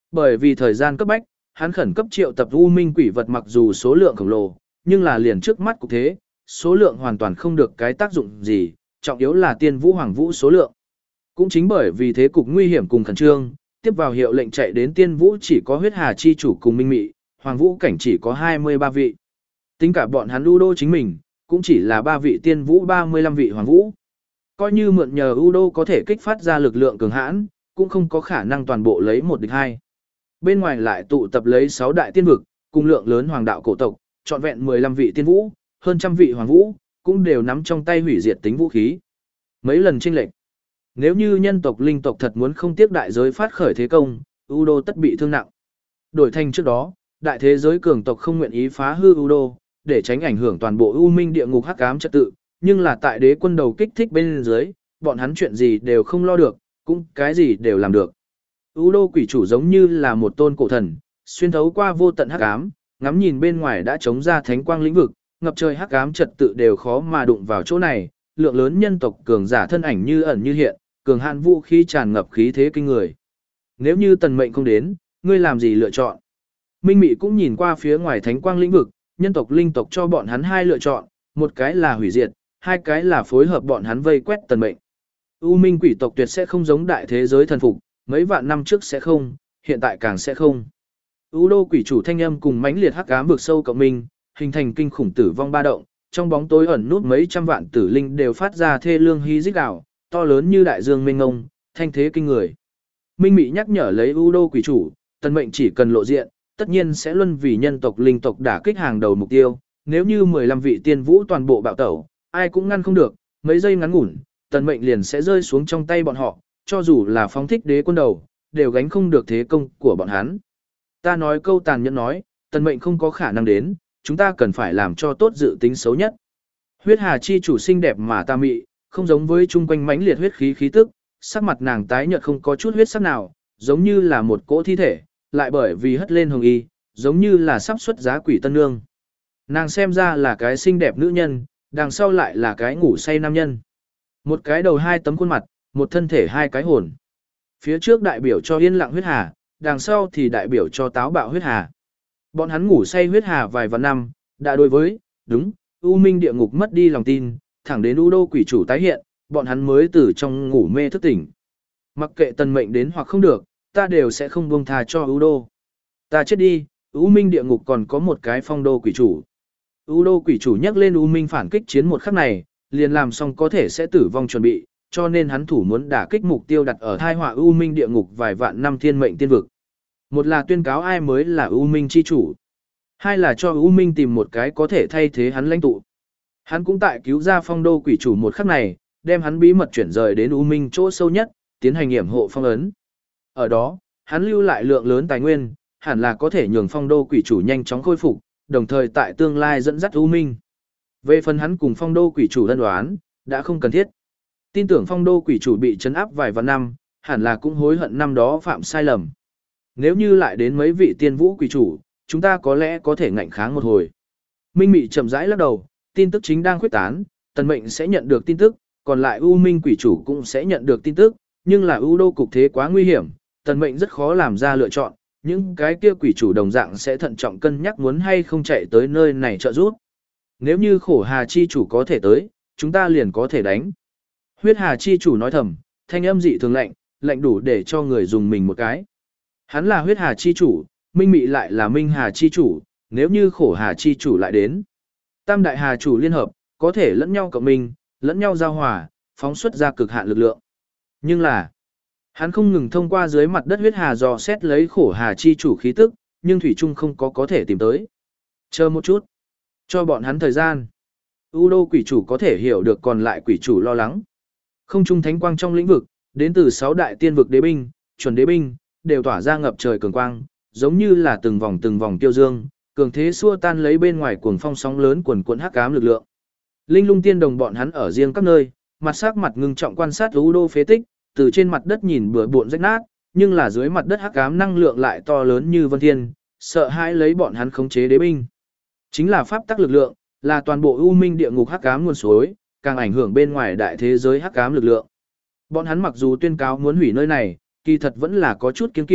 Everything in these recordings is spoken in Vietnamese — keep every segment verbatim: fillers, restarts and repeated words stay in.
Bởi vì thời gian cấp bách, hắn khẩn cấp triệu tập U Minh quỷ vật mặc dù số lượng khổng lồ, nhưng là liền trước mắt cục thế, số lượng hoàn toàn không được cái tác dụng gì, trọng yếu là tiên vũ hoàng vũ số lượng. Cũng chính bởi vì thế cục nguy hiểm cùng khẩn trương, tiếp vào hiệu lệnh chạy đến tiên vũ chỉ có huyết hà chi chủ cùng minh mị, hoàng vũ cảnh chỉ có hai mươi ba vị. Tính cả bọn hắn U đô chính mình, cũng chỉ là ba vị tiên vũ ba mươi lăm vị hoàng vũ. Coi như mượn nhờ U đô có thể kích phát ra lực lượng cường hãn, cũng không có khả năng toàn bộ lấy một địch hai. Bên ngoài lại tụ tập lấy sáu đại tiên vực, cùng lượng lớn hoàng đạo cổ tộc, trọn vẹn mười lăm vị tiên vũ, hơn trăm vị hoàng vũ, cũng đều nắm trong tay hủy diệt tính vũ khí. Mấy lần chênh lệch. Nếu như nhân tộc linh tộc thật muốn không tiếc đại giới phát khởi thế công, U đô tất bị thương nặng. Đổi thành trước đó, đại thế giới cường tộc không nguyện ý phá hư U đô, để tránh ảnh hưởng toàn bộ U Minh địa ngục hắc ám trật tự, nhưng là tại đế quân đầu kích thích bên dưới, bọn hắn chuyện gì đều không lo được, cũng cái gì đều làm được. U đô quỷ chủ giống như là một tôn cổ thần, xuyên thấu qua vô tận hắc ám, ngắm nhìn bên ngoài đã chống ra thánh quang lĩnh vực, ngập trời hắc ám trật tự đều khó mà đụng vào chỗ này, lượng lớn nhân tộc cường giả thân ảnh như ẩn như hiện, cường hạn vũ khí tràn ngập khí thế kinh người. Nếu như tần mệnh không đến, ngươi làm gì lựa chọn? Minh Mị cũng nhìn qua phía ngoài thánh quang lĩnh vực, nhân tộc linh tộc cho bọn hắn hai lựa chọn, một cái là hủy diệt, hai cái là phối hợp bọn hắn vây quét tần mệnh. U Minh quỷ tộc tuyệt sẽ không giống đại thế giới thần phục, mấy vạn năm trước sẽ không, hiện tại càng sẽ không. U đô quỷ chủ thanh âm cùng mãnh liệt hắc ám vực sâu cộng minh, hình thành kinh khủng tử vong ba động, trong bóng tối ẩn nút mấy trăm vạn tử linh đều phát ra thê lương hí rít gào, to lớn như đại dương mênh ngông, thanh thế kinh người. Minh Mị nhắc nhở lấy U đô quỷ chủ, tần mệnh chỉ cần lộ diện, tất nhiên sẽ luân vì nhân tộc linh tộc đả kích hàng đầu mục tiêu, nếu như mười lăm vị tiên vũ toàn bộ bạo tẩu, ai cũng ngăn không được, mấy giây ngắn ngủn, tần mệnh liền sẽ rơi xuống trong tay bọn họ, cho dù là phóng thích đế quân đầu, đều gánh không được thế công của bọn hắn. Ta nói câu tàn nhẫn nói, tần mệnh không có khả năng đến, chúng ta cần phải làm cho tốt dự tính xấu nhất. Huyết Hà chi chủ xinh đẹp mà ta mị, không giống với chung quanh mãnh liệt huyết khí khí tức, sắc mặt nàng tái nhợt không có chút huyết sắc nào, giống như là một cỗ thi thể, lại bởi vì hất lên hồng y, giống như là sắp xuất giá quỷ tân nương. Nàng xem ra là cái xinh đẹp nữ nhân, đằng sau lại là cái ngủ say nam nhân. Một cái đầu hai tấm khuôn mặt, một thân thể hai cái hồn. Phía trước đại biểu cho yên lặng huyết hà, đằng sau thì đại biểu cho táo bạo huyết hà. Bọn hắn ngủ say huyết hà vài vạn năm, đã đối với, đúng, U Minh địa ngục mất đi lòng tin, thẳng đến U đô quỷ chủ tái hiện, bọn hắn mới từ trong ngủ mê thức tỉnh. Mặc kệ tần mệnh đến hoặc không được, ta đều sẽ không buông tha cho U đô. Ta chết đi, U Minh địa ngục còn có một cái phong đô quỷ chủ. U đô quỷ chủ nhắc lên U Minh phản kích chiến một khắc này, liền làm xong có thể sẽ tử vong chuẩn bị, cho nên hắn thủ muốn đả kích mục tiêu đặt ở thai họa U Minh địa ngục vài vạn năm thiên mệnh tiên vực. Một là tuyên cáo ai mới là U Minh chi chủ. Hai là cho U Minh tìm một cái có thể thay thế hắn lãnh tụ. Hắn cũng tại cứu ra phong đô quỷ chủ một khắc này, đem hắn bí mật chuyển rời đến U Minh chỗ sâu nhất, tiến hành nghiệm hộ phong ấn. Ở đó, hắn lưu lại lượng lớn tài nguyên, hẳn là có thể nhường phong đô quỷ chủ nhanh chóng khôi phục, đồng thời tại tương lai dẫn dắt U Minh. Về phần hắn cùng phong đô quỷ chủ đơn đoán, đã không cần thiết. Tin tưởng phong đô quỷ chủ bị trấn áp vài vạn năm, hẳn là cũng hối hận năm đó phạm sai lầm. Nếu như lại đến mấy vị tiên vũ quỷ chủ, chúng ta có lẽ có thể ngạnh kháng một hồi. Minh Mị chậm rãi lắc đầu, tin tức chính đang khuếch tán, tần mệnh sẽ nhận được tin tức, còn lại U Minh quỷ chủ cũng sẽ nhận được tin tức, nhưng là U đô cục thế quá nguy hiểm, tần mệnh rất khó làm ra lựa chọn, những cái kia quỷ chủ đồng dạng sẽ thận trọng cân nhắc muốn hay không chạy tới nơi này trợ giúp. Nếu như khổ hà chi chủ có thể tới, chúng ta liền có thể đánh. Huyết hà chi chủ nói thầm, thanh âm dị thường lạnh, lạnh đủ để cho người dùng mình một cái. Hắn là huyết hà chi chủ, Minh Mị lại là minh hà chi chủ, nếu như khổ hà chi chủ lại đến. Tam đại hà chủ liên hợp, có thể lẫn nhau cộng minh, lẫn nhau giao hòa, phóng xuất ra cực hạn lực lượng. Nhưng là, hắn không ngừng thông qua dưới mặt đất huyết hà dò xét lấy khổ hà chi chủ khí tức, nhưng thủy trung không có có thể tìm tới. Chờ một chút, cho bọn hắn thời gian. U đô quỷ chủ có thể hiểu được còn lại quỷ chủ lo lắng. Không trung thánh quang trong lĩnh vực, đến từ sáu đại tiên vực đế binh, chuẩn đế binh, đều tỏa ra ngập trời cường quang, giống như là từng vòng từng vòng tiêu dương, cường thế xua tan lấy bên ngoài cuồng phong sóng lớn quần cuộn hắc ám lực lượng. Linh lung tiên đồng bọn hắn ở riêng các nơi, mặt sắc mặt ngưng trọng quan sát U đô phế tích, từ trên mặt đất nhìn bừa bộn rách nát, nhưng là dưới mặt đất hắc ám năng lượng lại to lớn như vân thiên, sợ hãi lấy bọn hắn khống chế đế binh. Chính là pháp tắc lực lượng, là toàn bộ U Minh địa ngục hắc ám nguồn suối, càng ảnh hưởng bên ngoài đại thế giới hắc ám lực lượng. Bọn hắn mặc dù tuyên cáo muốn hủy nơi này, kỳ thật vẫn là có chút kiêng kỵ,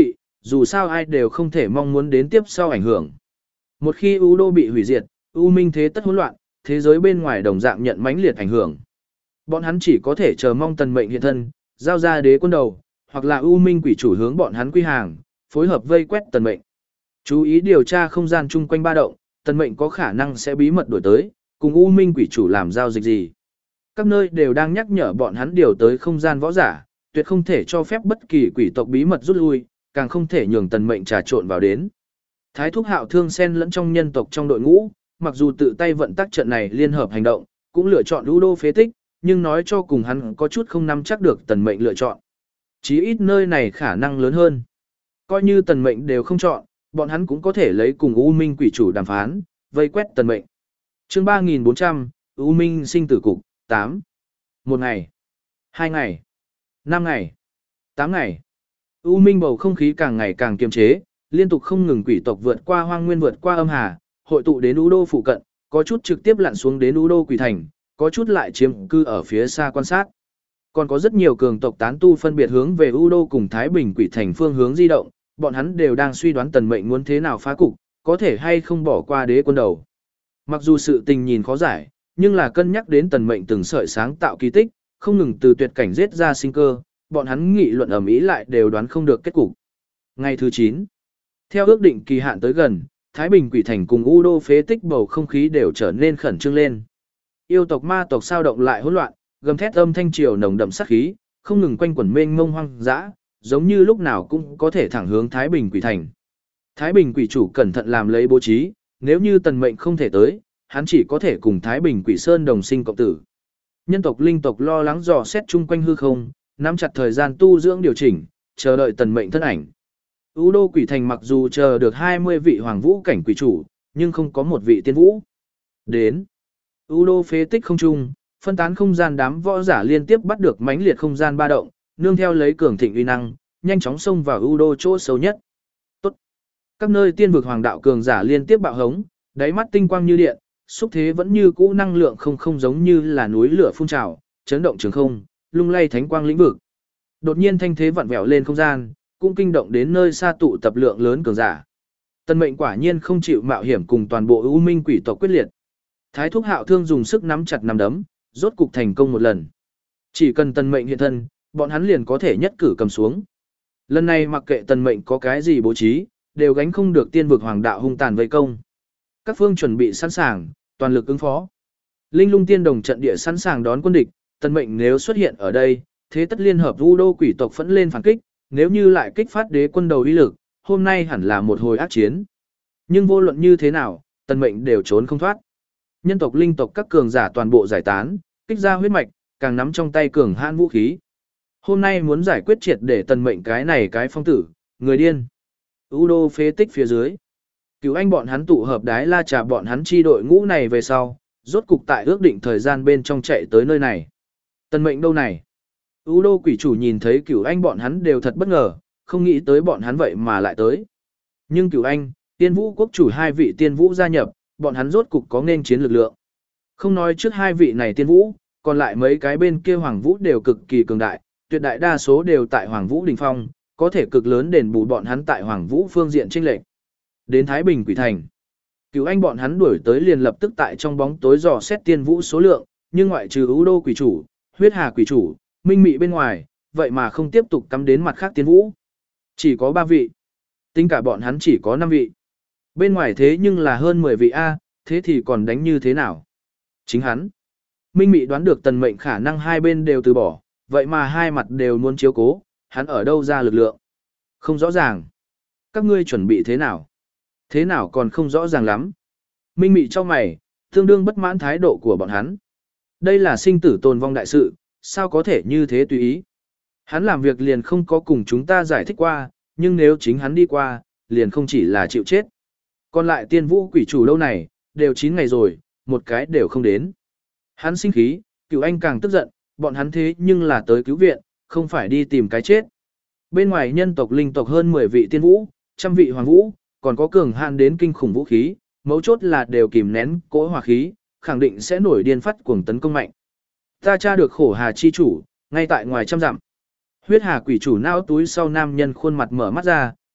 dù sao ai đều không thể mong muốn đến tiếp sau ảnh hưởng. Một khi U Đô bị hủy diệt, U Minh thế tất hỗn loạn, thế giới bên ngoài đồng dạng nhận mãnh liệt ảnh hưởng. Bọn hắn chỉ có thể chờ mong Tần Mệnh hiện thân, giao ra đế quân đầu, hoặc là U Minh quỷ chủ hướng bọn hắn quy hàng, phối hợp vây quét Tần Mệnh. Chú ý điều tra không gian chung quanh ba động, Tần Mệnh có khả năng sẽ bí mật đổi tới, cùng U Minh quỷ chủ làm giao dịch gì. Các nơi đều đang nhắc nhở bọn hắn điều tới không gian võ giả, tuyệt không thể cho phép bất kỳ quỷ tộc bí mật rút lui, càng không thể nhường Tần Mệnh trà trộn vào đến. Thái thúc Hạo Thương xen lẫn trong nhân tộc trong đội ngũ, mặc dù tự tay vận tác trận này liên hợp hành động, cũng lựa chọn U Đô phế tích, nhưng nói cho cùng hắn có chút không nắm chắc được Tần Mệnh lựa chọn. Chí ít nơi này khả năng lớn hơn. Coi như Tần Mệnh đều không chọn, bọn hắn cũng có thể lấy cùng U Minh quỷ chủ đàm phán, vây quét Tần Mệnh. Chương ba nghìn bốn trăm, U Minh sinh tử cục, tám. Một ngày, hai ngày, năm ngày, tám ngày. U Minh bầu không khí càng ngày càng kiềm chế, liên tục không ngừng quỷ tộc vượt qua hoang nguyên vượt qua âm hà, hội tụ đến U Đô phụ cận, có chút trực tiếp lặn xuống đến U Đô quỷ thành, có chút lại chiếm cư ở phía xa quan sát. Còn có rất nhiều cường tộc tán tu phân biệt hướng về U Đô cùng Thái Bình quỷ thành phương hướng di động, bọn hắn đều đang suy đoán Tần Mệnh muốn thế nào phá cục, có thể hay không bỏ qua đế quân đầu. Mặc dù sự tình nhìn khó giải, nhưng là cân nhắc đến Tần Mệnh từng sợi sáng tạo kỳ tích, không ngừng từ tuyệt cảnh giết ra sinh cơ, bọn hắn nghị luận ầm ĩ lại đều đoán không được kết cục. Ngày thứ chín, theo ước định kỳ hạn tới gần, Thái Bình quỷ thành cùng U Đô phế tích bầu không khí đều trở nên khẩn trương lên. Yêu tộc ma tộc sao động lại hỗn loạn, gầm thét âm thanh triều nồng đậm sát khí, không ngừng quanh quẩn mênh mông hoang dã, giống như lúc nào cũng có thể thẳng hướng Thái Bình quỷ thành. Thái Bình quỷ chủ cẩn thận làm lấy bố trí, nếu như Tần Mệnh không thể tới, hắn chỉ có thể cùng Thái Bình quỷ sơn đồng sinh cộng tử. Nhân tộc linh tộc lo lắng dò xét chung quanh hư không, nắm chặt thời gian tu dưỡng điều chỉnh, chờ đợi Tần Mệnh thân ảnh. U Đô quỷ thành mặc dù chờ được hai mươi vị hoàng vũ cảnh quỷ chủ, nhưng không có một vị tiên vũ. Đến U Đô phế tích không trung, phân tán không gian đám võ giả liên tiếp bắt được mãnh liệt không gian ba động, nương theo lấy cường thịnh uy năng, nhanh chóng xông vào U Đô chỗ sâu nhất. Tốt. Các nơi tiên vực hoàng đạo cường giả liên tiếp bạo hống, đáy mắt tinh quang như điện, xúc thế vẫn như cũ năng lượng không không giống như là núi lửa phun trào, chấn động trường không, lung lay thánh quang lĩnh vực. Đột nhiên thanh thế vặn vẹo lên không gian, cũng kinh động đến nơi xa tụ tập lượng lớn cường giả. Tần Mệnh quả nhiên không chịu mạo hiểm cùng toàn bộ U Minh quỷ tộc quyết liệt. Thái thúc Hạo Thương dùng sức nắm chặt nắm đấm, rốt cục thành công một lần. Chỉ cần Tần Mệnh hiện thân, bọn hắn liền có thể nhất cử cầm xuống. Lần này mặc kệ Tần Mệnh có cái gì bố trí, đều gánh không được tiên vực hoàng đạo hung tàn vây công. Các phương chuẩn bị sẵn sàng, toàn lực ứng phó. Linh Lung Tiên Đồng trận địa sẵn sàng đón quân địch, Tần Mệnh nếu xuất hiện ở đây, thế tất liên hợp U Đô quỷ tộc phẫn lên phản kích, nếu như lại kích phát đế quân đầu uy lực, hôm nay hẳn là một hồi ác chiến. Nhưng vô luận như thế nào, Tần Mệnh đều trốn không thoát. Nhân tộc linh tộc các cường giả toàn bộ giải tán, kích ra huyết mạch, càng nắm trong tay cường hãn vũ khí. Hôm nay muốn giải quyết triệt để Tần Mệnh cái này cái phong tử, người điên. U Đô phế tích phía dưới. Cứu anh bọn hắn tụ hợp đái la trà bọn hắn chi đội ngũ này về sau, rốt cục tại ước định thời gian bên trong chạy tới nơi này. Tần Mệnh đâu này? U Đô quỷ chủ nhìn thấy Cửu Anh bọn hắn đều thật bất ngờ, không nghĩ tới bọn hắn vậy mà lại tới. Nhưng Cửu Anh, Tiên Vũ quốc chủ hai vị tiên vũ gia nhập, bọn hắn rốt cục có nên chiến lực lượng. Không nói trước hai vị này tiên vũ, còn lại mấy cái bên kia Hoàng Vũ đều cực kỳ cường đại, tuyệt đại đa số đều tại Hoàng Vũ đỉnh phong, có thể cực lớn đền bù bọn hắn tại Hoàng Vũ phương diện chênh lệch. Đến Thái Bình quỷ thành, Cửu Anh bọn hắn đuổi tới liền lập tức tại trong bóng tối dò xét tiên vũ số lượng, nhưng ngoại trừ U Đô quỷ chủ, Huyết Hà quỷ chủ, Minh Mị bên ngoài, vậy mà không tiếp tục cắm đến mặt khác tiên vũ. Chỉ có ba vị. Tính cả bọn hắn chỉ có năm vị. Bên ngoài thế nhưng là hơn mười vị A, thế thì còn đánh như thế nào? Chính hắn. Minh Mị đoán được Tần Mệnh khả năng hai bên đều từ bỏ, vậy mà hai mặt đều muốn chiếu cố, hắn ở đâu ra lực lượng? Không rõ ràng. Các ngươi chuẩn bị thế nào? Thế nào còn không rõ ràng lắm. Minh Mị cho mày, tương đương bất mãn thái độ của bọn hắn. Đây là sinh tử tồn vong đại sự, sao có thể như thế tùy ý. Hắn làm việc liền không có cùng chúng ta giải thích qua, nhưng nếu chính hắn đi qua, liền không chỉ là chịu chết. Còn lại tiên vũ quỷ chủ lâu này, đều chín ngày rồi, một cái đều không đến. Hắn sinh khí, Cửu Anh càng tức giận, bọn hắn thế nhưng là tới cứu viện, không phải đi tìm cái chết. Bên ngoài nhân tộc linh tộc hơn mười vị tiên vũ, trăm vị hoàng vũ, còn có cường hạn đến kinh khủng vũ khí, mấu chốt là đều kìm nén cỗ hỏa khí, khẳng định sẽ nổi điên phát cuồng tấn công mạnh. Ta tra được khổ hà chi chủ, ngay tại ngoài trăm dặm. Huyết hà quỷ chủ não túi sau nam nhân khuôn mặt mở mắt ra,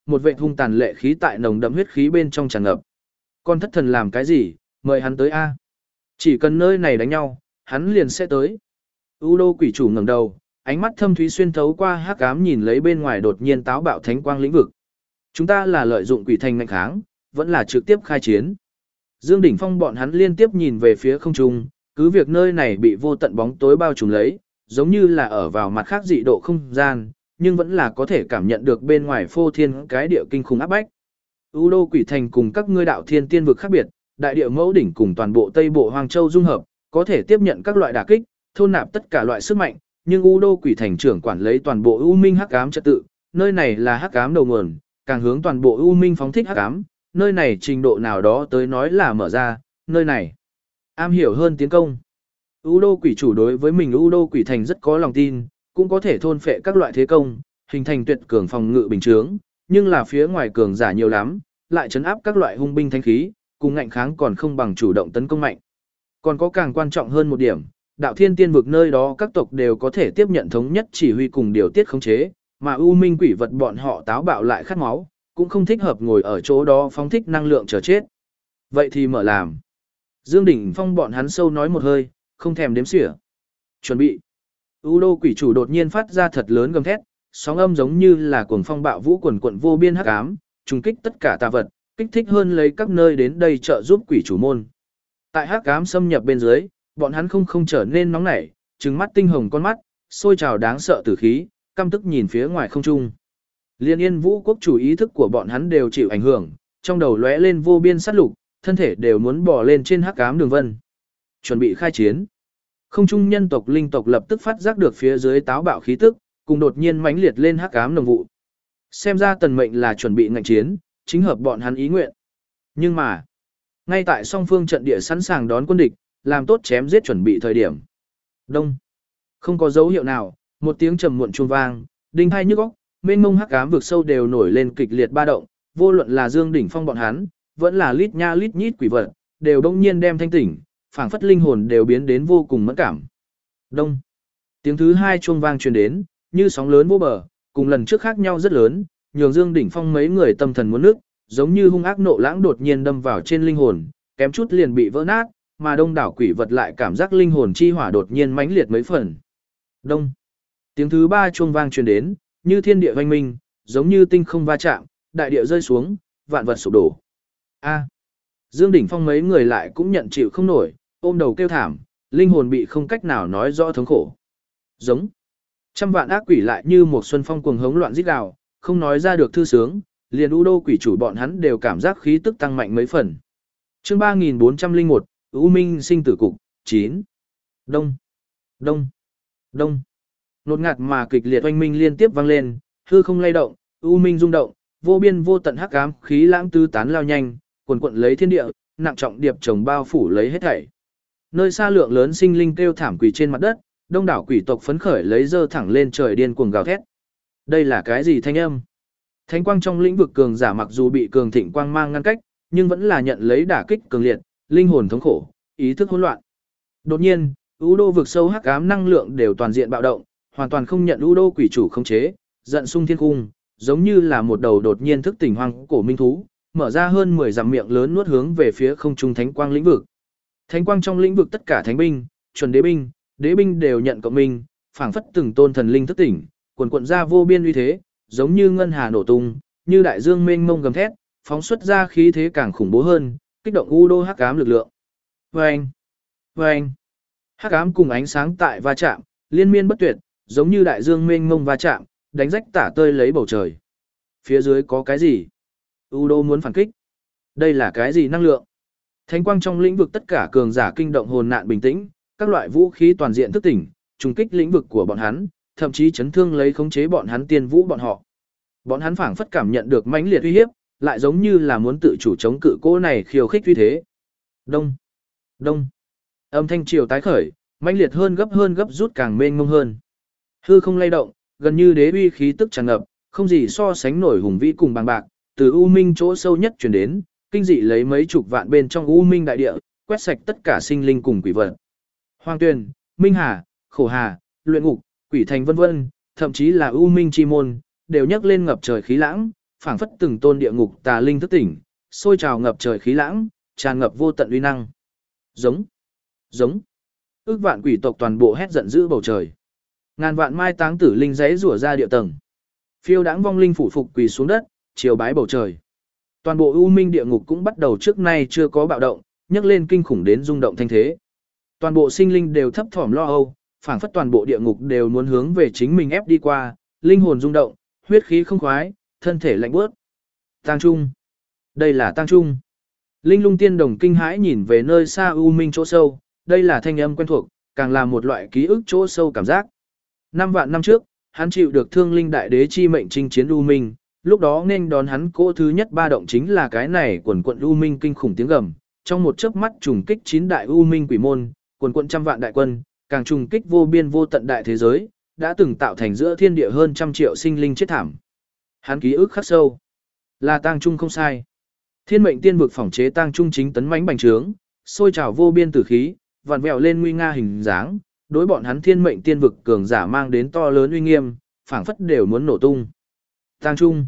một vệt hung tàn lệ khí tại nồng đậm huyết khí bên trong tràn ngập. Con thất thần làm cái gì, mời hắn tới a. Chỉ cần nơi này đánh nhau, hắn liền sẽ tới. U đô quỷ chủ ngẩng đầu, ánh mắt thâm thúy xuyên thấu qua hắc ám nhìn lấy bên ngoài đột nhiên táo bạo thánh quang lĩnh vực. Chúng ta là lợi dụng quỷ thành ngạnh kháng, vẫn là trực tiếp khai chiến. Dương Đỉnh Phong bọn hắn liên tiếp nhìn về phía không trung, cứ việc nơi này bị vô tận bóng tối bao trùm lấy, giống như là ở vào mặt khác dị độ không gian, nhưng vẫn là có thể cảm nhận được bên ngoài phô thiên cái địa kinh khủng áp bách. U đô quỷ thành cùng các ngươi đạo thiên tiên vực khác biệt, đại địa mẫu đỉnh cùng toàn bộ Tây Bộ Hoàng Châu dung hợp, có thể tiếp nhận các loại đả kích, thôn nạp tất cả loại sức mạnh, nhưng U đô quỷ thành trưởng quản lấy toàn bộ U Minh hắc ám trật tự, nơi này là hắc ám đầu nguồn, càng hướng toàn bộ U Minh phóng thích hắc ám, nơi này trình độ nào đó tới nói là mở ra, nơi này am hiểu hơn tiến công. U đô quỷ chủ đối với mình U đô quỷ thành rất có lòng tin, cũng có thể thôn phệ các loại thế công, hình thành tuyệt cường phòng ngự bình chướng, nhưng là phía ngoài cường giả nhiều lắm, lại chấn áp các loại hung binh thánh khí, cùng ngạnh kháng còn không bằng chủ động tấn công mạnh. Còn có càng quan trọng hơn một điểm, đạo thiên tiên vực nơi đó các tộc đều có thể tiếp nhận thống nhất chỉ huy cùng điều tiết khống chế, mà U Minh quỷ vật bọn họ táo bạo lại khát máu, cũng không thích hợp ngồi ở chỗ đó phóng thích năng lượng chờ chết. Vậy thì mở làm. Dương Đỉnh Phong bọn hắn sâu nói một hơi, không thèm đếm xỉa. Chuẩn bị. U đô quỷ chủ đột nhiên phát ra thật lớn gầm thét, sóng âm giống như là cuồng phong bạo vũ quần quận vô biên hắc ám, trùng kích tất cả tà vật, kích thích hơn lấy các nơi đến đây trợ giúp quỷ chủ môn. Tại hắc ám xâm nhập bên dưới, bọn hắn không không trở nên nóng nảy, trừng mắt tinh hồng con mắt, sôi trào đáng sợ tử khí, căm tức nhìn phía ngoài không trung. Liên Yên Vũ quốc chủ ý thức của bọn hắn đều chịu ảnh hưởng, trong đầu lóe lên vô biên sát lục, thân thể đều muốn bò lên trên hắc ám đường vân. Chuẩn bị khai chiến. Không trung nhân tộc linh tộc lập tức phát giác được phía dưới táo bạo khí tức, cùng đột nhiên mãnh liệt lên hắc ám nồng vụ. Xem ra tần mệnh là chuẩn bị ngạnh chiến, chính hợp bọn hắn ý nguyện. Nhưng mà, ngay tại song phương trận địa sẵn sàng đón quân địch, làm tốt chém giết chuẩn bị thời điểm. Đông. Không có dấu hiệu nào, một tiếng trầm muộn chuông vang, đinh hai nhức óc, mênh mông hắc ám vực sâu đều nổi lên kịch liệt ba động, vô luận là Dương Đỉnh Phong bọn hắn, vẫn là lít nha lít nhít quỷ vật, đều đông nhiên đem thanh tỉnh, phảng phất linh hồn đều biến đến vô cùng mẫn cảm. Đông. Tiếng thứ hai chuông vang truyền đến, như sóng lớn vô bờ, cùng lần trước khác nhau rất lớn, nhường Dương Đỉnh Phong mấy người tâm thần muốn nước, giống như hung ác nộ lãng đột nhiên đâm vào trên linh hồn, kém chút liền bị vỡ nát, mà đông đảo quỷ vật lại cảm giác linh hồn chi hỏa đột nhiên mãnh liệt mấy phần. Đông. Tiếng thứ ba chuông vang truyền đến, như thiên địa vang minh, giống như tinh không va chạm, đại địa rơi xuống, vạn vật sụp đổ. A. Dương Đỉnh Phong mấy người lại cũng nhận chịu không nổi, ôm đầu kêu thảm, linh hồn bị không cách nào nói rõ thống khổ. Giống. Trăm vạn ác quỷ lại như một xuân phong cuồng hống loạn rít gào, không nói ra được thư sướng, liền U đô quỷ chủ bọn hắn đều cảm giác khí tức tăng mạnh mấy phần. Chương ba nghìn bốn trăm lẻ một, U Minh sinh tử cục, chín. Đông. Đông. Đông. Nột ngạt mà kịch liệt oanh minh liên tiếp vang lên, hư không lay động, U Minh rung động, vô biên vô tận hắc ám khí lãng tứ tán lao nhanh, quần quận lấy thiên địa, nặng trọng điệp chồng bao phủ lấy hết thảy. Nơi xa lượng lớn sinh linh kêu thảm quỷ trên mặt đất, đông đảo quỷ tộc phấn khởi lấy dơ thẳng lên trời điên cuồng gào thét. Đây là cái gì thanh âm? Thánh quang trong lĩnh vực cường giả mặc dù bị cường thịnh quang mang ngăn cách, nhưng vẫn là nhận lấy đả kích cường liệt, linh hồn thống khổ, ý thức hỗn loạn. Đột nhiên, U đô vực sâu hắc ám năng lượng đều toàn diện bạo động, hoàn toàn không nhận U đô quỷ chủ khống chế, giận sung thiên cung, giống như là một đầu đột nhiên thức tỉnh hoang cổ minh thú, mở ra hơn mười dặm miệng lớn nuốt hướng về phía không trung thánh quang lĩnh vực. Thánh quang trong lĩnh vực tất cả thánh binh, chuẩn đế binh, đế binh đều nhận cộng minh, phảng phất từng tôn thần linh thức tỉnh, quần quần ra vô biên uy thế, giống như ngân hà nổ tung, như đại dương mênh mông gầm thét, phóng xuất ra khí thế càng khủng bố hơn, kích động U đô hắc ám lực lượng. Oeng, oeng. Hắc ám cùng ánh sáng tại va chạm, liên miên bất tuyệt, giống như đại dương mênh mông va chạm, đánh rách tả tơi lấy bầu trời. Phía dưới có cái gì? U đô muốn phản kích. Đây là cái gì năng lượng? Thánh quang trong lĩnh vực tất cả cường giả kinh động hồn nạn bình tĩnh, các loại vũ khí toàn diện thức tỉnh, trùng kích lĩnh vực của bọn hắn, thậm chí chấn thương lấy khống chế bọn hắn tiên vũ bọn họ. Bọn hắn phảng phất cảm nhận được mãnh liệt uy hiếp, lại giống như là muốn tự chủ chống cự cỗ này khiêu khích uy thế. Đông, đông. Âm thanh triều tái khởi, mãnh liệt hơn gấp hơn gấp rút càng mênh mông hơn. Hư không lay động, gần như đế uy khí tức tràn ngập, không gì so sánh nổi hùng vĩ cùng bằng bạc, từ u minh chỗ sâu nhất truyền đến, kinh dị lấy mấy chục vạn bên trong u minh đại địa, quét sạch tất cả sinh linh cùng quỷ vật. Hoang Tuyền, Minh Hà, Khổ Hà, Luyện Ngục, Quỷ Thành vân vân, thậm chí là u minh chi môn, đều nhấc lên ngập trời khí lãng, phảng phất từng tôn địa ngục tà linh thức tỉnh, sôi trào ngập trời khí lãng, tràn ngập vô tận uy năng. Giống, giống. Ước vạn quỷ tộc toàn bộ hét giận dữ bầu trời. Ngàn vạn mai táng tử linh giấy rủa ra địa tầng. Phiêu đãng vong linh phủ phục quỳ xuống đất, chiều bái bầu trời. Toàn bộ U Minh địa ngục cũng bắt đầu trước nay chưa có bạo động, nhấc lên kinh khủng đến rung động thanh thế. Toàn bộ sinh linh đều thấp thỏm lo âu, phảng phất toàn bộ địa ngục đều muốn hướng về chính mình ép đi qua, linh hồn rung động, huyết khí không khoái, thân thể lạnh buốt. Tang Trung. Đây là Tang Trung. Linh Lung Tiên Đồng kinh hãi nhìn về nơi xa U Minh chỗ sâu, đây là thanh âm quen thuộc, càng là một loại ký ức chỗ sâu cảm giác. Năm vạn năm trước, hắn chịu được Thương Linh Đại Đế chi mệnh chinh chiến U Minh, lúc đó nên đón hắn cỗ thứ nhất ba động chính là cái này quần quận U Minh kinh khủng tiếng gầm, trong một chớp mắt trùng kích chín đại U Minh quỷ môn, quần quận trăm vạn đại quân, càng trùng kích vô biên vô tận đại thế giới, đã từng tạo thành giữa thiên địa hơn trăm triệu sinh linh chết thảm. Hắn ký ức khắc sâu, là Tang Trung không sai. Thiên mệnh tiên vực phỏng chế Tang Trung chính tấn mãnh bành trướng, sôi trào vô biên tử khí, vặn vẹo lên nguy nga hình dáng, đối bọn hắn thiên mệnh tiên vực cường giả mang đến to lớn uy nghiêm, phảng phất đều muốn nổ tung. Tang Trung,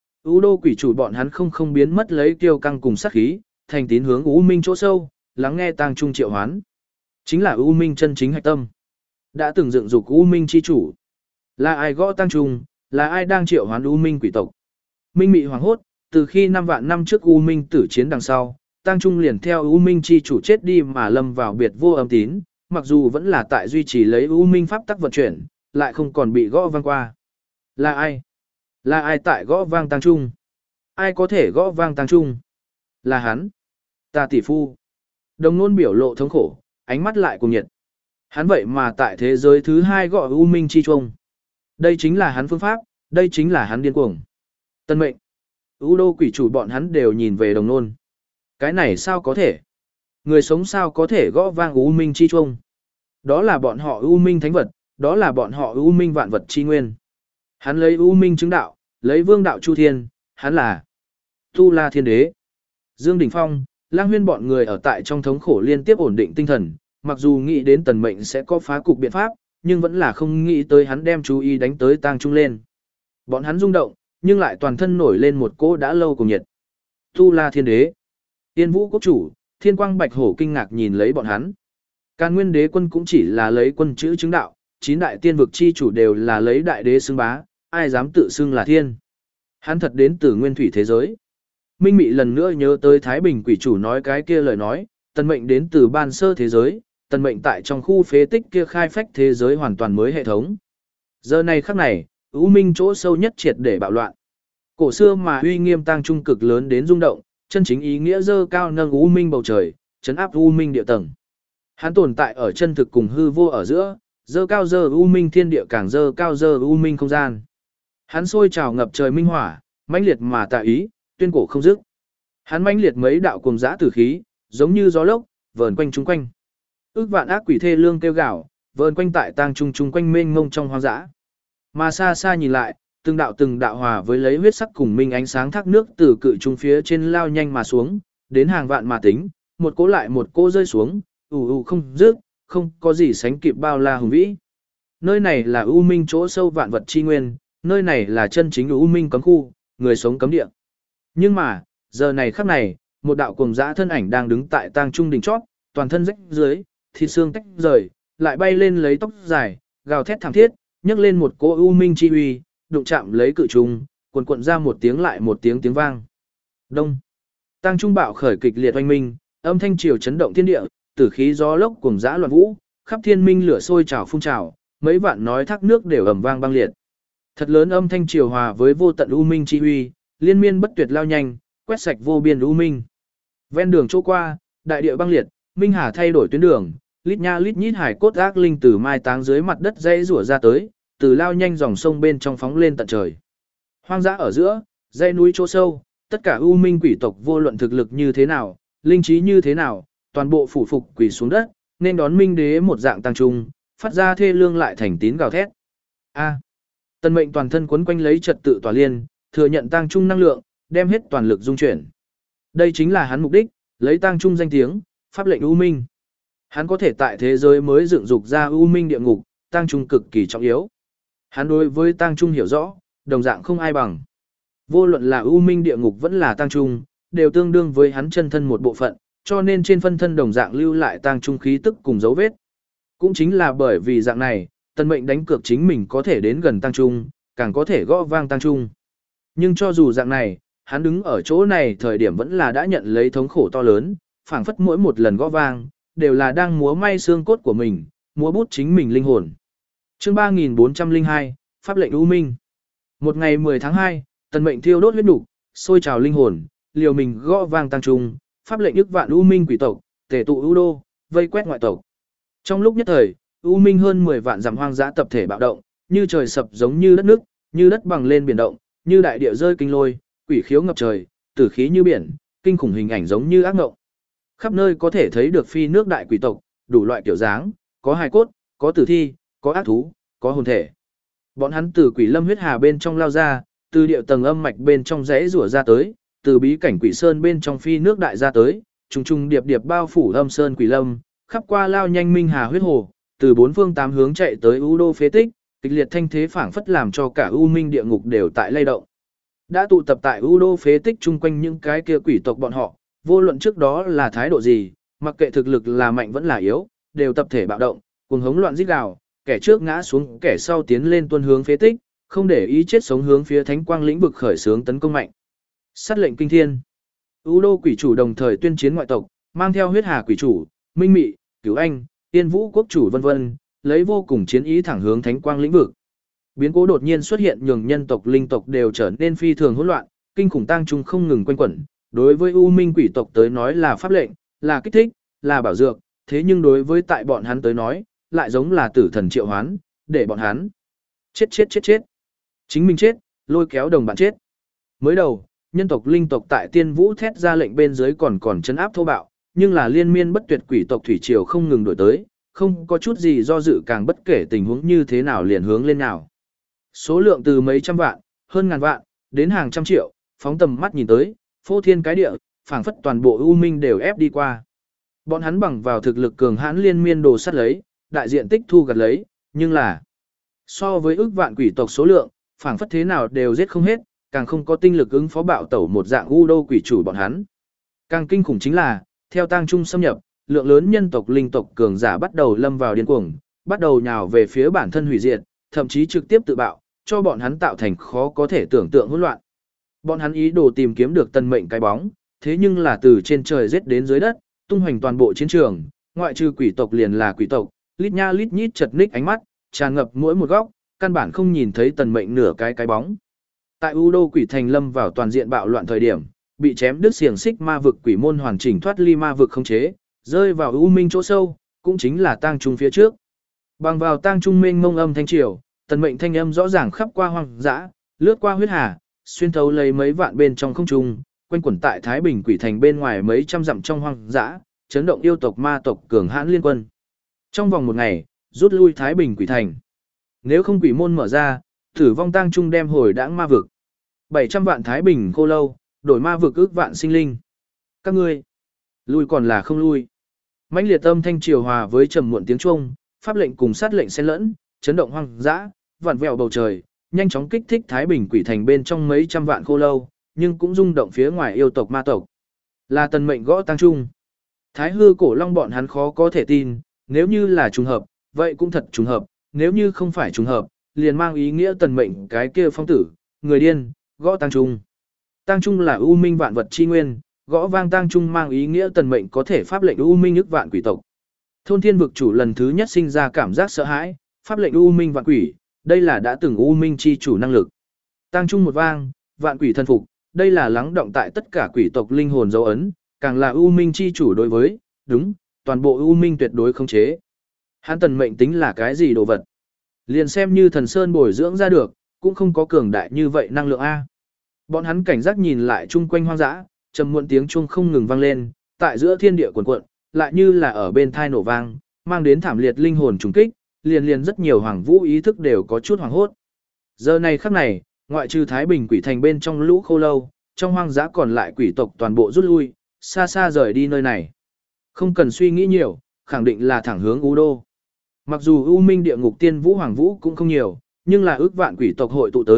U Đô quỷ chủ bọn hắn không không biến mất lấy kiêu căng cùng sát khí, thành tín hướng U Minh chỗ sâu, lắng nghe Tang Trung triệu hoán. Chính là U Minh chân chính hạch tâm. Đã từng dựng dục U Minh chi chủ. Là ai gõ Tang Trung, là ai đang triệu hoán U Minh quỷ tộc. Minh mị hoàng hốt, từ khi năm vạn năm trước U Minh tử chiến đằng sau, Tang Trung liền theo U Minh chi chủ chết đi mà lâm vào biệt vô âm tín, mặc dù vẫn là tại duy trì lấy U Minh pháp tắc vận chuyển, lại không còn bị gõ vang qua. Là ai? Là ai tại gõ vang Tang Trung? Ai có thể gõ vang Tang Trung? Là hắn. Ta tỷ phu. Đồng nôn biểu lộ thống khổ, ánh mắt lại cùng nhiệt. Hắn vậy mà tại thế giới thứ hai gọi U Minh chi trung. Đây chính là hắn phương pháp, đây chính là hắn điên cuồng. Tân mệnh. U Đô quỷ chủ bọn hắn đều nhìn về đồng nôn. Cái này sao có thể? Người sống sao có thể gõ vang U Minh chi trung? Đó là bọn họ U Minh thánh vật, đó là bọn họ U Minh vạn vật chi nguyên. Hắn lấy U Minh chứng đạo, lấy vương đạo chu thiên, hắn là Tu La Thiên Đế. Dương Đình Phong, Lang Huyên bọn người ở tại trong thống khổ liên tiếp ổn định tinh thần, mặc dù nghĩ đến tần mệnh sẽ có phá cục biện pháp, nhưng vẫn là không nghĩ tới hắn đem chú ý đánh tới Tang Trung lên. Bọn hắn rung động, nhưng lại toàn thân nổi lên một cỗ đã lâu cùng nhiệt. Tu La Thiên Đế, Tiên Vũ Quốc Chủ, Thiên Quang Bạch Hổ kinh ngạc nhìn lấy bọn hắn. Càn Nguyên Đế quân cũng chỉ là lấy quân chữ chứng đạo, chín đại tiên vực chi chủ đều là lấy đại đế xưng bá, ai dám tự xưng là thiên. Hắn thật đến từ nguyên thủy thế giới. Minh Mị lần nữa nhớ tới Thái Bình quỷ chủ nói cái kia lời nói, tần mệnh đến từ ban sơ thế giới, tần mệnh tại trong khu phế tích kia khai phách thế giới hoàn toàn mới hệ thống. Giờ này khắc này, U Minh chỗ sâu nhất triệt để bạo loạn. Cổ xưa mà uy nghiêm Tang Trung cực lớn đến rung động, chân chính ý nghĩa dơ cao nâng U Minh bầu trời, chấn áp U Minh địa tầng. Hắn tồn tại ở chân thực cùng hư vô ở giữa, dơ cao dơ U Minh thiên địa càng dơ cao dơ U Minh không gian. Hắn sôi trào ngập trời minh hỏa, mãnh liệt mà tạ ý, tuyên cổ không dứt. Hắn mãnh liệt mấy đạo cùng dã tử khí, giống như gió lốc, vờn quanh chúng quanh. Ước vạn ác quỷ thê lương kêu gào, vờn quanh tại Tang Trung chung quanh mênh mông trong hoang dã. Mà xa xa nhìn lại, từng đạo từng đạo hòa với lấy huyết sắc cùng minh ánh sáng thác nước từ cự trung phía trên lao nhanh mà xuống, đến hàng vạn mà tính, một cỗ lại một cỗ rơi xuống, ù ù không dứt, không có gì sánh kịp bao la hùng vĩ. Nơi này là U Minh chỗ sâu vạn vật chi nguyên, nơi này là chân chính U Minh cấm khu, người sống cấm địa. Nhưng mà, giờ này khắc này, một đạo cuồng dã thân ảnh đang đứng tại Tang Trung đỉnh chót, toàn thân rách dưới, thịt xương tách rời, lại bay lên lấy tóc dài, gào thét thảm thiết, nhấc lên một cỗ U Minh chi uy, đụng chạm lấy cự trùng, cuồn cuộn ra một tiếng lại một tiếng tiếng vang. Đông. Tang Trung bạo khởi kịch liệt oanh minh, âm thanh triều chấn động thiên địa, tử khí gió lốc cuồng dã loạn vũ, khắp thiên minh lửa sôi trào phun trào, mấy vạn nói thác nước đều ầm vang băng liệt. Thật lớn âm thanh triều hòa với vô tận U Minh chi uy, liên miên bất tuyệt lao nhanh, quét sạch vô biên U Minh. Ven đường chỗ qua, đại địa băng liệt, Minh Hà thay đổi tuyến đường, lít nha lít nhít hải cốt ác linh từ mai táng dưới mặt đất dãy rủa ra tới, từ lao nhanh dòng sông bên trong phóng lên tận trời. Hoang dã ở giữa, dãy núi chỗ sâu, tất cả U Minh quỷ tộc vô luận thực lực như thế nào, linh trí như thế nào, toàn bộ phủ phục quỳ xuống đất, nên đón Minh Đế một dạng Tang Trung, phát ra thê lương lại thành tín gào thét. A. Tần Mệnh toàn thân quấn quanh lấy trật tự tỏa liên, thừa nhận Tang Trung năng lượng, đem hết toàn lực dung chuyển. Đây chính là hắn mục đích, lấy Tang Trung danh tiếng, pháp lệnh U Minh. Hắn có thể tại thế giới mới dựng dục ra U Minh địa ngục, Tang Trung cực kỳ trọng yếu. Hắn đối với Tang Trung hiểu rõ, đồng dạng không ai bằng. Vô luận là U Minh địa ngục vẫn là tang trung, đều tương đương với hắn chân thân một bộ phận, cho nên trên phân thân đồng dạng lưu lại tang trung khí tức cùng dấu vết. Cũng chính là bởi vì dạng này, Tần Mệnh đánh cược chính mình có thể đến gần tang trung, càng có thể gõ vang tang trung. Nhưng cho dù dạng này, hắn đứng ở chỗ này thời điểm vẫn là đã nhận lấy thống khổ to lớn, phảng phất mỗi một lần gõ vang, đều là đang múa may xương cốt của mình, múa bút chính mình linh hồn. Chương ba nghìn bốn trăm lẻ hai, Pháp lệnh U Minh. Một ngày mười tháng hai, Tần Mệnh thiêu đốt huyết nục, sôi trào linh hồn, liều mình gõ vang tăng trung, pháp lệnh ức vạn U Minh quỷ tộc, tề tụ U đô, vây quét ngoại tộc. Trong lúc nhất thời, U Minh hơn mười vạn dặm hoang dã tập thể bạo động, như trời sập giống như đất nước, như đất bằng lên biển động, như đại địa rơi kinh lôi, quỷ khiếu ngập trời, tử khí như biển, kinh khủng hình ảnh giống như ác ngộng. Khắp nơi có thể thấy được phi nước đại quỷ tộc, đủ loại kiểu dáng, có hài cốt, có tử thi, có ác thú, có hồn thể. Bọn hắn từ quỷ lâm huyết hà bên trong lao ra, từ địa tầng âm mạch bên trong rẽ rủa ra tới, từ bí cảnh quỷ sơn bên trong phi nước đại ra tới, trùng trùng điệp điệp bao phủ âm sơn quỷ lâm, khắp qua lao nhanh minh hà huyết hồ, từ bốn phương tám hướng chạy tới U đô phế tích, kịch liệt thanh thế phảng phất làm cho cả U Minh địa ngục đều tại lay động. Đã tụ tập tại U đô phế tích chung quanh những cái kia quỷ tộc bọn họ, vô luận trước đó là thái độ gì, mặc kệ thực lực là mạnh vẫn là yếu, đều tập thể bạo động, cuồng hống loạn rít gào, kẻ trước ngã xuống, kẻ sau tiến lên tuân hướng phế tích, không để ý chết sống hướng phía thánh quang lĩnh vực khởi xướng tấn công mạnh. Sát lệnh kinh thiên. U đô quỷ chủ đồng thời tuyên chiến ngoại tộc, mang theo huyết hà quỷ chủ, minh mị, cửu anh, tiên vũ quốc chủ vân vân, lấy vô cùng chiến ý thẳng hướng thánh quang lĩnh vực. Biến cố đột nhiên xuất hiện nhường nhân tộc linh tộc đều trở nên phi thường hỗn loạn, kinh khủng tang trung không ngừng quanh quẩn. Đối với U Minh quỷ tộc tới nói là pháp lệnh, là kích thích, là bảo dược, thế nhưng đối với tại bọn hắn tới nói, lại giống là tử thần triệu hoán, để bọn hắn chết chết chết chết. Chính mình chết, lôi kéo đồng bạn chết. Mới đầu, nhân tộc linh tộc tại Tiên Vũ thét ra lệnh bên dưới còn còn trấn áp thô bạo, nhưng là liên miên bất tuyệt quỷ tộc thủy triều không ngừng đổi tới, không có chút gì do dự, càng bất kể tình huống như thế nào liền hướng lên nào. Số lượng từ mấy trăm vạn, hơn ngàn vạn, đến hàng trăm triệu, phóng tầm mắt nhìn tới, phô thiên cái địa, phảng phất toàn bộ U Minh đều ép đi qua. Bọn hắn bằng vào thực lực cường hãn liên miên đồ sắt lấy, đại diện tích thu gặt lấy, nhưng là so với ước vạn quỷ tộc số lượng, phảng phất thế nào đều giết không hết, càng không có tinh lực ứng phó bạo tẩu một dạng U đô quỷ chủ bọn hắn. Càng kinh khủng chính là, theo tang trung xâm nhập, lượng lớn nhân tộc linh tộc cường giả bắt đầu lâm vào điên cuồng, bắt đầu nhào về phía bản thân hủy diệt, thậm chí trực tiếp tự bạo, cho bọn hắn tạo thành khó có thể tưởng tượng hỗn loạn. Bọn hắn ý đồ tìm kiếm được Tần Mệnh cái bóng, thế nhưng là từ trên trời giết đến dưới đất, tung hoành toàn bộ chiến trường, ngoại trừ quỷ tộc liền là quỷ tộc, lít nha lít nhít chật ních ánh mắt, tràn ngập mỗi một góc, căn bản không nhìn thấy Tần Mệnh nửa cái cái bóng. Tại U đô quỷ thành lâm vào toàn diện bạo loạn thời điểm, bị chém đứt xiềng xích ma vực quỷ môn hoàn chỉnh thoát ly ma vực không chế, rơi vào U Minh chỗ sâu, cũng chính là tang trung phía trước. Bằng vào tang trung mênh mông âm thanh triều, Tần Mệnh thanh âm rõ ràng khắp qua hoang dã, lướt qua huyết hà, xuyên thấu lấy mấy vạn bên trong không trung, quanh quẩn tại Thái Bình quỷ thành bên ngoài mấy trăm dặm trong hoang dã, chấn động yêu tộc ma tộc cường hãn liên quân. Trong vòng một ngày, rút lui Thái Bình quỷ thành. Nếu không quỷ môn mở ra, tử vong tang trung đem hồi đãng ma vực. bảy trăm vạn Thái Bình khô lâu, đổi ma vực ước vạn sinh linh. Các ngươi, lui còn là không lui. Mãnh liệt âm thanh triều hòa với trầm muộn tiếng chuông, pháp lệnh cùng sát lệnh xen lẫn, chấn động hoang dã, vặn vẹo bầu trời, nhanh chóng kích thích Thái Bình quỷ thành bên trong mấy trăm vạn khô lâu, nhưng cũng rung động phía ngoài yêu tộc ma tộc. Là Tần Mệnh gõ tang trung. Thái hư cổ long bọn hắn khó có thể tin, nếu như là trùng hợp, vậy cũng thật trùng hợp, nếu như không phải trùng hợp, liền mang ý nghĩa Tần Mệnh cái kia phong tử, người điên, gõ tang trung. Tang trung là U Minh vạn vật chi nguyên, gõ vang tang trung mang ý nghĩa Tần Mệnh có thể pháp lệnh U Minh ức vạn quỷ tộc. Thôn Thiên vực chủ lần thứ nhất sinh ra cảm giác sợ hãi, pháp lệnh U Minh vạn quỷ, đây là đã từng U Minh chi chủ năng lực. Tang trung một vang, vạn quỷ thân phục, đây là lắng động tại tất cả quỷ tộc linh hồn dấu ấn, càng là U Minh chi chủ đối với, đúng, toàn bộ U Minh tuyệt đối không chế. Hắn Tần Mệnh tính là cái gì đồ vật? Liền xem như thần sơn bồi dưỡng ra được, cũng không có cường đại như vậy năng lượng A. Bọn hắn cảnh giác nhìn lại chung quanh hoang dã, trầm muộn tiếng chuông không ngừng vang lên, tại giữa thiên địa cuồn cuộn, lại như là ở bên thai nổ vang, mang đến thảm liệt linh hồn trùng kích, liền liền rất nhiều hoàng vũ ý thức đều có chút hoảng hốt. Giờ này khắc này, ngoại trừ Thái Bình quỷ thành bên trong lũ khô lâu, trong hoang dã còn lại quỷ tộc toàn bộ rút lui, xa xa rời đi nơi này. Không cần suy nghĩ nhiều, khẳng định là thẳng hướng U đô. Mặc dù U Minh địa ngục tiên vũ hoàng vũ cũng không nhiều, nhưng là ước vạn quỷ tộc hội tụ tới,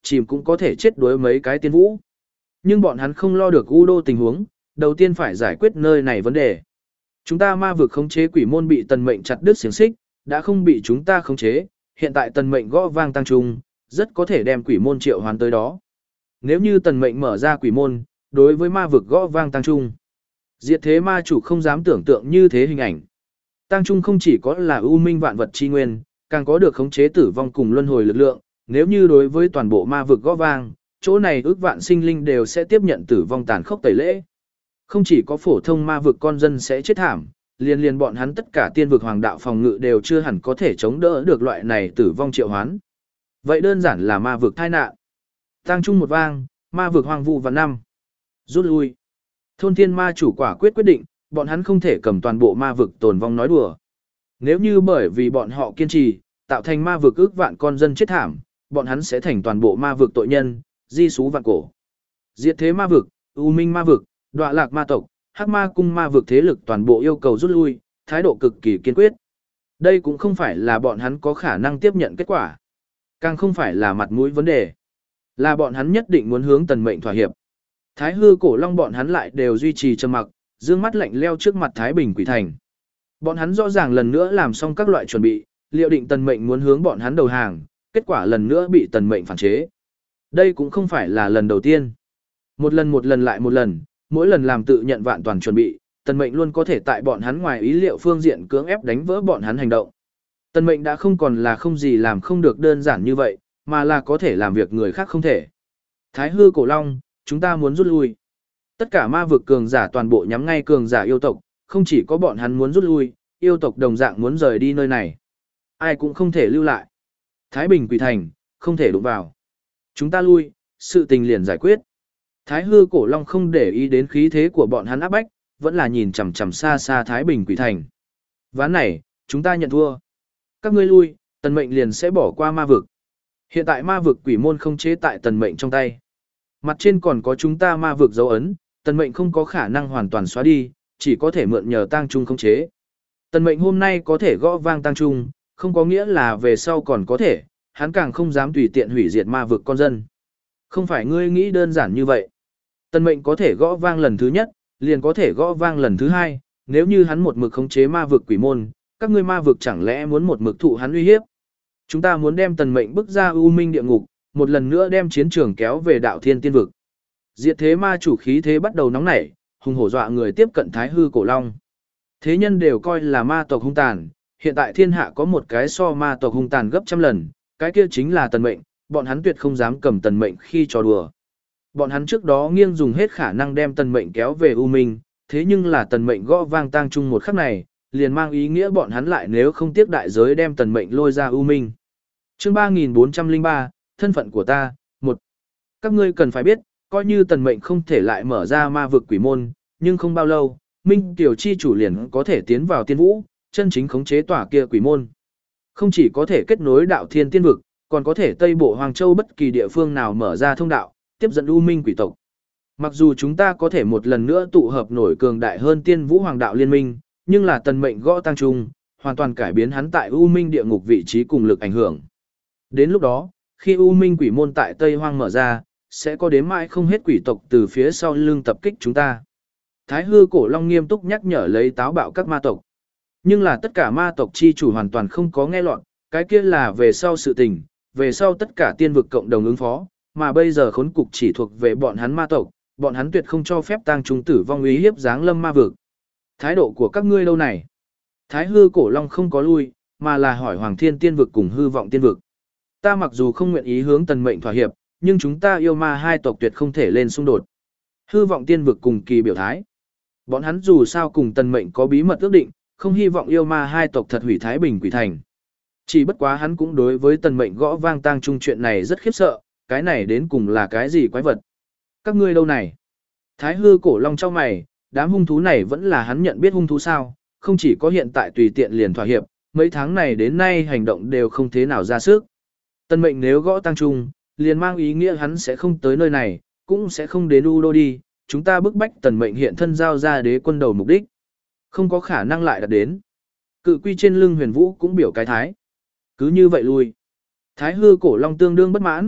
chìm cũng có thể chết đuối mấy cái tiên vũ. Nhưng bọn hắn không lo được U Đô tình huống, đầu tiên phải giải quyết nơi này vấn đề. Chúng ta ma vực khống chế quỷ môn bị tần mệnh chặt đứt xiềng xích, đã không bị chúng ta khống chế, hiện tại tần mệnh gõ vang tăng trung, rất có thể đem quỷ môn triệu hoán tới đó. Nếu như tần mệnh mở ra quỷ môn, đối với ma vực gõ vang tăng trung, diệt thế ma chủ không dám tưởng tượng như thế hình ảnh. Tăng trung không chỉ có là ưu minh vạn vật chi nguyên, càng có được khống chế tử vong cùng luân hồi lực lượng, nếu như đối với toàn bộ ma vực gõ vang, chỗ này ước vạn sinh linh đều sẽ tiếp nhận tử vong tàn khốc tẩy lễ. Không chỉ có phổ thông ma vực con dân sẽ chết thảm, liền liền bọn hắn tất cả tiên vực hoàng đạo phòng ngự đều chưa hẳn có thể chống đỡ được loại này tử vong triệu hoán. Vậy đơn giản là ma vực tai nạn. Tăng trung một vang, ma vực hoang vu và năm. Rút lui. Thôn thiên ma chủ quả quyết quyết định, bọn hắn không thể cầm toàn bộ ma vực tồn vong nói đùa. Nếu như bởi vì bọn họ kiên trì, tạo thành ma vực ước vạn con dân chết thảm, bọn hắn sẽ thành toàn bộ ma vực tội nhân, di xú vạn cổ. Diệt thế ma vực, u minh ma vực, đọa lạc ma tộc, hắc ma cung ma vực thế lực toàn bộ yêu cầu rút lui, thái độ cực kỳ kiên quyết. Đây cũng không phải là bọn hắn có khả năng tiếp nhận kết quả. Càng không phải là mặt mũi vấn đề. Là bọn hắn nhất định muốn hướng tần mệnh thỏa hiệp. Thái hư cổ long bọn hắn lại đều duy trì trầm mặc, dương mắt lạnh leo trước mặt Thái Bình Quỷ Thành. Bọn hắn rõ ràng lần nữa làm xong các loại chuẩn bị, liệu định tần mệnh muốn hướng bọn hắn đầu hàng, kết quả lần nữa bị tần mệnh phản chế. Đây cũng không phải là lần đầu tiên. Một lần một lần lại một lần, mỗi lần làm tự nhận vạn toàn chuẩn bị, tần mệnh luôn có thể tại bọn hắn ngoài ý liệu phương diện cưỡng ép đánh vỡ bọn hắn hành động. Tần mệnh đã không còn là không gì làm không được đơn giản như vậy, mà là có thể làm việc người khác không thể. Thái hư cổ long, chúng ta muốn rút lui. Tất cả ma vực cường giả toàn bộ nhắm ngay cường giả yêu tộc, không chỉ có bọn hắn muốn rút lui, yêu tộc đồng dạng muốn rời đi nơi này. Ai cũng không thể lưu lại. Thái Bình Quỷ Thành, không thể đụng vào. Chúng ta lui, sự tình liền giải quyết. Thái hư cổ long không để ý đến khí thế của bọn hắn áp bách, vẫn là nhìn chằm chằm xa xa Thái Bình Quỷ Thành. Ván này, chúng ta nhận thua. Các ngươi lui, tần mệnh liền sẽ bỏ qua ma vực. Hiện tại ma vực quỷ môn không chế tại tần mệnh trong tay. Mặt trên còn có chúng ta ma vực dấu ấn, tần mệnh không có khả năng hoàn toàn xóa đi, chỉ có thể mượn nhờ tang trung không chế. Tần mệnh hôm nay có thể gõ vang tang trung, không có nghĩa là về sau còn có thể, hắn càng không dám tùy tiện hủy diệt ma vực con dân. Không phải ngươi nghĩ đơn giản như vậy. Tần mệnh có thể gõ vang lần thứ nhất, liền có thể gõ vang lần thứ hai, nếu như hắn một mực khống chế ma vực quỷ môn, các ngươi ma vực chẳng lẽ muốn một mực thụ hắn uy hiếp. Chúng ta muốn đem tần mệnh bức ra u minh địa ngục, một lần nữa đem chiến trường kéo về đạo thiên tiên vực. Diệt thế ma chủ khí thế bắt đầu nóng nảy, hùng hổ dọa người tiếp cận Thái hư cổ long. Thế nhân đều coi là ma tộc hung tàn, hiện tại thiên hạ có một cái so ma tộc hung tàn gấp trăm lần, cái kia chính là tần mệnh, bọn hắn tuyệt không dám cầm tần mệnh khi trò đùa. Bọn hắn trước đó nghiêng dùng hết khả năng đem tần mệnh kéo về u minh, thế nhưng là tần mệnh gõ vang tang chung một khắc này, liền mang ý nghĩa bọn hắn lại nếu không tiếc đại giới đem tần mệnh lôi ra u minh. Chương ba nghìn bốn trăm lẻ ba, thân phận của ta, một. Các ngươi cần phải biết, coi như tần mệnh không thể lại mở ra ma vực quỷ môn, nhưng không bao lâu, Minh Tiểu chi chủ liền có thể tiến vào tiên vũ, chân chính khống chế tỏa kia quỷ môn. Không chỉ có thể kết nối đạo thiên tiên vực, còn có thể Tây Bộ Hoàng Châu bất kỳ địa phương nào mở ra thông đạo, tiếp dẫn u minh quỷ tộc. Mặc dù chúng ta có thể một lần nữa tụ hợp nổi cường đại hơn tiên vũ hoàng đạo liên minh, nhưng là tần mệnh gõ tăng trung, hoàn toàn cải biến hắn tại u minh địa ngục vị trí cùng lực ảnh hưởng. Đến lúc đó, khi u minh quỷ môn tại Tây Hoang mở ra, sẽ có đến mãi không hết quỷ tộc từ phía sau lưng tập kích chúng ta. Thái hư cổ long nghiêm túc nhắc nhở lấy táo bạo các ma tộc. Nhưng là tất cả ma tộc chi chủ hoàn toàn không có nghe lọt, cái kia là về sau sự tình, về sau tất cả tiên vực cộng đồng ứng phó, mà bây giờ khốn cục chỉ thuộc về bọn hắn ma tộc, bọn hắn tuyệt không cho phép tang trung tử vong uy hiếp giáng lâm ma vực. Thái độ của các ngươi lâu này? Thái hư cổ long không có lui, mà là hỏi Hoàng Thiên tiên vực cùng hư vọng tiên vực. Ta mặc dù không nguyện ý hướng tần mệnh thỏa hiệp, nhưng chúng ta yêu ma hai tộc tuyệt không thể lên xung đột. Hư vọng tiên vực cùng kỳ biểu thái. Bọn hắn dù sao cùng tần mệnh có bí mật ước định, không hy vọng yêu ma hai tộc thật hủy Thái Bình Quỷ Thành. Chỉ bất quá hắn cũng đối với tần mệnh gõ vang tang trung chuyện này rất khiếp sợ, cái này đến cùng là cái gì quái vật. Các ngươi đâu này? Thái hư cổ long trong mày, đám hung thú này vẫn là hắn nhận biết hung thú sao, không chỉ có hiện tại tùy tiện liền thỏa hiệp, mấy tháng này đến nay hành động đều không thế nào ra sức. Tần mệnh nếu gõ tăng trung, liền mang ý nghĩa hắn sẽ không tới nơi này, cũng sẽ không đến U Đô đi, chúng ta bức bách tần mệnh hiện thân giao ra đế quân đầu mục đích. Không có khả năng lại đạt đến. Cự quy trên lưng huyền vũ cũng biểu cái thái. Cứ như vậy lui. Thái hư cổ long tương đương bất mãn,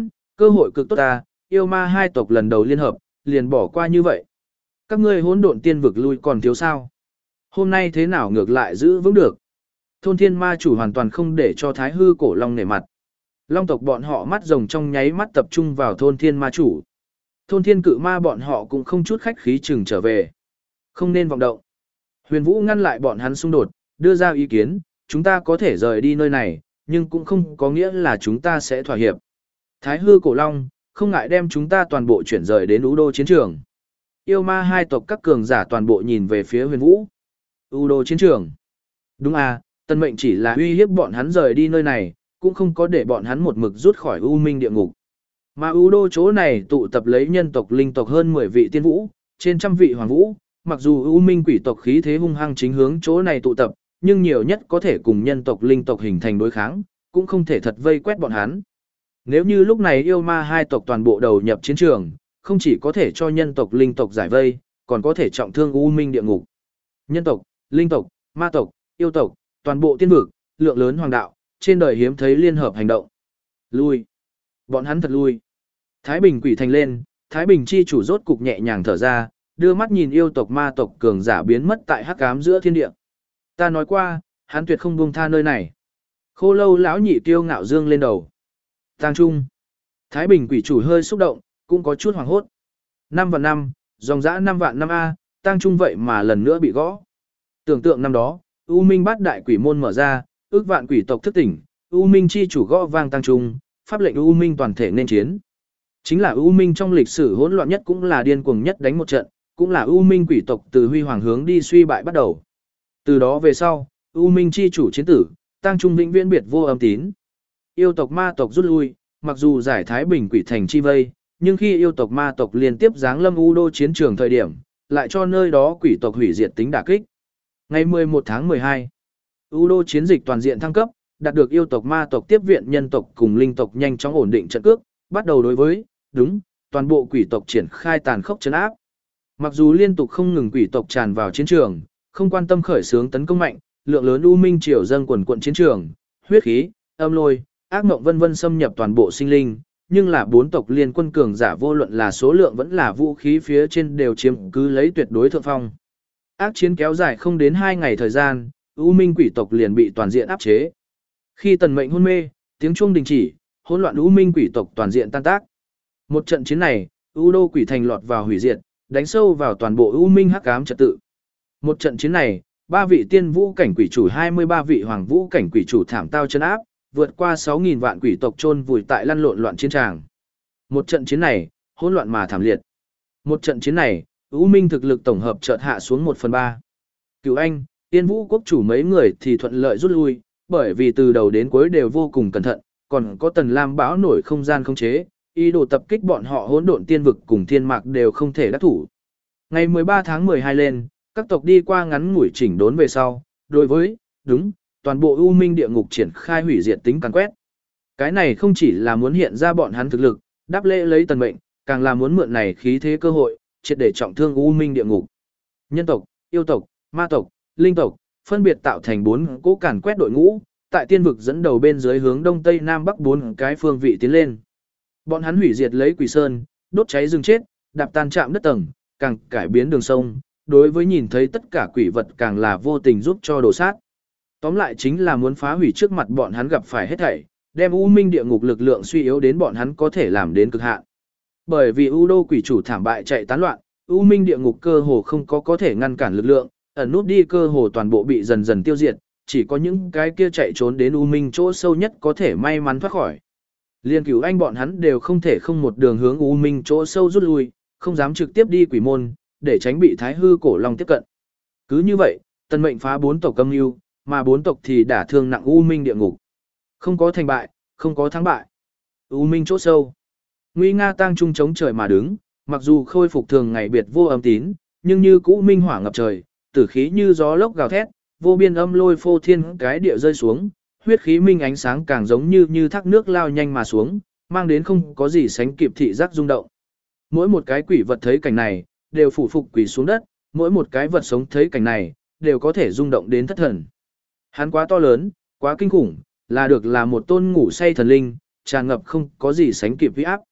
cơ hội cực tốt ta, yêu ma hai tộc lần đầu liên hợp, liền bỏ qua như vậy. Các ngươi hỗn độn tiên vực lui còn thiếu sao? Hôm nay thế nào ngược lại giữ vững được? Thôn thiên ma chủ hoàn toàn không để cho thái hư cổ long nể mặt. Long tộc bọn họ mắt rồng trong nháy mắt tập trung vào thôn thiên ma chủ. Thôn thiên cự ma bọn họ cũng không chút khách khí chừng trở về. Không nên vọng động. Huyền Vũ ngăn lại bọn hắn xung đột, đưa ra ý kiến, chúng ta có thể rời đi nơi này, nhưng cũng không có nghĩa là chúng ta sẽ thỏa hiệp. Thái hư cổ long, không ngại đem chúng ta toàn bộ chuyển rời đến U Đô chiến trường. Yêu ma hai tộc các cường giả toàn bộ nhìn về phía Huyền Vũ. U Đô chiến trường. Đúng à, Tân Mệnh chỉ là uy hiếp bọn hắn rời đi nơi này, cũng không có để bọn hắn một mực rút khỏi U Minh địa ngục. Mà U Đô chỗ này tụ tập lấy nhân tộc linh tộc hơn mười vị tiên vũ, trên trăm vị hoàng vũ, mặc dù U Minh quỷ tộc khí thế hung hăng chính hướng chỗ này tụ tập, nhưng nhiều nhất có thể cùng nhân tộc linh tộc hình thành đối kháng, cũng không thể thật vây quét bọn hắn. Nếu như lúc này yêu ma hai tộc toàn bộ đầu nhập chiến trường, không chỉ có thể cho nhân tộc linh tộc giải vây, còn có thể trọng thương U Minh địa ngục. Nhân tộc, linh tộc, ma tộc, yêu tộc, toàn bộ tiên vực, lượng lớn hoàng đạo, trên đời hiếm thấy liên hợp hành động. Lui. Bọn hắn thật lui. Thái Bình quỷ thành lên, Thái Bình chi chủ rốt cục nhẹ nhàng thở ra, đưa mắt nhìn yêu tộc ma tộc cường giả biến mất tại hắc ám giữa thiên địa. Ta nói qua, hắn tuyệt không buông tha nơi này. Khô Lâu lão nhị tiêu ngạo dương lên đầu. Tang Trung. Thái Bình quỷ chủ hơi xúc động, cũng có chút hoảng hốt. Năm vạn năm, dòng dã năm vạn năm a, Tang Trung vậy mà lần nữa bị gõ. Tưởng tượng năm đó, U Minh bát đại quỷ môn mở ra, ước vạn quỷ tộc thức tỉnh, U Minh chi chủ gõ vang Tang Trung, pháp lệnh U Minh toàn thể nên chiến. Chính là U Minh trong lịch sử hỗn loạn nhất cũng là điên cuồng nhất đánh một trận, cũng là U Minh quỷ tộc từ huy hoàng hướng đi suy bại bắt đầu. Từ đó về sau, U Minh chi chủ chiến tử, Tang Trung vĩnh viễn biệt vô âm tín. Yêu tộc ma tộc rút lui, mặc dù giải Thái Bình quỷ thành chi vây, nhưng khi yêu tộc ma tộc liên tiếp giáng lâm U Đô chiến trường thời điểm, lại cho nơi đó quỷ tộc hủy diệt tính đả kích. Ngày mười một tháng mười hai, U Đô chiến dịch toàn diện thăng cấp, đạt được yêu tộc ma tộc tiếp viện nhân tộc cùng linh tộc nhanh chóng ổn định trận cước, bắt đầu đối với, đúng, toàn bộ quỷ tộc triển khai tàn khốc trấn áp. Mặc dù liên tục không ngừng quỷ tộc tràn vào chiến trường, không quan tâm khởi xướng tấn công mạnh, lượng lớn u minh triều dâng quần quận chiến trường, huyết khí, âm lôi, ác mộng vân vân xâm nhập toàn bộ sinh linh, nhưng là bốn tộc liên quân cường giả vô luận là số lượng vẫn là vũ khí phía trên đều chiếm cứ lấy tuyệt đối thượng phong. Ác chiến kéo dài không đến hai ngày thời gian, u minh quỷ tộc liền bị toàn diện áp chế. Khi Tần Mệnh hôn mê, tiếng chuông đình chỉ, hỗn loạn u minh quỷ tộc toàn diện tan tác. Một trận chiến này, U Đô quỷ thành lọt vào hủy diệt, đánh sâu vào toàn bộ u minh hắc ám trật tự. Một trận chiến này, ba vị tiên vũ cảnh quỷ chủ hai mươi ba vị hoàng vũ cảnh quỷ chủ thảm tao chân áp, vượt qua sáu nghìn vạn quỷ tộc chôn vùi tại lăn lộn loạn chiến tràng. Một trận chiến này, hỗn loạn mà thảm liệt. Một trận chiến này, U Minh thực lực tổng hợp chợt hạ xuống một phần ba. Cửu Anh, Tiên Vũ quốc chủ mấy người thì thuận lợi rút lui, bởi vì từ đầu đến cuối đều vô cùng cẩn thận, còn có Tần Lam bão nổi không gian khống chế, ý đồ tập kích bọn họ hỗn độn tiên vực cùng thiên mạc đều không thể đắc thủ. Ngày mười ba tháng mười hai lên, các tộc đi qua ngắn ngủi chỉnh đốn về sau, đối với, đúng, toàn bộ U Minh địa ngục triển khai hủy diệt tính càn quét. Cái này không chỉ là muốn hiện ra bọn hắn thực lực, đáp lễ lấy Tần Mệnh, càng là muốn mượn này khí thế cơ hội, triệt để trọng thương U Minh địa ngục. Nhân tộc, yêu tộc, ma tộc, linh tộc, phân biệt tạo thành bốn cỗ càn quét đội ngũ, tại tiên vực dẫn đầu bên dưới hướng đông tây nam bắc bốn cái phương vị tiến lên. Bọn hắn hủy diệt lấy Quỷ Sơn, đốt cháy rừng chết, đạp tan chạm đất tầng, càng cải biến đường sông, đối với nhìn thấy tất cả quỷ vật càng là vô tình giúp cho đổ sát. Tóm lại chính là muốn phá hủy trước mặt bọn hắn gặp phải hết thảy, đem U Minh địa ngục lực lượng suy yếu đến bọn hắn có thể làm đến cực hạn. Bởi vì U Đô quỷ chủ thảm bại chạy tán loạn, U Minh địa ngục cơ hồ không có có thể ngăn cản lực lượng, ẩn nút đi cơ hồ toàn bộ bị dần dần tiêu diệt, chỉ có những cái kia chạy trốn đến U Minh chỗ sâu nhất có thể may mắn thoát khỏi. Liên Cửu Anh bọn hắn đều không thể không một đường hướng U Minh chỗ sâu rút lui, không dám trực tiếp đi quỷ môn, để tránh bị Thái Hư Cổ Long tiếp cận. Cứ như vậy, Tần Mệnh phá bốn tộc âm mưu, mà bốn tộc thì đả thương nặng U Minh địa ngục. Không có thành bại, không có thắng bại. U Minh chỗ sâu. Nguy nga tang trung chống trời mà đứng, mặc dù khôi phục thường ngày biệt vô âm tín, nhưng như cũ minh hỏa ngập trời, tử khí như gió lốc gào thét, vô biên âm lôi phô thiên cái địa rơi xuống, huyết khí minh ánh sáng càng giống như như thác nước lao nhanh mà xuống, mang đến không có gì sánh kịp thị giác rung động. Mỗi một cái quỷ vật thấy cảnh này, đều phủ phục quỳ xuống đất, mỗi một cái vật sống thấy cảnh này, đều có thể rung động đến thất thần. Hắn quá to lớn, quá kinh khủng, là được là một tôn ngủ say thần linh, tràn ngập không có gì sánh kịp vĩ áp.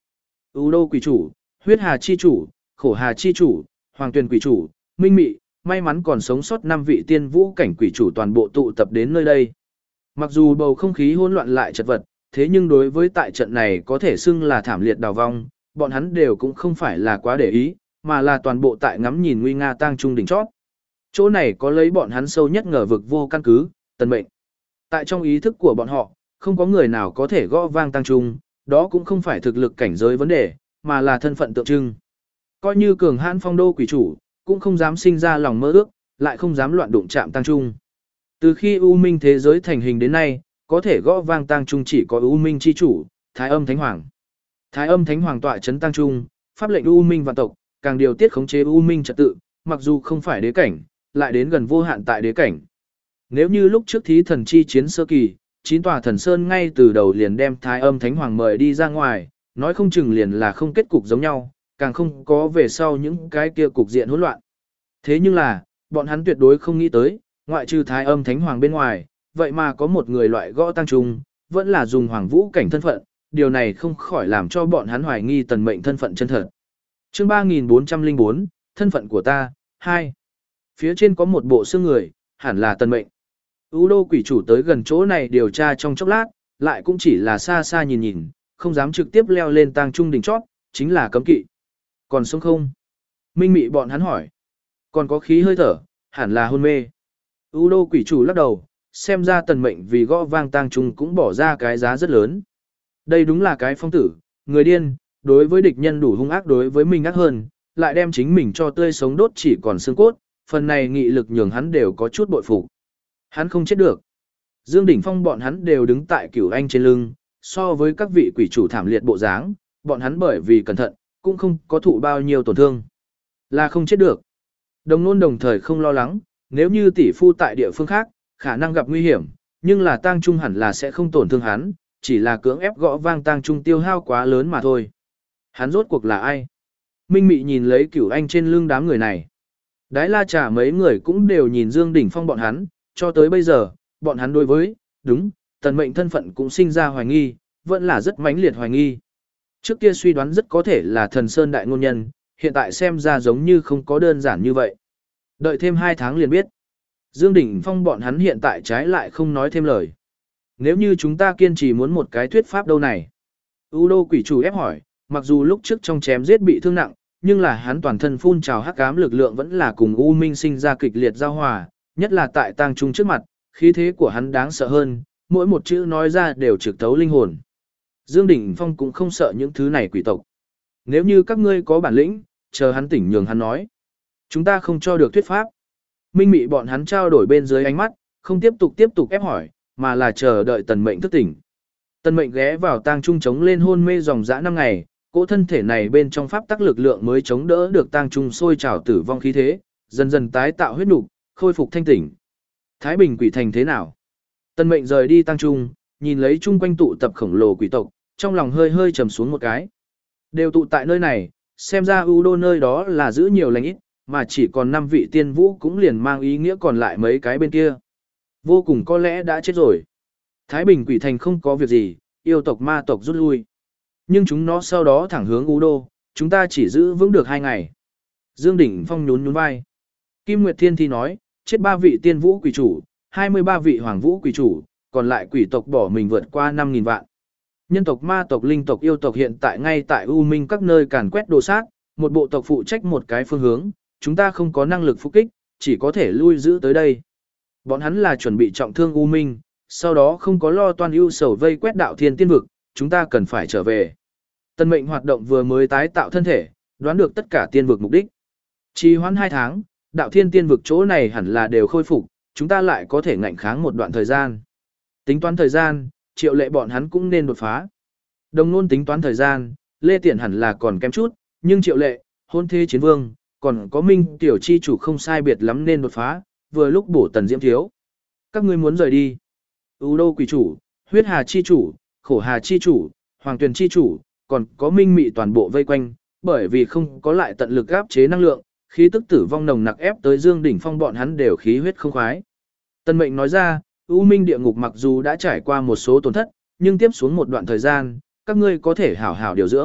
ưu đô quỷ chủ, huyết hà chi chủ, khổ hà chi chủ, hoàng tuyền quỷ chủ, minh mị, may mắn còn sống sót năm vị tiên vũ cảnh quỷ chủ toàn bộ tụ tập đến nơi đây. Mặc dù bầu không khí hỗn loạn lại chật vật, thế nhưng đối với tại trận này có thể xưng là thảm liệt đào vong, bọn hắn đều cũng không phải là quá để ý, mà là toàn bộ tại ngắm nhìn nguy nga tang trung đỉnh chót. Chỗ này có lấy bọn hắn sâu nhất ngờ vực vô căn cứ, tần mệnh. Tại trong ý thức của bọn họ, không có người nào có thể gõ vang tang trung, đó cũng không phải thực lực cảnh giới vấn đề, mà là thân phận tượng trưng. Coi như cường hãn phong đô quỷ chủ, cũng không dám sinh ra lòng mơ ước, lại không dám loạn đụng chạm tang trung. Từ khi U Minh thế giới thành hình đến nay, có thể gõ vang tang trung chỉ có U Minh chi chủ, Thái Âm Thánh Hoàng. Thái Âm Thánh Hoàng tọa trấn tang trung, pháp lệnh U Minh vạn tộc, càng điều tiết khống chế U Minh trật tự, mặc dù không phải đế cảnh, lại đến gần vô hạn tại đế cảnh. Nếu như lúc trước thí thần chi chiến sơ kỳ, chín tòa thần sơn ngay từ đầu liền đem Thái Âm Thánh Hoàng mời đi ra ngoài, nói không chừng liền là không kết cục giống nhau, càng không có về sau những cái kia cục diện hỗn loạn. Thế nhưng là, bọn hắn tuyệt đối không nghĩ tới, ngoại trừ Thái Âm Thánh Hoàng bên ngoài, vậy mà có một người loại gõ tăng trung, vẫn là dùng hoàng vũ cảnh thân phận, điều này không khỏi làm cho bọn hắn hoài nghi tần mệnh thân phận chân thật. Chương ba nghìn bốn trăm lẻ bốn, thân phận của ta, hai. Phía trên có một bộ xương người, hẳn là tần mệnh. U đô quỷ chủ tới gần chỗ này điều tra trong chốc lát, lại cũng chỉ là xa xa nhìn nhìn, không dám trực tiếp leo lên tang trung đỉnh chót, chính là cấm kỵ. Còn sống không? Minh mị bọn hắn hỏi. Còn có khí hơi thở, hẳn là hôn mê. U đô quỷ chủ lắc đầu, xem ra tần mệnh vì gõ vang tang trung cũng bỏ ra cái giá rất lớn. Đây đúng là cái phong tử, người điên, đối với địch nhân đủ hung ác đối với mình ác hơn, lại đem chính mình cho tươi sống đốt chỉ còn xương cốt, phần này nghị lực nhường hắn đều có chút bội phục. Hắn không chết được. Dương Đỉnh Phong bọn hắn đều đứng tại cửu anh trên lưng, so với các vị quỷ chủ thảm liệt bộ dáng, bọn hắn bởi vì cẩn thận, cũng không có thụ bao nhiêu tổn thương. Là không chết được. Đồng nôn đồng thời không lo lắng, nếu như tỷ phu tại địa phương khác, khả năng gặp nguy hiểm, nhưng là tang trung hẳn là sẽ không tổn thương hắn, chỉ là cưỡng ép gõ vang tang trung tiêu hao quá lớn mà thôi. Hắn rốt cuộc là ai? Minh Mị nhìn lấy cửu anh trên lưng đám người này. Đái La Trà mấy người cũng đều nhìn Dương Đỉnh Phong bọn hắn, cho tới bây giờ, bọn hắn đối với, đúng, tần mệnh thân phận cũng sinh ra hoài nghi, vẫn là rất mãnh liệt hoài nghi. Trước kia suy đoán rất có thể là thần sơn đại ngôn nhân, hiện tại xem ra giống như không có đơn giản như vậy. Đợi thêm hai tháng liền biết. Dương Đỉnh Phong bọn hắn hiện tại trái lại không nói thêm lời. Nếu như chúng ta kiên trì muốn một cái thuyết pháp đâu này? U đô quỷ chủ ép hỏi, mặc dù lúc trước trong chém giết bị thương nặng, nhưng là hắn toàn thân phun trào hắc ám lực lượng vẫn là cùng U Minh sinh ra kịch liệt giao hòa, nhất là tại tang trung trước mặt, khí thế của hắn đáng sợ hơn, mỗi một chữ nói ra đều trực thấu linh hồn. Dương Đỉnh Phong cũng không sợ những thứ này quỷ tộc. Nếu như các ngươi có bản lĩnh, chờ hắn tỉnh nhường hắn nói. Chúng ta không cho được thuyết pháp. Minh Mị bọn hắn trao đổi bên dưới ánh mắt, không tiếp tục tiếp tục ép hỏi, mà là chờ đợi tần mệnh thức tỉnh. Tần mệnh ghé vào tang trung chống lên hôn mê dòng dã năm ngày, cỗ thân thể này bên trong pháp tắc lực lượng mới chống đỡ được tang trung sôi trào tử vong khí thế, dần dần tái tạo huyết nục, khôi phục thanh tỉnh. Thái Bình quỷ thành thế nào? Tần mệnh rời đi tang trung, nhìn lấy chung quanh tụ tập khổng lồ quỷ tộc, trong lòng hơi hơi trầm xuống một cái. Đều tụ tại nơi này, xem ra U đô nơi đó là giữ nhiều lành ít, mà chỉ còn năm vị tiên vũ cũng liền mang ý nghĩa còn lại mấy cái bên kia. Vô cùng có lẽ đã chết rồi. Thái Bình quỷ thành không có việc gì, yêu tộc ma tộc rút lui. Nhưng chúng nó sau đó thẳng hướng U đô, chúng ta chỉ giữ vững được hai ngày. Dương Đỉnh Phong nhún nhún vai. Kim Nguyệt Thiên Thi nói, chết ba vị tiên vũ quỷ chủ, hai mươi ba vị hoàng vũ quỷ chủ, còn lại quỷ tộc bỏ mình vượt qua năm nghìn vạn. Nhân tộc ma tộc linh tộc yêu tộc hiện tại ngay tại U Minh các nơi càn quét đồ sát, một bộ tộc phụ trách một cái phương hướng, chúng ta không có năng lực phục kích, chỉ có thể lui giữ tới đây. Bọn hắn là chuẩn bị trọng thương U Minh, sau đó không có lo toan ưu sầu vây quét đạo thiên tiên vực, chúng ta cần phải trở về. Tân mệnh hoạt động vừa mới tái tạo thân thể, đoán được tất cả tiên vực mục đích. Trì hoãn hai tháng, đạo thiên tiên vực chỗ này hẳn là đều khôi phục, chúng ta lại có thể ngạnh kháng một đoạn thời gian. Tính toán thời gian, Triệu Lệ bọn hắn cũng nên đột phá. Đồng Nôn tính toán thời gian, Lê Tiện hẳn là còn kém chút, nhưng Triệu Lệ, Hôn Thê Chiến Vương, còn có Minh tiểu chi chủ không sai biệt lắm nên đột phá, vừa lúc bổ Tần Diễm thiếu. Các ngươi muốn rời đi? U đô quỷ chủ, huyết hà chi chủ, khổ hà chi chủ, hoàng tuyền chi chủ, còn có Minh Mị toàn bộ vây quanh, bởi vì không có lại tận lực áp chế năng lượng, khí tức tử vong nồng nặc ép tới Dương Đỉnh Phong bọn hắn đều khí huyết không khoái. Tân Mệnh nói ra, U Minh địa ngục mặc dù đã trải qua một số tổn thất, nhưng tiếp xuống một đoạn thời gian, các ngươi có thể hảo hảo điều dưỡng,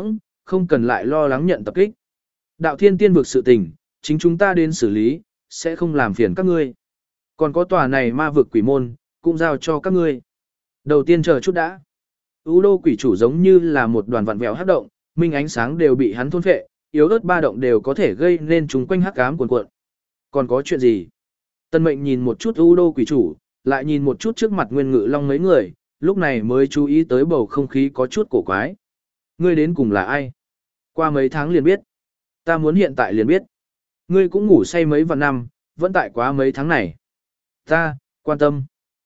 không cần lại lo lắng nhận tập kích. Đạo thiên tiên vực sự tình, chính chúng ta đến xử lý, sẽ không làm phiền các ngươi. Còn có tòa này ma vực quỷ môn, cũng giao cho các ngươi. Đầu tiên chờ chút đã. U đô quỷ chủ giống như là một đoàn vặn vẹo hắc động, minh ánh sáng đều bị hắn thôn phệ, yếu ớt ba động đều có thể gây nên chúng quanh hắc ám cuồn cuộn. Còn có chuyện gì? Tân Mệnh nhìn một chút U đô quỷ chủ, lại nhìn một chút trước mặt Nguyên Ngự Long mấy người, lúc này mới chú ý tới bầu không khí có chút cổ quái. Ngươi đến cùng là ai? Qua mấy tháng liền biết. Ta muốn hiện tại liền biết. Ngươi cũng ngủ say mấy vạn năm, vẫn tại quá mấy tháng này. Ta, quan tâm.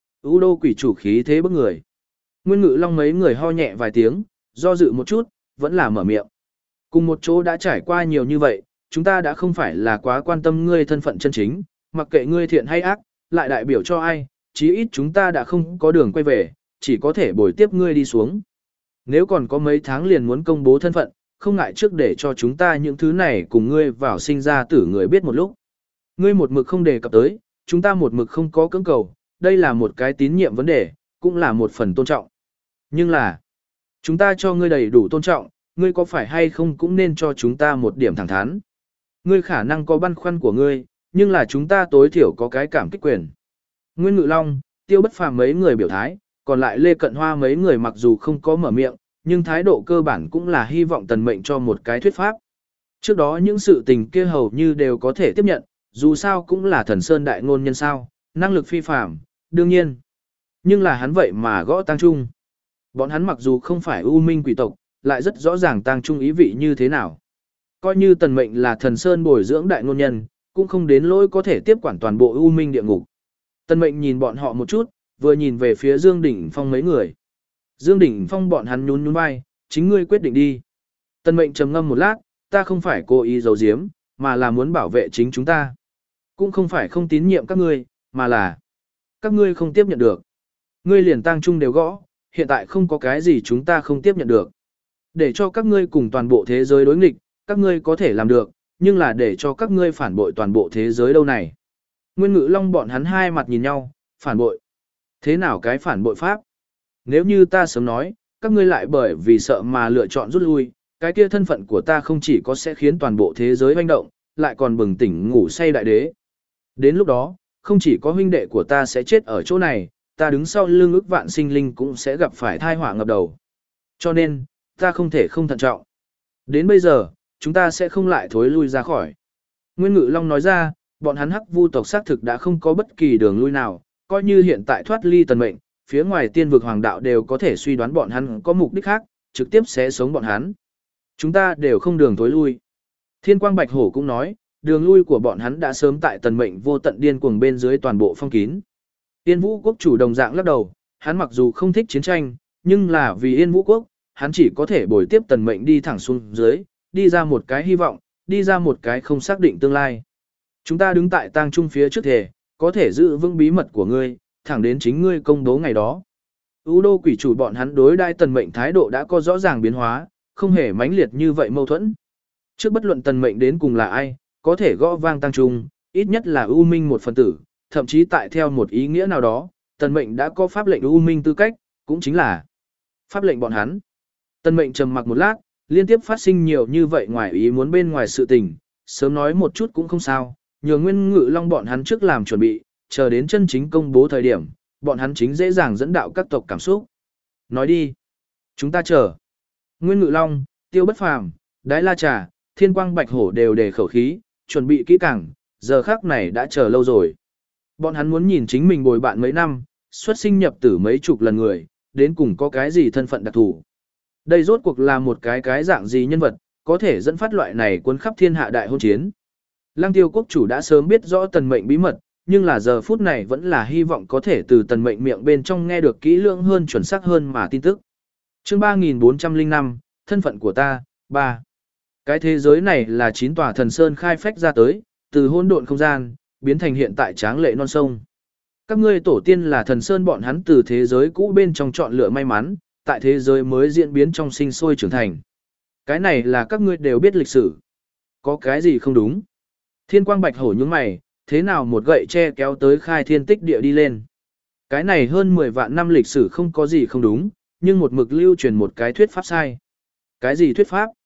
U đô quỷ chủ khí thế bức người. Nguyên Ngự Long mấy người ho nhẹ vài tiếng, do dự một chút, vẫn là mở miệng. Cùng một chỗ đã trải qua nhiều như vậy, chúng ta đã không phải là quá quan tâm ngươi thân phận chân chính, mặc kệ ngươi thiện hay ác, lại đại biểu cho ai, chí ít chúng ta đã không có đường quay về, chỉ có thể bồi tiếp ngươi đi xuống. Nếu còn có mấy tháng liền muốn công bố thân phận, không ngại trước để cho chúng ta những thứ này cùng ngươi vào sinh ra tử người biết một lúc. Ngươi một mực không đề cập tới, chúng ta một mực không có cưỡng cầu, đây là một cái tín nhiệm vấn đề, cũng là một phần tôn trọng. Nhưng là, chúng ta cho ngươi đầy đủ tôn trọng, ngươi có phải hay không cũng nên cho chúng ta một điểm thẳng thắn. Ngươi khả năng có băn khoăn của ngươi, nhưng là chúng ta tối thiểu có cái cảm kích quyền. Nguyên Ngự Long, Tiêu Bất Phàm mấy người biểu thái, còn lại Lê Cận Hoa mấy người mặc dù không có mở miệng, nhưng thái độ cơ bản cũng là hy vọng Tần Mệnh cho một cái thuyết pháp. Trước đó những sự tình kia hầu như đều có thể tiếp nhận, dù sao cũng là thần sơn đại ngôn nhân sao, năng lực phi phàm, đương nhiên. Nhưng là hắn vậy mà gõ Tang Trung. Bọn hắn mặc dù không phải U Minh quỷ tộc, lại rất rõ ràng Tang Trung ý vị như thế nào. Coi như Tần Mệnh là thần sơn bồi dưỡng đại ngôn nhân, cũng không đến lỗi có thể tiếp quản toàn bộ U Minh địa ngục. Tần Mệnh nhìn bọn họ một chút, vừa nhìn về phía Dương Đỉnh Phong mấy người. Dương Đỉnh Phong bọn hắn nhún nhún vai, chính ngươi quyết định đi. Tần Mệnh trầm ngâm một lát, ta không phải cố ý giấu giếm, mà là muốn bảo vệ chính chúng ta. Cũng không phải không tín nhiệm các ngươi, mà là các ngươi không tiếp nhận được. Ngươi liền Tang Trung đều gõ, hiện tại không có cái gì chúng ta không tiếp nhận được. Để cho các ngươi cùng toàn bộ thế giới đối nghịch, các ngươi có thể làm được, nhưng là để cho các ngươi phản bội toàn bộ thế giới đâu này. Nguyên Ngự Long bọn hắn hai mặt nhìn nhau, phản bội. Thế nào cái phản bội pháp? Nếu như ta sớm nói, các ngươi lại bởi vì sợ mà lựa chọn rút lui, cái kia thân phận của ta không chỉ có sẽ khiến toàn bộ thế giới hoành động, lại còn bừng tỉnh ngủ say đại đế. Đến lúc đó, không chỉ có huynh đệ của ta sẽ chết ở chỗ này, ta đứng sau lưng ức vạn sinh linh cũng sẽ gặp phải thai họa ngập đầu. Cho nên, ta không thể không thận trọng. Đến bây giờ, chúng ta sẽ không lại thối lui ra khỏi. Nguyên Ngự Long nói ra, bọn hắn Hắc Vu tộc xác thực đã không có bất kỳ đường lui nào, coi như hiện tại thoát ly Tần Mệnh, phía ngoài tiên vực hoàng đạo đều có thể suy đoán bọn hắn có mục đích khác, trực tiếp sẽ sống bọn hắn. Chúng ta đều không đường thối lui. Thiên Quang Bạch Hổ cũng nói, đường lui của bọn hắn đã sớm tại Tần Mệnh vô tận điên cuồng bên dưới toàn bộ phong kín. Yên Vũ Quốc chủ đồng dạng lắc đầu, hắn mặc dù không thích chiến tranh, nhưng là vì Yên Vũ Quốc, hắn chỉ có thể bồi tiếp Tần Mệnh đi thẳng xuống dưới, đi ra một cái hy vọng, đi ra một cái không xác định tương lai. Chúng ta đứng tại Tang Trung phía trước thể, có thể giữ vững bí mật của ngươi, thẳng đến chính ngươi công bố ngày đó. U đô quỷ chủ bọn hắn đối đai Tần Mệnh thái độ đã có rõ ràng biến hóa, không hề mãnh liệt như vậy mâu thuẫn. Trước bất luận Tần Mệnh đến cùng là ai, có thể gõ vang Tang Trung, ít nhất là U Minh một phần tử, thậm chí tại theo một ý nghĩa nào đó, Tần Mệnh đã có pháp lệnh U Minh tư cách, cũng chính là pháp lệnh bọn hắn. Tần Mệnh trầm mặc một lát, liên tiếp phát sinh nhiều như vậy ngoài ý muốn bên ngoài sự tình, sớm nói một chút cũng không sao, nhờ Nguyên Ngự Long bọn hắn trước làm chuẩn bị, chờ đến chân chính công bố thời điểm, bọn hắn chính dễ dàng dẫn đạo các tộc cảm xúc. Nói đi. Chúng ta chờ. Nguyên Ngự Long, Tiêu Bất Phàm, Đái La Trà, Thiên Quang Bạch Hổ đều đề khẩu khí, chuẩn bị kỹ càng, giờ khắc này đã chờ lâu rồi. Bọn hắn muốn nhìn chính mình bồi bạn mấy năm, xuất sinh nhập tử mấy chục lần người, đến cùng có cái gì thân phận đặc thù. Đây rốt cuộc là một cái cái dạng gì nhân vật, có thể dẫn phát loại này cuốn khắp thiên hạ đại hôn chiến. Lăng Tiêu quốc chủ đã sớm biết rõ Tần Mệnh bí mật, nhưng là giờ phút này vẫn là hy vọng có thể từ Tần Mệnh miệng bên trong nghe được kỹ lưỡng hơn chuẩn xác hơn mà tin tức. Chương ba nghìn bốn trăm lẻ năm, thân phận của ta, ba. Cái thế giới này là chín tòa thần sơn khai phách ra tới, từ hỗn độn không gian, biến thành hiện tại tráng lệ non sông. Các ngươi tổ tiên là thần sơn bọn hắn từ thế giới cũ bên trong chọn lựa may mắn, tại thế giới mới diễn biến trong sinh sôi trưởng thành. Cái này là các ngươi đều biết lịch sử. Có cái gì không đúng? Thiên Quang Bạch Hổ nhướng mày, thế nào một gậy tre kéo tới khai thiên tích địa đi lên. Cái này hơn mười vạn năm lịch sử không có gì không đúng, nhưng một mực lưu truyền một cái thuyết pháp sai. Cái gì thuyết pháp?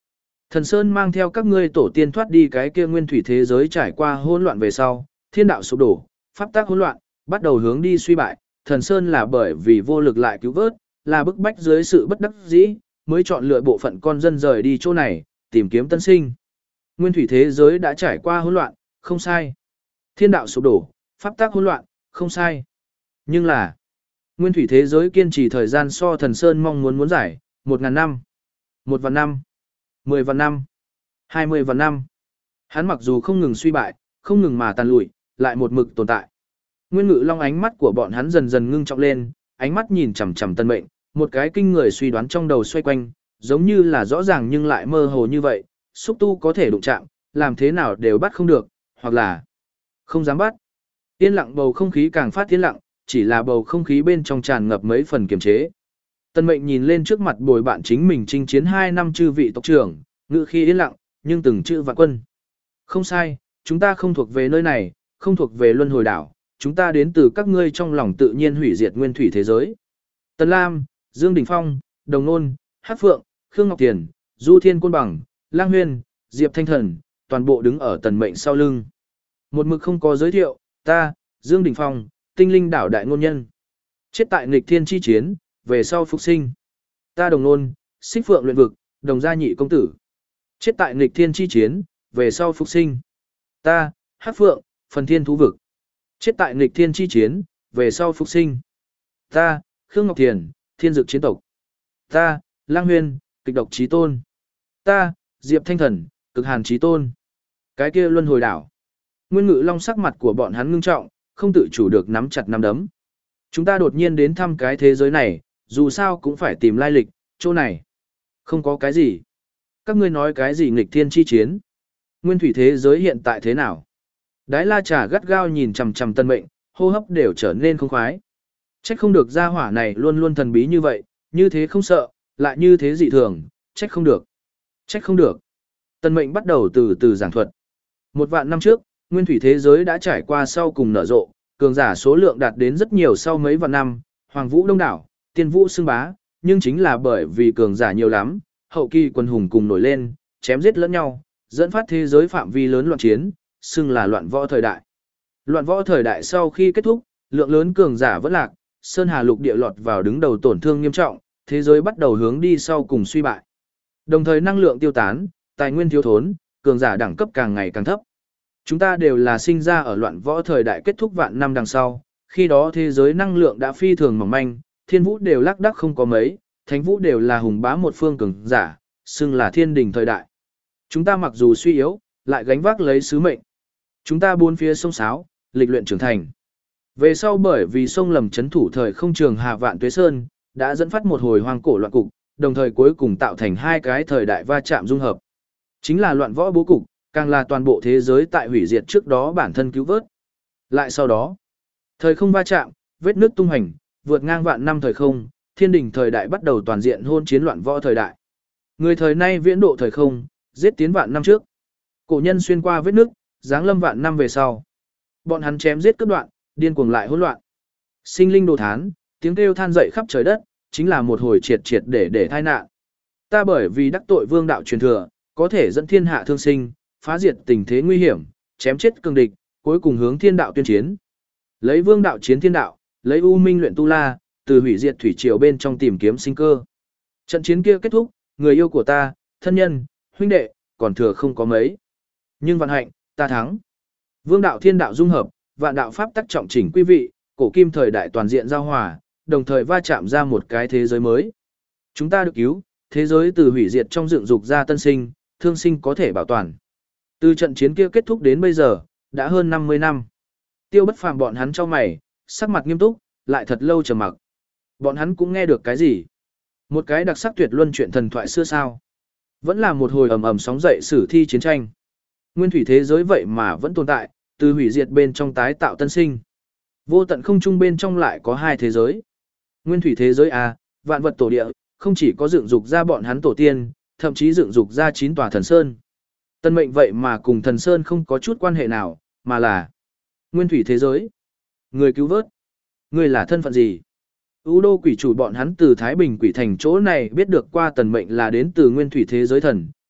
Thần Sơn mang theo các ngươi tổ tiên thoát đi cái kia nguyên thủy thế giới trải qua hỗn loạn về sau, thiên đạo sụp đổ, pháp tắc hỗn loạn, bắt đầu hướng đi suy bại, Thần Sơn là bởi vì vô lực lại cứu vớt, là bức bách dưới sự bất đắc dĩ, mới chọn lựa bộ phận con dân rời đi chỗ này, tìm kiếm tân sinh. Nguyên thủy thế giới đã trải qua hỗn loạn, không sai. Thiên đạo sụp đổ, pháp tắc hỗn loạn, không sai. Nhưng là, nguyên thủy thế giới kiên trì thời gian so Thần Sơn mong muốn muốn giải, một ngàn năm, một vạn năm, mười vạn năm, hai mươi vạn năm. Hắn mặc dù không ngừng suy bại, không ngừng mà tàn lụi, lại một mực tồn tại. Nguyên Ngự Long ánh mắt của bọn hắn dần dần ngưng trọng lên, ánh mắt nhìn chằm chằm Tân Mệnh, một cái kinh người suy đoán trong đầu xoay quanh, giống như là rõ ràng nhưng lại mơ hồ như vậy, xúc tu có thể đụng chạm, làm thế nào đều bắt không được, hoặc là không dám bắt. Yên lặng bầu không khí càng phát yên lặng, chỉ là bầu không khí bên trong tràn ngập mấy phần kiềm chế. Tân Mệnh nhìn lên trước mặt bồi bạn chính mình chinh chiến hai năm chư vị tộc trưởng, ngữ khí yên lặng, nhưng từng chữ vạn quân. Không sai, chúng ta không thuộc về nơi này, không thuộc về luân hồi đảo, chúng ta đến từ các ngươi trong lòng tự nhiên hủy diệt nguyên thủy thế giới. Tần Lam, Dương Đình Phong, Đồng Nôn, Hắc Phượng, Khương Ngọc Tiền, Du Thiên Côn Bằng, Lang Huyên, Diệp Thanh Thần, toàn bộ đứng ở Tần Mệnh sau lưng. Một mực không có giới thiệu, ta, Dương Đình Phong, tinh linh đảo đại ngôn nhân. Chết tại nghịch thiên chi chiến, về sau phục sinh. Ta Đồng Nôn, Xích Phượng luyện vực, Đồng gia nhị công tử. Chết tại nghịch thiên chi chiến, về sau phục sinh. Ta, Hắc Phượng, phần thiên thú vực. Chết tại nghịch thiên chi chiến, về sau phục sinh. Ta, Khương Ngọc Thiền, thiên dược chiến tộc. Ta, Lang Huyên, kịch độc chí tôn. Ta, Diệp Thanh Thần, cực hàn chí tôn. Cái kia luân hồi đảo. Nguyên Ngự Long sắc mặt của bọn hắn ngưng trọng, không tự chủ được nắm chặt nắm đấm. Chúng ta đột nhiên đến thăm cái thế giới này, dù sao cũng phải tìm lai lịch, chỗ này. Không có cái gì. Các ngươi nói cái gì nghịch thiên chi chiến? Nguyên thủy thế giới hiện tại thế nào? Đái La Trà gắt gao nhìn chằm chằm Tân Mệnh, hô hấp đều trở nên không khoái. Trách không được gia hỏa này luôn luôn thần bí như vậy, như thế không sợ, lại như thế dị thường, trách không được. Trách không được. Tân Mệnh bắt đầu từ từ giảng thuật. Một vạn năm trước, nguyên thủy thế giới đã trải qua sau cùng nở rộ, cường giả số lượng đạt đến rất nhiều sau mấy vạn năm, hoàng vũ đông đảo, tiên vũ xưng bá, nhưng chính là bởi vì cường giả nhiều lắm, hậu kỳ quân hùng cùng nổi lên, chém giết lẫn nhau, dẫn phát thế giới phạm vi lớn loạn chiến, xưng là loạn võ thời đại. Loạn võ thời đại sau khi kết thúc, lượng lớn cường giả vẫn lạc, Sơn Hà lục địa lọt vào đứng đầu tổn thương nghiêm trọng, thế giới bắt đầu hướng đi sau cùng suy bại. Đồng thời năng lượng tiêu tán, tài nguyên thiếu thốn, cường giả đẳng cấp càng ngày càng thấp. Chúng ta đều là sinh ra ở loạn võ thời đại kết thúc vạn năm đằng sau, khi đó thế giới năng lượng đã phi thường mỏng manh, thiên vũ đều lác đác không có mấy, thánh vũ đều là hùng bá một phương cường giả, xưng là thiên đình thời đại. Chúng ta mặc dù suy yếu, lại gánh vác lấy sứ mệnh. Chúng ta bốn phía sông sáo, lịch luyện trưởng thành. Về sau bởi vì sông lầm chấn thủ thời không trường Hà Vạn Tuế Sơn, đã dẫn phát một hồi hoang cổ loạn cục, đồng thời cuối cùng tạo thành hai cái thời đại va chạm dung hợp. Chính là loạn võ bố cục, càng là toàn bộ thế giới tại hủy diệt trước đó bản thân cứu vớt. Lại sau đó, thời không va chạm, vết nước tung hành, vượt ngang vạn năm thời không, thiên đình thời đại bắt đầu toàn diện hôn chiến loạn võ thời đại. Người thời nay viễn độ thời không, giết tiến vạn năm trước. Cổ nhân xuyên qua vết nước, giáng lâm vạn năm về sau. Bọn hắn chém giết cướp đoạn, điên cuồng lại hỗn loạn. Sinh linh đồ thán, tiếng kêu than dậy khắp trời đất, chính là một hồi triệt triệt để để tai nạn. Ta bởi vì đắc tội vương đạo truyền thừa, có thể dẫn thiên hạ thương sinh, phá diệt tình thế nguy hiểm, chém chết cường địch, cuối cùng hướng thiên đạo tuyên chiến. Lấy vương đạo chiến thiên đạo, lấy u minh luyện tu la, từ hủy diệt thủy triều bên trong tìm kiếm sinh cơ. Trận chiến kia kết thúc, người yêu của ta, thân nhân, huynh đệ, còn thừa không có mấy. Nhưng vận hạnh, ta thắng. Vương đạo thiên đạo dung hợp, vạn đạo pháp tắc trọng chỉnh quý vị, cổ kim thời đại toàn diện giao hòa, đồng thời va chạm ra một cái thế giới mới. Chúng ta được cứu, thế giới từ hủy diệt trong dựng dục ra tân sinh, thương sinh có thể bảo toàn. Từ trận chiến kia kết thúc đến bây giờ, đã hơn năm mươi năm. Tiêu Bất Phàm bọn hắn trong mày, sắc mặt nghiêm túc, lại thật lâu trầm mặc. Bọn hắn cũng nghe được cái gì? Một cái đặc sắc tuyệt luân chuyện thần thoại xưa sao? Vẫn là một hồi ầm ầm sóng dậy sử thi chiến tranh. Nguyên thủy thế giới vậy mà vẫn tồn tại, từ hủy diệt bên trong tái tạo tân sinh. Vô tận không trung bên trong lại có hai thế giới. Nguyên thủy thế giới A, vạn vật tổ địa, không chỉ có dựng dục ra bọn hắn tổ tiên, thậm chí dựng dục ra chín tòa thần sơn. Tân mệnh vậy mà cùng thần sơn không có chút quan hệ nào, mà là nguyên thủy thế giới. Người cứu vớt. Người là thân phận gì? U đô quỷ chủ bọn hắn từ Thái Bình quỷ thành chỗ này biết được qua tần mệnh là đến từ nguyên thủy thế giới thần,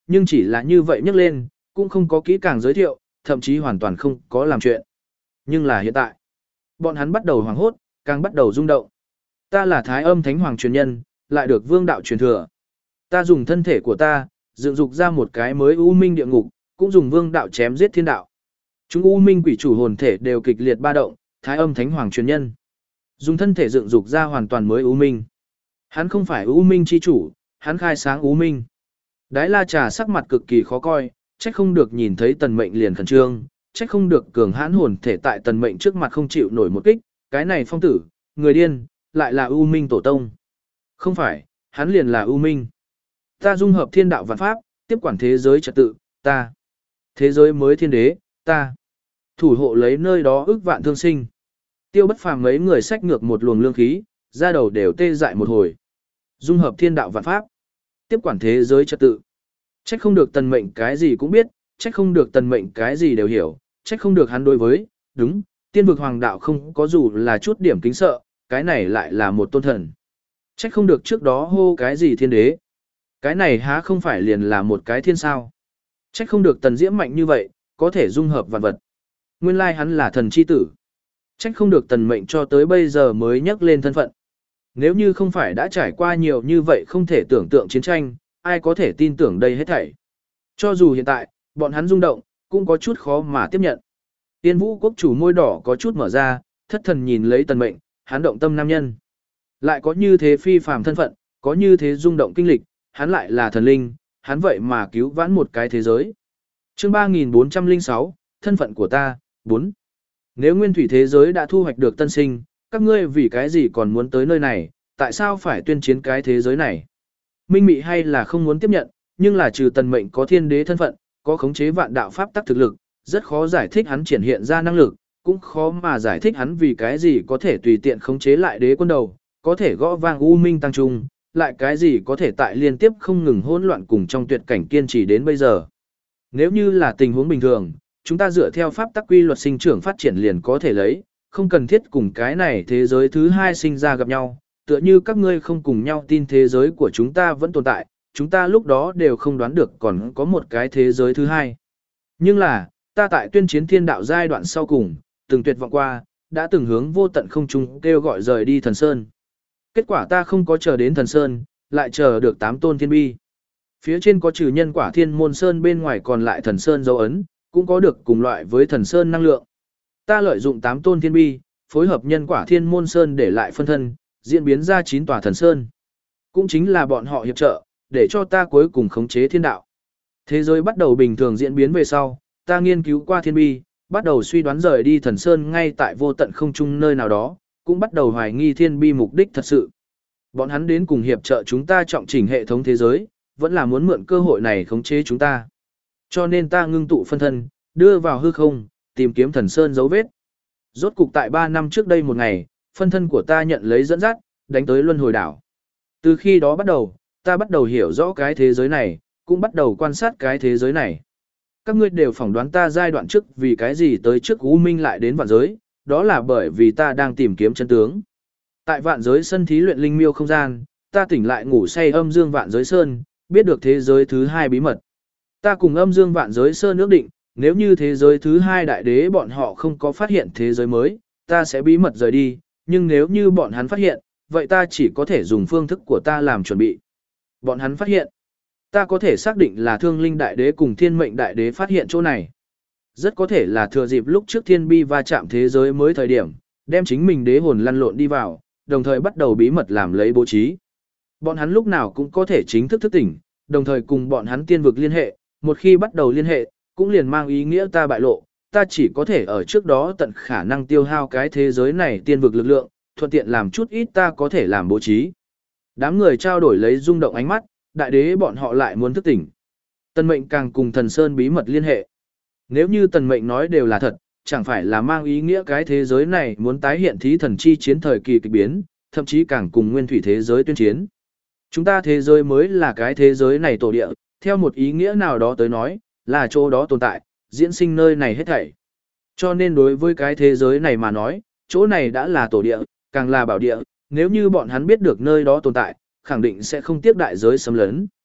nhưng chỉ là như vậy nhắc lên, cũng không có kỹ càng giới thiệu, thậm chí hoàn toàn không có làm chuyện. Nhưng là hiện tại, bọn hắn bắt đầu hoảng hốt, càng bắt đầu rung động. Ta là Thái Âm Thánh Hoàng truyền nhân, lại được vương đạo truyền thừa. Ta dùng thân thể của ta, dựng dục ra một cái mới u minh địa ngục, cũng dùng vương đạo chém giết thiên đạo. Chúng u minh quỷ chủ hồn thể đều kịch liệt ba động, Thái Âm Thánh Hoàng truyền nhân. Dùng thân thể dựng dục ra hoàn toàn mới u minh. Hắn không phải u minh chi chủ, hắn khai sáng u minh. Đái La Trà sắc mặt cực kỳ khó coi, trách không được nhìn thấy tần mệnh liền khẩn trương, trách không được cường hãn hồn thể tại tần mệnh trước mặt không chịu nổi một kích, cái này phong tử, người điên, lại là u minh tổ tông. Không phải, hắn liền là u minh. Ta dung hợp thiên đạo vạn pháp, tiếp quản thế giới trật tự, ta. Thế giới mới thiên đế, ta. Thủ hộ lấy nơi đó ước vạn thương sinh. Tiêu Bất Phàm mấy người xách ngược một luồng lương khí, ra đầu đều tê dại một hồi. Dung hợp thiên đạo vạn pháp, tiếp quản thế giới trật tự. Trách không được tần mệnh cái gì cũng biết, trách không được tần mệnh cái gì đều hiểu, trách không được hắn đối với, đúng, tiên vực hoàng đạo không có dù là chút điểm kính sợ, cái này lại là một tôn thần. Trách không được trước đó hô cái gì thiên đế. Cái này há không phải liền là một cái thiên sao. Trách không được tần diễm mạnh như vậy, có thể dung hợp vạn vật. Nguyên lai hắn là thần chi tử. Trách không được tần mệnh cho tới bây giờ mới nhắc lên thân phận. Nếu như không phải đã trải qua nhiều như vậy không thể tưởng tượng chiến tranh, ai có thể tin tưởng đây hết thảy. Cho dù hiện tại, bọn hắn rung động, cũng có chút khó mà tiếp nhận. Tiên Vũ quốc chủ môi đỏ có chút mở ra, thất thần nhìn lấy tần mệnh, hắn động tâm nam nhân. Lại có như thế phi phàm thân phận, có như thế rung động kinh lịch, hắn lại là thần linh, hắn vậy mà cứu vãn một cái thế giới. Chương ba nghìn bốn trăm lẻ sáu, thân phận của ta, bốn. Nếu nguyên thủy thế giới đã thu hoạch được tân sinh, các ngươi vì cái gì còn muốn tới nơi này, tại sao phải tuyên chiến cái thế giới này? Minh Mị hay là không muốn tiếp nhận, nhưng là trừ tần mệnh có thiên đế thân phận, có khống chế vạn đạo pháp tắc thực lực, rất khó giải thích hắn triển hiện ra năng lực, cũng khó mà giải thích hắn vì cái gì có thể tùy tiện khống chế lại đế quân đầu, có thể gõ vang u minh tăng trung, lại cái gì có thể tại liên tiếp không ngừng hỗn loạn cùng trong tuyệt cảnh kiên trì đến bây giờ. Nếu như là tình huống bình thường, chúng ta dựa theo pháp tắc quy luật sinh trưởng phát triển liền có thể lấy, không cần thiết cùng cái này thế giới thứ hai sinh ra gặp nhau, tựa như các ngươi không cùng nhau tin thế giới của chúng ta vẫn tồn tại, chúng ta lúc đó đều không đoán được còn có một cái thế giới thứ hai. Nhưng là, ta tại tuyên chiến thiên đạo giai đoạn sau cùng, từng tuyệt vọng qua, đã từng hướng vô tận không trung kêu gọi rời đi thần sơn. Kết quả ta không có chờ đến thần sơn, lại chờ được tám tôn thiên bi. Phía trên có trừ nhân quả thiên môn sơn bên ngoài còn lại thần sơn dấu ấn, cũng có được cùng loại với thần sơn năng lượng. Ta lợi dụng tám tôn thiên bi, phối hợp nhân quả thiên môn sơn để lại phân thân, diễn biến ra chín tòa thần sơn. Cũng chính là bọn họ hiệp trợ, để cho ta cuối cùng khống chế thiên đạo. Thế giới bắt đầu bình thường diễn biến về sau, ta nghiên cứu qua thiên bi, bắt đầu suy đoán rời đi thần sơn ngay tại vô tận không trung nơi nào đó, cũng bắt đầu hoài nghi thiên bi mục đích thật sự. Bọn hắn đến cùng hiệp trợ chúng ta trọng chỉnh hệ thống thế giới, vẫn là muốn mượn cơ hội này khống chế chúng ta. Cho nên ta ngưng tụ phân thân, đưa vào hư không, tìm kiếm thần sơn dấu vết. Rốt cục tại ba năm trước đây một ngày, phân thân của ta nhận lấy dẫn dắt, đánh tới luân hồi đảo. Từ khi đó bắt đầu, ta bắt đầu hiểu rõ cái thế giới này, cũng bắt đầu quan sát cái thế giới này. Các ngươi đều phỏng đoán ta giai đoạn trước vì cái gì tới trước U Minh lại đến vạn giới, đó là bởi vì ta đang tìm kiếm chân tướng. Tại vạn giới sân thí luyện linh miêu không gian, ta tỉnh lại ngủ say âm dương vạn giới sơn, biết được thế giới thứ hai bí mật. Ta cùng âm dương vạn giới sơn ước định, nếu như thế giới thứ hai đại đế bọn họ không có phát hiện thế giới mới, ta sẽ bí mật rời đi, nhưng nếu như bọn hắn phát hiện, vậy ta chỉ có thể dùng phương thức của ta làm chuẩn bị. Bọn hắn phát hiện, ta có thể xác định là thương linh đại đế cùng thiên mệnh đại đế phát hiện chỗ này. Rất có thể là thừa dịp lúc trước thiên bi va chạm thế giới mới thời điểm, đem chính mình đế hồn lăn lộn đi vào, đồng thời bắt đầu bí mật làm lấy bố trí. Bọn hắn lúc nào cũng có thể chính thức thức tỉnh, đồng thời cùng bọn hắn tiên vực liên hệ, một khi bắt đầu liên hệ, cũng liền mang ý nghĩa ta bại lộ, ta chỉ có thể ở trước đó tận khả năng tiêu hao cái thế giới này tiên vực lực lượng, thuận tiện làm chút ít ta có thể làm bố trí. Đám người trao đổi lấy rung động ánh mắt, đại đế bọn họ lại muốn thức tỉnh. Tần Mệnh càng cùng Thần Sơn bí mật liên hệ. Nếu như Tần Mệnh nói đều là thật, chẳng phải là mang ý nghĩa cái thế giới này muốn tái hiện thí thần chi chiến thời kỳ kịch biến, thậm chí càng cùng nguyên thủy thế giới tuyên chiến. Chúng ta thế giới mới là cái thế giới này tổ địa, theo một ý nghĩa nào đó tới nói, là chỗ đó tồn tại, diễn sinh nơi này hết thảy. Cho nên đối với cái thế giới này mà nói, chỗ này đã là tổ địa, càng là bảo địa, nếu như bọn hắn biết được nơi đó tồn tại, khẳng định sẽ không tiếc đại giới xâm lấn.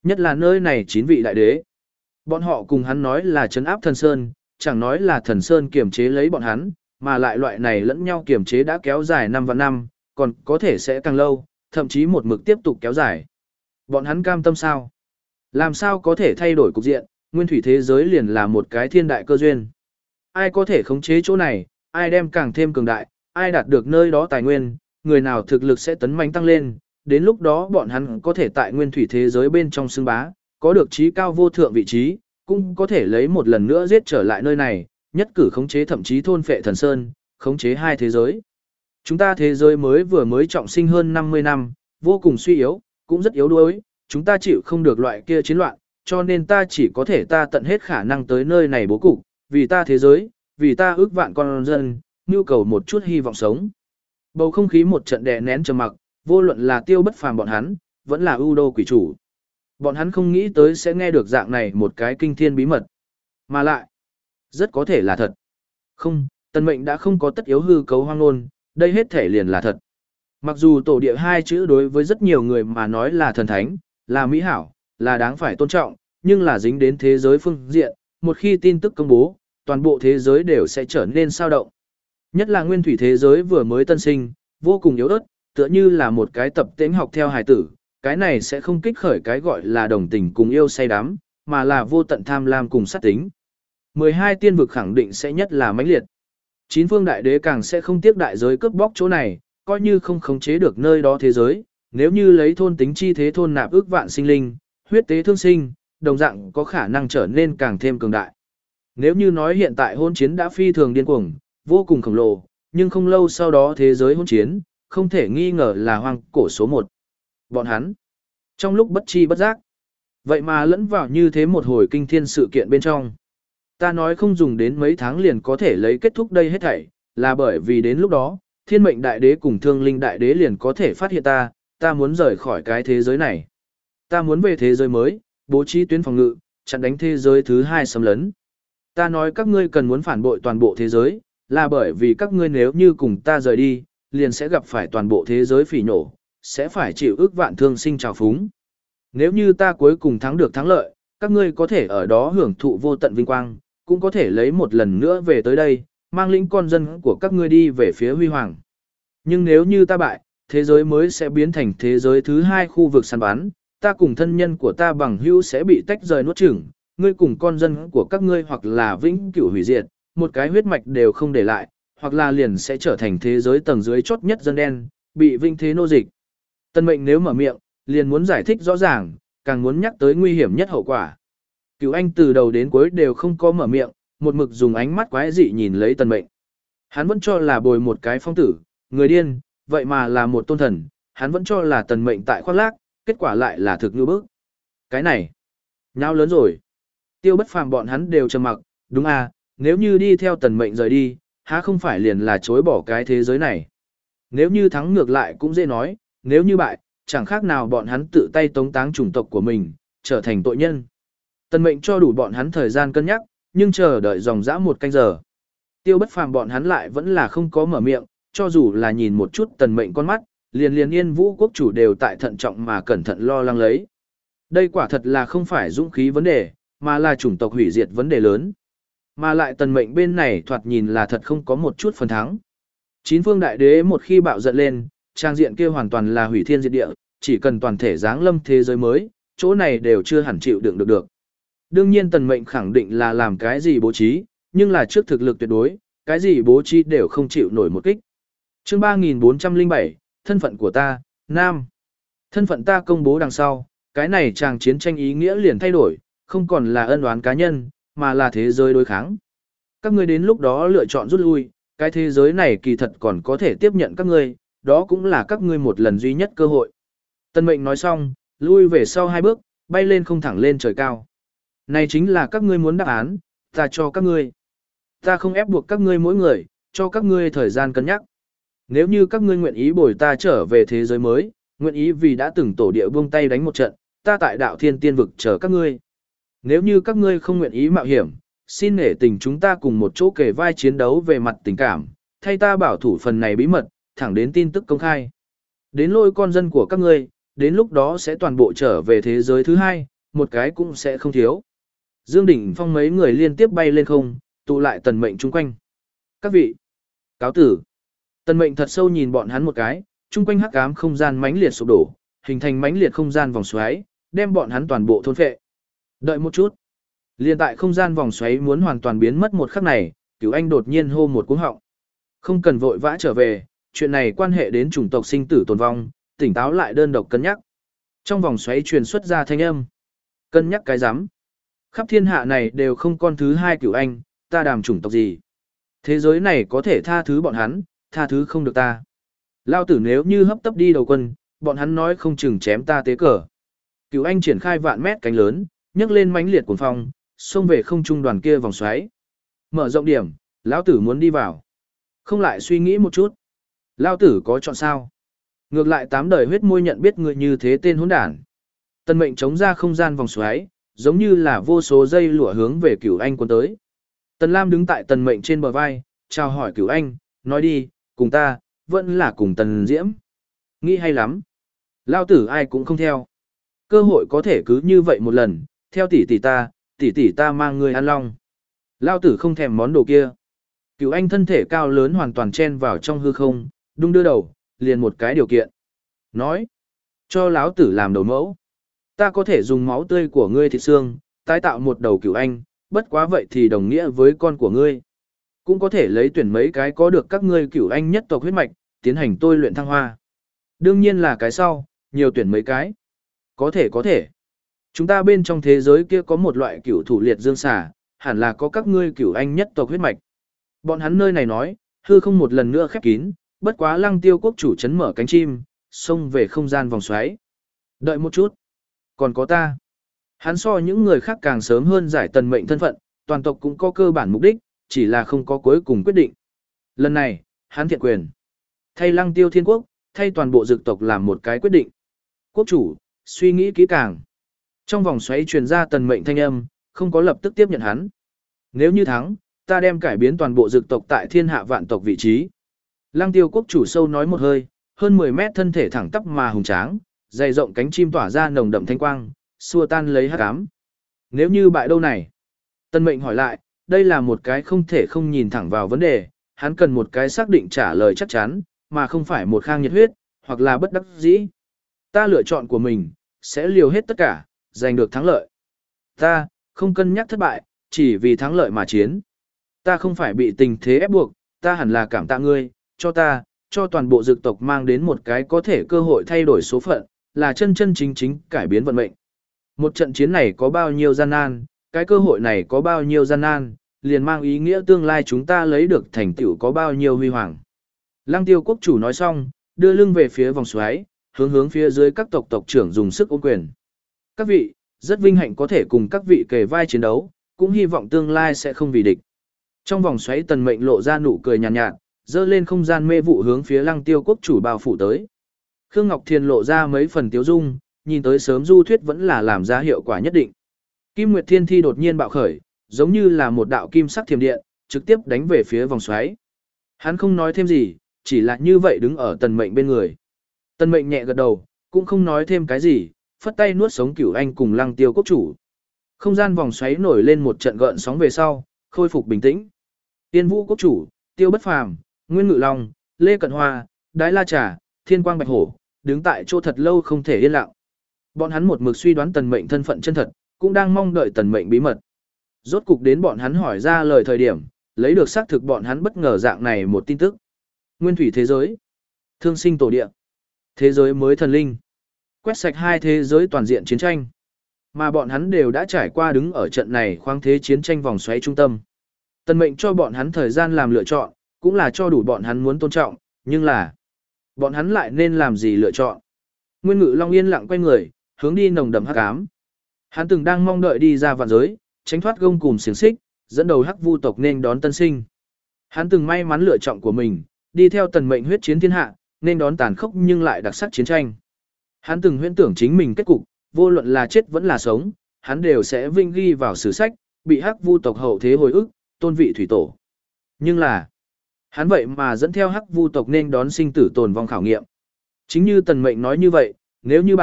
Nhất là nơi này chín vị đại đế. Bọn họ cùng hắn nói là trấn áp thần sơn, chẳng nói là thần sơn kiềm chế lấy bọn hắn, mà lại loại này lẫn nhau kiềm chế đã kéo dài năm và năm, còn có thể sẽ càng lâu, thậm chí một mực tiếp tục kéo dài. Bọn hắn cam tâm sao? Làm sao có thể thay đổi cục diện, nguyên thủy thế giới liền là một cái thiên đại cơ duyên. Ai có thể khống chế chỗ này, ai đem càng thêm cường đại, ai đạt được nơi đó tài nguyên, người nào thực lực sẽ tấn mãnh tăng lên, đến lúc đó bọn hắn có thể tại nguyên thủy thế giới bên trong xưng bá, có được trí cao vô thượng vị trí, cũng có thể lấy một lần nữa giết trở lại nơi này, nhất cử khống chế thậm chí thôn phệ thần sơn, khống chế hai thế giới. Chúng ta thế giới mới vừa mới trọng sinh hơn năm mươi năm, vô cùng suy yếu, cũng rất yếu đuối, chúng ta chịu không được loại kia chiến loạn, cho nên ta chỉ có thể ta tận hết khả năng tới nơi này bố cục, vì ta thế giới, vì ta ước vạn con dân, nhu cầu một chút hy vọng sống. Bầu không khí một trận đè nén trầm mặc, vô luận là Tiêu Bất Phàm bọn hắn, vẫn là ưu đô quỷ chủ. Bọn hắn không nghĩ tới sẽ nghe được dạng này một cái kinh thiên bí mật. Mà lại, rất có thể là thật. Không, Tần Mệnh đã không có tất yếu hư cấu hoang ngôn, đây hết thể liền là thật. Mặc dù tổ địa hai chữ đối với rất nhiều người mà nói là thần thánh, là mỹ hảo, là đáng phải tôn trọng, nhưng là dính đến thế giới phương diện, một khi tin tức công bố, toàn bộ thế giới đều sẽ trở nên sao động. Nhất là nguyên thủy thế giới vừa mới tân sinh, vô cùng yếu ớt, tựa như là một cái tập tễnh học theo hài tử, cái này sẽ không kích khởi cái gọi là đồng tình cùng yêu say đắm, mà là vô tận tham lam cùng sát tính. mười hai tiên vực khẳng định sẽ nhất là mãnh liệt. Chín phương đại đế càng sẽ không tiếc đại giới cướp bóc chỗ này, coi như không khống chế được nơi đó thế giới, nếu như lấy thôn tính chi thế thôn nạp ước vạn sinh linh, huyết tế thương sinh, đồng dạng có khả năng trở nên càng thêm cường đại. Nếu như nói hiện tại hôn chiến đã phi thường điên cuồng, vô cùng khổng lồ, nhưng không lâu sau đó thế giới hôn chiến, không thể nghi ngờ là hoang cổ số một. Bọn hắn, trong lúc bất chi bất giác, vậy mà lẫn vào như thế một hồi kinh thiên sự kiện bên trong. Ta nói không dùng đến mấy tháng liền có thể lấy kết thúc đây hết thảy, là bởi vì đến lúc đó, thiên mệnh đại đế cùng thương linh đại đế liền có thể phát hiện ta, ta muốn rời khỏi cái thế giới này. Ta muốn về thế giới mới, bố trí tuyến phòng ngự, chặn đánh thế giới thứ hai xâm lấn. Ta nói các ngươi cần muốn phản bội toàn bộ thế giới, là bởi vì các ngươi nếu như cùng ta rời đi, liền sẽ gặp phải toàn bộ thế giới phỉ nổ, sẽ phải chịu ức vạn thương sinh trào phúng. Nếu như ta cuối cùng thắng được thắng lợi, các ngươi có thể ở đó hưởng thụ vô tận vinh quang, cũng có thể lấy một lần nữa về tới đây, mang lĩnh con dân của các ngươi đi về phía huy hoàng. Nhưng nếu như ta bại, thế giới mới sẽ biến thành thế giới thứ hai khu vực săn bắn, ta cùng thân nhân của ta bằng hữu sẽ bị tách rời nuốt chửng, ngươi cùng con dân của các ngươi hoặc là vĩnh cửu hủy diệt, một cái huyết mạch đều không để lại, hoặc là liền sẽ trở thành thế giới tầng dưới chót nhất dân đen, bị vinh thế nô dịch. Tân Mệnh nếu mở miệng, liền muốn giải thích rõ ràng, càng muốn nhắc tới nguy hiểm nhất hậu quả. Cửu Anh từ đầu đến cuối đều không có mở miệng, một mực dùng ánh mắt quái dị nhìn lấy Tần Mệnh. Hắn vẫn cho là bồi một cái phong tử, người điên, vậy mà là một tôn thần, hắn vẫn cho là Tần Mệnh tại khoác lác, kết quả lại là thực như bức. Cái này, nhau lớn rồi. Tiêu Bất Phàm bọn hắn đều trầm mặc, đúng à, nếu như đi theo Tần Mệnh rời đi, há không phải liền là chối bỏ cái thế giới này. Nếu như thắng ngược lại cũng dễ nói, nếu như bại, chẳng khác nào bọn hắn tự tay tống táng chủng tộc của mình, trở thành tội nhân. Tần Mệnh cho đủ bọn hắn thời gian cân nhắc, nhưng chờ đợi dòng dã một canh giờ. Tiêu Bất Phàm bọn hắn lại vẫn là không có mở miệng, cho dù là nhìn một chút Tần Mệnh con mắt, liền liền Yên Vũ quốc chủ đều tại thận trọng mà cẩn thận lo lắng lấy. Đây quả thật là không phải dũng khí vấn đề, mà là chủng tộc hủy diệt vấn đề lớn. Mà lại Tần Mệnh bên này thoạt nhìn là thật không có một chút phần thắng. Chín phương đại đế một khi bạo giận lên, trang diện kia hoàn toàn là hủy thiên diệt địa, chỉ cần toàn thể giáng lâm thế giới mới, chỗ này đều chưa hẳn chịu đựng được được. Đương nhiên Tần Mệnh khẳng định là làm cái gì bố trí, nhưng là trước thực lực tuyệt đối, cái gì bố trí đều không chịu nổi một kích. Chương ba nghìn bốn trăm lẻ bảy, thân phận của ta, nam. Thân phận ta công bố đằng sau, cái này chàng chiến tranh ý nghĩa liền thay đổi, không còn là ân oán cá nhân, mà là thế giới đối kháng. Các ngươi đến lúc đó lựa chọn rút lui, cái thế giới này kỳ thật còn có thể tiếp nhận các ngươi, đó cũng là các ngươi một lần duy nhất cơ hội. Tân Mệnh nói xong, lui về sau hai bước, bay lên không thẳng lên trời cao. Này chính là các ngươi muốn đáp án, ta cho các ngươi. Ta không ép buộc các ngươi mỗi người, cho các ngươi thời gian cân nhắc. Nếu như các ngươi nguyện ý bồi ta trở về thế giới mới, nguyện ý vì đã từng tổ địa buông tay đánh một trận, ta tại đạo thiên tiên vực chờ các ngươi. Nếu như các ngươi không nguyện ý mạo hiểm, xin nể tình chúng ta cùng một chỗ kề vai chiến đấu về mặt tình cảm, thay ta bảo thủ phần này bí mật, thẳng đến tin tức công khai. Đến lôi con dân của các ngươi, đến lúc đó sẽ toàn bộ trở về thế giới thứ hai, một cái cũng sẽ không thiếu. Dương Đỉnh Phong mấy người liên tiếp bay lên không, tụ lại tần mệnh chung quanh. Các vị, cáo tử. Tần mệnh thật sâu nhìn bọn hắn một cái, chung quanh hắc ám không gian mãnh liệt sụp đổ, hình thành mãnh liệt không gian vòng xoáy, đem bọn hắn toàn bộ thôn phệ. Đợi một chút. Liên tại không gian vòng xoáy muốn hoàn toàn biến mất một khắc này, Cửu Anh đột nhiên hô một cú họng. Không cần vội vã trở về, chuyện này quan hệ đến chủng tộc sinh tử tồn vong, tỉnh táo lại đơn độc cân nhắc. Trong vòng xoáy truyền xuất ra thanh âm. Cân nhắc cái rắm. Khắp thiên hạ này đều không con thứ hai Cửu Anh, ta đàm chủng tộc gì. Thế giới này có thể tha thứ bọn hắn, tha thứ không được ta. Lao tử nếu như hấp tấp đi đầu quân, bọn hắn nói không chừng chém ta tế cờ. Cửu Anh triển khai vạn mét cánh lớn, nhấc lên mãnh liệt cuồng phong, xông về không trung đoàn kia vòng xoáy. Mở rộng điểm, lão tử muốn đi vào. Không lại suy nghĩ một chút. Lão tử có chọn sao? Ngược lại tám đời huyết môi nhận biết người như thế tên hỗn đản. Tần mệnh chống ra không gian vòng xoáy, giống như là vô số dây lụa hướng về Cửu Anh cuốn tới. Tần Lam đứng tại tần mệnh trên bờ vai, chào hỏi Cửu Anh, nói đi, cùng ta, vẫn là cùng tần diễm. Nghĩ hay lắm. Lão tử ai cũng không theo. Cơ hội có thể cứ như vậy một lần, theo tỷ tỷ ta, tỷ tỷ ta mang người ăn long. Lão tử không thèm món đồ kia. Cửu Anh thân thể cao lớn hoàn toàn chen vào trong hư không, đung đưa đầu, liền một cái điều kiện. Nói, cho lão tử làm đầu mẫu. Ta có thể dùng máu tươi của ngươi thịt xương, tái tạo một đầu Cửu Anh, bất quá vậy thì đồng nghĩa với con của ngươi. Cũng có thể lấy tuyển mấy cái có được các ngươi Cửu Anh nhất tộc huyết mạch, tiến hành tôi luyện thăng hoa. Đương nhiên là cái sau, nhiều tuyển mấy cái. Có thể có thể. Chúng ta bên trong thế giới kia có một loại cửu thủ liệt dương xà, hẳn là có các ngươi Cửu Anh nhất tộc huyết mạch. Bọn hắn nơi này nói, hư không một lần nữa khép kín, bất quá Lăng Tiêu quốc chủ chấn mở cánh chim, xông về không gian vòng xoáy. Đợi một chút, còn có ta. Hắn so những người khác càng sớm hơn giải tần mệnh thân phận, toàn tộc cũng có cơ bản mục đích, chỉ là không có cuối cùng quyết định. Lần này, hắn thiện quyền. Thay Lăng Tiêu thiên quốc, thay toàn bộ dực tộc làm một cái quyết định. Quốc chủ, suy nghĩ kỹ càng. Trong vòng xoáy truyền ra tần mệnh thanh âm, không có lập tức tiếp nhận hắn. Nếu như thắng, ta đem cải biến toàn bộ dực tộc tại thiên hạ vạn tộc vị trí. Lăng Tiêu quốc chủ sâu nói một hơi, hơn mười mét thân thể thẳng tắp mà hùng tráng, dày rộng cánh chim tỏa ra nồng đậm thanh quang, xua tan lấy hắc ám. Nếu như bại đâu này? Tân mệnh hỏi lại, đây là một cái không thể không nhìn thẳng vào vấn đề, hắn cần một cái xác định trả lời chắc chắn, mà không phải một khang nhiệt huyết, hoặc là bất đắc dĩ. Ta lựa chọn của mình, sẽ liều hết tất cả, giành được thắng lợi. Ta, không cân nhắc thất bại, chỉ vì thắng lợi mà chiến. Ta không phải bị tình thế ép buộc, ta hẳn là cảm tạ ngươi, cho ta, cho toàn bộ dực tộc mang đến một cái có thể cơ hội thay đổi số phận, là chân chân chính chính cải biến vận mệnh. Một trận chiến này có bao nhiêu gian nan, cái cơ hội này có bao nhiêu gian nan, liền mang ý nghĩa tương lai chúng ta lấy được thành tựu có bao nhiêu huy hoàng. Lăng Tiêu quốc chủ nói xong, đưa lưng về phía vòng xoáy, hướng hướng phía dưới các tộc tộc trưởng dùng sức ôm quyền. Các vị, rất vinh hạnh có thể cùng các vị kề vai chiến đấu, cũng hy vọng tương lai sẽ không vì địch. Trong vòng xoáy tần mệnh lộ ra nụ cười nhàn nhạt, nhạt, dơ lên không gian mê vụ hướng phía Lăng Tiêu quốc chủ bao phủ tới. Khương Ngọc Thiền lộ ra mấy phần tiếu dung, nhìn tới sớm du thuyết vẫn là làm ra hiệu quả nhất định. Kim Nguyệt Thiên Thi đột nhiên bạo khởi, giống như là một đạo kim sắc thiểm điện, trực tiếp đánh về phía vòng xoáy. Hắn không nói thêm gì, chỉ là như vậy đứng ở tần mệnh bên người. Tần mệnh nhẹ gật đầu, cũng không nói thêm cái gì, phất tay nuốt sống Cửu Anh cùng Lăng Tiêu quốc chủ. Không gian vòng xoáy nổi lên một trận gợn sóng về sau, khôi phục bình tĩnh. Tiên Vũ quốc chủ, Tiêu Bất Phàm, Nguyên Ngự Long, Lê Cận Hoa, Đái La Trà, Thiên Quang Bạch Hổ, đứng tại chỗ thật lâu không thể yên lặng. Bọn hắn một mực suy đoán tần mệnh thân phận chân thật, cũng đang mong đợi tần mệnh bí mật. Rốt cục đến bọn hắn hỏi ra lời thời điểm, lấy được xác thực bọn hắn bất ngờ dạng này một tin tức. Nguyên thủy thế giới, thương sinh tổ địa, thế giới mới thần linh, quét sạch hai thế giới toàn diện chiến tranh. Mà bọn hắn đều đã trải qua đứng ở trận này khoáng thế chiến tranh vòng xoáy trung tâm. Tần mệnh cho bọn hắn thời gian làm lựa chọn, cũng là cho đủ bọn hắn muốn tôn trọng, nhưng là bọn hắn lại nên làm gì lựa chọn. Nguyên Ngự Long yên lặng quay người, hướng đi nồng đậm hắc ám. Hắn từng đang mong đợi đi ra vạn giới, tránh thoát gông cùm xiềng xích, dẫn đầu hắc vu tộc nên đón tân sinh. Hắn từng may mắn lựa chọn của mình, đi theo tần mệnh huyết chiến thiên hạ, nên đón tàn khốc nhưng lại đặc sắc chiến tranh. Hắn từng huyễn tưởng chính mình kết cục, vô luận là chết vẫn là sống, hắn đều sẽ vinh ghi vào sử sách, bị hắc vu tộc hậu thế hồi ức, tôn vị thủy tổ. Nhưng là, hắn vậy mà dẫn theo hắc vu tộc nên đón sinh tử tồn vong khảo nghiệm. Chính như tần mệnh nói như vậy, nếu như bại,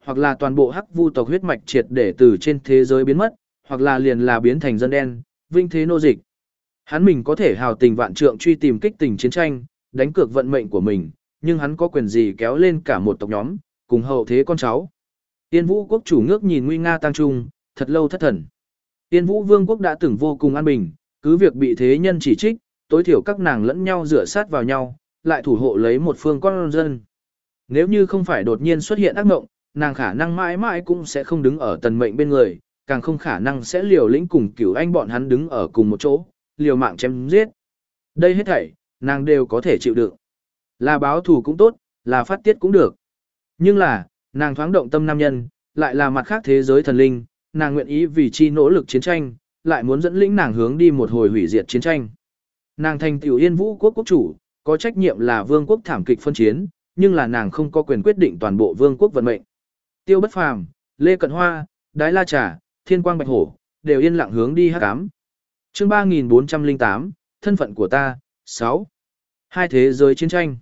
hoặc là toàn bộ hắc vu tộc huyết mạch triệt để từ trên thế giới biến mất, hoặc là liền là biến thành dân đen, vinh thế nô dịch. Hắn mình có thể hào tình vạn trượng truy tìm kích tình chiến tranh, đánh cược vận mệnh của mình, nhưng hắn có quyền gì kéo lên cả một tộc nhóm, cùng hậu thế con cháu. Tiên Vũ quốc chủ ngước nhìn nguy nga tăng trung, thật lâu thất thần. Tiên Vũ vương quốc đã từng vô cùng an bình, cứ việc bị thế nhân chỉ trích, tối thiểu các nàng lẫn nhau rửa sát vào nhau, lại thủ hộ lấy một phương con dân. Nếu như không phải đột nhiên xuất hiện ác mộng, nàng khả năng mãi mãi cũng sẽ không đứng ở tần mệnh bên người, càng không khả năng sẽ liều lĩnh cùng cửu anh bọn hắn đứng ở cùng một chỗ, liều mạng chém giết. Đây hết thảy, nàng đều có thể chịu đựng. Là báo thù cũng tốt, là phát tiết cũng được. Nhưng là, nàng thoáng động tâm nam nhân, lại là mặt khác thế giới thần linh, nàng nguyện ý vì chi nỗ lực chiến tranh, lại muốn dẫn lĩnh nàng hướng đi một hồi hủy diệt chiến tranh. Nàng thành tiểu Yên Vũ quốc quốc chủ, có trách nhiệm là vương quốc thảm kịch phân chiến, nhưng là nàng không có quyền quyết định toàn bộ vương quốc vận mệnh. Tiêu Bất Phàm, Lê Cận Hoa, Đái La Trà, Thiên Quang Bạch Hổ, đều yên lặng hướng đi hắc ám. Chương ba nghìn bốn trăm lẻ tám, thân phận của ta, sáu. Hai thế giới chiến tranh.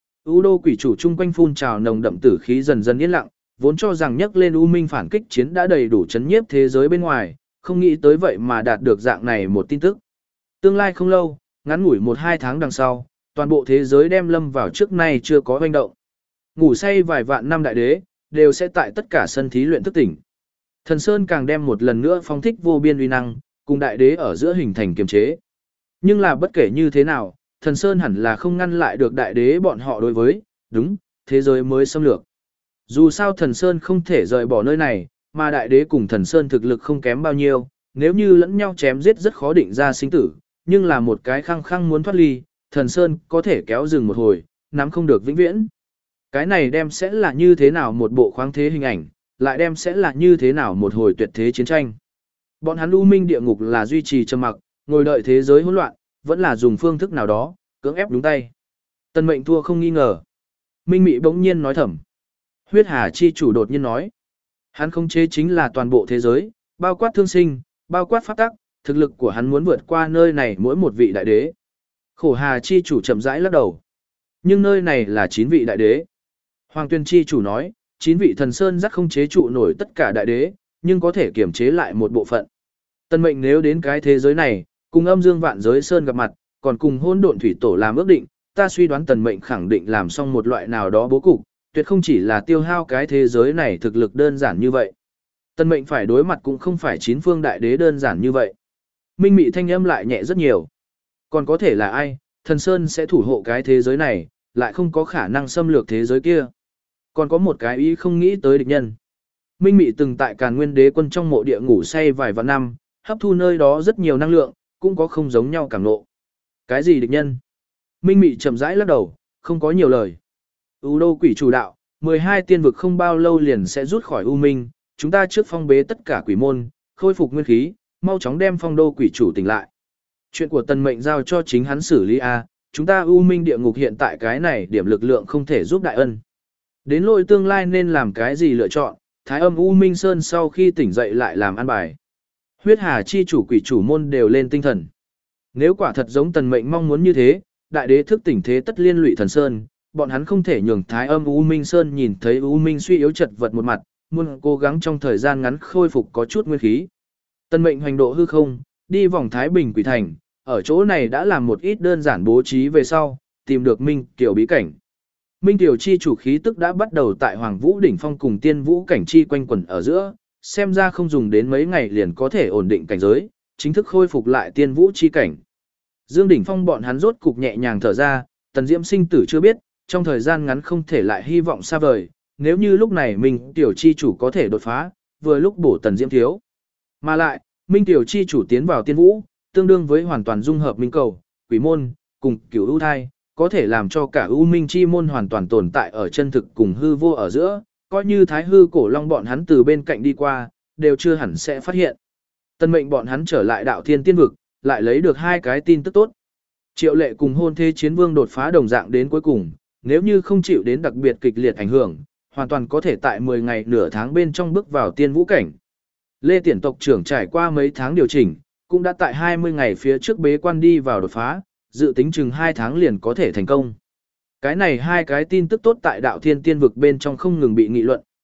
U đô quỷ chủ chung quanh phun trào nồng đậm tử khí dần dần yên lặng, vốn cho rằng nhắc lên U Minh phản kích chiến đã đầy đủ chấn nhiếp thế giới bên ngoài, không nghĩ tới vậy mà đạt được dạng này một tin tức. Tương lai không lâu, ngắn ngủi một hai tháng đằng sau, toàn bộ thế giới đem lâm vào trước nay chưa có hoành động. Ngủ say vài vạn năm đại đế, đều sẽ tại tất cả sân thí luyện thức tỉnh. Thần Sơn càng đem một lần nữa phong thích vô biên uy năng, cùng đại đế ở giữa hình thành kiềm chế. Nhưng là bất kể như thế nào, Thần Sơn hẳn là không ngăn lại được đại đế bọn họ đối với, đúng, thế giới mới xâm lược. Dù sao Thần Sơn không thể rời bỏ nơi này, mà đại đế cùng Thần Sơn thực lực không kém bao nhiêu, nếu như lẫn nhau chém giết rất khó định ra sinh tử, nhưng là một cái khăng khăng muốn thoát ly, Thần Sơn có thể kéo dừng một hồi, nắm không được vĩnh viễn. Cái này đem sẽ là như thế nào một bộ khoáng thế hình ảnh, lại đem sẽ là như thế nào một hồi tuyệt thế chiến tranh. Bọn hắn U Minh địa ngục là duy trì trầm mặc, ngồi đợi thế giới hỗn loạn, vẫn là dùng phương thức nào đó, cưỡng ép đúng tay. Tần Mệnh thua không nghi ngờ. Minh Mị bỗng nhiên nói thầm. Huyết Hà chi chủ đột nhiên nói. Hắn không chế chính là toàn bộ thế giới, bao quát thương sinh, bao quát pháp tắc, thực lực của hắn muốn vượt qua nơi này mỗi một vị đại đế. Khổ Hà chi chủ chậm rãi lắc đầu. Nhưng nơi này là chín vị đại đế. Hoàng Tuyên chi chủ nói, chín vị thần sơn dắt không chế trụ nổi tất cả đại đế, nhưng có thể kiểm chế lại một bộ phận. Tần Mệnh nếu đến cái thế giới này, cùng âm dương vạn giới sơn gặp mặt, còn cùng hôn độn thủy tổ làm ước định, ta suy đoán Tần Mệnh khẳng định làm xong một loại nào đó bố cục, tuyệt không chỉ là tiêu hao cái thế giới này thực lực đơn giản như vậy. Tần Mệnh phải đối mặt cũng không phải chín phương đại đế đơn giản như vậy. Minh Mị thanh âm lại nhẹ rất nhiều. Còn có thể là ai, Thần Sơn sẽ thủ hộ cái thế giới này, lại không có khả năng xâm lược thế giới kia. Còn có một cái ý không nghĩ tới địch nhân. Minh Mị từng tại Càn Nguyên Đế quân trong mộ địa ngủ say vài vạn năm, hấp thu nơi đó rất nhiều năng lượng, cũng có không giống nhau cảm ngộ. Cái gì địch nhân? Minh Mị chậm rãi lắc đầu, không có nhiều lời. U đô quỷ chủ đạo, mười hai tiên vực không bao lâu liền sẽ rút khỏi U Minh, chúng ta trước phong bế tất cả quỷ môn, khôi phục nguyên khí, mau chóng đem phong đô quỷ chủ tỉnh lại. Chuyện của Tần Mệnh giao cho chính hắn xử lý a, chúng ta U Minh địa ngục hiện tại cái này điểm lực lượng không thể giúp đại ân. Đến lỗi tương lai nên làm cái gì lựa chọn, Thái Âm U Minh Sơn sau khi tỉnh dậy lại làm ăn bài. Huyết Hà chi chủ quỷ chủ môn đều lên tinh thần. Nếu quả thật giống Tần Mệnh mong muốn như thế, đại đế thức tỉnh thế tất liên lụy Thần Sơn, bọn hắn không thể nhường Thái Âm U Minh Sơn nhìn thấy U Minh suy yếu chật vật một mặt, muốn cố gắng trong thời gian ngắn khôi phục có chút nguyên khí. Tần Mệnh hoành độ hư không, đi vòng Thái Bình Quỷ Thành, ở chỗ này đã làm một ít đơn giản bố trí về sau, tìm được Minh Kiều bí cảnh. Minh Kiều chi chủ khí tức đã bắt đầu tại Hoàng Vũ đỉnh phong cùng Tiên Vũ cảnh chi quanh quẩn ở giữa, xem ra không dùng đến mấy ngày liền có thể ổn định cảnh giới, chính thức khôi phục lại Tiên Vũ chi cảnh. Dương đỉnh phong bọn hắn rốt cục nhẹ nhàng thở ra, Tần Diễm sinh tử chưa biết, trong thời gian ngắn không thể lại hy vọng xa vời, nếu như lúc này Minh Kiều chi chủ có thể đột phá, vừa lúc bổ Tần Diễm thiếu. Mà lại, Minh Kiều chi chủ tiến vào Tiên Vũ, tương đương với hoàn toàn dung hợp Minh Cầu, Quỷ môn, cùng Cửu U thai, có thể làm cho cả U Minh chi môn hoàn toàn tồn tại ở chân thực cùng hư vô ở giữa, coi như Thái Hư Cổ Long bọn hắn từ bên cạnh đi qua, đều chưa hẳn sẽ phát hiện. Tân Mệnh bọn hắn trở lại Đạo Thiên Tiên vực, lại lấy được hai cái tin tức tốt. Triệu Lệ cùng Hôn Thế Chiến Vương đột phá đồng dạng đến cuối cùng, nếu như không chịu đến đặc biệt kịch liệt ảnh hưởng, hoàn toàn có thể tại mười ngày nửa tháng bên trong bước vào Tiên Vũ cảnh. Lê Tiển tộc trưởng trải qua mấy tháng điều chỉnh, cũng đã tại hai mươi ngày phía trước bế quan đi vào đột phá, dự tính chừng hai tháng liền có thể thành công. Cái này hai cái tin tức tốt tại Đạo Thiên Tiên vực bên trong không ngừng bị nghị luận,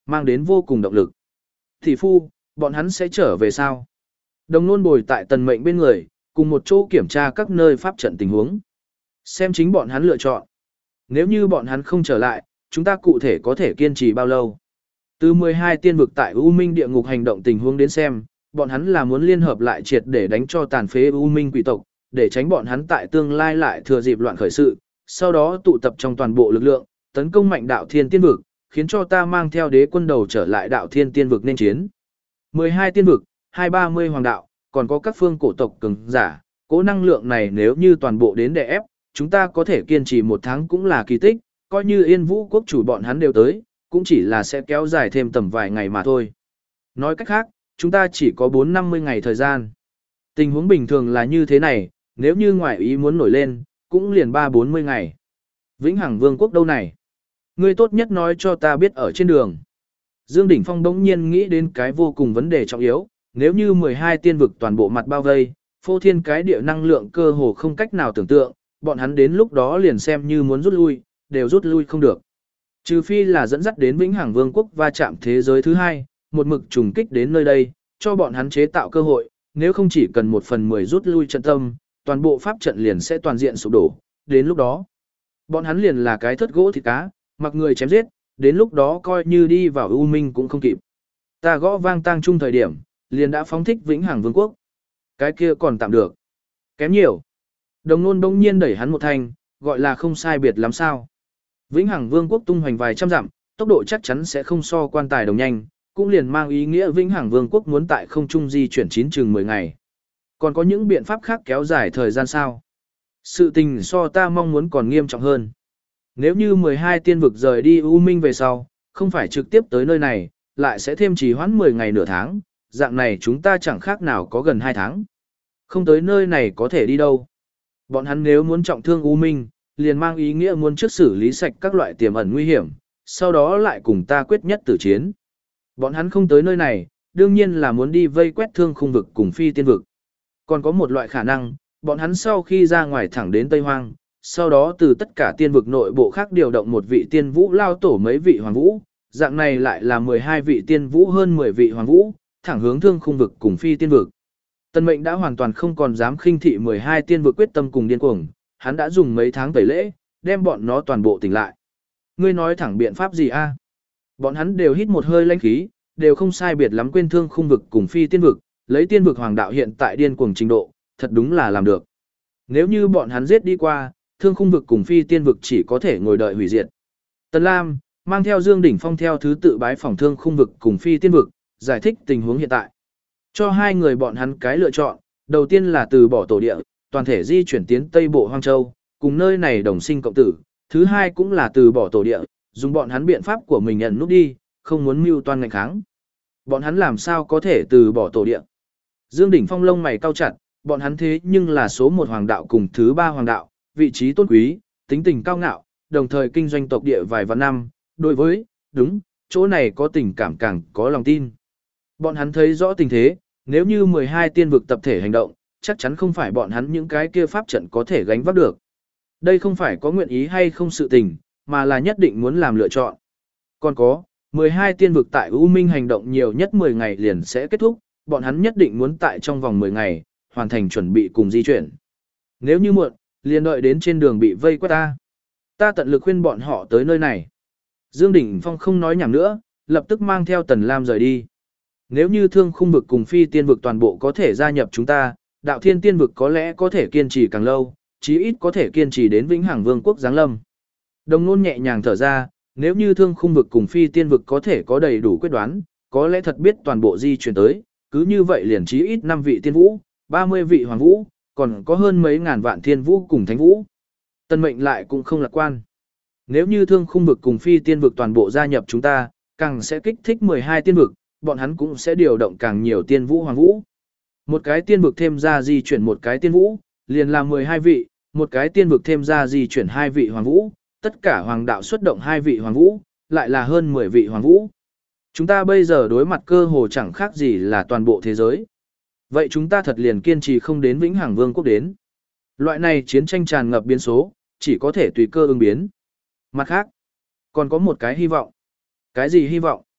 mang đến vô cùng động lực. Thị phu, bọn hắn sẽ trở về sao? Đồng nôn bồi tại tần mệnh bên người, cùng một chỗ kiểm tra các nơi pháp trận tình huống. Xem chính bọn hắn lựa chọn. Nếu như bọn hắn không trở lại, chúng ta cụ thể có thể kiên trì bao lâu? Từ mười hai tiên vực tại U Minh địa ngục hành động tình huống đến xem, bọn hắn là muốn liên hợp lại triệt để đánh cho tàn phế U Minh quỷ tộc, để tránh bọn hắn tại tương lai lại thừa dịp loạn khởi sự, sau đó tụ tập trong toàn bộ lực lượng, tấn công mạnh đạo thiên tiên vực, khiến cho ta mang theo đế quân đầu trở lại đạo thiên tiên vực nên chiến. mười hai tiên vực, hai ba mươi hoàng đạo, còn có các phương cổ tộc cường giả, cố năng lượng này nếu như toàn bộ đến đè ép, chúng ta có thể kiên trì một tháng cũng là kỳ tích, coi như Yên Vũ quốc chủ bọn hắn đều tới, cũng chỉ là sẽ kéo dài thêm tầm vài ngày mà thôi. Nói cách khác, chúng ta chỉ có bốn năm mươi ngày thời gian. Tình huống bình thường là như thế này, nếu như ngoại ý muốn nổi lên, cũng liền ba bốn mươi ngày. Vĩnh Hằng Vương quốc đâu này? Ngươi tốt nhất nói cho ta biết ở trên đường. Dương Đỉnh Phong bỗng nhiên nghĩ đến cái vô cùng vấn đề trọng yếu, nếu như mười hai tiên vực toàn bộ mặt bao vây, phô thiên cái địa năng lượng cơ hồ không cách nào tưởng tượng, bọn hắn đến lúc đó liền xem như muốn rút lui, đều rút lui không được. Trừ phi là dẫn dắt đến Vĩnh Hằng Vương quốc va chạm thế giới thứ hai, một mực trùng kích đến nơi đây, cho bọn hắn chế tạo cơ hội, nếu không chỉ cần một phần mười rút lui trận tâm, toàn bộ pháp trận liền sẽ toàn diện sụp đổ, đến lúc đó, bọn hắn liền là cái thất gỗ thịt cá, mặc người chém giết, đến lúc đó coi như đi vào U Minh cũng không kịp. Ta gõ vang tang chung thời điểm, liền đã phóng thích Vĩnh Hằng Vương quốc. Cái kia còn tạm được. Kém nhiều. Đồng nôn đông nhiên đẩy hắn một thanh, gọi là không sai biệt lắm sao. Vĩnh Hằng Vương quốc tung hoành vài trăm dặm, tốc độ chắc chắn sẽ không so quan tài đồng nhanh, cũng liền mang ý nghĩa Vĩnh Hằng Vương quốc muốn tại không trung di chuyển chín chừng mười ngày. Còn có những biện pháp khác kéo dài thời gian sao? Sự tình so ta mong muốn còn nghiêm trọng hơn. Nếu như mười hai tiên vực rời đi U Minh về sau, không phải trực tiếp tới nơi này, lại sẽ thêm trì hoãn mười ngày nửa tháng, dạng này chúng ta chẳng khác nào có gần hai tháng. Không tới nơi này có thể đi đâu. Bọn hắn nếu muốn trọng thương U Minh, liền mang ý nghĩa muốn trước xử lý sạch các loại tiềm ẩn nguy hiểm, sau đó lại cùng ta quyết nhất tử chiến. Bọn hắn không tới nơi này, đương nhiên là muốn đi vây quét thương khung vực cùng phi tiên vực. Còn có một loại khả năng, bọn hắn sau khi ra ngoài thẳng đến Tây Hoang, sau đó từ tất cả tiên vực nội bộ khác điều động một vị tiên vũ lao tổ mấy vị hoàng vũ, dạng này lại là mười hai vị tiên vũ hơn mười vị hoàng vũ, thẳng hướng thương khung vực cùng phi tiên vực. Tân Mệnh đã hoàn toàn không còn dám khinh thị mười hai tiên vực quyết tâm cùng điên cuồng, hắn đã dùng mấy tháng tẩy lễ, đem bọn nó toàn bộ tỉnh lại. Ngươi nói thẳng biện pháp gì a? Bọn hắn đều hít một hơi lãnh khí, đều không sai biệt lắm quên thương khung vực cùng phi tiên vực, lấy tiên vực hoàng đạo hiện tại điên cuồng trình độ, thật đúng là làm được. Nếu như bọn hắn giết đi qua, thương khung vực cùng phi tiên vực chỉ có thể ngồi đợi hủy diệt. Tần Lam, mang theo Dương Đỉnh Phong theo thứ tự bái phòng thương khung vực cùng phi tiên vực, giải thích tình huống hiện tại. Cho hai người bọn hắn cái lựa chọn, đầu tiên là từ bỏ tổ địa, toàn thể di chuyển tiến Tây Bộ Hoang Châu, cùng nơi này đồng sinh cộng tử, thứ hai cũng là từ bỏ tổ địa, dùng bọn hắn biện pháp của mình nhận nút đi, không muốn mưu toan ngành kháng. Bọn hắn làm sao có thể từ bỏ tổ địa? Dương Đỉnh Phong lông mày cau chặt, bọn hắn thế nhưng là số một hoàng đạo cùng thứ ba hoàng đạo, vị trí tôn quý, tính tình cao ngạo, đồng thời kinh doanh tộc địa vài vạn năm, đối với, đúng, chỗ này có tình cảm càng có lòng tin. Bọn hắn thấy rõ tình thế, nếu như mười hai tiên vực tập thể hành động, chắc chắn không phải bọn hắn những cái kia pháp trận có thể gánh vác được. Đây không phải có nguyện ý hay không sự tình, mà là nhất định muốn làm lựa chọn. Còn có, mười hai tiên vực tại U Minh hành động nhiều nhất mười ngày liền sẽ kết thúc, bọn hắn nhất định muốn tại trong vòng mười ngày, hoàn thành chuẩn bị cùng di chuyển. Nếu như muộn, liền đợi đến trên đường bị vây quét ta. Ta tận lực khuyên bọn họ tới nơi này. Dương Đỉnh Phong không nói nhảm nữa, lập tức mang theo Tần Lam rời đi. Nếu như thương khung vực cùng phi tiên vực toàn bộ có thể gia nhập chúng ta, đạo thiên tiên vực có lẽ có thể kiên trì càng lâu, chí ít có thể kiên trì đến Vĩnh Hằng Vương quốc giáng lâm. Đồng Nôn nhẹ nhàng thở ra, nếu như thương khung vực cùng phi tiên vực có thể có đầy đủ quyết đoán, có lẽ thật biết toàn bộ di chuyển tới, cứ như vậy liền chí ít năm vị tiên vũ, ba mươi vị hoàng vũ, còn có hơn mấy ngàn vạn thiên vũ cùng thánh vũ. Tân Mệnh lại cũng không lạc quan. Nếu như thương khung vực cùng phi tiên vực toàn bộ gia nhập chúng ta, càng sẽ kích thích mười hai tiên vực, bọn hắn cũng sẽ điều động càng nhiều tiên vũ hoàng vũ. Một cái tiên vực thêm ra di chuyển một cái tiên vũ, liền là mười hai vị, một cái tiên vực thêm ra di chuyển hai vị hoàng vũ, tất cả hoàng đạo xuất động hai vị hoàng vũ, lại là hơn mười vị hoàng vũ. Chúng ta bây giờ đối mặt cơ hồ chẳng khác gì là toàn bộ thế giới. Vậy chúng ta thật liền kiên trì không đến Vĩnh Hằng Vương quốc đến. Loại này chiến tranh tràn ngập biến số, chỉ có thể tùy cơ ứng biến. Mặt khác, còn có một cái hy vọng. Cái gì hy vọng?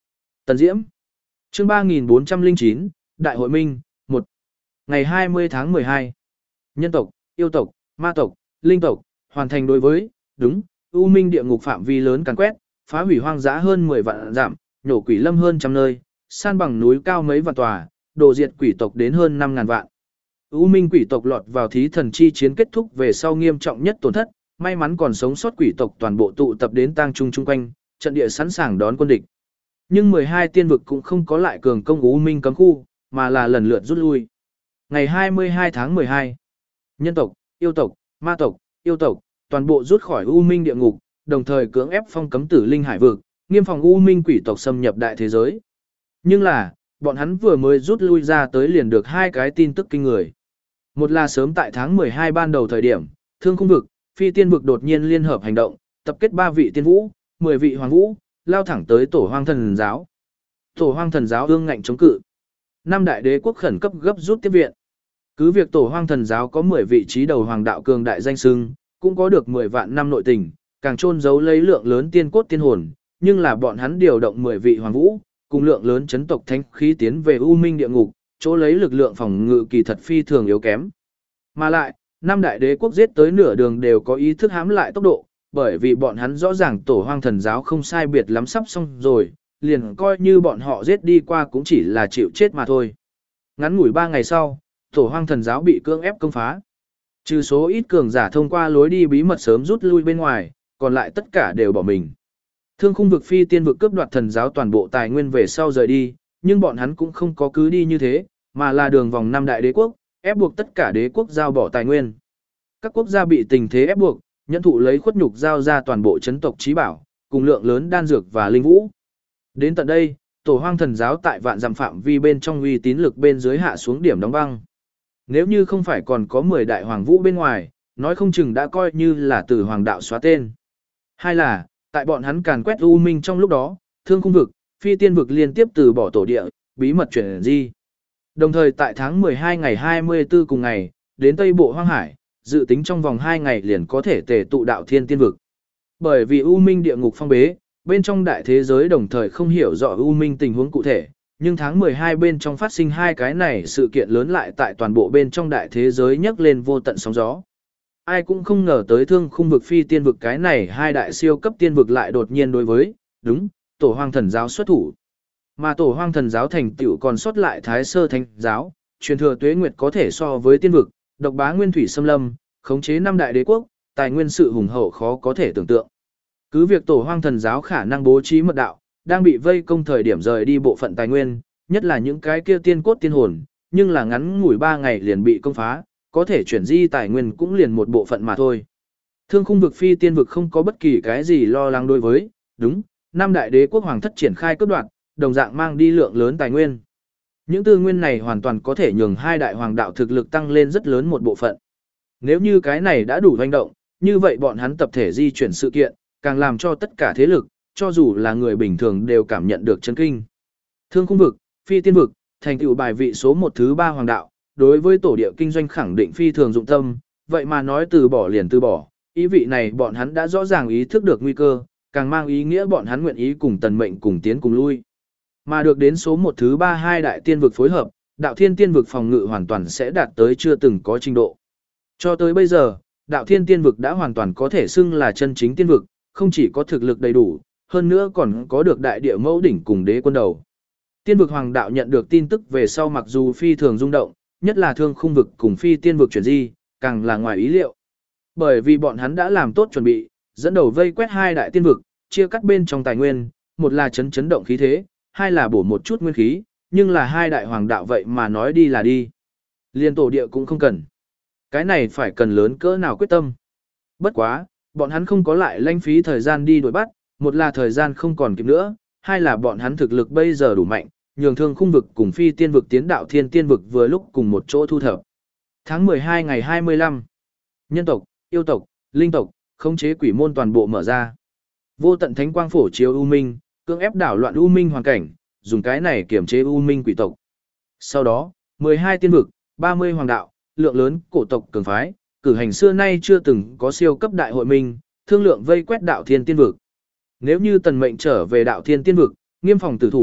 Tần Diễm. Chương ba nghìn bốn trăm lẻ chín, Đại hội minh, một. Ngày hai mươi tháng mười hai. Nhân tộc, yêu tộc, ma tộc, linh tộc, hoàn thành đối với, đúng, U Minh địa ngục phạm vi lớn càn quét, phá hủy hoang dã hơn mười vạn dặm, nhổ quỷ lâm hơn trăm nơi, san bằng núi cao mấy vạn tòa, đổ diệt quỷ tộc đến hơn năm ngàn vạn. U Minh quỷ tộc lọt vào thí thần chi chiến kết thúc về sau nghiêm trọng nhất tổn thất, may mắn còn sống sót quỷ tộc toàn bộ tụ tập đến tang trung chung quanh, trận địa sẵn sàng đón quân địch. Nhưng mười hai tiên vực cũng không có lại cường công U Minh cấm khu, mà là lần lượt rút lui. Ngày hai mươi hai tháng mười hai, nhân tộc, yêu tộc, ma tộc, yêu tộc, toàn bộ rút khỏi U Minh địa ngục, đồng thời cưỡng ép phong cấm Tử Linh Hải vực, nghiêm phòng U Minh quỷ tộc xâm nhập đại thế giới. Nhưng là, bọn hắn vừa mới rút lui ra tới liền được hai cái tin tức kinh người. Một là sớm tại tháng mười hai ban đầu thời điểm, Thương Khung vực, Phi Tiên vực đột nhiên liên hợp hành động, tập kết ba vị tiên vũ, mười vị hoàng vũ, lao thẳng tới Tổ Hoang Thần giáo. Tổ Hoang Thần giáo ương ngạnh chống cự. Năm đại đế quốc khẩn cấp gấp rút tiếp viện. Cứ việc Tổ Hoang Thần giáo có mười vị trí đầu hoàng đạo cường đại danh xưng, cũng có được mười vạn năm nội tình, càng chôn giấu lấy lượng lớn tiên cốt tiên hồn, nhưng là bọn hắn điều động mười vị hoàng vũ, cùng lượng lớn chấn tộc thánh khí tiến về U Minh địa ngục, chỗ lấy lực lượng phòng ngự kỳ thật phi thường yếu kém. Mà lại, năm đại đế quốc giết tới nửa đường đều có ý thức hãm lại tốc độ, bởi vì bọn hắn rõ ràng Tổ Hoang Thần giáo không sai biệt lắm sắp xong rồi, liền coi như bọn họ giết đi qua cũng chỉ là chịu chết mà thôi. Ngắn ngủi ba ngày sau, Tổ Hoang Thần giáo bị cưỡng ép công phá. Trừ số ít cường giả thông qua lối đi bí mật sớm rút lui bên ngoài, còn lại tất cả đều bỏ mình. Thương Khung vực Phi Tiên vực cướp đoạt thần giáo toàn bộ tài nguyên về sau rời đi, nhưng bọn hắn cũng không có cứ đi như thế, mà là đường vòng năm đại đế quốc, ép buộc tất cả đế quốc giao bỏ tài nguyên. Các quốc gia bị tình thế ép buộc, nhận thụ lấy khuất nhục giao ra toàn bộ chấn tộc trí bảo, cùng lượng lớn đan dược và linh vũ. Đến tận đây, Tổ Hoang Thần giáo tại vạn dặm phạm vi bên trong uy tín lực bên dưới hạ xuống điểm đóng băng. Nếu như không phải còn có mười đại hoàng vũ bên ngoài, nói không chừng đã coi như là từ hoàng đạo xóa tên. Hai là, tại bọn hắn càn quét U Minh trong lúc đó, Thương Khung vực, Phi Tiên vực liên tiếp từ bỏ tổ địa, bí mật chuyển di. Đồng thời tại tháng mười hai ngày hai mươi tư cùng ngày, đến Tây Bộ Hoang Hải, dự tính trong vòng hai ngày liền có thể tề tụ đạo Thiên Tiên vực. Bởi vì U Minh địa ngục phong bế, bên trong đại thế giới đồng thời không hiểu rõ U Minh tình huống cụ thể, nhưng tháng mười hai bên trong phát sinh hai cái này sự kiện lớn lại tại toàn bộ bên trong đại thế giới nhấc lên vô tận sóng gió. Ai cũng không ngờ tới Thương Khung vực Phi Tiên vực cái này hai đại siêu cấp tiên vực lại đột nhiên đối với, đúng, Tổ Hoang Thần giáo xuất thủ. Mà Tổ Hoang Thần giáo thành tựu còn sót lại Thái Sơ Thánh giáo, truyền thừa tuế nguyệt có thể so với tiên vực, độc bá nguyên thủy xâm lâm, khống chế năm đại đế quốc, tài nguyên sự hùng hậu khó có thể tưởng tượng. Cứ việc Tổ Hoang Thần giáo khả năng bố trí mật đạo, đang bị vây công thời điểm rời đi bộ phận tài nguyên, nhất là những cái kia tiên cốt tiên hồn, nhưng là ngắn ngủi ba ngày liền bị công phá, có thể chuyển di tài nguyên cũng liền một bộ phận mà thôi. Thương Khung vực Phi Tiên vực không có bất kỳ cái gì lo lắng đối với, đúng, năm đại đế quốc hoàng thất triển khai cướp đoạt, đồng dạng mang đi lượng lớn tài nguyên. Những tư nguyên này hoàn toàn có thể nhường hai đại hoàng đạo thực lực tăng lên rất lớn một bộ phận. Nếu như cái này đã đủ hoành động, như vậy bọn hắn tập thể di chuyển sự kiện, càng làm cho tất cả thế lực, cho dù là người bình thường đều cảm nhận được chấn kinh. Thương Khung vực, Phi Tiên vực, thành tựu bài vị số một thứ ba hoàng đạo, đối với tổ địa kinh doanh khẳng định phi thường dụng tâm, vậy mà nói từ bỏ liền từ bỏ, ý vị này bọn hắn đã rõ ràng ý thức được nguy cơ, càng mang ý nghĩa bọn hắn nguyện ý cùng tần mệnh cùng tiến cùng lui. Mà được đến số một thứ ba hai đại tiên vực phối hợp, đạo thiên tiên vực phòng ngự hoàn toàn sẽ đạt tới chưa từng có trình độ. Cho tới bây giờ, đạo thiên tiên vực đã hoàn toàn có thể xưng là chân chính tiên vực, không chỉ có thực lực đầy đủ, hơn nữa còn có được đại địa mẫu đỉnh cùng đế quân đầu. Tiên vực hoàng đạo nhận được tin tức về sau mặc dù phi thường rung động, nhất là Thương Khung vực cùng Phi Tiên vực chuyển di, càng là ngoài ý liệu. Bởi vì bọn hắn đã làm tốt chuẩn bị, dẫn đầu vây quét hai đại tiên vực, chia cắt bên trong tài nguyên, một là chấn chấn động khí thế, hai là bổ một chút nguyên khí, nhưng là hai đại hoàng đạo vậy mà nói đi là đi. Liên tổ địa cũng không cần. Cái này phải cần lớn cỡ nào quyết tâm. Bất quá, bọn hắn không có lại lãnh phí thời gian đi đuổi bắt, một là thời gian không còn kịp nữa, hai là bọn hắn thực lực bây giờ đủ mạnh, nhường Thương Khung vực cùng Phi Tiên vực tiến đạo Thiên Tiên vực vừa lúc cùng một chỗ thu thập. Tháng mười hai ngày hai mươi lăm, nhân tộc, yêu tộc, linh tộc, khống chế quỷ môn toàn bộ mở ra. Vô tận thánh quang phổ chiếu U Minh, cưỡng ép đảo loạn U Minh hoàn cảnh, dùng cái này kiểm chế U Minh quỷ tộc. Sau đó, mười hai tiên vực, ba mươi hoàng đạo, lượng lớn cổ tộc cường phái, cử hành xưa nay chưa từng có siêu cấp đại hội minh, thương lượng vây quét đạo Thiên Tiên vực. Nếu như tần mệnh trở về đạo Thiên Tiên vực, nghiêm phòng tử thủ,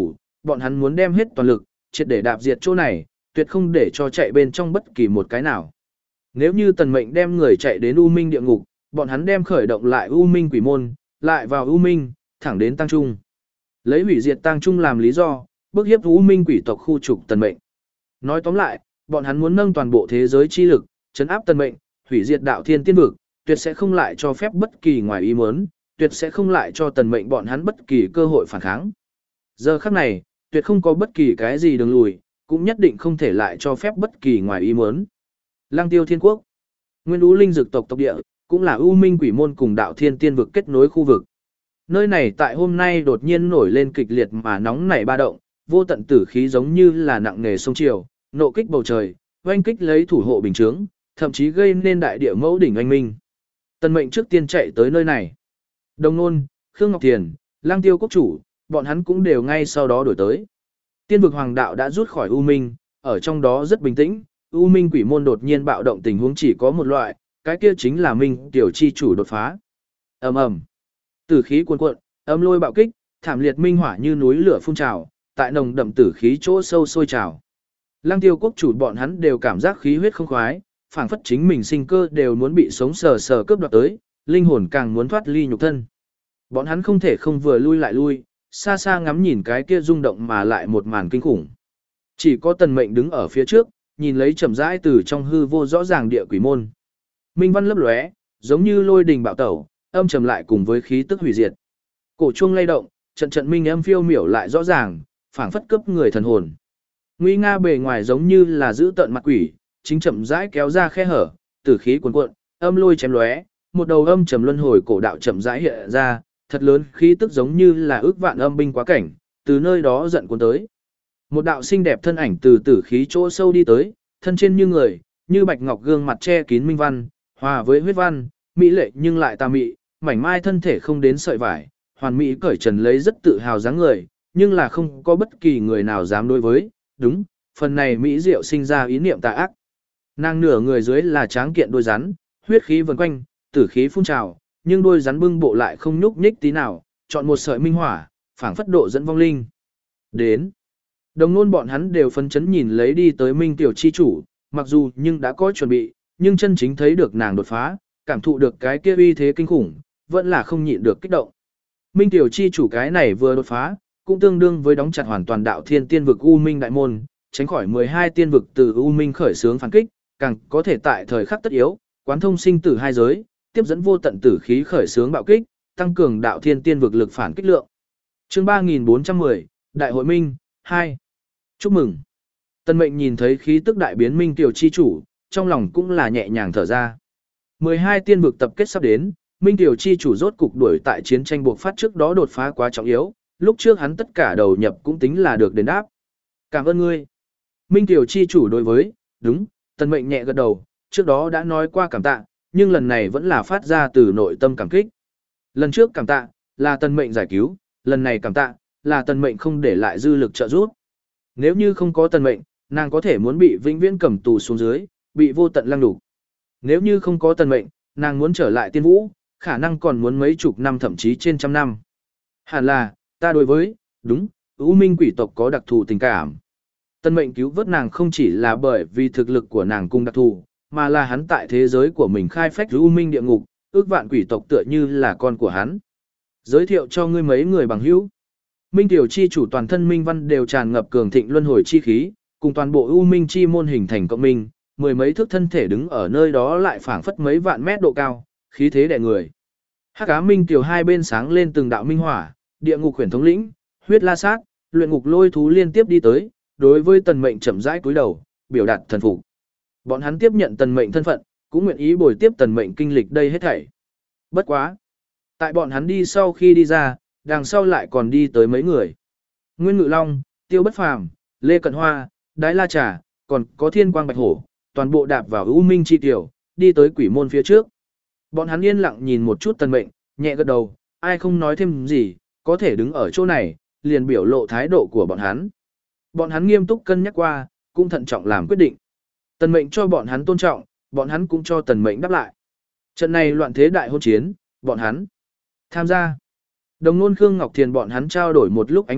bọn hắn muốn đem hết toàn lực, triệt để đạp diệt chỗ này, tuyệt không để cho chạy bên trong bất kỳ một cái nào. Nếu như tần mệnh đem người chạy đến U Minh địa ngục, bọn hắn đem khởi động lại U Minh quỷ môn, lại vào U Minh, thẳng đến Tăng Trung. Lấy hủy diệt Tăng Trung làm lý do, bức hiếp U Minh quỷ tộc khu trục tần mệnh. Nói tóm lại, bọn hắn muốn nâng toàn bộ thế giới chi lực, trấn áp tần mệnh, hủy diệt đạo thiên tiên vực, tuyệt sẽ không lại cho phép bất kỳ ngoài ý muốn, tuyệt sẽ không lại cho tần mệnh bọn hắn bất kỳ cơ hội phản kháng. Giờ khắc này, tuyệt không có bất kỳ cái gì đường lùi, cũng nhất định không thể lại cho phép bất kỳ ngoài ý muốn. Lăng Tiêu Thiên Quốc, Nguyên Ú Linh Dực tộc tộc địa, cũng là U Minh Quỷ môn cùng Đạo Thiên Tiên vực kết nối khu vực. Nơi này tại hôm nay đột nhiên nổi lên kịch liệt mà nóng nảy ba động, vô tận tử khí giống như là nặng nề sông triều, nộ kích bầu trời, oanh kích lấy thủ hộ bình chướng, thậm chí gây nên đại địa mẫu đỉnh oanh minh. Tần Mệnh trước tiên chạy tới nơi này. Đồng Nôn, Khương Ngọc Thiền, Lăng Tiêu Quốc chủ, bọn hắn cũng đều ngay sau đó đổi tới. Tiên vực hoàng đạo đã rút khỏi U Minh, ở trong đó rất bình tĩnh, U Minh quỷ môn đột nhiên bạo động tình huống chỉ có một loại, cái kia chính là Minh tiểu chi chủ đột phá. Ầm ầm. Tử khí cuồn cuộn, âm lôi bạo kích, thảm liệt minh hỏa như núi lửa phun trào, tại nồng đậm tử khí chỗ sâu sôi trào. Lăng Tiêu Quốc chủ bọn hắn đều cảm giác khí huyết không khoái, phảng phất chính mình sinh cơ đều muốn bị sống sờ sờ cướp đoạt tới, linh hồn càng muốn thoát ly nhục thân. Bọn hắn không thể không vừa lui lại lui, xa xa ngắm nhìn cái kia rung động mà lại một màn kinh khủng. Chỉ có Tần Mệnh đứng ở phía trước, nhìn lấy chậm rãi từ trong hư vô rõ ràng địa quỷ môn. Minh văn lấp lóe, giống như lôi đình bạo tẩu, âm trầm lại cùng với khí tức hủy diệt. Cổ chuông lay động, trận trận minh âm phiêu miểu lại rõ ràng, phảng phất cấp người thần hồn. Nguy nga bề ngoài giống như là giữ tận mặt quỷ, chính chậm rãi kéo ra khe hở, tử khí cuồn cuộn, âm lôi chém lóe, một đầu âm trầm luân hồi cổ đạo chậm rãi hiện ra, thật lớn khí tức giống như là ước vạn âm binh quá cảnh, từ nơi đó giận cuốn tới. Một đạo xinh đẹp thân ảnh từ tử khí chỗ sâu đi tới, thân trên như người, như bạch ngọc gương mặt che kín minh văn, hòa với huyết văn, mỹ lệ nhưng lại tà mị, mảnh mai thân thể không đến sợi vải, hoàn mỹ cởi trần lấy rất tự hào dáng người, nhưng là không có bất kỳ người nào dám đối với, đúng, phần này mỹ diệu sinh ra ý niệm tà ác. Nàng nửa người dưới là tráng kiện đôi rắn, huyết khí vần quanh, tử khí phun trào, nhưng đôi rắn bưng bộ lại không nhúc nhích tí nào, chọn một sợi minh hỏa, phảng phất độ dẫn vong linh. Đến. Đồng nôn bọn hắn đều phấn chấn nhìn lấy đi tới Minh tiểu chi chủ, mặc dù nhưng đã có chuẩn bị, nhưng chân chính thấy được nàng đột phá, cảm thụ được cái kia uy thế kinh khủng, vẫn là không nhịn được kích động. Minh tiểu chi chủ cái này vừa đột phá, cũng tương đương với đóng chặt hoàn toàn đạo thiên tiên vực U Minh đại môn, tránh khỏi mười hai tiên vực từ U Minh khởi xướng phản kích, càng có thể tại thời khắc tất yếu, quán thông sinh tử hai giới, tiếp dẫn vô tận tử khí khởi xướng bạo kích, tăng cường đạo thiên tiên vực lực phản kích lượng. Chương ba nghìn bốn trăm mười, Đại hội Minh hai. Chúc mừng. Tần Mệnh nhìn thấy khí tức đại biến Minh tiểu chi chủ, trong lòng cũng là nhẹ nhàng thở ra. mười hai tiên vực tập kết sắp đến, Minh tiểu chi chủ rốt cục đuổi tại chiến tranh buộc phát trước đó đột phá quá trọng yếu, lúc trước hắn tất cả đầu nhập cũng tính là được đền đáp. Cảm ơn ngươi. Minh tiểu chi chủ đối với, đúng, Tần Mệnh nhẹ gật đầu, trước đó đã nói qua cảm tạ, nhưng lần này vẫn là phát ra từ nội tâm cảm kích. Lần trước cảm tạ, là Tần Mệnh giải cứu, lần này cảm tạ, là Tần Mệnh không để lại dư lực trợ giúp. Nếu như không có Tần Mệnh, nàng có thể muốn bị vĩnh viễn cầm tù xuống dưới, bị vô tận lăng đục. Nếu như không có Tần Mệnh, nàng muốn trở lại tiên vũ, khả năng còn muốn mấy chục năm thậm chí trên trăm năm. Hẳn là, ta đối với, đúng, U Minh quỷ tộc có đặc thù tình cảm. Tần Mệnh cứu vớt nàng không chỉ là bởi vì thực lực của nàng cùng đặc thù, mà là hắn tại thế giới của mình khai phách U Minh địa ngục, ước vạn quỷ tộc tựa như là con của hắn. Giới thiệu cho ngươi mấy người bằng hữu. Minh tiểu chi chủ toàn thân minh văn đều tràn ngập cường thịnh luân hồi chi khí, cùng toàn bộ U Minh chi môn hình thành cộng minh, mười mấy thước thân thể đứng ở nơi đó lại phảng phất mấy vạn mét độ cao, khí thế đè người. Hắc Ám Minh tiểu hai bên sáng lên từng đạo minh hỏa, địa ngục huyền thống lĩnh, huyết la sát, luyện ngục lôi thú liên tiếp đi tới, đối với Tần Mệnh chậm rãi cúi đầu, biểu đạt thần phục. Bọn hắn tiếp nhận Tần Mệnh thân phận, cũng nguyện ý bồi tiếp Tần Mệnh kinh lịch đây hết thảy. Bất quá, tại bọn hắn đi sau khi đi ra, đằng sau lại còn đi tới mấy người. Nguyên Ngự Long, Tiêu Bất Phàm, Lê Cận Hoa, Đái La Trà, còn có Thiên Quang Bạch Hổ, toàn bộ đạp vào U Minh chi tiểu, đi tới quỷ môn phía trước. Bọn hắn yên lặng nhìn một chút Tần Mệnh, nhẹ gật đầu, ai không nói thêm gì, có thể đứng ở chỗ này, liền biểu lộ thái độ của bọn hắn. Bọn hắn nghiêm túc cân nhắc qua, cũng thận trọng làm quyết định. Tần Mệnh cho bọn hắn tôn trọng, bọn hắn cũng cho Tần Mệnh đáp lại. Trận này loạn thế đại hôn chiến, bọn hắn tham gia. Đồng Nôn Khương Ngọc Thiền bọn hắn trao đổi một lúc ánh mắt,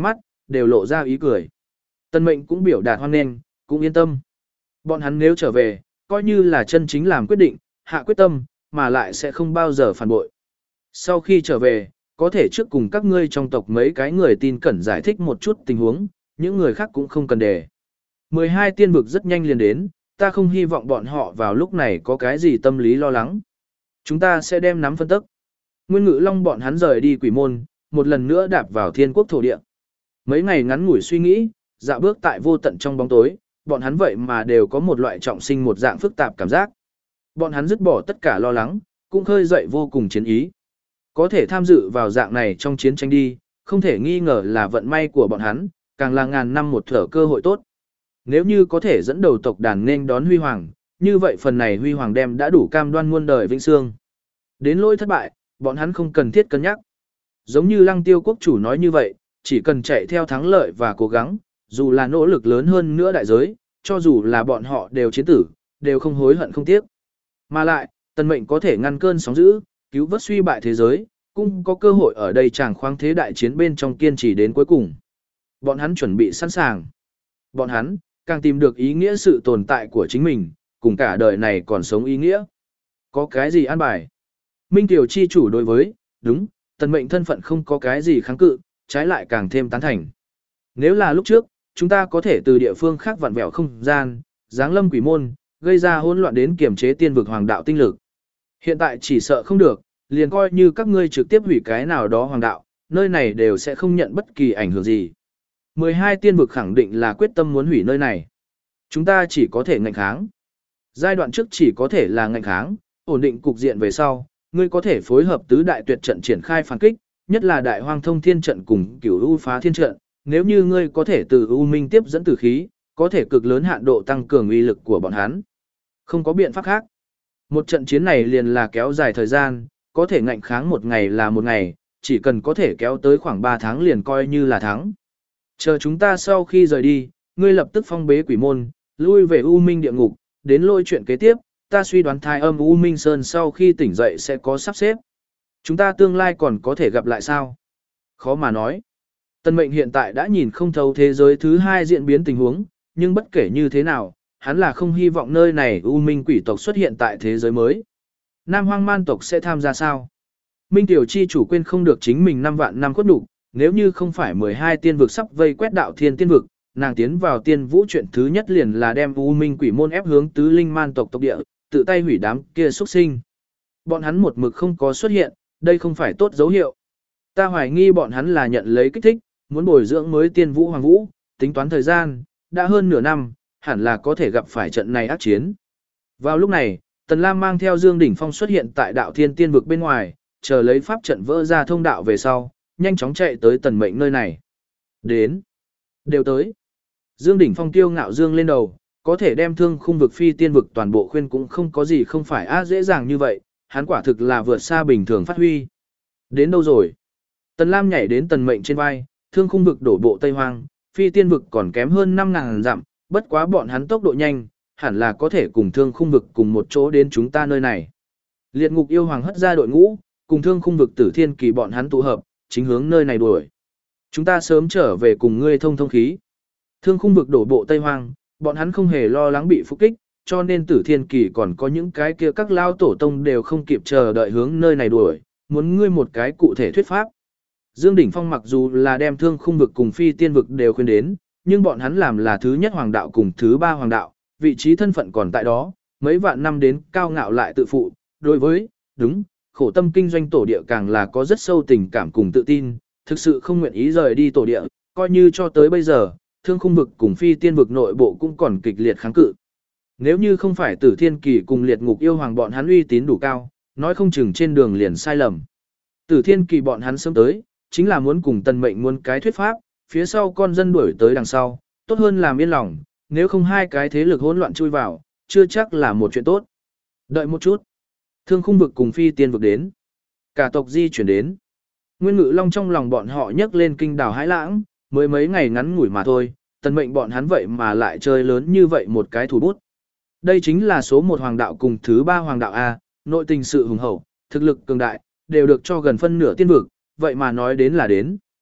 đều lộ ra ý cười. Tân mệnh cũng biểu đạt hoan nghênh, cũng yên tâm. Bọn hắn nếu trở về, coi như là chân chính làm quyết định, hạ quyết tâm, mà lại sẽ không bao giờ phản bội. Sau khi trở về, có thể trước cùng các ngươi trong tộc mấy cái người tin cẩn giải thích một chút tình huống, những người khác cũng không cần để. mười hai tiên vực rất nhanh liền đến, ta không hy vọng bọn họ vào lúc này có cái gì tâm lý lo lắng. Chúng ta sẽ đem nắm phân tức. Nguyên Ngự Long bọn hắn rời đi quỷ môn, một lần nữa đạp vào thiên quốc thổ địa. Mấy ngày ngắn ngủi suy nghĩ, dạo bước tại vô tận trong bóng tối, bọn hắn vậy mà đều có một loại trọng sinh một dạng phức tạp cảm giác. Bọn hắn dứt bỏ tất cả lo lắng, cũng khơi dậy vô cùng chiến ý. Có thể tham dự vào dạng này trong chiến tranh đi, không thể nghi ngờ là vận may của bọn hắn, càng là ngàn năm một thở cơ hội tốt. Nếu như có thể dẫn đầu tộc đàn nên đón huy hoàng, như vậy phần này huy hoàng đem đã đủ cam đoan muôn đời vĩnh sương. Đến lỗi thất bại, bọn hắn không cần thiết cân nhắc. Giống như Lăng Tiêu quốc chủ nói như vậy, chỉ cần chạy theo thắng lợi và cố gắng, dù là nỗ lực lớn hơn nữa đại giới, cho dù là bọn họ đều chiến tử, đều không hối hận không tiếc. Mà lại, Tần Mệnh có thể ngăn cơn sóng dữ, cứu vớt suy bại thế giới, cũng có cơ hội ở đây chàng khoáng thế đại chiến bên trong kiên trì đến cuối cùng. Bọn hắn chuẩn bị sẵn sàng. Bọn hắn, càng tìm được ý nghĩa sự tồn tại của chính mình, cùng cả đời này còn sống ý nghĩa. Có cái gì an bài? Minh Tiểu chi chủ đối với, đúng, Tần Mệnh thân phận không có cái gì kháng cự, trái lại càng thêm tán thành. Nếu là lúc trước, chúng ta có thể từ địa phương khác vặn vẹo không gian, giáng lâm quỷ môn, gây ra hỗn loạn đến kiểm chế tiên vực hoàng đạo tinh lực. Hiện tại chỉ sợ không được, liền coi như các ngươi trực tiếp hủy cái nào đó hoàng đạo, nơi này đều sẽ không nhận bất kỳ ảnh hưởng gì. mười hai tiên vực khẳng định là quyết tâm muốn hủy nơi này. Chúng ta chỉ có thể ngạnh kháng. Giai đoạn trước chỉ có thể là ngạnh kháng, ổn định cục diện về sau, ngươi có thể phối hợp tứ đại tuyệt trận triển khai phản kích, nhất là đại hoang thông thiên trận cùng cửu u phá thiên trận, nếu như ngươi có thể từ u minh tiếp dẫn tử khí, có thể cực lớn hạn độ tăng cường uy lực của bọn hắn. Không có biện pháp khác. Một trận chiến này liền là kéo dài thời gian, có thể ngạnh kháng một ngày là một ngày, chỉ cần có thể kéo tới khoảng ba tháng liền coi như là thắng. Chờ chúng ta sau khi rời đi, ngươi lập tức phong bế quỷ môn, lui về u minh địa ngục, đến lôi chuyện kế tiếp, ta suy đoán thai âm u minh sơn sau khi tỉnh dậy sẽ có sắp xếp. Chúng ta tương lai còn có thể gặp lại sao? Khó mà nói. Tân Mệnh hiện tại đã nhìn không thấu thế giới thứ hai diễn biến tình huống, nhưng bất kể như thế nào, hắn là không hy vọng nơi này U Minh quỷ tộc xuất hiện tại thế giới mới. Nam Hoang Man tộc sẽ tham gia sao? Minh Tiểu chi chủ quên không được chính mình năm vạn năm khuất đủ, nếu như không phải mười hai tiên vực sắp vây quét đạo thiên tiên vực, nàng tiến vào tiên vũ chuyện thứ nhất liền là đem U Minh quỷ môn ép hướng tứ linh man tộc tộc địa, tự tay hủy đám kia xuất sinh. Bọn hắn một mực không có xuất hiện, đây không phải tốt dấu hiệu. Ta hoài nghi bọn hắn là nhận lấy kích thích, muốn bồi dưỡng mới tiên vũ hoàng vũ, tính toán thời gian, đã hơn nửa năm, hẳn là có thể gặp phải trận này ác chiến. Vào lúc này, Tần Lam mang theo Dương Đỉnh Phong xuất hiện tại đạo thiên tiên vực bên ngoài, chờ lấy pháp trận vỡ ra thông đạo về sau, nhanh chóng chạy tới Tần Mệnh nơi này. Đến. Đều tới. Dương Đỉnh Phong tiêu ngạo dương lên đầu, có thể đem thương khung vực phi tiên vực toàn bộ khuyên cũng không có gì không phải á dễ dàng như vậy, hắn quả thực là vượt xa bình thường phát huy. Đến đâu rồi? Tần Lam nhảy đến Tần Mệnh trên vai, thương khung vực đổ bộ Tây Hoang, phi tiên vực còn kém hơn năm ngàn dặm, bất quá bọn hắn tốc độ nhanh, hẳn là có thể cùng thương khung vực cùng một chỗ đến chúng ta nơi này. Liệt ngục yêu hoàng hất ra đội ngũ, cùng thương khung vực tử thiên kỳ bọn hắn tụ hợp, chính hướng nơi này đuổi. Chúng ta sớm trở về cùng ngươi thông thông khí. Thương khung vực đổ bộ Tây Hoang, bọn hắn không hề lo lắng bị phục kích, cho nên tử thiên kỳ còn có những cái kia các lao tổ tông đều không kịp chờ đợi hướng nơi này đuổi, muốn ngươi một cái cụ thể thuyết pháp. Dương Đỉnh Phong mặc dù là đem thương khung vực cùng phi tiên vực đều khuyên đến, nhưng bọn hắn làm là thứ nhất hoàng đạo cùng thứ ba hoàng đạo, vị trí thân phận còn tại đó, mấy vạn năm đến cao ngạo lại tự phụ, đối với, đúng, khổ tâm kinh doanh tổ địa càng là có rất sâu tình cảm cùng tự tin, thực sự không nguyện ý rời đi tổ địa, coi như cho tới bây giờ, thương khung vực cùng phi tiên vực nội bộ cũng còn kịch liệt kháng cự. Nếu như không phải tử thiên kỳ cùng liệt ngục yêu hoàng bọn hắn uy tín đủ cao, nói không chừng trên đường liền sai lầm. Tử thiên kỳ bọn hắn sớm tới, chính là muốn cùng Tần Mệnh muốn cái thuyết pháp, phía sau con dân đuổi tới đằng sau, tốt hơn làm yên lòng, nếu không hai cái thế lực hỗn loạn chui vào, chưa chắc là một chuyện tốt. Đợi một chút. Thương khung vực cùng phi tiên vực đến. Cả tộc di chuyển đến. Nguyên Ngự Long trong lòng bọn họ nhấc lên kinh đảo hãi lãng, mới mấy ngày ngắn ngủi mà thôi, Tần Mệnh bọn hắn vậy mà lại chơi lớn như vậy một cái thủ bút. Đây chính là số một hoàng đạo cùng thứ ba hoàng đạo A, nội tình sự hùng hậu, thực lực cường đại, đều được cho gần phân nửa tiên vực, vậy mà nói đến là đến.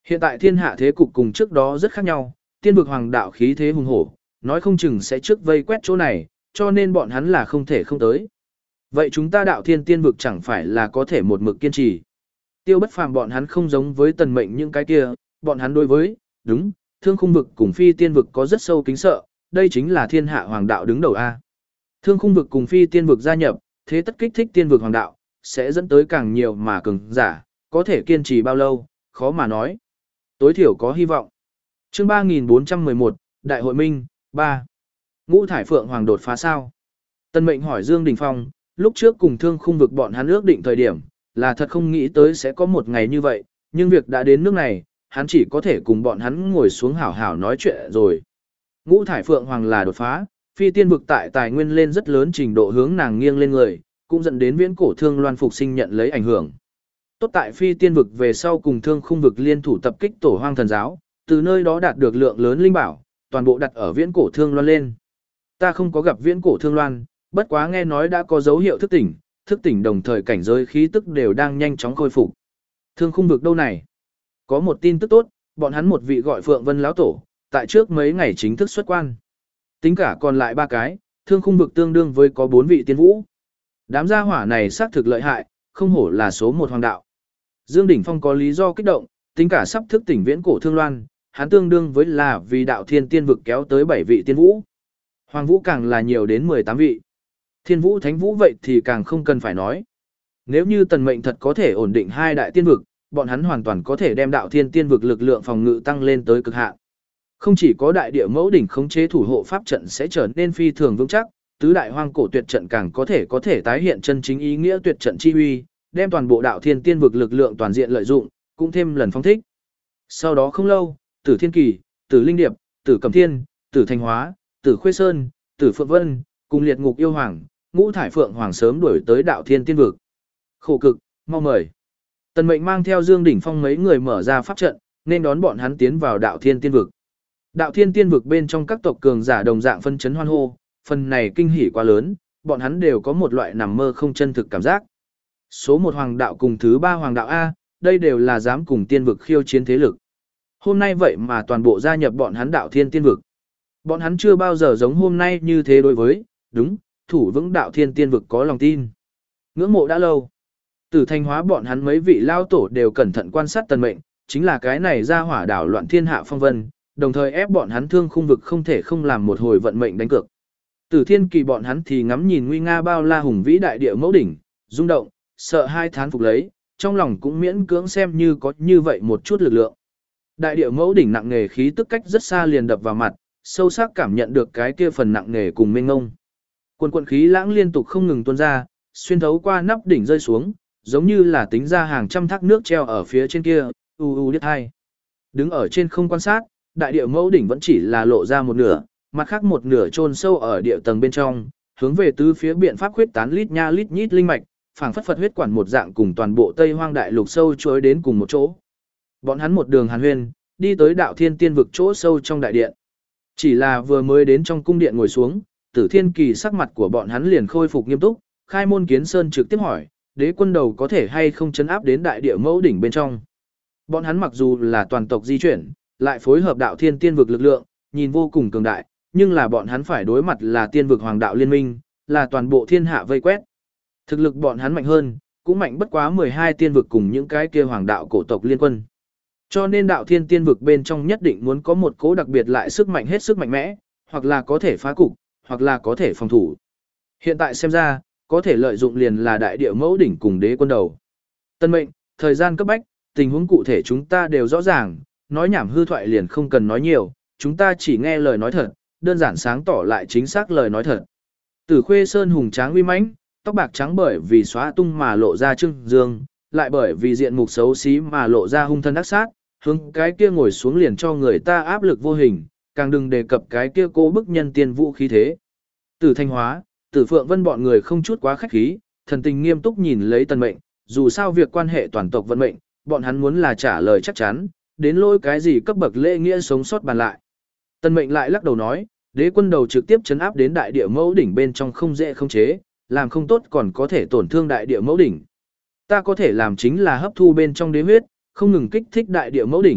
Hiện tại thiên hạ thế cục cùng trước đó rất khác nhau, tiên vực hoàng đạo khí thế hùng hổ, nói không chừng sẽ trước vây quét chỗ này, cho nên bọn hắn là không thể không tới. Vậy chúng ta đạo thiên tiên vực chẳng phải là có thể một mực kiên trì. Tiêu Bất Phàm bọn hắn không giống với Tần Mệnh những cái kia, bọn hắn đối với, đúng, Thương Khung vực cùng Phi Tiên vực có rất sâu kính sợ, đây chính là thiên hạ hoàng đạo đứng đầu a. Thương Khung vực cùng Phi Tiên vực gia nhập, thế tất kích thích tiên vực hoàng đạo, sẽ dẫn tới càng nhiều mà cường giả, có thể kiên trì bao lâu, khó mà nói. Tối thiểu có hy vọng. Chương ba nghìn bốn trăm mười một, Đại hội Minh, ba. Ngũ thải phượng hoàng đột phá sao? Tần Mệnh hỏi Dương Đình Phong, lúc trước cùng Thương Khung vực bọn hắn ước định thời điểm, là thật không nghĩ tới sẽ có một ngày như vậy, nhưng việc đã đến nước này, hắn chỉ có thể cùng bọn hắn ngồi xuống hảo hảo nói chuyện rồi. Ngũ thải phượng hoàng là đột phá, Phi Tiên vực tại tài nguyên lên rất lớn trình độ hướng nàng nghiêng lên người, cũng dẫn đến viễn cổ Thương Loan phục sinh nhận lấy ảnh hưởng. Tốt tại Phi Tiên vực về sau cùng Thương Khung vực liên thủ tập kích Tổ Hoang Thần giáo, từ nơi đó đạt được lượng lớn linh bảo, toàn bộ đặt ở viễn cổ Thương Loan lên. Ta không có gặp viễn cổ Thương Loan, bất quá nghe nói đã có dấu hiệu thức tỉnh, thức tỉnh đồng thời cảnh giới khí tức đều đang nhanh chóng khôi phục. Thương Khung vực đâu này? Có một tin tức tốt, bọn hắn một vị gọi Phượng Vân lão tổ, tại trước mấy ngày chính thức xuất quan. Tính cả còn lại ba cái, Thương Khung vực tương đương với có bốn vị tiên vũ. Đám gia hỏa này xác thực lợi hại, không hổ là số một hoàng đạo. Dương Đỉnh Phong có lý do kích động, tính cả sắp thức tỉnh viễn cổ Thương Loan, hắn tương đương với là vì đạo thiên tiên vực kéo tới bảy vị tiên vũ. Hoàng vũ càng là nhiều đến mười tám vị. Thiên vũ thánh vũ vậy thì càng không cần phải nói. Nếu như Tần Mệnh thật có thể ổn định hai đại tiên vực, bọn hắn hoàn toàn có thể đem đạo thiên tiên vực lực lượng phòng ngự tăng lên tới cực hạn. Không chỉ có đại địa mẫu đỉnh khống chế thủ hộ pháp trận sẽ trở nên phi thường vững chắc, tứ đại hoang cổ tuyệt trận càng có thể có thể tái hiện chân chính ý nghĩa tuyệt trận chi uy, đem toàn bộ đạo thiên tiên vực lực lượng toàn diện lợi dụng, cũng thêm lần phong thích. Sau đó không lâu, Tử Thiên Kỳ, Tử Linh Điệp, Tử Cẩm Thiên, Tử Thanh Hóa, Tử Khuê Sơn, Tử Phượng Vân, cùng liệt ngục yêu hoàng, ngũ thải phượng hoàng sớm đuổi tới đạo thiên tiên vực. Khổ cực, mau mời. Tần Mệnh mang theo Dương Đỉnh Phong mấy người mở ra pháp trận, nên đón bọn hắn tiến vào đạo thiên tiên vực. Đạo thiên tiên vực bên trong các tộc cường giả đồng dạng phân chấn hoan hô, phần này kinh hỉ quá lớn, bọn hắn đều có một loại nằm mơ không chân thực cảm giác. Số một hoàng đạo cùng thứ ba hoàng đạo A, đây đều là dám cùng tiên vực khiêu chiến thế lực. Hôm nay vậy mà toàn bộ gia nhập bọn hắn đạo thiên tiên vực. Bọn hắn chưa bao giờ giống hôm nay như thế đối với, đúng, thủ vững đạo thiên tiên vực có lòng tin. Ngưỡng mộ đã lâu. Tử Thanh Hóa bọn hắn mấy vị lao tổ đều cẩn thận quan sát Tần Mệnh, chính là cái này ra hỏa đảo loạn thiên hạ phong vân, đồng thời ép bọn hắn Thương Khung vực không thể không làm một hồi vận mệnh đánh cược. Tử Thiên Kỳ bọn hắn thì ngắm nhìn nguy nga bao la hùng vĩ đại địa mẫu đỉnh, rung động, sợ hai thán phục lấy, trong lòng cũng miễn cưỡng xem như có như vậy một chút lực lượng. Đại địa mẫu đỉnh nặng nề khí tức cách rất xa liền đập vào mặt, sâu sắc cảm nhận được cái kia phần nặng nề cùng mênh ngông. Quần quần khí lãng liên tục không ngừng tuôn ra, xuyên thấu qua nắp đỉnh rơi xuống, giống như là tính ra hàng trăm thác nước treo ở phía trên kia, u u điếc hai. Đứng ở trên không quan sát, đại địa mẫu đỉnh vẫn chỉ là lộ ra một nửa, mặt khác một nửa chôn sâu ở địa tầng bên trong, hướng về tứ phía biện pháp khuyết tán lít nha lít nhít linh mạch, phảng phất phật huyết quản một dạng cùng toàn bộ Tây Hoang đại lục sâu chối đến cùng một chỗ. Bọn hắn một đường hàn huyên, đi tới đạo thiên tiên vực chỗ sâu trong đại điện. Chỉ là vừa mới đến trong cung điện ngồi xuống, Tử Thiên Kỳ sắc mặt của bọn hắn liền khôi phục nghiêm túc, Khai Môn Kiến Sơn trực tiếp hỏi, đế quân đầu có thể hay không chấn áp đến đại địa mẫu đỉnh bên trong. Bọn hắn mặc dù là toàn tộc di chuyển, lại phối hợp đạo thiên tiên vực lực lượng, nhìn vô cùng cường đại, nhưng là bọn hắn phải đối mặt là tiên vực hoàng đạo liên minh, là toàn bộ thiên hạ vây quét. Thực lực bọn hắn mạnh hơn, cũng mạnh bất quá mười hai tiên vực cùng những cái kia hoàng đạo cổ tộc liên quân. Cho nên đạo thiên tiên vực bên trong nhất định muốn có một cố đặc biệt lại sức mạnh hết sức mạnh mẽ, hoặc là có thể phá cục, hoặc là có thể phòng thủ. Hiện tại xem ra, có thể lợi dụng liền là đại địa mẫu đỉnh cùng đế quân đầu. Tân mệnh, thời gian cấp bách, tình huống cụ thể chúng ta đều rõ ràng, nói nhảm hư thoại liền không cần nói nhiều, chúng ta chỉ nghe lời nói thật, đơn giản sáng tỏ lại chính xác lời nói thật. Tử Khuê Sơn hùng tráng uy mãnh, tóc bạc trắng bởi vì xóa tung mà lộ ra trưng dương, lại bởi vì diện mục xấu xí mà lộ ra hung thân ác sát, hướng cái kia ngồi xuống liền cho người ta áp lực vô hình, càng đừng đề cập cái kia cô bức nhân tiên vũ khí thế. Tử Thanh Hóa, Tử Phượng Vân bọn người không chút quá khách khí, thần tình nghiêm túc nhìn lấy Tần Mệnh, dù sao việc quan hệ toàn tộc vận mệnh, bọn hắn muốn là trả lời chắc chắn, đến lôi cái gì cấp bậc lễ nghĩa sống sót bàn lại. Tần Mệnh lại lắc đầu nói, đế quân đầu trực tiếp chấn áp đến đại địa mẫu đỉnh bên trong không dễ không chế, làm không tốt còn có thể tổn thương đại địa mẫu đỉnh. Ta có thể làm chính là hấp thu bên trong đế huyết, không ngừng kích thích đại địa mẫu đỉnh,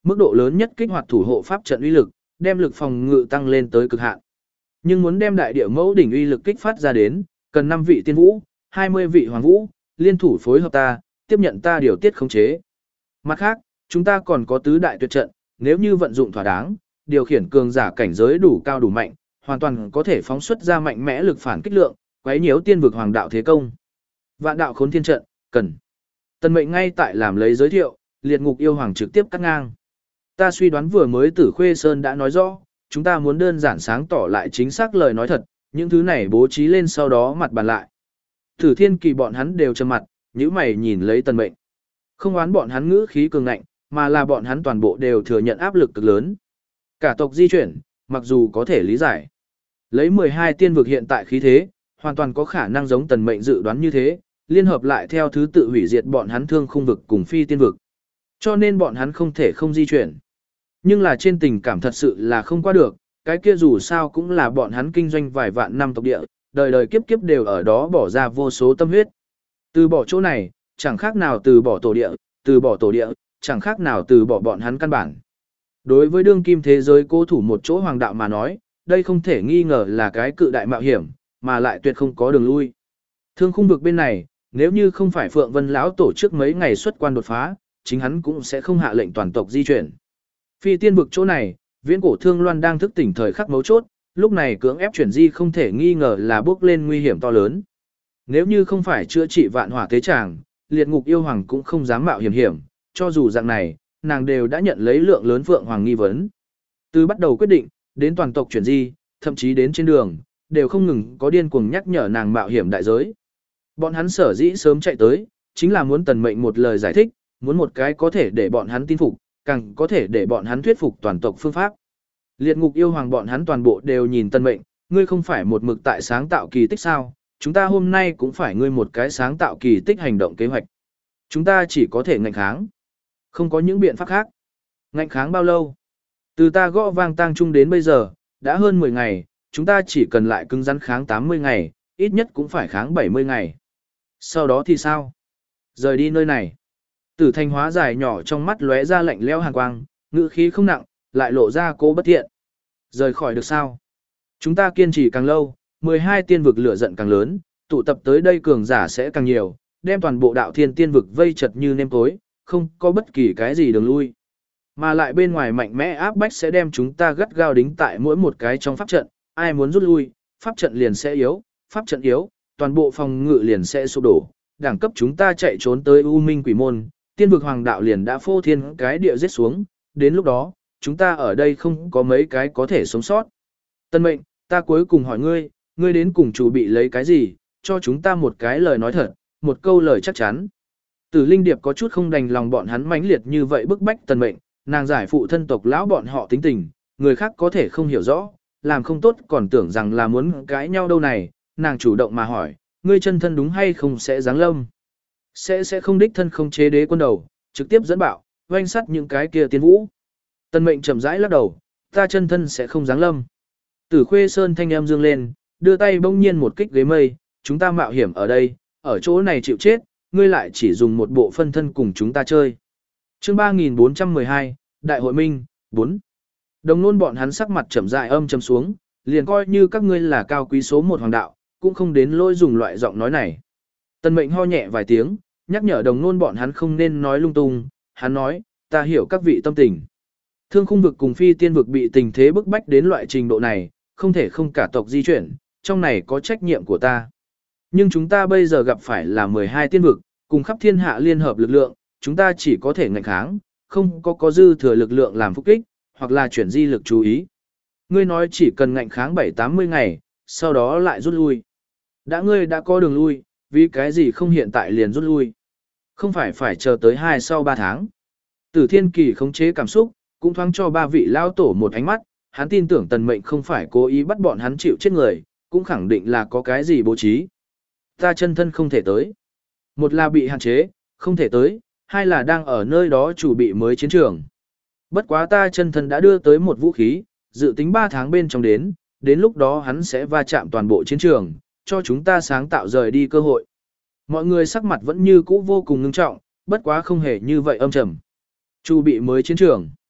mức độ lớn nhất kích hoạt thủ hộ pháp trận uy lực, đem lực phòng ngự tăng lên tới cực hạn. Nhưng muốn đem đại địa mẫu đỉnh uy lực kích phát ra đến, cần năm vị tiên vũ, hai mươi vị hoàng vũ, liên thủ phối hợp ta, tiếp nhận ta điều tiết khống chế. Mặt khác, chúng ta còn có tứ đại tuyệt trận, nếu như vận dụng thỏa đáng, điều khiển cường giả cảnh giới đủ cao đủ mạnh, hoàn toàn có thể phóng xuất ra mạnh mẽ lực phản kích lượng, quấy nhiễu tiên vực hoàng đạo thế công. Vạn đạo khốn thiên trận, cần. Tần Mệnh ngay tại làm lấy giới thiệu, liệt ngục yêu hoàng trực tiếp cắt ngang. Ta suy đoán vừa mới Tử Khuê Sơn đã nói rõ, chúng ta muốn đơn giản sáng tỏ lại chính xác lời nói thật, những thứ này bố trí lên sau đó mặt bàn lại. Tử Thiên Kỳ bọn hắn đều trầm mặt, nhíu mày nhìn lấy Tần Mệnh. Không oán bọn hắn ngữ khí cường ngạnh, mà là bọn hắn toàn bộ đều thừa nhận áp lực cực lớn. Cả tộc di chuyển, mặc dù có thể lý giải. Lấy mười hai tiên vực hiện tại khí thế, hoàn toàn có khả năng giống Tần Mệnh dự đoán như thế, liên hợp lại theo thứ tự hủy diệt bọn hắn thương khung vực cùng phi tiên vực. Cho nên bọn hắn không thể không di chuyển. Nhưng là trên tình cảm thật sự là không qua được, cái kia dù sao cũng là bọn hắn kinh doanh vài vạn năm tộc địa, đời đời kiếp kiếp đều ở đó bỏ ra vô số tâm huyết. Từ bỏ chỗ này, chẳng khác nào từ bỏ tổ địa, từ bỏ tổ địa, chẳng khác nào từ bỏ bọn hắn căn bản. Đối với đương kim thế giới cố thủ một chỗ hoàng đạo mà nói, đây không thể nghi ngờ là cái cự đại mạo hiểm, mà lại tuyệt không có đường lui. Thương khung vực bên này, nếu như không phải Phượng Vân lão tổ chức mấy ngày xuất quan đột phá, chính hắn cũng sẽ không hạ lệnh toàn tộc di chuyển. Phi tiên vực chỗ này, viễn cổ thương loan đang thức tỉnh thời khắc mấu chốt, lúc này cưỡng ép chuyển di không thể nghi ngờ là bước lên nguy hiểm to lớn. Nếu như không phải chữa trị vạn hỏa tế tràng, liệt ngục yêu hoàng cũng không dám mạo hiểm hiểm, cho dù dạng này, nàng đều đã nhận lấy lượng lớn Phượng Hoàng nghi vấn. Từ bắt đầu quyết định, đến toàn tộc chuyển di, thậm chí đến trên đường, đều không ngừng có điên cuồng nhắc nhở nàng mạo hiểm đại giới. Bọn hắn sở dĩ sớm chạy tới, chính là muốn Tần Mệnh một lời giải thích, muốn một cái có thể để bọn hắn tin phục, càng có thể để bọn hắn thuyết phục toàn tộc phương pháp. Liệt ngục yêu hoàng bọn hắn toàn bộ đều nhìn Tần Mệnh, ngươi không phải một mực tại sáng tạo kỳ tích sao, chúng ta hôm nay cũng phải ngươi một cái sáng tạo kỳ tích hành động kế hoạch. Chúng ta chỉ có thể ngạnh kháng. Không có những biện pháp khác. Ngạnh kháng bao lâu? Từ ta gõ vang tang trung đến bây giờ, đã hơn mười ngày, chúng ta chỉ cần lại cứng rắn kháng tám mươi ngày, ít nhất cũng phải kháng bảy mươi ngày. Sau đó thì sao? Rời đi nơi này. Tử Thanh hóa dài nhỏ trong mắt lóe ra lạnh lẽo hàn quang, ngữ khí không nặng, lại lộ ra cố bất thiện. Rời khỏi được sao? Chúng ta kiên trì càng lâu, mười hai tiên vực lửa giận càng lớn, tụ tập tới đây cường giả sẽ càng nhiều, đem toàn bộ đạo thiên tiên vực vây chật như nêm tối, không có bất kỳ cái gì đường lui. Mà lại bên ngoài mạnh mẽ áp bách sẽ đem chúng ta gắt gao đính tại mỗi một cái trong pháp trận, ai muốn rút lui, pháp trận liền sẽ yếu, pháp trận yếu, toàn bộ phòng ngự liền sẽ sụp đổ, đẳng cấp chúng ta chạy trốn tới U Minh Quỷ Môn, tiên vực hoàng đạo liền đã phô thiên cái địa giết xuống, đến lúc đó, chúng ta ở đây không có mấy cái có thể sống sót. Tân Mệnh, ta cuối cùng hỏi ngươi, ngươi đến cùng chủ bị lấy cái gì, cho chúng ta một cái lời nói thật, một câu lời chắc chắn. Tử Linh Điệp có chút không đành lòng bọn hắn mãnh liệt như vậy bức bách Tần Mệnh, nàng giải phụ thân tộc lão bọn họ tính tình, người khác có thể không hiểu rõ, làm không tốt còn tưởng rằng là muốn cãi nhau đâu này, nàng chủ động mà hỏi, ngươi chân thân đúng hay không sẽ giáng lâm? Sẽ sẽ không đích thân không chế đế quân đầu, trực tiếp dẫn bạo, oanh sắt những cái kia tiên vũ. Tần Mệnh chậm rãi lắc đầu, ta chân thân sẽ không giáng lâm. Tử Khuê Sơn thanh em dương lên, đưa tay bỗng nhiên một kích ghế mây, chúng ta mạo hiểm ở đây, ở chỗ này chịu chết, ngươi lại chỉ dùng một bộ phân thân cùng chúng ta chơi. Chương ba nghìn bốn trăm mười hai, Đại hội Minh, bốn. Đồng nôn bọn hắn sắc mặt chậm rãi âm trầm xuống, liền coi như các ngươi là cao quý số một hoàng đạo, cũng không đến lỗi dùng loại giọng nói này. Tần Mệnh ho nhẹ vài tiếng, nhắc nhở đồng nôn bọn hắn không nên nói lung tung, hắn nói, ta hiểu các vị tâm tình. Thương khung vực cùng phi tiên vực bị tình thế bức bách đến loại trình độ này, không thể không cả tộc di chuyển, trong này có trách nhiệm của ta. Nhưng chúng ta bây giờ gặp phải là mười hai tiên vực, cùng khắp thiên hạ liên hợp lực lượng, chúng ta chỉ có thể ngạnh kháng, không có có dư thừa lực lượng làm phục kích, hoặc là chuyển di lực chú ý. Ngươi nói chỉ cần ngạnh kháng bảy tám mươi ngày, sau đó lại rút lui. Đã ngươi đã có đường lui, vì cái gì không hiện tại liền rút lui? Không phải phải chờ tới hai sau ba tháng. Tử Thiên Kỳ khống chế cảm xúc, cũng thoáng cho ba vị lao tổ một ánh mắt, hắn tin tưởng Tần Mệnh không phải cố ý bắt bọn hắn chịu chết người, cũng khẳng định là có cái gì bố trí. Ta chân thân không thể tới. Một là bị hạn chế, không thể tới, hai là đang ở nơi đó chủ bị mới chiến trường. Bất quá ta chân thân đã đưa tới một vũ khí, dự tính ba tháng bên trong đến, đến lúc đó hắn sẽ va chạm toàn bộ chiến trường, cho chúng ta sáng tạo rời đi cơ hội. Mọi người sắc mặt vẫn như cũ vô cùng ngưng trọng, bất quá không hề như vậy âm trầm. Chu bị mới chiến trường.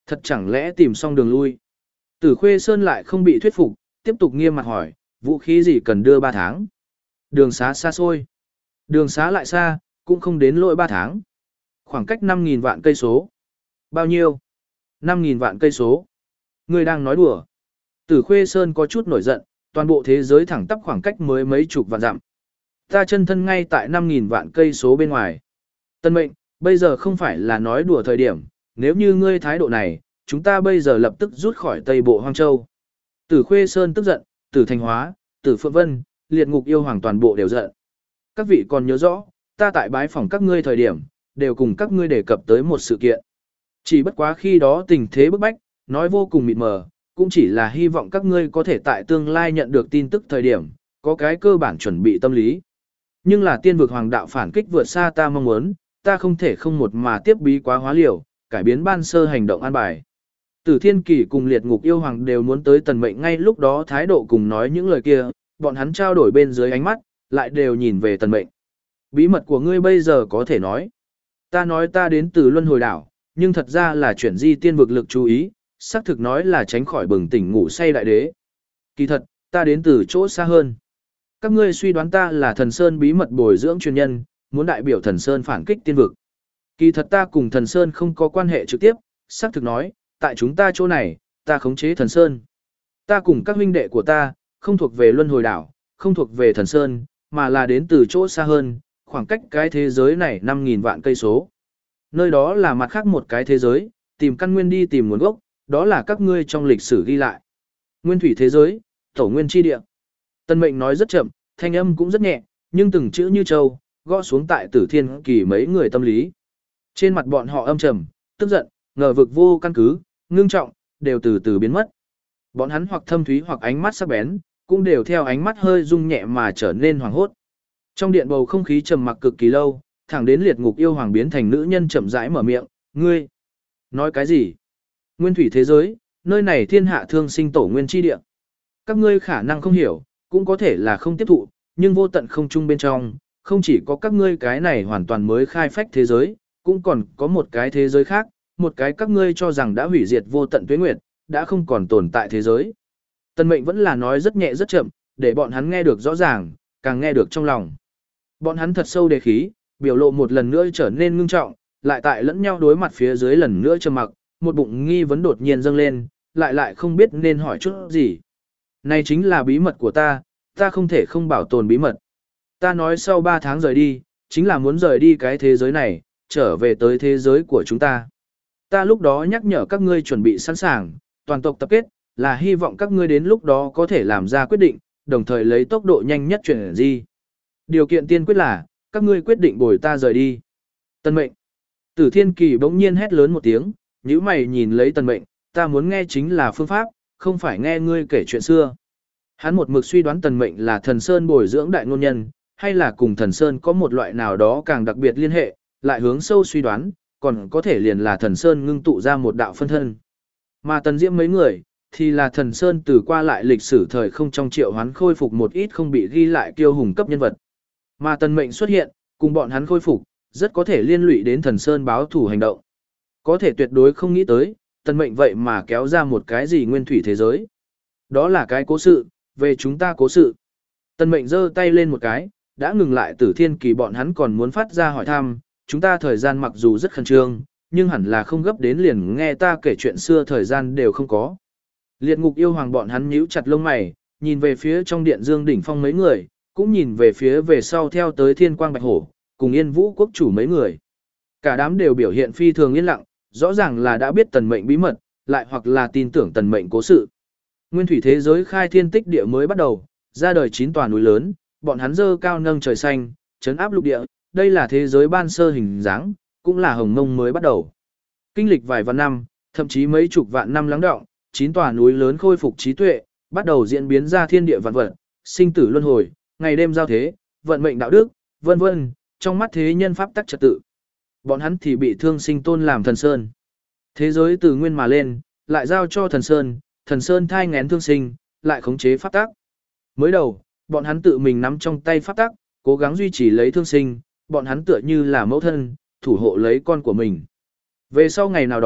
Thật chẳng lẽ tìm xong đường lui. Tử Khuê Sơn lại không bị thuyết phục, tiếp tục nghiêm mặt hỏi, vũ khí gì cần đưa ba tháng? Đường xá xa xôi. Đường xá lại xa, cũng không đến lỗi ba tháng. Khoảng cách năm nghìn vạn cây số. Bao nhiêu? năm nghìn vạn cây số. Ngươi đang nói đùa. Tử Khuê Sơn có chút nổi giận, toàn bộ thế giới thẳng tắp khoảng cách mới mấy chục vạn dặm. Ta chân thân ngay tại năm nghìn vạn cây số bên ngoài. Tân mệnh, bây giờ không phải là nói đùa thời điểm, nếu như ngươi thái độ này, chúng ta bây giờ lập tức rút khỏi Tây Bộ Hoang Châu. Tử Khuê Sơn tức giận, Tử Thanh Hóa, Tử Phượng Vân, liệt ngục yêu hoàng toàn bộ đều giận. Các vị còn nhớ rõ, ta tại bái phòng các ngươi thời điểm, đều cùng các ngươi đề cập tới một sự kiện. Chỉ bất quá khi đó tình thế bức bách, nói vô cùng mịt mờ, cũng chỉ là hy vọng các ngươi có thể tại tương lai nhận được tin tức thời điểm, có cái cơ bản chuẩn bị tâm lý. Nhưng là tiên vực hoàng đạo phản kích vượt xa ta mong muốn, ta không thể không một mà tiếp bí quá hóa liều, cải biến ban sơ hành động an bài. Tử Thiên Kỳ cùng liệt ngục yêu hoàng đều muốn tới tần mệnh ngay lúc đó thái độ cùng nói những lời kia, bọn hắn trao đổi bên dưới ánh mắt, lại đều nhìn về tần mệnh. Bí mật của ngươi bây giờ có thể nói. Ta nói ta đến từ luân hồi đảo, nhưng thật ra là chuyển di tiên vực lực chú ý, xác thực nói là tránh khỏi bừng tỉnh ngủ say đại đế. Kỳ thật, ta đến từ chỗ xa hơn. Các ngươi suy đoán ta là thần Sơn bí mật bồi dưỡng chuyên nhân, muốn đại biểu thần Sơn phản kích tiên vực. Kỳ thật ta cùng thần Sơn không có quan hệ trực tiếp, xác thực nói, tại chúng ta chỗ này, ta khống chế thần Sơn. Ta cùng các huynh đệ của ta, không thuộc về luân hồi đảo, không thuộc về thần Sơn, mà là đến từ chỗ xa hơn, khoảng cách cái thế giới này năm nghìn vạn cây số. Nơi đó là mặt khác một cái thế giới, tìm căn nguyên đi tìm nguồn gốc, đó là các ngươi trong lịch sử ghi lại. Nguyên thủy thế giới, tổ nguyên chi địa. Tân mệnh nói rất chậm, thanh âm cũng rất nhẹ, nhưng từng chữ như châu, gõ xuống tại Tử Thiên Kỳ mấy người tâm lý. Trên mặt bọn họ âm trầm, tức giận, ngờ vực vô căn cứ, ngưng trọng, đều từ từ biến mất. Bọn hắn hoặc thâm thúy hoặc ánh mắt sắc bén, cũng đều theo ánh mắt hơi rung nhẹ mà trở nên hoảng hốt. Trong điện bầu không khí trầm mặc cực kỳ lâu, thẳng đến liệt ngục yêu hoàng biến thành nữ nhân chậm rãi mở miệng, "Ngươi nói cái gì?" Nguyên thủy thế giới, nơi này thiên hạ thương sinh tổ nguyên chi địa. Các ngươi khả năng không hiểu, cũng có thể là không tiếp thụ, nhưng vô tận không trung bên trong, không chỉ có các ngươi cái này hoàn toàn mới khai phách thế giới, cũng còn có một cái thế giới khác, một cái các ngươi cho rằng đã hủy diệt vô tận tuế nguyệt, đã không còn tồn tại thế giới. Tân mệnh vẫn là nói rất nhẹ rất chậm, để bọn hắn nghe được rõ ràng, càng nghe được trong lòng. Bọn hắn thật sâu đề khí, biểu lộ một lần nữa trở nên ngưng trọng, lại tại lẫn nhau đối mặt phía dưới lần nữa trầm mặc, một bụng nghi vấn đột nhiên dâng lên, lại lại không biết nên hỏi chút gì. Này chính là bí mật của ta, ta không thể không bảo tồn bí mật. Ta nói sau ba tháng rời đi, chính là muốn rời đi cái thế giới này, trở về tới thế giới của chúng ta. Ta lúc đó nhắc nhở các ngươi chuẩn bị sẵn sàng, toàn tộc tập kết, là hy vọng các ngươi đến lúc đó có thể làm ra quyết định, đồng thời lấy tốc độ nhanh nhất chuyển di. Điều kiện tiên quyết là, các ngươi quyết định bồi ta rời đi. Tân mệnh. Tử Thiên Kỳ bỗng nhiên hét lớn một tiếng, nhíu mày nhìn lấy Tân mệnh, ta muốn nghe chính là phương pháp, không phải nghe ngươi kể chuyện xưa. Hắn một mực suy đoán Tần mệnh là thần Sơn bồi dưỡng đại ngôn nhân, hay là cùng thần Sơn có một loại nào đó càng đặc biệt liên hệ, lại hướng sâu suy đoán, còn có thể liền là thần Sơn ngưng tụ ra một đạo phân thân. Mà Tần Diễm mấy người, thì là thần Sơn từ qua lại lịch sử thời không trong triệu hoán khôi phục một ít không bị ghi lại kiêu hùng cấp nhân vật. Mà Tần mệnh xuất hiện, cùng bọn hắn khôi phục, rất có thể liên lụy đến thần Sơn báo thủ hành động. Có thể tuyệt đối không nghĩ tới, Tần mệnh vậy mà kéo ra một cái gì nguyên thủy thế giới. Đó là cái cố sự, về chúng ta cố sự. Tần mệnh giơ tay lên một cái, đã ngừng lại Tử Thiên Kỳ bọn hắn còn muốn phát ra hỏi thăm, chúng ta thời gian mặc dù rất khẩn trương, nhưng hẳn là không gấp đến liền nghe ta kể chuyện xưa thời gian đều không có. Liệt ngục yêu hoàng bọn hắn nhíu chặt lông mày, nhìn về phía trong điện Dương đỉnh phong mấy người, cũng nhìn về phía về sau theo tới Thiên Quang Bạch Hổ, cùng Yên Vũ quốc chủ mấy người. Cả đám đều biểu hiện phi thường yên lặng, rõ ràng là đã biết tần mệnh bí mật, lại hoặc là tin tưởng tần mệnh cố sự. Nguyên thủy thế giới khai thiên tích địa mới bắt đầu, ra đời chín tòa núi lớn, bọn hắn dơ cao nâng trời xanh, chấn áp lục địa, đây là thế giới ban sơ hình dáng, cũng là hồng mông mới bắt đầu. Kinh lịch vài vạn năm, thậm chí mấy chục vạn năm lắng đọng, chín tòa núi lớn khôi phục trí tuệ, bắt đầu diễn biến ra thiên địa vạn vật, sinh tử luân hồi, ngày đêm giao thế, vận mệnh đạo đức, vân vân, trong mắt thế nhân pháp tắc trật tự. Bọn hắn thì bị thương sinh tôn làm thần sơn. Thế giới từ nguyên mà lên, lại giao cho thần sơn, thần sơn thai nghén thương sinh, lại khống chế pháp tắc. Mới đầu, bọn hắn tự mình nắm trong tay pháp tắc, cố gắng duy trì lấy thương sinh, bọn hắn tựa như là mẫu thân, thủ hộ lấy con của mình. Về sau ngày nào đó,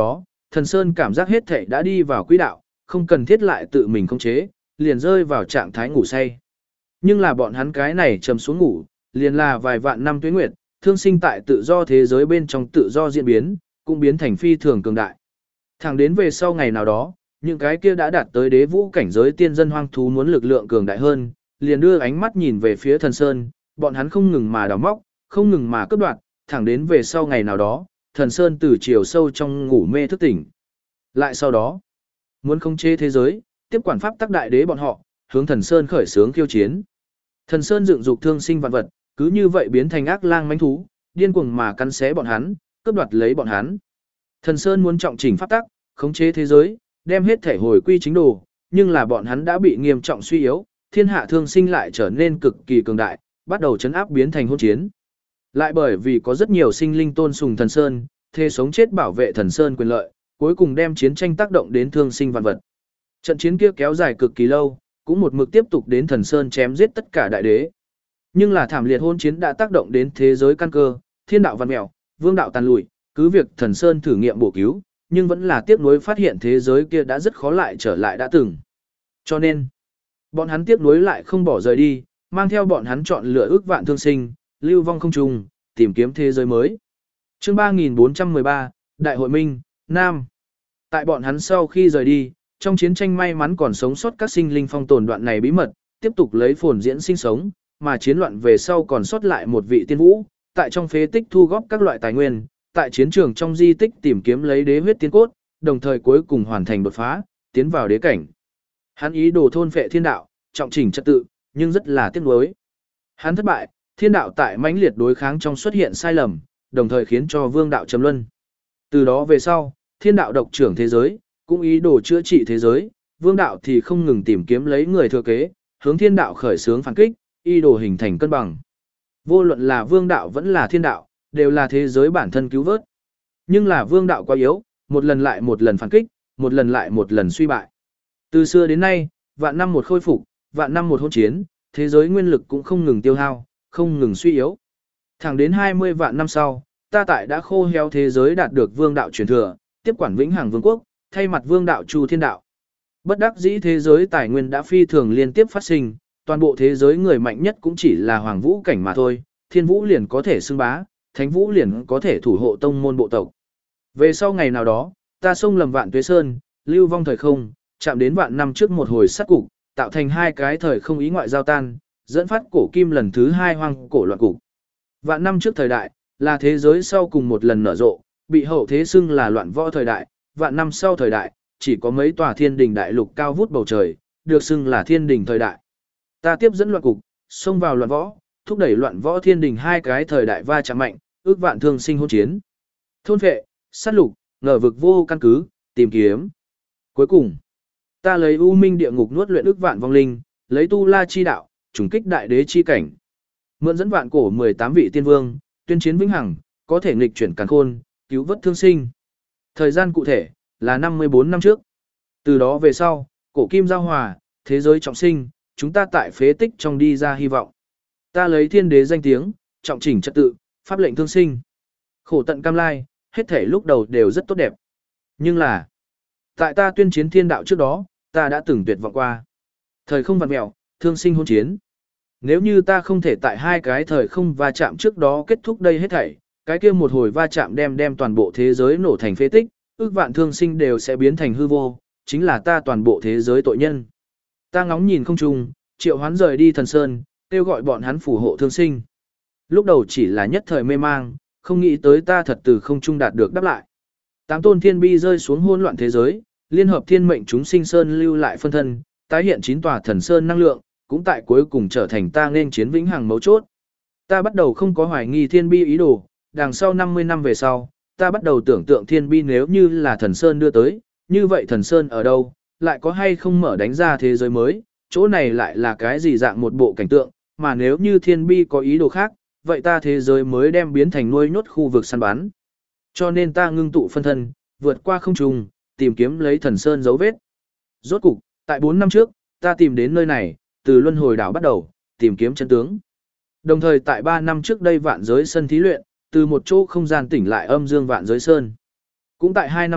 Thần Sơn cảm giác hết thảy đã đi vào quỹ đạo, không cần thiết lại tự mình khống chế, liền rơi vào trạng thái ngủ say. Nhưng là bọn hắn cái này trầm xuống ngủ, liền là vài vạn năm tuế nguyệt, thương sinh tại tự do thế giới bên trong tự do diễn biến, cũng biến thành phi thường cường đại. Thẳng đến về sau ngày nào đó, những cái kia đã đạt tới đế vũ cảnh giới tiên dân hoang thú muốn lực lượng cường đại hơn, liền đưa ánh mắt nhìn về phía Thần Sơn, bọn hắn không ngừng mà đào móc, không ngừng mà cướp đoạt, thẳng đến về sau ngày nào đó, Thần Sơn từ chiều sâu trong ngủ mê thức tỉnh. Lại sau đó, muốn khống chế thế giới, tiếp quản pháp tắc đại đế bọn họ, hướng Thần Sơn khởi xướng khiêu chiến. Thần Sơn dựng dục thương sinh vạn vật, cứ như vậy biến thành ác lang mãnh thú, điên cuồng mà cắn xé bọn hắn, cướp đoạt lấy bọn hắn. Thần Sơn muốn trọng chỉnh pháp tắc, khống chế thế giới, đem hết thể hồi quy chính đồ, nhưng là bọn hắn đã bị nghiêm trọng suy yếu, thiên hạ thương sinh lại trở nên cực kỳ cường đại, bắt đầu chấn áp biến thành hỗn chiến. Lại bởi vì có rất nhiều sinh linh tôn sùng Thần Sơn, thề sống chết bảo vệ Thần Sơn quyền lợi, cuối cùng đem chiến tranh tác động đến thương sinh vạn vật. Trận chiến kia kéo dài cực kỳ lâu, cũng một mực tiếp tục đến Thần Sơn chém giết tất cả đại đế. Nhưng là thảm liệt hôn chiến đã tác động đến thế giới căn cơ, thiên đạo văn mèo, vương đạo tàn lùi, cứ việc Thần Sơn thử nghiệm bổ cứu, nhưng vẫn là tiếc nuối phát hiện thế giới kia đã rất khó lại trở lại đã từng. Cho nên, bọn hắn tiếc nuối lại không bỏ rời đi, mang theo bọn hắn chọn lựa ước vạn thương sinh, lưu vong không trùng, tìm kiếm thế giới mới. Chương ba nghìn bốn trăm mười ba, Đại hội Minh, Nam. Tại bọn hắn sau khi rời đi, trong chiến tranh may mắn còn sống sót các sinh linh phong tồn đoạn này bí mật, tiếp tục lấy phồn diễn sinh sống, mà chiến loạn về sau còn sót lại một vị tiên vũ, tại trong phế tích thu góp các loại tài nguyên, tại chiến trường trong di tích tìm kiếm lấy đế huyết tiên cốt, đồng thời cuối cùng hoàn thành đột phá, tiến vào đế cảnh. Hắn ý đồ thôn phệ thiên đạo, trọng chỉnh trật tự, nhưng rất là tiếc nuối. Hắn thất bại, thiên đạo tại mãnh liệt đối kháng trong xuất hiện sai lầm, đồng thời khiến cho vương đạo trầm luân. Từ đó về sau, thiên đạo độc trưởng thế giới, cũng ý đồ chữa trị thế giới, vương đạo thì không ngừng tìm kiếm lấy người thừa kế, hướng thiên đạo khởi xướng phản kích, ý đồ hình thành cân bằng. Vô luận là vương đạo vẫn là thiên đạo, đều là thế giới bản thân cứu vớt. Nhưng là vương đạo quá yếu, một lần lại một lần phản kích, một lần lại một lần suy bại. Từ xưa đến nay, vạn năm một khôi phục, vạn năm một hôn chiến, thế giới nguyên lực cũng không ngừng tiêu hao, không ngừng suy yếu. Thẳng đến hai mươi vạn năm sau, ta tại đã khô héo thế giới đạt được vương đạo truyền thừa, tiếp quản vĩnh hằng vương quốc, thay mặt vương đạo chu thiên đạo. Bất đắc dĩ thế giới tài nguyên đã phi thường liên tiếp phát sinh, toàn bộ thế giới người mạnh nhất cũng chỉ là hoàng vũ cảnh mà thôi, thiên vũ liền có thể xưng bá, thánh vũ liền có thể thủ hộ tông môn bộ tộc. Về sau ngày nào đó, ta xông lầm vạn tuế sơn, lưu vong thời không, chạm đến vạn năm trước một hồi sát cục, tạo thành hai cái thời không ý ngoại giao tan, dẫn phát cổ kim lần thứ hai hoang cổ loạn cục. Vạn năm trước thời đại, là thế giới sau cùng một lần nở rộ, bị hậu thế xưng là loạn võ thời đại, vạn năm sau thời đại, chỉ có mấy tòa thiên đình đại lục cao vút bầu trời, được xưng là thiên đình thời đại. Ta tiếp dẫn loạn cục, xông vào loạn võ, thúc đẩy loạn võ thiên đình hai cái thời đại va chạm mạnh, ước vạn thương sinh hỗn chiến. Thôn phệ, sát lục, ngờ vực vô căn cứ, tìm kiếm. Cuối cùng, ta lấy u minh địa ngục nuốt luyện ước vạn vong linh, lấy tu la chi đạo, trùng kích đại đế chi cảnh. Mượn dẫn vạn cổ mười tám vị tiên vương, tuyên chiến vĩnh hằng, có thể nghịch chuyển càn khôn, cứu vớt thương sinh. Thời gian cụ thể là năm mươi bốn năm trước. Từ đó về sau, cổ kim giao hòa, thế giới trọng sinh, chúng ta tại phế tích trong đi ra hy vọng. Ta lấy thiên đế danh tiếng, trọng chỉnh trật tự, pháp lệnh thương sinh. Khổ tận cam lai, hết thể lúc đầu đều rất tốt đẹp. Nhưng là, tại ta tuyên chiến thiên đạo trước đó, ta đã từng tuyệt vọng qua. Thời không vặn mẹo, thương sinh hôn chiến. Nếu như ta không thể tại hai cái thời không va chạm trước đó kết thúc đây hết thảy, cái kia một hồi va chạm đem đem toàn bộ thế giới nổ thành phế tích, ước vạn thương sinh đều sẽ biến thành hư vô, chính là ta toàn bộ thế giới tội nhân. Ta ngóng nhìn không trung, triệu hoán rời đi thần sơn, kêu gọi bọn hắn phù hộ thương sinh. Lúc đầu chỉ là nhất thời mê mang, không nghĩ tới ta thật từ không trung đạt được đáp lại. Tám tôn thiên bi rơi xuống hỗn loạn thế giới, liên hợp thiên mệnh chúng sinh sơn lưu lại phân thân, tái hiện chín tòa thần sơn năng lượng, cũng tại cuối cùng trở thành ta nên chiến vĩnh hằng mấu chốt. Ta bắt đầu không có hoài nghi thiên bi ý đồ, đằng sau năm mươi năm về sau, ta bắt đầu tưởng tượng thiên bi nếu như là thần sơn đưa tới, như vậy thần sơn ở đâu, lại có hay không mở đánh ra thế giới mới, chỗ này lại là cái gì dạng một bộ cảnh tượng, mà nếu như thiên bi có ý đồ khác, vậy ta thế giới mới đem biến thành nuôi nhốt khu vực săn bắn. Cho nên ta ngưng tụ phân thân, vượt qua không trung, tìm kiếm lấy thần sơn dấu vết. Rốt cục, tại bốn năm trước, ta tìm đến nơi này, từ luân hồi đảo bắt đầu, tìm kiếm chân tướng. Đồng thời tại ba năm trước đây vạn giới sân thí luyện, từ một chỗ không gian tỉnh lại âm dương vạn giới sơn. Cũng tại hai năm trước,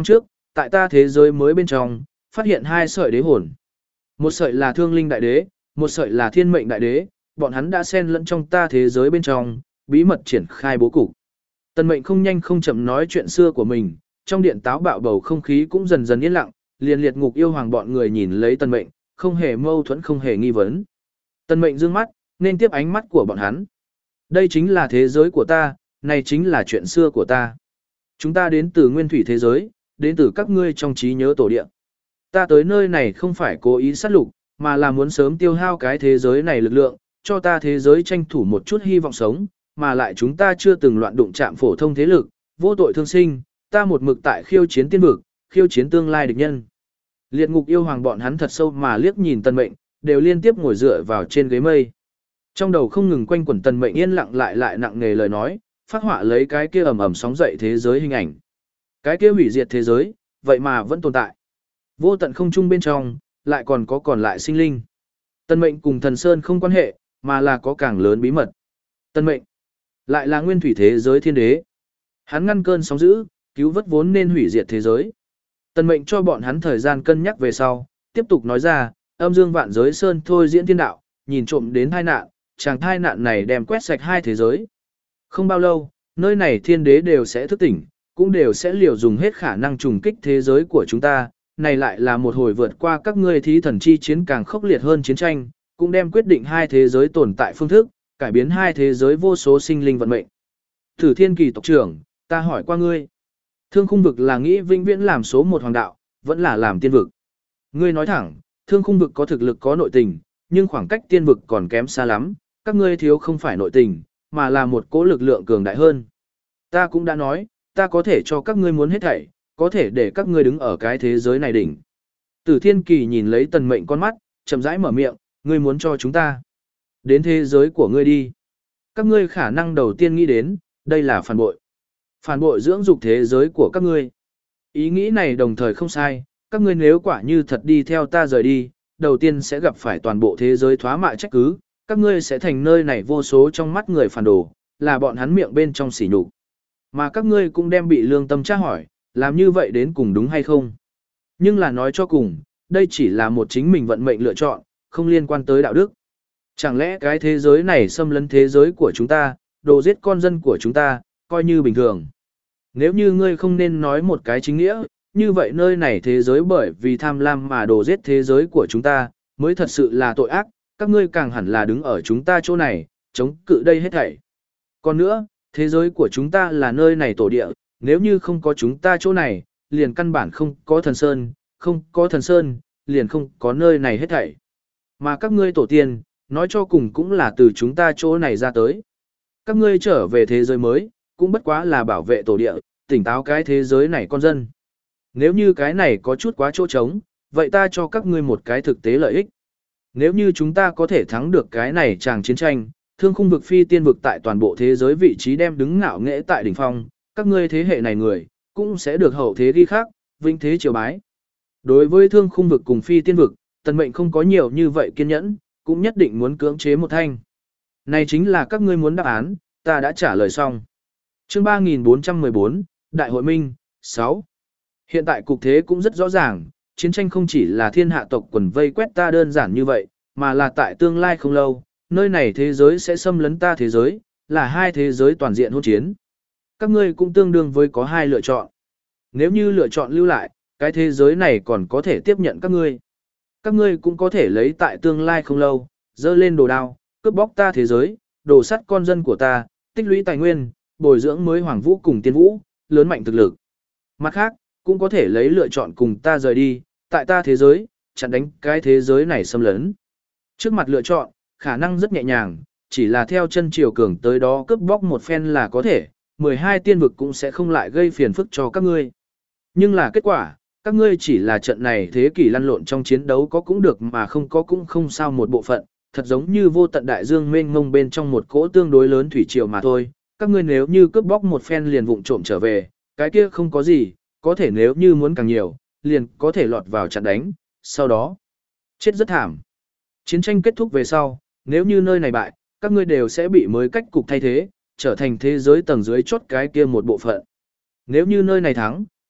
tại ta thế giới mới bên trong, phát hiện hai sợi đế hồn. Một sợi là thương linh đại đế, một sợi là thiên mệnh đại đế, bọn hắn đã xen lẫn trong ta thế giới bên trong, bí mật triển khai bố cục. Tần Mệnh không nhanh không chậm nói chuyện xưa của mình, trong điện táo bạo bầu không khí cũng dần dần yên lặng, liền liệt ngục yêu hoàng bọn người nhìn lấy Tần Mệnh, không hề mâu thuẫn không hề nghi vấn. Tần Mệnh dương mắt, nên tiếp ánh mắt của bọn hắn. Đây chính là thế giới của ta, này chính là chuyện xưa của ta. Chúng ta đến từ nguyên thủy thế giới, đến từ các ngươi trong trí nhớ tổ địa. Ta tới nơi này không phải cố ý sát lục, mà là muốn sớm tiêu hao cái thế giới này lực lượng, cho ta thế giới tranh thủ một chút hy vọng sống, mà lại chúng ta chưa từng loạn đụng chạm phổ thông thế lực, vô tội thương sinh, ta một mực tại khiêu chiến tiên vực, khiêu chiến tương lai địch nhân. Liệt ngục yêu hoàng bọn hắn thật sâu mà liếc nhìn Tần Mệnh, đều liên tiếp ngồi dựa vào trên ghế mây. Trong đầu không ngừng quanh quẩn Tần Mệnh yên lặng lại lại nặng nề lời nói, phát họa lấy cái kia ầm ầm sóng dậy thế giới hình ảnh. Cái kia hủy diệt thế giới, vậy mà vẫn tồn tại. Vô tận không trung bên trong, lại còn có còn lại sinh linh. Tần Mệnh cùng Thần Sơn không quan hệ, mà là có càng lớn bí mật. Tần Mệnh, lại là nguyên thủy thế giới thiên đế. Hắn ngăn cơn sóng dữ, cứu vớt vốn nên hủy diệt thế giới. Tần Mệnh cho bọn hắn thời gian cân nhắc về sau, tiếp tục nói ra, âm dương vạn giới sơn thôi diễn thiên đạo, nhìn trộm đến tai nạn, chàng tai nạn này đem quét sạch hai thế giới. Không bao lâu, nơi này thiên đế đều sẽ thức tỉnh, cũng đều sẽ liều dùng hết khả năng trùng kích thế giới của chúng ta, này lại là một hồi vượt qua các ngươi thí thần chi chiến càng khốc liệt hơn chiến tranh, cũng đem quyết định hai thế giới tồn tại phương thức, cải biến hai thế giới vô số sinh linh vận mệnh. Thử Thiên Kỳ tộc trưởng, ta hỏi qua ngươi, Thương Khung vực là nghĩ vĩnh viễn làm số một hoàng đạo, vẫn là làm tiên vực? Ngươi nói thẳng, Thương Khung vực có thực lực có nội tình, nhưng khoảng cách tiên vực còn kém xa lắm, các ngươi thiếu không phải nội tình, mà là một cỗ lực lượng cường đại hơn. Ta cũng đã nói, ta có thể cho các ngươi muốn hết thảy, có thể để các ngươi đứng ở cái thế giới này đỉnh. Tử Thiên Kỳ nhìn lấy Tần Mệnh con mắt, chậm rãi mở miệng, ngươi muốn cho chúng ta đến thế giới của ngươi đi. Các ngươi khả năng đầu tiên nghĩ đến, đây là phản bội. Phản bội dưỡng dục thế giới của các ngươi. Ý nghĩ này đồng thời không sai, các ngươi nếu quả như thật đi theo ta rời đi, đầu tiên sẽ gặp phải toàn bộ thế giới thoá mạ trách cứ, các ngươi sẽ thành nơi này vô số trong mắt người phản đồ, là bọn hắn miệng bên trong sỉ nhục. Mà các ngươi cũng đem bị lương tâm tra hỏi, làm như vậy đến cùng đúng hay không. Nhưng là nói cho cùng, đây chỉ là một chính mình vận mệnh lựa chọn, không liên quan tới đạo đức. Chẳng lẽ cái thế giới này xâm lấn thế giới của chúng ta, đồ giết con dân của chúng ta, coi như bình thường. Nếu như ngươi không nên nói một cái chính nghĩa, như vậy nơi này thế giới bởi vì tham lam mà đồ giết thế giới của chúng ta, mới thật sự là tội ác, các ngươi càng hẳn là đứng ở chúng ta chỗ này, chống cự đây hết thảy. Còn nữa, thế giới của chúng ta là nơi này tổ địa, nếu như không có chúng ta chỗ này, liền căn bản không có thần sơn, không có thần sơn, liền không có nơi này hết thảy. Mà các ngươi tổ tiên, nói cho cùng cũng là từ chúng ta chỗ này ra tới. Các ngươi trở về thế giới mới, cũng bất quá là bảo vệ tổ địa, tỉnh táo cái thế giới này con dân. Nếu như cái này có chút quá chỗ trống, vậy ta cho các ngươi một cái thực tế lợi ích. Nếu như chúng ta có thể thắng được cái này chàng chiến tranh, Thương Khung vực phi tiên vực tại toàn bộ thế giới vị trí đem đứng ngạo nghễ tại đỉnh phong, các ngươi thế hệ này người, cũng sẽ được hậu thế ghi khắc, vinh thế triều bái. Đối với Thương Khung vực cùng phi tiên vực, Tần Mệnh không có nhiều như vậy kiên nhẫn, cũng nhất định muốn cưỡng chế một thanh. Này chính là các ngươi muốn đáp án, ta đã trả lời xong. Chương ba nghìn bốn trăm mười bốn, Đại hội Minh, sáu. Hiện tại cục thế cũng rất rõ ràng, chiến tranh không chỉ là thiên hạ tộc quần vây quét ta đơn giản như vậy, mà là tại tương lai không lâu, nơi này thế giới sẽ xâm lấn ta thế giới, là hai thế giới toàn diện hỗn chiến. Các ngươi cũng tương đương với có hai lựa chọn. Nếu như lựa chọn lưu lại, cái thế giới này còn có thể tiếp nhận các ngươi. Các ngươi cũng có thể lấy tại tương lai không lâu, dơ lên đồ đao, cướp bóc ta thế giới, đổ sắt con dân của ta, tích lũy tài nguyên, bồi dưỡng mới hoàng vũ cùng tiên vũ, lớn mạnh thực lực. Mặt khác, cũng có thể lấy lựa chọn cùng ta rời đi, tại ta thế giới, chặn đánh cái thế giới này xâm lấn. Trước mặt lựa chọn, khả năng rất nhẹ nhàng, chỉ là theo chân chiều cường tới đó cướp bóc một phen là có thể, mười hai tiên vực cũng sẽ không lại gây phiền phức cho các ngươi. Nhưng là kết quả, các ngươi chỉ là trận này thế kỷ lăn lộn trong chiến đấu có cũng được mà không có cũng không sao một bộ phận, thật giống như vô tận đại dương mênh mông bên trong một cỗ tương đối lớn thủy triều mà thôi. Các ngươi nếu như cướp bóc một phen liền vụng trộm trở về, cái kia không có gì, có thể nếu như muốn càng nhiều, liền có thể lọt vào chặn đánh, sau đó chết rất thảm. Chiến tranh kết thúc về sau, nếu như nơi này bại, các ngươi đều sẽ bị mới cách cục thay thế, trở thành thế giới tầng dưới chốt cái kia một bộ phận. Nếu như nơi này thắng,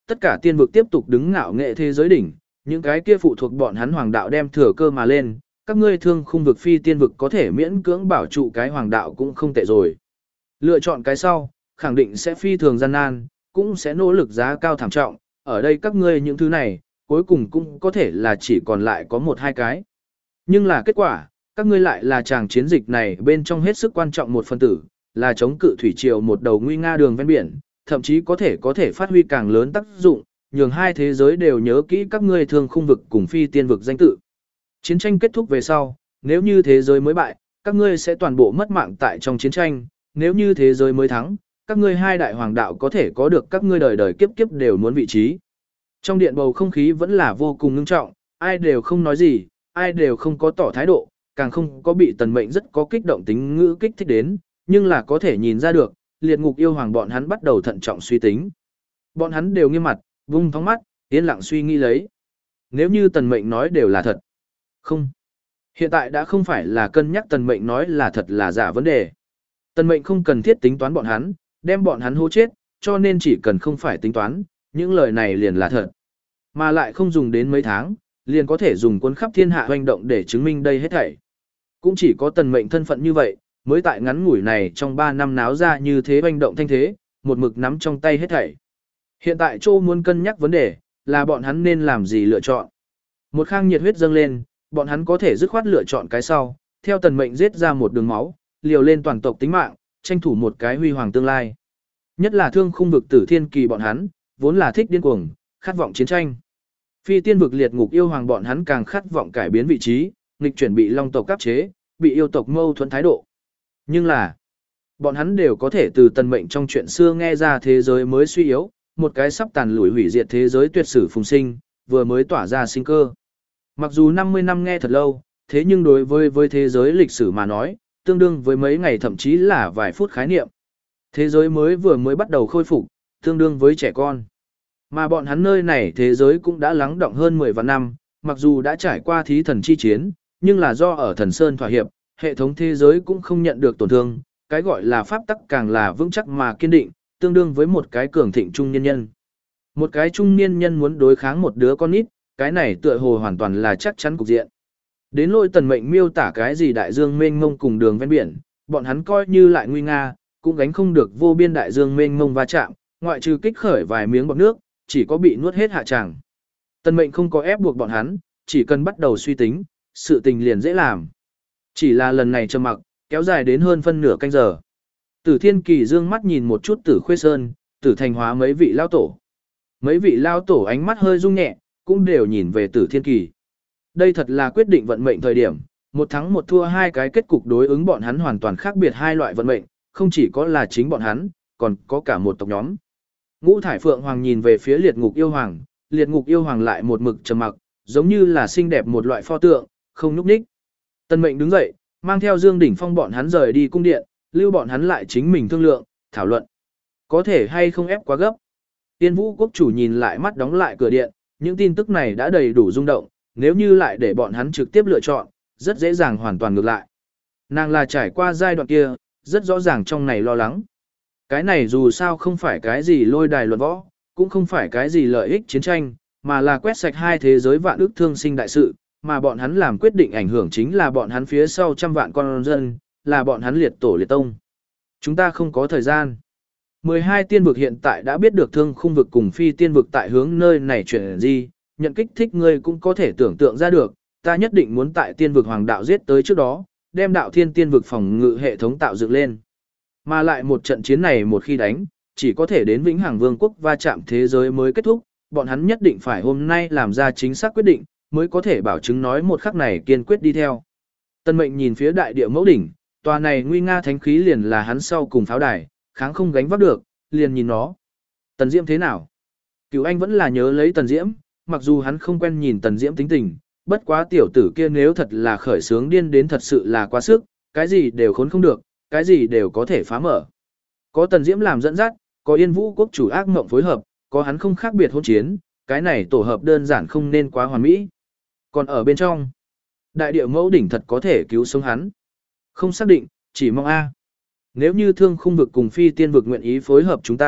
tất cả tiên vực tiếp tục đứng ngạo nghệ thế giới đỉnh, những cái kia phụ thuộc bọn hắn hoàng đạo đem thừa cơ mà lên, các ngươi thương khung vực phi tiên vực có thể miễn cưỡng bảo trụ cái hoàng đạo cũng không tệ rồi. Lựa chọn cái sau, khẳng định sẽ phi thường gian nan, cũng sẽ nỗ lực giá cao thảm trọng, ở đây các ngươi những thứ này, cuối cùng cũng có thể là chỉ còn lại có một hai cái. Nhưng là kết quả, các ngươi lại là chàng chiến dịch này bên trong hết sức quan trọng một phân tử, là chống cự thủy triều một đầu nguy nga đường ven biển, thậm chí có thể có thể phát huy càng lớn tác dụng, nhường hai thế giới đều nhớ kỹ các ngươi thương khung vực cùng phi tiên vực danh tự. Chiến tranh kết thúc về sau, nếu như thế giới mới bại, các ngươi sẽ toàn bộ mất mạng tại trong chiến tranh, nếu như thế giới mới thắng, các ngươi hai đại hoàng đạo có thể có được các ngươi đời đời kiếp kiếp đều muốn vị trí. Trong điện bầu không khí vẫn là vô cùng ngưng trọng, ai đều không nói gì, ai đều không có tỏ thái độ, càng không có bị tần mệnh rất có kích động tính ngữ kích thích đến, nhưng là có thể nhìn ra được, liệt ngục yêu hoàng bọn hắn bắt đầu thận trọng suy tính. Bọn hắn đều nghiêm mặt, vung thóng mắt, yên lặng suy nghĩ lấy. Nếu như tần mệnh nói đều là thật. Không. Hiện tại đã không phải là cân nhắc tần mệnh nói là thật là giả vấn đề. Tần mệnh không cần thiết tính toán bọn hắn, đem bọn hắn hô chết, cho nên chỉ cần không phải tính toán, những lời này liền là thật. Mà lại không dùng đến mấy tháng, liền có thể dùng quân khắp thiên hạ hoành động để chứng minh đây hết thảy. Cũng chỉ có tần mệnh thân phận như vậy, mới tại ngắn ngủi này trong ba năm náo ra như thế hoành động thanh thế, một mực nắm trong tay hết thảy. Hiện tại Châu muốn cân nhắc vấn đề, là bọn hắn nên làm gì lựa chọn. Một khang nhiệt huyết dâng lên, bọn hắn có thể dứt khoát lựa chọn cái sau, theo tần mệnh giết ra một đường máu, liều lên toàn tộc tính mạng, tranh thủ một cái huy hoàng tương lai. Nhất là thương khung vực tử thiên kỳ bọn hắn, vốn là thích điên cuồng, khát vọng chiến tranh. Phi tiên vực liệt ngục yêu hoàng bọn hắn càng khát vọng cải biến vị trí, nghịch chuyển bị long tộc áp chế, bị yêu tộc mâu thuẫn thái độ. Nhưng là, bọn hắn đều có thể từ tần mệnh trong chuyện xưa nghe ra thế giới mới suy yếu, một cái sắp tàn lùi hủy diệt thế giới tuyệt sử phùng sinh, vừa mới tỏa ra sinh cơ. Mặc dù năm mươi năm nghe thật lâu, thế nhưng đối với với thế giới lịch sử mà nói, tương đương với mấy ngày thậm chí là vài phút khái niệm. Thế giới mới vừa mới bắt đầu khôi phục, tương đương với trẻ con. Mà bọn hắn nơi này thế giới cũng đã lắng động hơn mười vạn năm, mặc dù đã trải qua thí thần chi chiến, nhưng là do ở thần sơn thỏa hiệp, hệ thống thế giới cũng không nhận được tổn thương, cái gọi là pháp tắc càng là vững chắc mà kiên định, tương đương với một cái cường thịnh trung niên nhân. Một cái trung niên nhân muốn đối kháng một đứa con nít, cái này tựa hồ hoàn toàn là chắc chắn cục diện. Đến lôi tần mệnh miêu tả cái gì đại dương mênh mông cùng đường ven biển, bọn hắn coi như lại nguy nga, cũng gánh không được vô biên đại dương mênh mông va chạm, ngoại trừ kích khởi vài miếng bọt nước, chỉ có bị nuốt hết hạ tràng. Tần mệnh không có ép buộc bọn hắn, chỉ cần bắt đầu suy tính, sự tình liền dễ làm. Chỉ là lần này trầm mặc, kéo dài đến hơn phân nửa canh giờ. Tử Thiên Kỳ dương mắt nhìn một chút Tử Khuê Sơn, Tử Thành Hóa mấy vị lao tổ. Mấy vị lao tổ ánh mắt hơi rung nhẹ, cũng đều nhìn về Tử Thiên Kỳ. Đây thật là quyết định vận mệnh thời điểm, một thắng một thua hai cái kết cục đối ứng bọn hắn hoàn toàn khác biệt hai loại vận mệnh, không chỉ có là chính bọn hắn, còn có cả một tộc nhóm. Ngũ Thải Phượng Hoàng nhìn về phía liệt ngục yêu hoàng, liệt ngục yêu hoàng lại một mực trầm mặc, giống như là xinh đẹp một loại pho tượng, không nhúc nhích. Tân mệnh đứng dậy, mang theo Dương Đỉnh Phong bọn hắn rời đi cung điện, lưu bọn hắn lại chính mình thương lượng, thảo luận. Có thể hay không ép quá gấp. Tiên Vũ quốc chủ nhìn lại mắt đóng lại cửa điện, những tin tức này đã đầy đủ rung động, nếu như lại để bọn hắn trực tiếp lựa chọn, rất dễ dàng hoàn toàn ngược lại. Nàng là trải qua giai đoạn kia, rất rõ ràng trong này lo lắng. Cái này dù sao không phải cái gì lôi đài luận võ, cũng không phải cái gì lợi ích chiến tranh, mà là quét sạch hai thế giới vạn ước thương sinh đại sự, mà bọn hắn làm quyết định ảnh hưởng chính là bọn hắn phía sau trăm vạn con dân, là bọn hắn liệt tổ liệt tông. Chúng ta không có thời gian. mười hai tiên vực hiện tại đã biết được thương khung vực cùng phi tiên vực tại hướng nơi này chuyển gì, nhận kích thích ngươi cũng có thể tưởng tượng ra được, ta nhất định muốn tại tiên vực hoàng đạo giết tới trước đó, đem đạo thiên tiên vực phòng ngự hệ thống tạo dựng lên. Mà lại một trận chiến này một khi đánh, chỉ có thể đến vĩnh hằng vương quốc va chạm thế giới mới kết thúc, bọn hắn nhất định phải hôm nay làm ra chính xác quyết định, mới có thể bảo chứng nói một khắc này kiên quyết đi theo. Tân mệnh nhìn phía đại địa mẫu đỉnh, tòa này nguy nga thánh khí liền là hắn sau cùng pháo đài, kháng không gánh vác được, liền nhìn nó. Tần Diễm thế nào? Cửu Anh vẫn là nhớ lấy Tần Diễm, mặc dù hắn không quen nhìn Tần Diễm tính tình, bất quá tiểu tử kia nếu thật là khởi sướng điên đến thật sự là quá sức, cái gì đều khốn không được, cái gì đều có thể phá mở. Có Tần Diễm làm dẫn dắt, có Yên Vũ quốc chủ ác mộng phối hợp, có hắn không khác biệt hôn chiến, cái này tổ hợp đơn giản không nên quá hoàn mỹ. Còn ở bên trong, đại địa mẫu đỉnh thật có thể cứu sống hắn. Không xác định, chỉ mong A. Nếu như thương khung vực cùng phi tiên vực nguyện ý phối hợp chúng ta,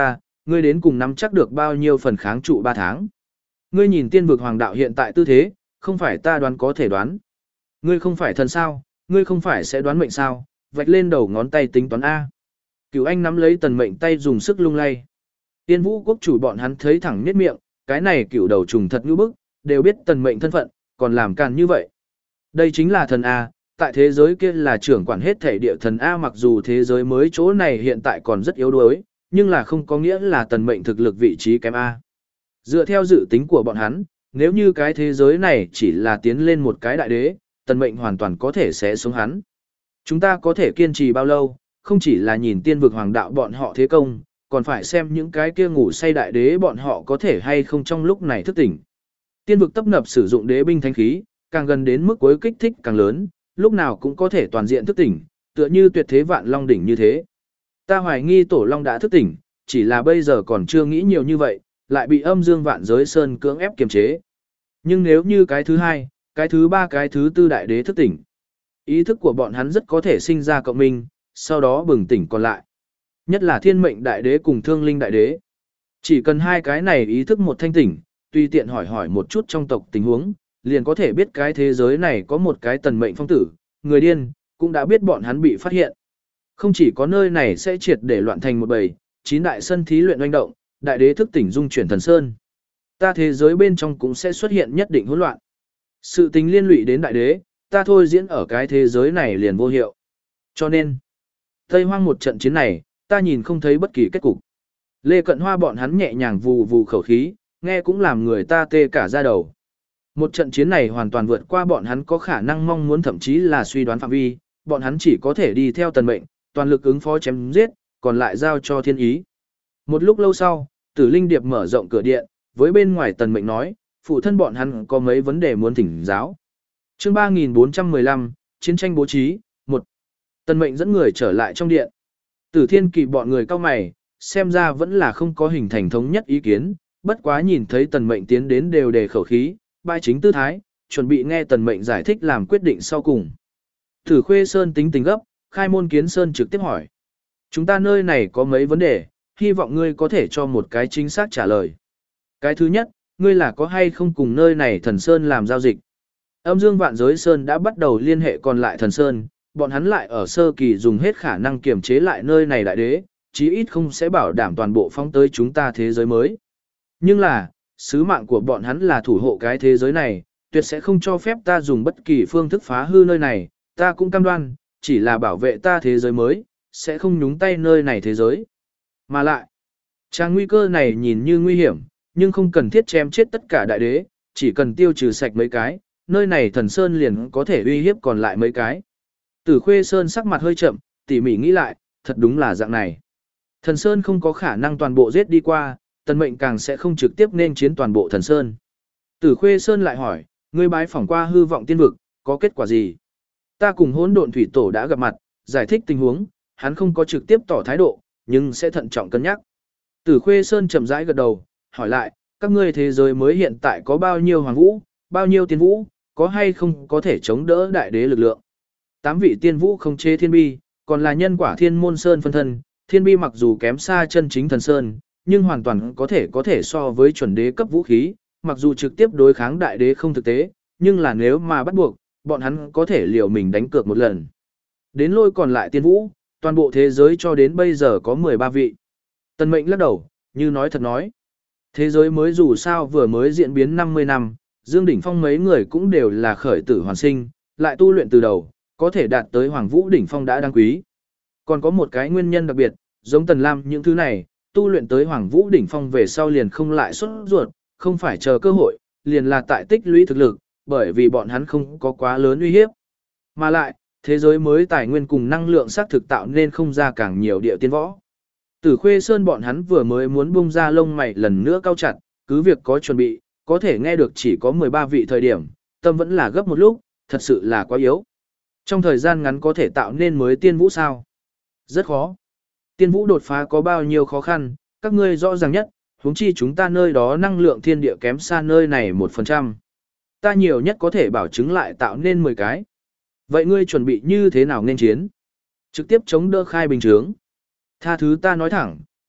ngươi đến cùng nắm chắc được bao nhiêu phần kháng trụ ba tháng. Ngươi nhìn tiên vực hoàng đạo hiện tại tư thế, không phải ta đoán có thể đoán. Ngươi không phải thần sao, ngươi không phải sẽ đoán mệnh sao, vạch lên đầu ngón tay tính toán A. Cửu Anh nắm lấy tần mệnh tay dùng sức lung lay. Tiên vũ quốc chủ bọn hắn thấy thẳng nhếch miệng, cái này cửu đầu trùng thật như bức, đều biết tần mệnh thân phận, còn làm càn như vậy. Đây chính là thần A, tại thế giới kia là trưởng quản hết thể địa thần A, mặc dù thế giới mới chỗ này hiện tại còn rất yếu đuối, nhưng là không có nghĩa là tần mệnh thực lực vị trí kém A. Dựa theo dự tính của bọn hắn, nếu như cái thế giới này chỉ là tiến lên một cái đại đế, tần mệnh hoàn toàn có thể sẽ xuống hắn. Chúng ta có thể kiên trì bao lâu, không chỉ là nhìn tiên vực hoàng đạo bọn họ thế công, còn phải xem những cái kia ngủ say đại đế bọn họ có thể hay không trong lúc này thức tỉnh. Tiên vực tấp nập sử dụng đế binh thánh khí, càng gần đến mức cuối kích thích càng lớn, lúc nào cũng có thể toàn diện thức tỉnh, tựa như tuyệt thế vạn long đỉnh như thế. Ta hoài nghi tổ long đã thức tỉnh, chỉ là bây giờ còn chưa nghĩ nhiều như vậy, lại bị âm dương vạn giới sơn cưỡng ép kiềm chế. Nhưng nếu như cái thứ hai, cái thứ ba cái thứ tư đại đế thức tỉnh, ý thức của bọn hắn rất có thể sinh ra cộng minh, sau đó bừng tỉnh còn lại. Nhất là thiên mệnh đại đế cùng thương linh đại đế. Chỉ cần hai cái này ý thức một thanh tỉnh, tùy tiện hỏi hỏi một chút trong tộc tình huống, liền có thể biết cái thế giới này có một cái tần mệnh phong tử, người điên, cũng đã biết bọn hắn bị phát hiện. Không chỉ có nơi này sẽ triệt để loạn thành một bầy, chín đại sân thí luyện oanh động, đại đế thức tỉnh dung chuyển thần sơn. Ta thế giới bên trong cũng sẽ xuất hiện nhất định hỗn loạn. Sự tình liên lụy đến đại đế, ta thôi diễn ở cái thế giới này liền vô hiệu. Cho nên, Tây Hoang một trận chiến này, ta nhìn không thấy bất kỳ kết cục. Lê Cận Hoa bọn hắn nhẹ nhàng vù vù khẩu khí, nghe cũng làm người ta tê cả da đầu. Một trận chiến này hoàn toàn vượt qua bọn hắn có khả năng mong muốn thậm chí là suy đoán phạm vi, bọn hắn chỉ có thể đi theo tần mệnh, toàn lực ứng phó chém giết, còn lại giao cho thiên ý. Một lúc lâu sau, Tử Linh Điệp mở rộng cửa điện, với bên ngoài tần mệnh nói, phụ thân bọn hắn có mấy vấn đề muốn thỉnh giáo. Chương ba nghìn bốn trăm mười lăm, chiến tranh bố trí, một. Tần mệnh dẫn người trở lại trong điện. Tử Thiên Kỳ bọn người cao mày, xem ra vẫn là không có hình thành thống nhất ý kiến, bất quá nhìn thấy tần mệnh tiến đến đều đề khẩu khí, bãi chính tư thái, chuẩn bị nghe tần mệnh giải thích làm quyết định sau cùng. Tử Khuê Sơn tính tình gấp, Khai Môn Kiến Sơn trực tiếp hỏi. Chúng ta nơi này có mấy vấn đề, hy vọng ngươi có thể cho một cái chính xác trả lời. Cái thứ nhất, ngươi là có hay không cùng nơi này thần Sơn làm giao dịch? Âm Dương Vạn Giới Sơn đã bắt đầu liên hệ còn lại thần Sơn, bọn hắn lại ở sơ kỳ dùng hết khả năng kiềm chế lại nơi này đại đế, chí ít không sẽ bảo đảm toàn bộ phóng tới chúng ta thế giới mới. Nhưng là, sứ mạng của bọn hắn là thủ hộ cái thế giới này, tuyệt sẽ không cho phép ta dùng bất kỳ phương thức phá hư nơi này, ta cũng cam đoan, chỉ là bảo vệ ta thế giới mới, sẽ không nhúng tay nơi này thế giới. Mà lại, trang nguy cơ này nhìn như nguy hiểm, nhưng không cần thiết chém chết tất cả đại đế, chỉ cần tiêu trừ sạch mấy cái, nơi này thần Sơn liền có thể uy hiếp còn lại mấy cái. Tử Khuê Sơn sắc mặt hơi chậm, tỉ mỉ nghĩ lại, thật đúng là dạng này. Thần Sơn không có khả năng toàn bộ giết đi qua, tần mệnh càng sẽ không trực tiếp nên chiến toàn bộ thần Sơn. Tử Khuê Sơn lại hỏi, ngươi bái phỏng qua hư vọng tiên vực, có kết quả gì? Ta cùng hỗn độn thủy tổ đã gặp mặt, giải thích tình huống, hắn không có trực tiếp tỏ thái độ, nhưng sẽ thận trọng cân nhắc. Tử Khuê Sơn chậm rãi gật đầu, hỏi lại, các ngươi thế giới mới hiện tại có bao nhiêu hoàng vũ, bao nhiêu tiên vũ, có hay không có thể chống đỡ đại đế lực lượng? Tám vị tiên vũ không chế thiên bi, còn là nhân quả thiên môn sơn phân thân, thiên bi mặc dù kém xa chân chính thần sơn, nhưng hoàn toàn có thể có thể so với chuẩn đế cấp vũ khí, mặc dù trực tiếp đối kháng đại đế không thực tế, nhưng là nếu mà bắt buộc, bọn hắn có thể liều mình đánh cược một lần. Đến lôi còn lại tiên vũ, toàn bộ thế giới cho đến bây giờ có mười ba vị. Tần mệnh lắc đầu, như nói thật nói. Thế giới mới dù sao vừa mới diễn biến năm mươi năm, Dương Đỉnh Phong mấy người cũng đều là khởi tử hoàn sinh, lại tu luyện từ đầu, có thể đạt tới Hoàng Vũ Đỉnh Phong đã đáng quý. Còn có một cái nguyên nhân đặc biệt, giống Tần Lam những thứ này, tu luyện tới Hoàng Vũ Đỉnh Phong về sau liền không lại xuất ruột, không phải chờ cơ hội, liền là tại tích lũy thực lực, bởi vì bọn hắn không có quá lớn uy hiếp. Mà lại, thế giới mới tài nguyên cùng năng lượng xác thực tạo nên không ra càng nhiều địa tiên võ. Tử Khuê Sơn bọn hắn vừa mới muốn bung ra lông mày lần nữa cao chặt, cứ việc có chuẩn bị, có thể nghe được chỉ có mười ba vị thời điểm, tâm vẫn là gấp một lúc, thật sự là quá yếu. Trong thời gian ngắn có thể tạo nên mới tiên vũ sao? Rất khó. Tiên vũ đột phá có bao nhiêu khó khăn, các ngươi rõ ràng nhất, huống chi chúng ta nơi đó năng lượng thiên địa kém xa nơi này một phần trăm. Ta nhiều nhất có thể bảo chứng lại tạo nên mười cái. Vậy ngươi chuẩn bị như thế nào nên chiến? Trực tiếp chống đỡ khai bình chướng. Tha thứ ta nói thẳng,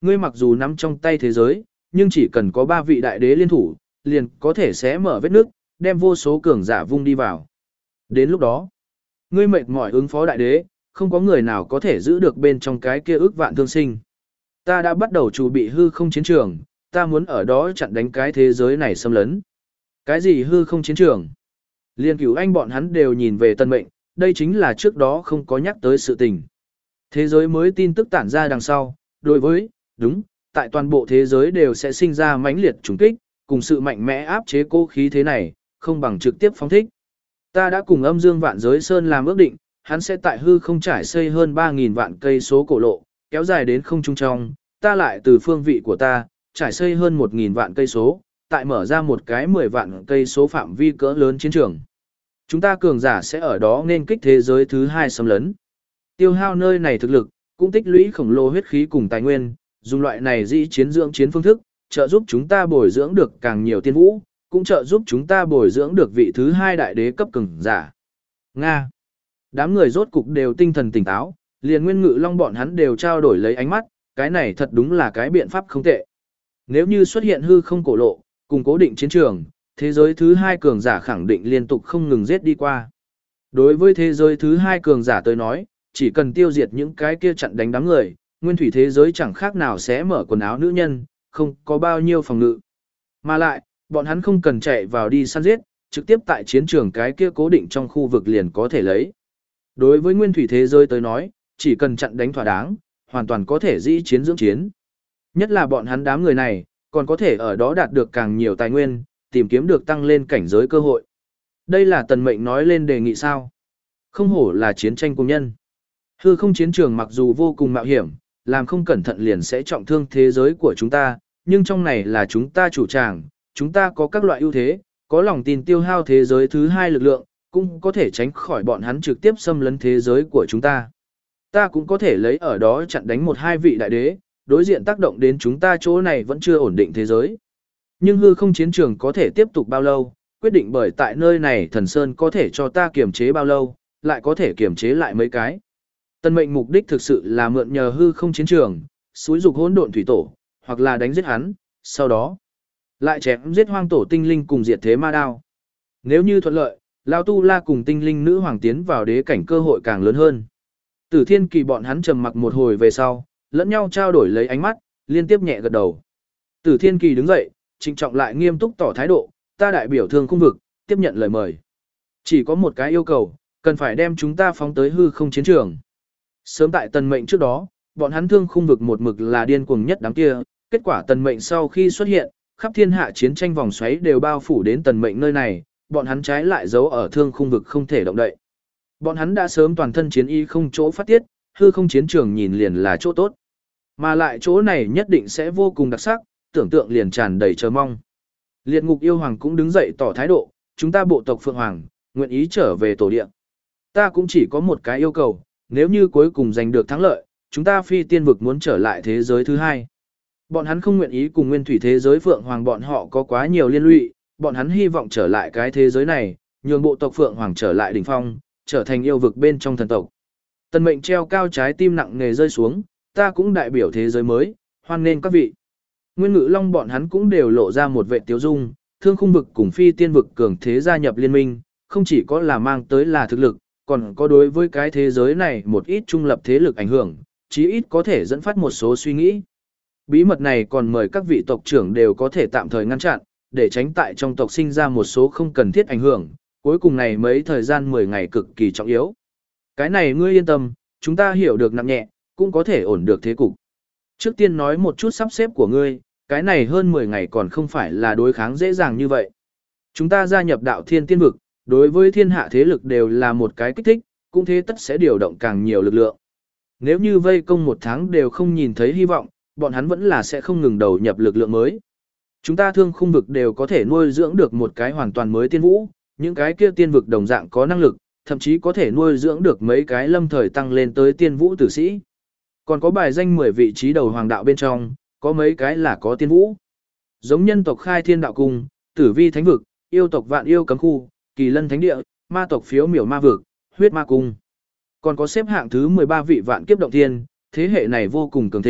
Ngươi mặc dù nắm trong tay thế giới, nhưng chỉ cần có ba vị đại đế liên thủ, liền có thể xé mở vết nước, đem vô số cường giả vung đi vào. Đến lúc đó, ngươi mệt mỏi ứng phó đại đế, không có người nào có thể giữ được bên trong cái kia ước vạn thương sinh. Ta đã bắt đầu chuẩn bị hư không chiến trường, ta muốn ở đó chặn đánh cái thế giới này xâm lấn. Cái gì hư không chiến trường? Liên Cửu Anh bọn hắn đều nhìn về Tân Mệnh, đây chính là trước đó không có nhắc tới sự tình. Thế giới mới tin tức tản ra đằng sau, đối với, đúng, tại toàn bộ thế giới đều sẽ sinh ra mãnh liệt trùng kích, cùng sự mạnh mẽ áp chế cố khí thế này, không bằng trực tiếp phóng thích. Ta đã cùng Âm Dương Vạn Giới Sơn làm ước định, hắn sẽ tại hư không trải xây hơn ba nghìn vạn cây số cổ lộ, kéo dài đến không trung trong, ta lại từ phương vị của ta, trải xây hơn một nghìn vạn cây số, tại mở ra một cái mười vạn cây số phạm vi cỡ lớn chiến trường. Chúng ta cường giả sẽ ở đó nên kích thế giới thứ hai xâm lấn. Tiêu hao nơi này thực lực, cũng tích lũy khổng lồ huyết khí cùng tài nguyên, dùng loại này di chiến dưỡng chiến phương thức, trợ giúp chúng ta bồi dưỡng được càng nhiều tiên vũ, cũng trợ giúp chúng ta bồi dưỡng được vị thứ hai đại đế cấp cường giả. Nga. Đám người rốt cục đều tinh thần tỉnh táo, liền Nguyên Ngự Long bọn hắn đều trao đổi lấy ánh mắt, cái này thật đúng là cái biện pháp không tệ. Nếu như xuất hiện hư không cổ lộ, cùng cố định chiến trường, thế giới thứ hai cường giả khẳng định liên tục không ngừng giết đi qua. Đối với thế giới thứ hai cường giả tới nói, chỉ cần tiêu diệt những cái kia chặn đánh đám người, nguyên thủy thế giới chẳng khác nào sẽ mở quần áo nữ nhân, không có bao nhiêu phòng ngự. Mà lại, bọn hắn không cần chạy vào đi săn giết, trực tiếp tại chiến trường cái kia cố định trong khu vực liền có thể lấy. Đối với nguyên thủy thế giới tới nói, chỉ cần chặn đánh thỏa đáng, hoàn toàn có thể dĩ chiến dưỡng chiến. Nhất là bọn hắn đám người này, còn có thể ở đó đạt được càng nhiều tài nguyên, tìm kiếm được tăng lên cảnh giới cơ hội. Đây là Tần Mệnh nói lên đề nghị sao. Không hổ là chiến tranh cùng nhân. Hư không chiến trường mặc dù vô cùng mạo hiểm, làm không cẩn thận liền sẽ trọng thương thế giới của chúng ta, nhưng trong này là chúng ta chủ tràng, chúng ta có các loại ưu thế, có lòng tin tiêu hao thế giới thứ hai lực lượng, cũng có thể tránh khỏi bọn hắn trực tiếp xâm lấn thế giới của chúng ta. Ta cũng có thể lấy ở đó chặn đánh một hai vị đại đế, đối diện tác động đến chúng ta chỗ này vẫn chưa ổn định thế giới. Nhưng hư không chiến trường có thể tiếp tục bao lâu, quyết định bởi tại nơi này thần sơn có thể cho ta kiềm chế bao lâu, lại có thể kiềm chế lại mấy cái. Tân Mệnh mục đích thực sự là mượn nhờ hư không chiến trường, xúi dục hỗn độn thủy tổ, hoặc là đánh giết hắn, sau đó lại chém giết hoang tổ tinh linh cùng diệt thế ma đao. Nếu như thuận lợi, Lão Tu La cùng tinh linh nữ hoàng tiến vào đế cảnh cơ hội càng lớn hơn. Tử Thiên Kỳ bọn hắn trầm mặc một hồi về sau, lẫn nhau trao đổi lấy ánh mắt, liên tiếp nhẹ gật đầu. Tử Thiên Kỳ đứng dậy, trịnh trọng lại nghiêm túc tỏ thái độ, ta đại biểu thương khung vực, tiếp nhận lời mời. Chỉ có một cái yêu cầu, cần phải đem chúng ta phóng tới hư không chiến trường. Sớm tại Tần Mệnh trước đó, bọn hắn thương khung vực một mực là điên cuồng nhất đám kia, kết quả Tần Mệnh sau khi xuất hiện, khắp thiên hạ chiến tranh vòng xoáy đều bao phủ đến Tần Mệnh nơi này, bọn hắn trái lại giấu ở thương khung vực không thể động đậy. Bọn hắn đã sớm toàn thân chiến y không chỗ phát tiết, hư không chiến trường nhìn liền là chỗ tốt. Mà lại chỗ này nhất định sẽ vô cùng đặc sắc, tưởng tượng liền tràn đầy chờ mong. Liệt Ngục Yêu Hoàng cũng đứng dậy tỏ thái độ, chúng ta bộ tộc Phượng Hoàng, nguyện ý trở về tổ địa. Ta cũng chỉ có một cái yêu cầu, nếu như cuối cùng giành được thắng lợi, chúng ta phi tiên vực muốn trở lại thế giới thứ hai. Bọn hắn không nguyện ý cùng nguyên thủy thế giới Phượng Hoàng bọn họ có quá nhiều liên lụy, bọn hắn hy vọng trở lại cái thế giới này, nhường bộ tộc Phượng Hoàng trở lại đỉnh phong, trở thành yêu vực bên trong thần tộc. Tần Mệnh treo cao trái tim nặng nề rơi xuống, ta cũng đại biểu thế giới mới, hoan nghênh các vị. Nguyên Ngự Long bọn hắn cũng đều lộ ra một vẻ tiêu dung, thương khung vực cùng phi tiên vực cường thế gia nhập liên minh, không chỉ có là mang tới là thực lực, còn có đối với cái thế giới này một ít trung lập thế lực ảnh hưởng, chí ít có thể dẫn phát một số suy nghĩ. Bí mật này còn mời các vị tộc trưởng đều có thể tạm thời ngăn chặn, để tránh tại trong tộc sinh ra một số không cần thiết ảnh hưởng, cuối cùng này mấy thời gian mười ngày cực kỳ trọng yếu. Cái này ngươi yên tâm, chúng ta hiểu được nặng nhẹ, cũng có thể ổn được thế cục. Trước tiên nói một chút sắp xếp của ngươi, cái này hơn mười ngày còn không phải là đối kháng dễ dàng như vậy. Chúng ta gia nhập đạo thiên tiên vực, đối với thiên hạ thế lực đều là một cái kích thích, cũng thế tất sẽ điều động càng nhiều lực lượng. Nếu như vây công một tháng đều không nhìn thấy hy vọng, bọn hắn vẫn là sẽ không ngừng đầu nhập lực lượng mới. Chúng ta thương khung vực đều có thể nuôi dưỡng được một cái hoàn toàn mới tiên vũ, những cái kia tiên vực đồng dạng có năng lực, thậm chí có thể nuôi dưỡng được mấy cái lâm thời tăng lên tới tiên vũ tử sĩ. Còn có bài danh mười vị trí đầu hoàng đạo bên trong, có mấy cái là có tiên vũ. Giống nhân tộc Khai Thiên Đạo Cung, Tử Vi Thánh Vực, yêu tộc Vạn Yêu Cấm Khu, Kỳ Lân Thánh Địa, ma tộc Phiếu Miểu Ma Vực, Huyết Ma Cung. Còn có xếp hạng thứ mười ba vị Vạn Kiếp Động Thiên, thế hệ này vô cùng cường thịnh,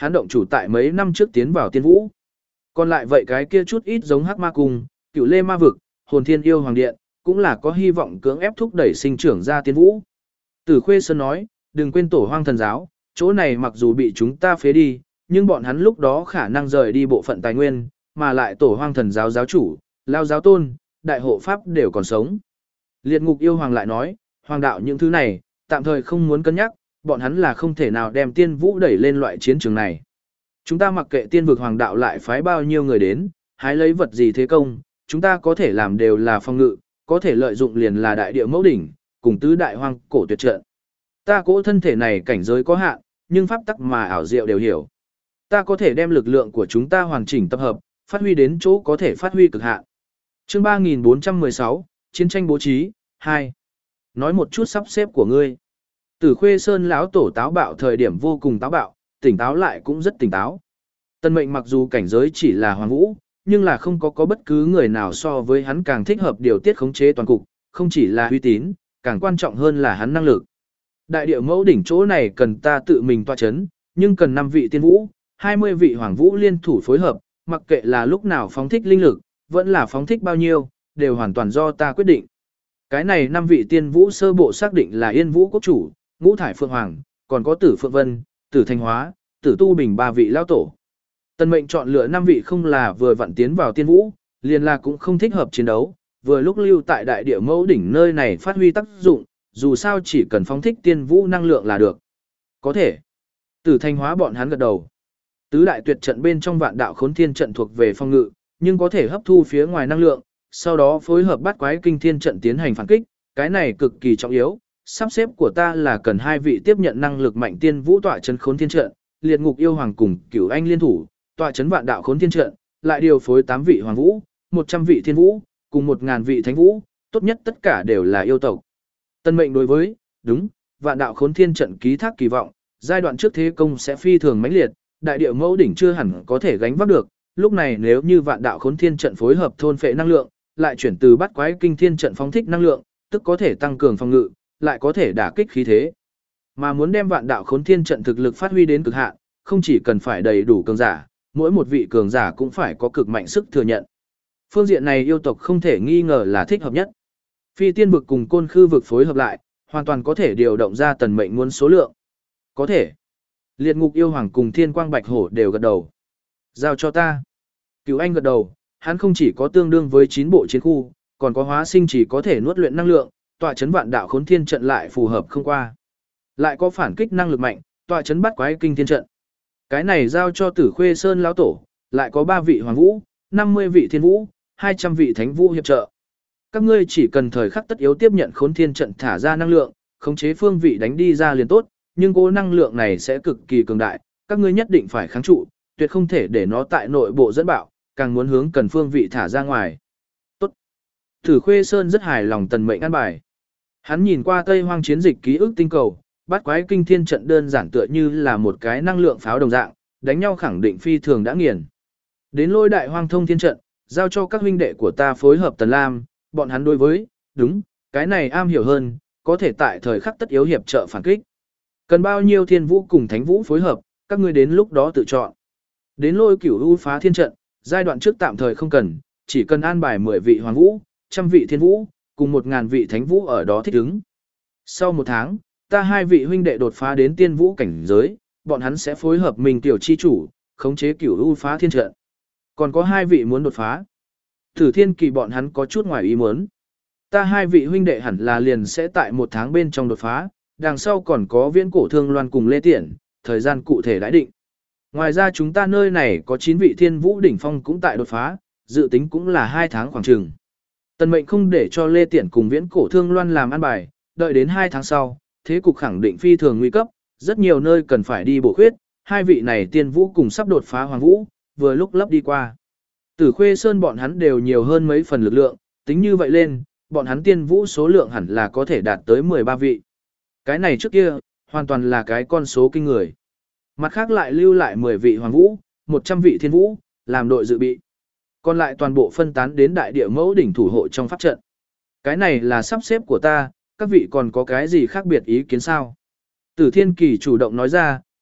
hắn động chủ tại mấy năm trước tiến vào tiên vũ. Còn lại vậy cái kia chút ít giống hắc ma cung, cựu lê ma vực, hồn thiên yêu hoàng điện, cũng là có hy vọng cưỡng ép thúc đẩy sinh trưởng ra tiên vũ. Tử Khuê Sơn nói, đừng quên tổ hoang thần giáo, chỗ này mặc dù bị chúng ta phế đi, nhưng bọn hắn lúc đó khả năng rời đi bộ phận tài nguyên, mà lại tổ hoang thần giáo giáo chủ, lao giáo tôn, đại hộ pháp đều còn sống. Liệt ngục yêu hoàng lại nói, hoàng đạo những thứ này, tạm thời không muốn cân nhắc, bọn hắn là không thể nào đem tiên vũ đẩy lên loại chiến trường này. Chúng ta mặc kệ tiên vực hoàng đạo lại phái bao nhiêu người đến, hái lấy vật gì thế công, chúng ta có thể làm đều là phòng ngự, có thể lợi dụng liền là đại địa mẫu đỉnh, cùng tứ đại hoang cổ tuyệt trận. Ta cỗ thân thể này cảnh giới có hạn, nhưng pháp tắc mà ảo diệu đều hiểu. Ta có thể đem lực lượng của chúng ta hoàn chỉnh tập hợp, phát huy đến chỗ có thể phát huy cực hạn. Chương ba nghìn bốn trăm mười sáu, Chiến tranh bố trí, hai. Nói một chút sắp xếp của ngươi. Tử Khuê Sơn lão tổ táo bạo thời điểm vô cùng táo bạo, tỉnh táo lại cũng rất tỉnh táo. Tân Mệnh mặc dù cảnh giới chỉ là hoàng vũ, nhưng là không có có bất cứ người nào so với hắn càng thích hợp điều tiết khống chế toàn cục, không chỉ là uy tín, càng quan trọng hơn là hắn năng lực. Đại địa mẫu đỉnh chỗ này cần ta tự mình tọa chấn, nhưng cần năm vị tiên vũ, hai mươi vị hoàng vũ liên thủ phối hợp, mặc kệ là lúc nào phóng thích linh lực, vẫn là phóng thích bao nhiêu, đều hoàn toàn do ta quyết định. Cái này năm vị tiên vũ sơ bộ xác định là Yên Vũ quốc chủ, Ngũ Thải Phượng Hoàng, còn có Tử Phượng Vân, Tử Thanh Hóa, Tử Tu Bình ba vị lao tổ. Tân Mệnh chọn lựa năm vị không là vừa vặn tiến vào tiên vũ, liền là cũng không thích hợp chiến đấu, vừa lúc lưu tại đại địa mẫu đỉnh nơi này phát huy tác dụng, dù sao chỉ cần phóng thích tiên vũ năng lượng là được. Có thể. Tử Thanh Hóa bọn hắn gật đầu. Tứ đại tuyệt trận bên trong vạn đạo khốn thiên trận thuộc về phòng ngự, nhưng có thể hấp thu phía ngoài năng lượng, sau đó phối hợp bắt quái kinh thiên trận tiến hành phản kích, cái này cực kỳ trọng yếu. Sắp xếp của ta là cần hai vị tiếp nhận năng lực mạnh tiên vũ tọa trấn khốn thiên trận, liệt ngục yêu hoàng cùng cửu anh liên thủ, tọa trấn vạn đạo khốn thiên trận, lại điều phối tám vị hoàng vũ, một trăm vị thiên vũ, cùng một ngàn vị thánh vũ, tốt nhất tất cả đều là yêu tộc. Tân Mệnh đối với, đúng, vạn đạo khốn thiên trận ký thác kỳ vọng, giai đoạn trước thế công sẽ phi thường mãnh liệt, đại địa mẫu đỉnh chưa hẳn có thể gánh vác được, lúc này nếu như vạn đạo khốn thiên trận phối hợp thôn phệ năng lượng, lại chuyển từ bắt quái kinh thiên trận phóng thích năng lượng, tức có thể tăng cường phòng ngự, lại có thể đả kích khí thế. Mà muốn đem vạn đạo khốn thiên trận thực lực phát huy đến cực hạn, không chỉ cần phải đầy đủ cường giả, mỗi một vị cường giả cũng phải có cực mạnh sức thừa nhận. Phương diện này yêu tộc không thể nghi ngờ là thích hợp nhất. Phi tiên vực cùng côn khư vực phối hợp lại, hoàn toàn có thể điều động ra Tần Mệnh muốn số lượng. Có thể. Liệt ngục yêu hoàng cùng thiên quang bạch hổ đều gật đầu. Giao cho ta. Cửu anh gật đầu, hắn không chỉ có tương đương với chín bộ chiến khu, còn có hóa sinh chỉ có thể nuốt luyện năng lượng, tọa chấn vạn đạo khốn thiên trận lại phù hợp không qua. Lại có phản kích năng lực mạnh, tọa chấn bắt quái kinh thiên trận. Cái này giao cho Tử Khuê Sơn lão tổ, lại có ba vị hoàng vũ, năm mươi vị thiên vũ, hai trăm vị thánh vũ hiệp trợ. Các ngươi chỉ cần thời khắc tất yếu tiếp nhận khốn thiên trận thả ra năng lượng, khống chế phương vị đánh đi ra liền tốt, nhưng cố năng lượng này sẽ cực kỳ cường đại, các ngươi nhất định phải kháng trụ, tuyệt không thể để nó tại nội bộ dẫn bạo, càng muốn hướng cần phương vị thả ra ngoài. Tốt. Tử Khuê Sơn rất hài lòng Tần Mệnh an bài. Hắn nhìn qua Tây Hoang chiến dịch ký ức tinh cầu, bắt quái kinh thiên trận đơn giản tựa như là một cái năng lượng pháo đồng dạng, đánh nhau khẳng định phi thường đã nghiền. Đến Lôi Đại Hoang thông thiên trận, giao cho các huynh đệ của ta phối hợp Tần Lam, bọn hắn đối với, đúng, cái này am hiểu hơn, có thể tại thời khắc tất yếu hiệp trợ phản kích. Cần bao nhiêu thiên vũ cùng thánh vũ phối hợp, các ngươi đến lúc đó tự chọn. Đến Lôi Cửu U phá thiên trận, giai đoạn trước tạm thời không cần, chỉ cần an bài mười vị hoàng vũ, trăm vị thiên vũ, cùng một ngàn vị thánh vũ ở đó thích ứng. Sau một tháng, ta hai vị huynh đệ đột phá đến tiên vũ cảnh giới, bọn hắn sẽ phối hợp mình tiểu chi chủ, khống chế Cửu U phá thiên trận. Còn có hai vị muốn đột phá. Thử Thiên Kỳ bọn hắn có chút ngoài ý muốn. Ta hai vị huynh đệ hẳn là liền sẽ tại một tháng bên trong đột phá, đằng sau còn có Viễn Cổ Thương Loan cùng Lê Tiễn, thời gian cụ thể đã định. Ngoài ra chúng ta nơi này có chín vị thiên vũ đỉnh phong cũng tại đột phá, dự tính cũng là hai tháng khoảng chừng. Tần Mệnh không để cho Lê Tiễn cùng Viễn Cổ Thương Loan làm ăn bài, đợi đến hai tháng sau, thế cục khẳng định phi thường nguy cấp, rất nhiều nơi cần phải đi bổ khuyết, hai vị này tiên vũ cùng sắp đột phá hoàng vũ, vừa lúc lấp đi qua. Tử Khuê Sơn bọn hắn đều nhiều hơn mấy phần lực lượng, tính như vậy lên, bọn hắn tiên vũ số lượng hẳn là có thể đạt tới mười ba vị. Cái này trước kia, hoàn toàn là cái con số kinh người. Mặt khác lại lưu lại mười vị hoàng vũ, một trăm vị thiên vũ, làm đội dự bị. Còn lại toàn bộ phân tán đến đại địa mẫu đỉnh thủ hộ trong pháp trận. Cái này là sắp xếp của ta, các vị còn có cái gì khác biệt ý kiến sao? Tử Thiên Kỳ chủ động nói ra,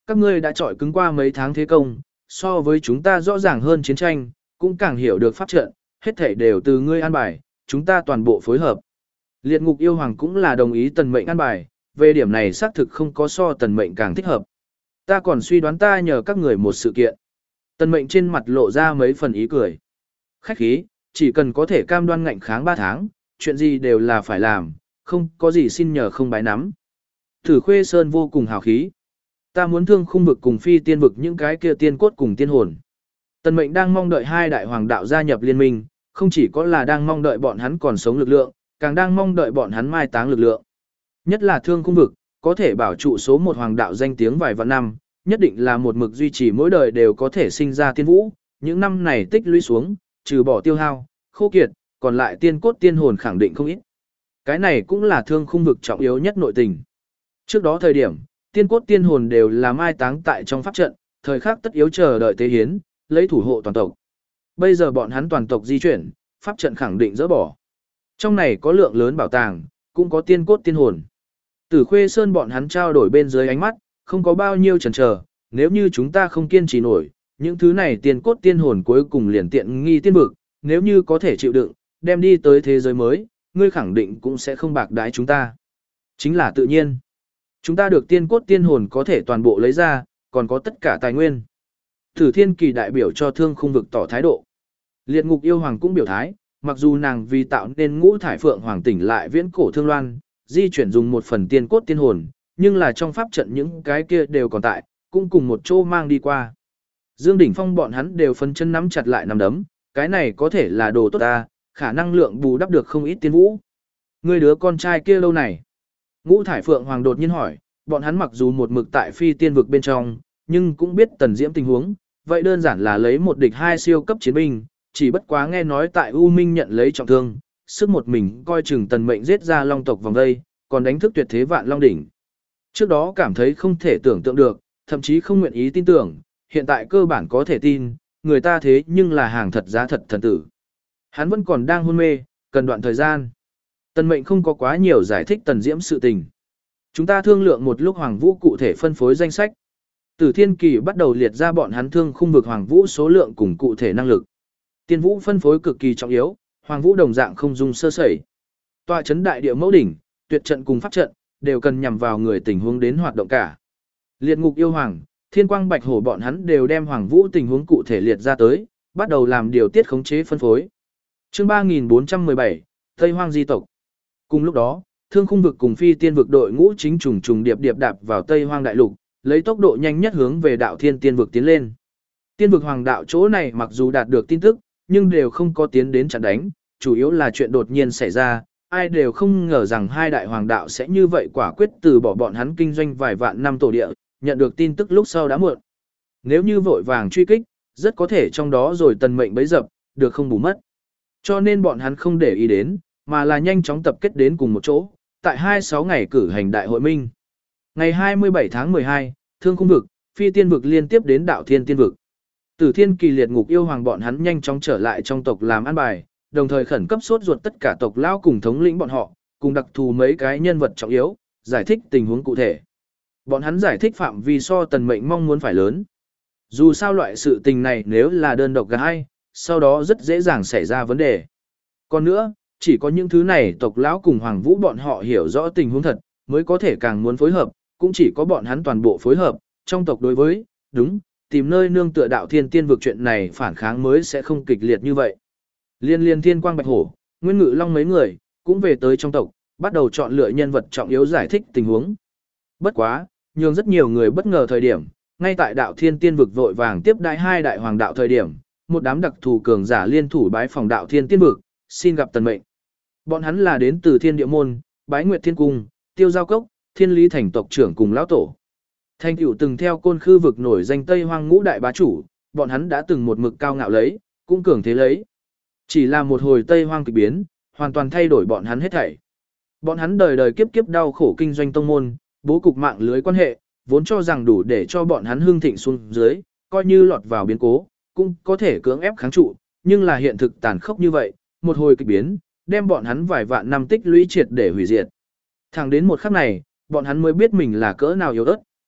Các ngươi đã trọi cứng qua mấy tháng thế công, so với chúng ta rõ ràng hơn chiến tranh, cũng càng hiểu được pháp trận, hết thảy đều từ ngươi an bài, chúng ta toàn bộ phối hợp. Liệt ngục yêu hoàng cũng là đồng ý tần mệnh an bài, về điểm này xác thực không có so tần mệnh càng thích hợp. Ta còn suy đoán ta nhờ các người một sự kiện. Tần mệnh trên mặt lộ ra mấy phần ý cười. Khách khí, chỉ cần có thể cam đoan ngạnh kháng ba tháng, chuyện gì đều là phải làm, không có gì xin nhờ không bái nắm. Thử Khuê Sơn vô cùng hào khí. Ta muốn thương khung vực cùng phi tiên vực những cái kia tiên cốt cùng tiên hồn. Tần mệnh đang mong đợi hai đại hoàng đạo gia nhập liên minh, không chỉ có là đang mong đợi bọn hắn còn sống lực lượng, càng đang mong đợi bọn hắn mai táng lực lượng. Nhất là thương khung vực, có thể bảo trụ số một hoàng đạo danh tiếng vài vạn năm, nhất định là một mực duy trì mỗi đời đều có thể sinh ra tiên vũ, những năm này tích lũy xuống, trừ bỏ tiêu hao, khô kiệt, còn lại tiên cốt tiên hồn khẳng định không ít. Cái này cũng là thương khung vực trọng yếu nhất nội tình. Trước đó thời điểm, tiên cốt tiên hồn đều là mai táng tại trong pháp trận, thời khắc tất yếu chờ đợi tế hiến, lấy thủ hộ toàn tộc. Bây giờ bọn hắn toàn tộc di chuyển, pháp trận khẳng định dỡ bỏ. Trong này có lượng lớn bảo tàng, cũng có tiên cốt tiên hồn. Tử Khuê Sơn bọn hắn trao đổi bên dưới ánh mắt, không có bao nhiêu chần chờ, nếu như chúng ta không kiên trì nổi, những thứ này tiên cốt tiên hồn cuối cùng liền tiện nghi tiên vực, nếu như có thể chịu đựng, đem đi tới thế giới mới, ngươi khẳng định cũng sẽ không bạc đái chúng ta. Chính là tự nhiên. Chúng ta được tiên cốt tiên hồn có thể toàn bộ lấy ra, còn có tất cả tài nguyên. Tử Thiên Kỳ đại biểu cho thương khung vực tỏ thái độ. Liệt ngục yêu hoàng cũng biểu thái, mặc dù nàng vì tạo nên ngũ thải phượng hoàng tỉnh lại viễn cổ thương loan, di chuyển dùng một phần tiên cốt tiên hồn, nhưng là trong pháp trận những cái kia đều còn tại, cũng cùng một chỗ mang đi qua. Dương Đỉnh Phong bọn hắn đều phân chân nắm chặt lại nắm đấm, cái này có thể là đồ tốt ta, khả năng lượng bù đắp được không ít tiên vũ. Người đứa con trai kia lâu này. Ngũ thải phượng hoàng đột nhiên hỏi, bọn hắn mặc dù một mực tại phi tiên vực bên trong, nhưng cũng biết tần diễm tình huống, vậy đơn giản là lấy một địch hai siêu cấp chiến binh, chỉ bất quá nghe nói tại U Minh nhận lấy trọng thương, sức một mình coi chừng tần mệnh giết ra long tộc vòng đây, còn đánh thức tuyệt thế vạn long đỉnh. Trước đó cảm thấy không thể tưởng tượng được, thậm chí không nguyện ý tin tưởng, hiện tại cơ bản có thể tin, người ta thế nhưng là hàng thật giá thật thần tử. Hắn vẫn còn đang hôn mê, cần đoạn thời gian. Tần mệnh không có quá nhiều giải thích tần diễm sự tình. Chúng ta thương lượng một lúc Hoàng Vũ cụ thể phân phối danh sách. Tử Thiên Kỳ bắt đầu liệt ra bọn hắn thương khung vực Hoàng Vũ số lượng cùng cụ thể năng lực. Tiên Vũ phân phối cực kỳ trọng yếu, Hoàng Vũ đồng dạng không dung sơ sẩy. Tọa chấn đại địa mẫu đỉnh, tuyệt trận cùng pháp trận, đều cần nhằm vào người tình huống đến hoạt động cả. Liệt ngục yêu hoàng, Thiên Quang Bạch Hổ bọn hắn đều đem Hoàng Vũ tình huống cụ thể liệt ra tới, bắt đầu làm điều tiết khống chế phân phối. Chương ba nghìn bốn trăm mười bảy, Tây Hoang di tộc. Cùng lúc đó, Thương khung vực cùng Phi Tiên vực đội ngũ chính trùng trùng điệp điệp đạp vào Tây Hoang đại lục, lấy tốc độ nhanh nhất hướng về Đạo Thiên Tiên vực tiến lên. Tiên vực hoàng đạo chỗ này mặc dù đạt được tin tức, nhưng đều không có tiến đến chặn đánh, chủ yếu là chuyện đột nhiên xảy ra, ai đều không ngờ rằng hai đại hoàng đạo sẽ như vậy quả quyết từ bỏ bọn hắn kinh doanh vài vạn năm tổ địa, nhận được tin tức lúc sau đã muộn. Nếu như vội vàng truy kích, rất có thể trong đó rồi tần mệnh bấy dập, được không bù mất. Cho nên bọn hắn không để ý đến, mà là nhanh chóng tập kết đến cùng một chỗ, tại hai mươi sáu ngày cử hành đại hội minh. Ngày hai mươi bảy tháng mười hai, Thương khung vực, Phi Tiên vực liên tiếp đến Đạo Thiên Tiên vực. Tử Thiên Kỳ liệt ngục yêu hoàng bọn hắn nhanh chóng trở lại trong tộc làm an bài, đồng thời khẩn cấp sốt ruột tất cả tộc lão cùng thống lĩnh bọn họ, cùng đặc thù mấy cái nhân vật trọng yếu, giải thích tình huống cụ thể. Bọn hắn giải thích phạm vi so tần mệnh mong muốn phải lớn. Dù sao loại sự tình này nếu là đơn độc gái, sau đó rất dễ dàng xảy ra vấn đề. Còn nữa, chỉ có những thứ này tộc lão cùng Hoàng Vũ bọn họ hiểu rõ tình huống thật, mới có thể càng muốn phối hợp, cũng chỉ có bọn hắn toàn bộ phối hợp, trong tộc đối với, đúng, tìm nơi nương tựa Đạo Thiên Tiên vực chuyện này phản kháng mới sẽ không kịch liệt như vậy. Liên liên Thiên Quang Bạch Hổ, Nguyên Ngự Long mấy người, cũng về tới trong tộc, bắt đầu chọn lựa nhân vật trọng yếu giải thích tình huống. Bất quá, nhường rất nhiều người bất ngờ thời điểm, ngay tại Đạo Thiên Tiên vực vội vàng tiếp đãi hai đại hoàng đạo thời điểm, một đám đặc thù cường giả liên thủ bái phòng Đạo Thiên Tiên vực, xin gặp tần mệnh. Bọn hắn là đến từ Thiên Địa môn, Bái Nguyệt Thiên cung, Tiêu Giao cốc, Thiên Lý thành tộc trưởng cùng lão tổ. Thành tựu từng theo côn khư vực nổi danh Tây Hoang ngũ đại bá chủ, bọn hắn đã từng một mực cao ngạo lấy, cũng cường thế lấy. Chỉ là một hồi Tây Hoang kịch biến, hoàn toàn thay đổi bọn hắn hết thảy. Bọn hắn đời đời kiếp kiếp đau khổ kinh doanh tông môn, bố cục mạng lưới quan hệ, vốn cho rằng đủ để cho bọn hắn hưng thịnh xuống dưới, coi như lọt vào biến cố, cũng có thể cưỡng ép kháng trụ, nhưng là hiện thực tàn khốc như vậy, một hồi kịch biến, đem bọn hắn vài vạn năm tích lũy triệt để hủy diệt. Thẳng đến một khắc này, bọn hắn mới biết mình là cỡ nào yếu ớt,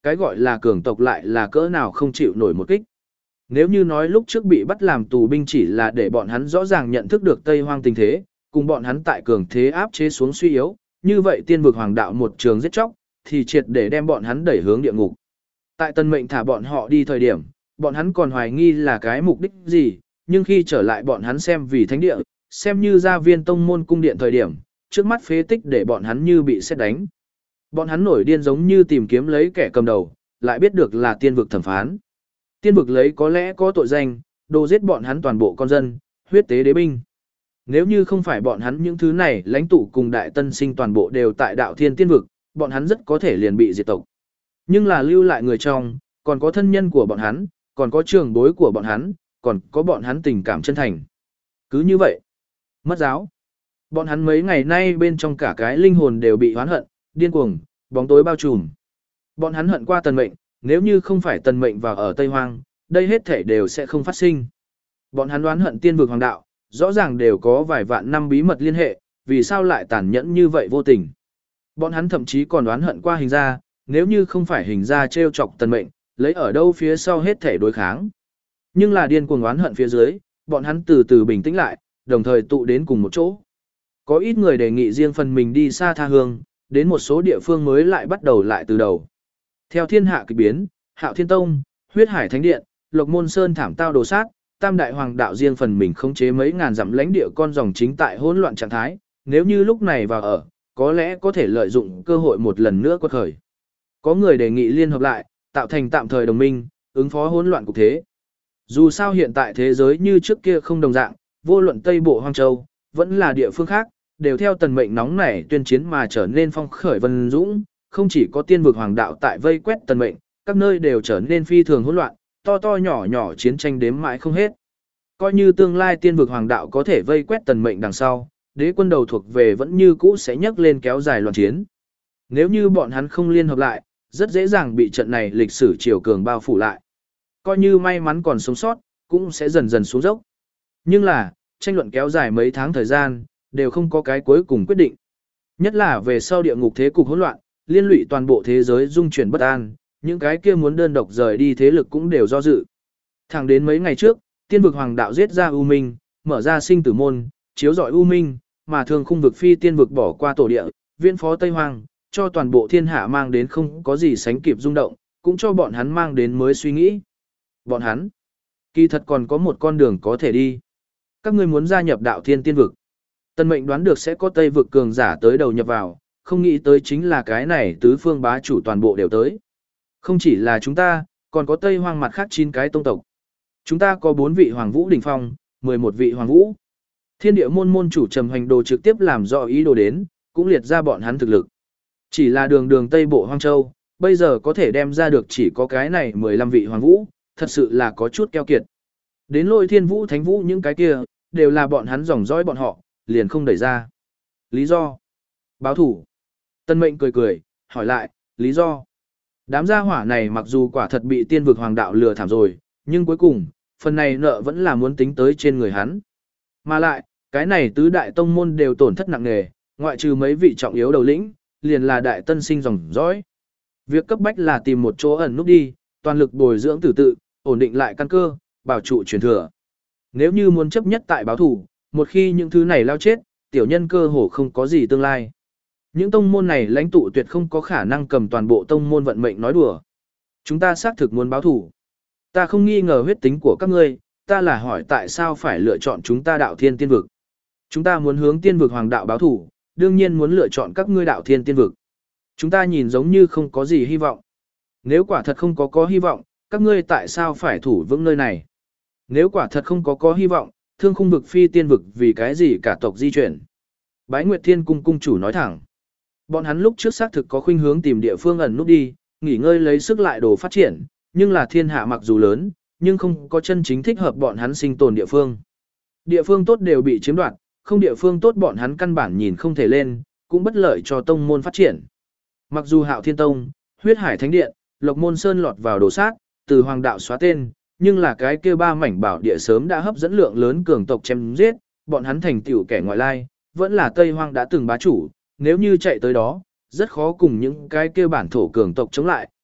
cái gọi là cường tộc lại là cỡ nào không chịu nổi một kích. Nếu như nói lúc trước bị bắt làm tù binh chỉ là để bọn hắn rõ ràng nhận thức được Tây Hoang tình thế, cùng bọn hắn tại cường thế áp chế xuống suy yếu, như vậy tiên vực hoàng đạo một trường giết chóc, thì triệt để đem bọn hắn đẩy hướng địa ngục. Tại Tân Mệnh thả bọn họ đi thời điểm, bọn hắn còn hoài nghi là cái mục đích gì, nhưng khi trở lại bọn hắn xem vì thánh địa, xem như gia viên tông môn cung điện thời điểm, trước mắt phế tích để bọn hắn như bị sét đánh. Bọn hắn nổi điên giống như tìm kiếm lấy kẻ cầm đầu, lại biết được là tiên vực thẩm phán. Tiên vực lấy có lẽ có tội danh, đồ giết bọn hắn toàn bộ con dân, huyết tế đế binh. Nếu như không phải bọn hắn những thứ này, lãnh tụ cùng đại tân sinh toàn bộ đều tại đạo thiên tiên vực, bọn hắn rất có thể liền bị diệt tộc. Nhưng là lưu lại người trong, còn có thân nhân của bọn hắn, còn có trường bối của bọn hắn, còn có bọn hắn tình cảm chân thành. Cứ như vậy, mất giáo. Bọn hắn mấy ngày nay bên trong cả cái linh hồn đều bị oán hận, điên cuồng, bóng tối bao trùm. Bọn hắn hận qua Tần Mệnh, nếu như không phải Tần Mệnh vào ở Tây Hoang, đây hết thể đều sẽ không phát sinh. Bọn hắn oán hận tiên vực hoàng đạo, rõ ràng đều có vài vạn năm bí mật liên hệ, vì sao lại tàn nhẫn như vậy vô tình. Bọn hắn thậm chí còn oán hận qua hình ra, nếu như không phải hình ra trêu chọc Tần Mệnh, lấy ở đâu phía sau hết thể đối kháng. Nhưng là điên cuồng oán hận phía dưới, bọn hắn từ từ bình tĩnh lại, đồng thời tụ đến cùng một chỗ. Có ít người đề nghị riêng phần mình đi xa tha hương, đến một số địa phương mới lại bắt đầu lại từ đầu. Theo thiên hạ kịch biến, Hạo Thiên Tông, Huyết Hải Thánh Điện, Lộc Môn Sơn thảm tao đồ sát, Tam Đại Hoàng đạo riêng phần mình khống chế mấy ngàn dặm lãnh địa con dòng chính tại hỗn loạn trạng thái, nếu như lúc này vào ở, có lẽ có thể lợi dụng cơ hội một lần nữa quật khởi. Có người đề nghị liên hợp lại, tạo thành tạm thời đồng minh, ứng phó hỗn loạn cục thế. Dù sao hiện tại thế giới như trước kia không đồng dạng, vô luận Tây Bộ Hoang Châu, vẫn là địa phương khác, đều theo Tần Mệnh nóng nảy tuyên chiến mà trở nên phong khởi vân dũng, không chỉ có tiên vực hoàng đạo tại vây quét Tần Mệnh, các nơi đều trở nên phi thường hỗn loạn, to to nhỏ nhỏ chiến tranh đếm mãi không hết. Coi như tương lai tiên vực hoàng đạo có thể vây quét Tần Mệnh đằng sau, đế quân đầu thuộc về vẫn như cũ sẽ nhấc lên kéo dài loạn chiến. Nếu như bọn hắn không liên hợp lại, rất dễ dàng bị trận này lịch sử triều cường bao phủ lại. Coi như may mắn còn sống sót, cũng sẽ dần dần xuống dốc. Nhưng là, tranh luận kéo dài mấy tháng thời gian, đều không có cái cuối cùng quyết định. Nhất là về sau địa ngục thế cục hỗn loạn, liên lụy toàn bộ thế giới dung chuyển bất an, những cái kia muốn đơn độc rời đi thế lực cũng đều do dự. Thẳng đến mấy ngày trước, tiên vực hoàng đạo giết ra U Minh, mở ra sinh tử môn, chiếu rọi U Minh, mà thường khung vực phi tiên vực bỏ qua tổ địa, viễn phó Tây Hoang, cho toàn bộ thiên hạ mang đến không có gì sánh kịp rung động, cũng cho bọn hắn mang đến mới suy nghĩ. Bọn hắn, kỳ thật còn có một con đường có thể đi. Các ngươi muốn gia nhập đạo thiên tiên vực. Tần Mệnh đoán được sẽ có Tây vực cường giả tới đầu nhập vào, không nghĩ tới chính là cái này tứ phương bá chủ toàn bộ đều tới. Không chỉ là chúng ta, còn có Tây Hoang mặt khác chín cái tông tộc. Chúng ta có bốn vị hoàng vũ đỉnh phong, mười một vị hoàng vũ. Thiên địa môn môn chủ Trầm Hoành Đồ trực tiếp làm rõ ý đồ đến, cũng liệt ra bọn hắn thực lực. Chỉ là đường đường Tây Bộ Hoang Châu, bây giờ có thể đem ra được chỉ có cái này mười lăm vị hoàng vũ, thật sự là có chút keo kiệt. Đến Lôi Thiên Vũ Thánh Vũ những cái kia, đều là bọn hắn dòng dõi bọn họ, liền không đẩy ra. Lý do? Báo thủ. Tân Mệnh cười cười, hỏi lại, lý do? Đám gia hỏa này mặc dù quả thật bị tiên vực hoàng đạo lừa thảm rồi, nhưng cuối cùng, phần này nợ vẫn là muốn tính tới trên người hắn. Mà lại, cái này tứ đại tông môn đều tổn thất nặng nề, ngoại trừ mấy vị trọng yếu đầu lĩnh, liền là đại tân sinh dòng dõi. Việc cấp bách là tìm một chỗ ẩn núp đi, toàn lực bồi dưỡng tử tự, ổn định lại căn cơ, bảo trụ truyền thừa. Nếu như muốn chấp nhất tại báo thủ, một khi những thứ này lao chết, tiểu nhân cơ hồ không có gì tương lai. Những tông môn này lãnh tụ tuyệt không có khả năng cầm toàn bộ tông môn vận mệnh nói đùa. Chúng ta xác thực muốn báo thủ. Ta không nghi ngờ huyết tính của các ngươi, ta là hỏi tại sao phải lựa chọn chúng ta đạo thiên tiên vực. Chúng ta muốn hướng tiên vực hoàng đạo báo thủ, đương nhiên muốn lựa chọn các ngươi đạo thiên tiên vực. Chúng ta nhìn giống như không có gì hy vọng. Nếu quả thật không có có hy vọng, các ngươi tại sao phải thủ vững nơi này? Nếu quả thật không có có hy vọng, thương khung vực phi tiên vực vì cái gì cả tộc di chuyển? Bái Nguyệt Thiên cung cung chủ nói thẳng. Bọn hắn lúc trước xác thực có khuynh hướng tìm địa phương ẩn núp đi, nghỉ ngơi lấy sức lại đồ phát triển, nhưng là thiên hạ mặc dù lớn, nhưng không có chân chính thích hợp bọn hắn sinh tồn địa phương. Địa phương tốt đều bị chiếm đoạt, không địa phương tốt bọn hắn căn bản nhìn không thể lên, cũng bất lợi cho tông môn phát triển. Mặc dù Hạo Thiên Tông, Huyết Hải Thánh Điện, Lộc Môn Sơn lọt vào đồ sát, từ hoàng đạo xóa tên, nhưng là cái kia ba mảnh bảo địa sớm đã hấp dẫn lượng lớn cường tộc chém giết, bọn hắn thành tiểu kẻ ngoại lai, vẫn là Tây Hoang đã từng bá chủ, nếu như chạy tới đó, rất khó cùng những cái kia bản thổ cường tộc chống lại,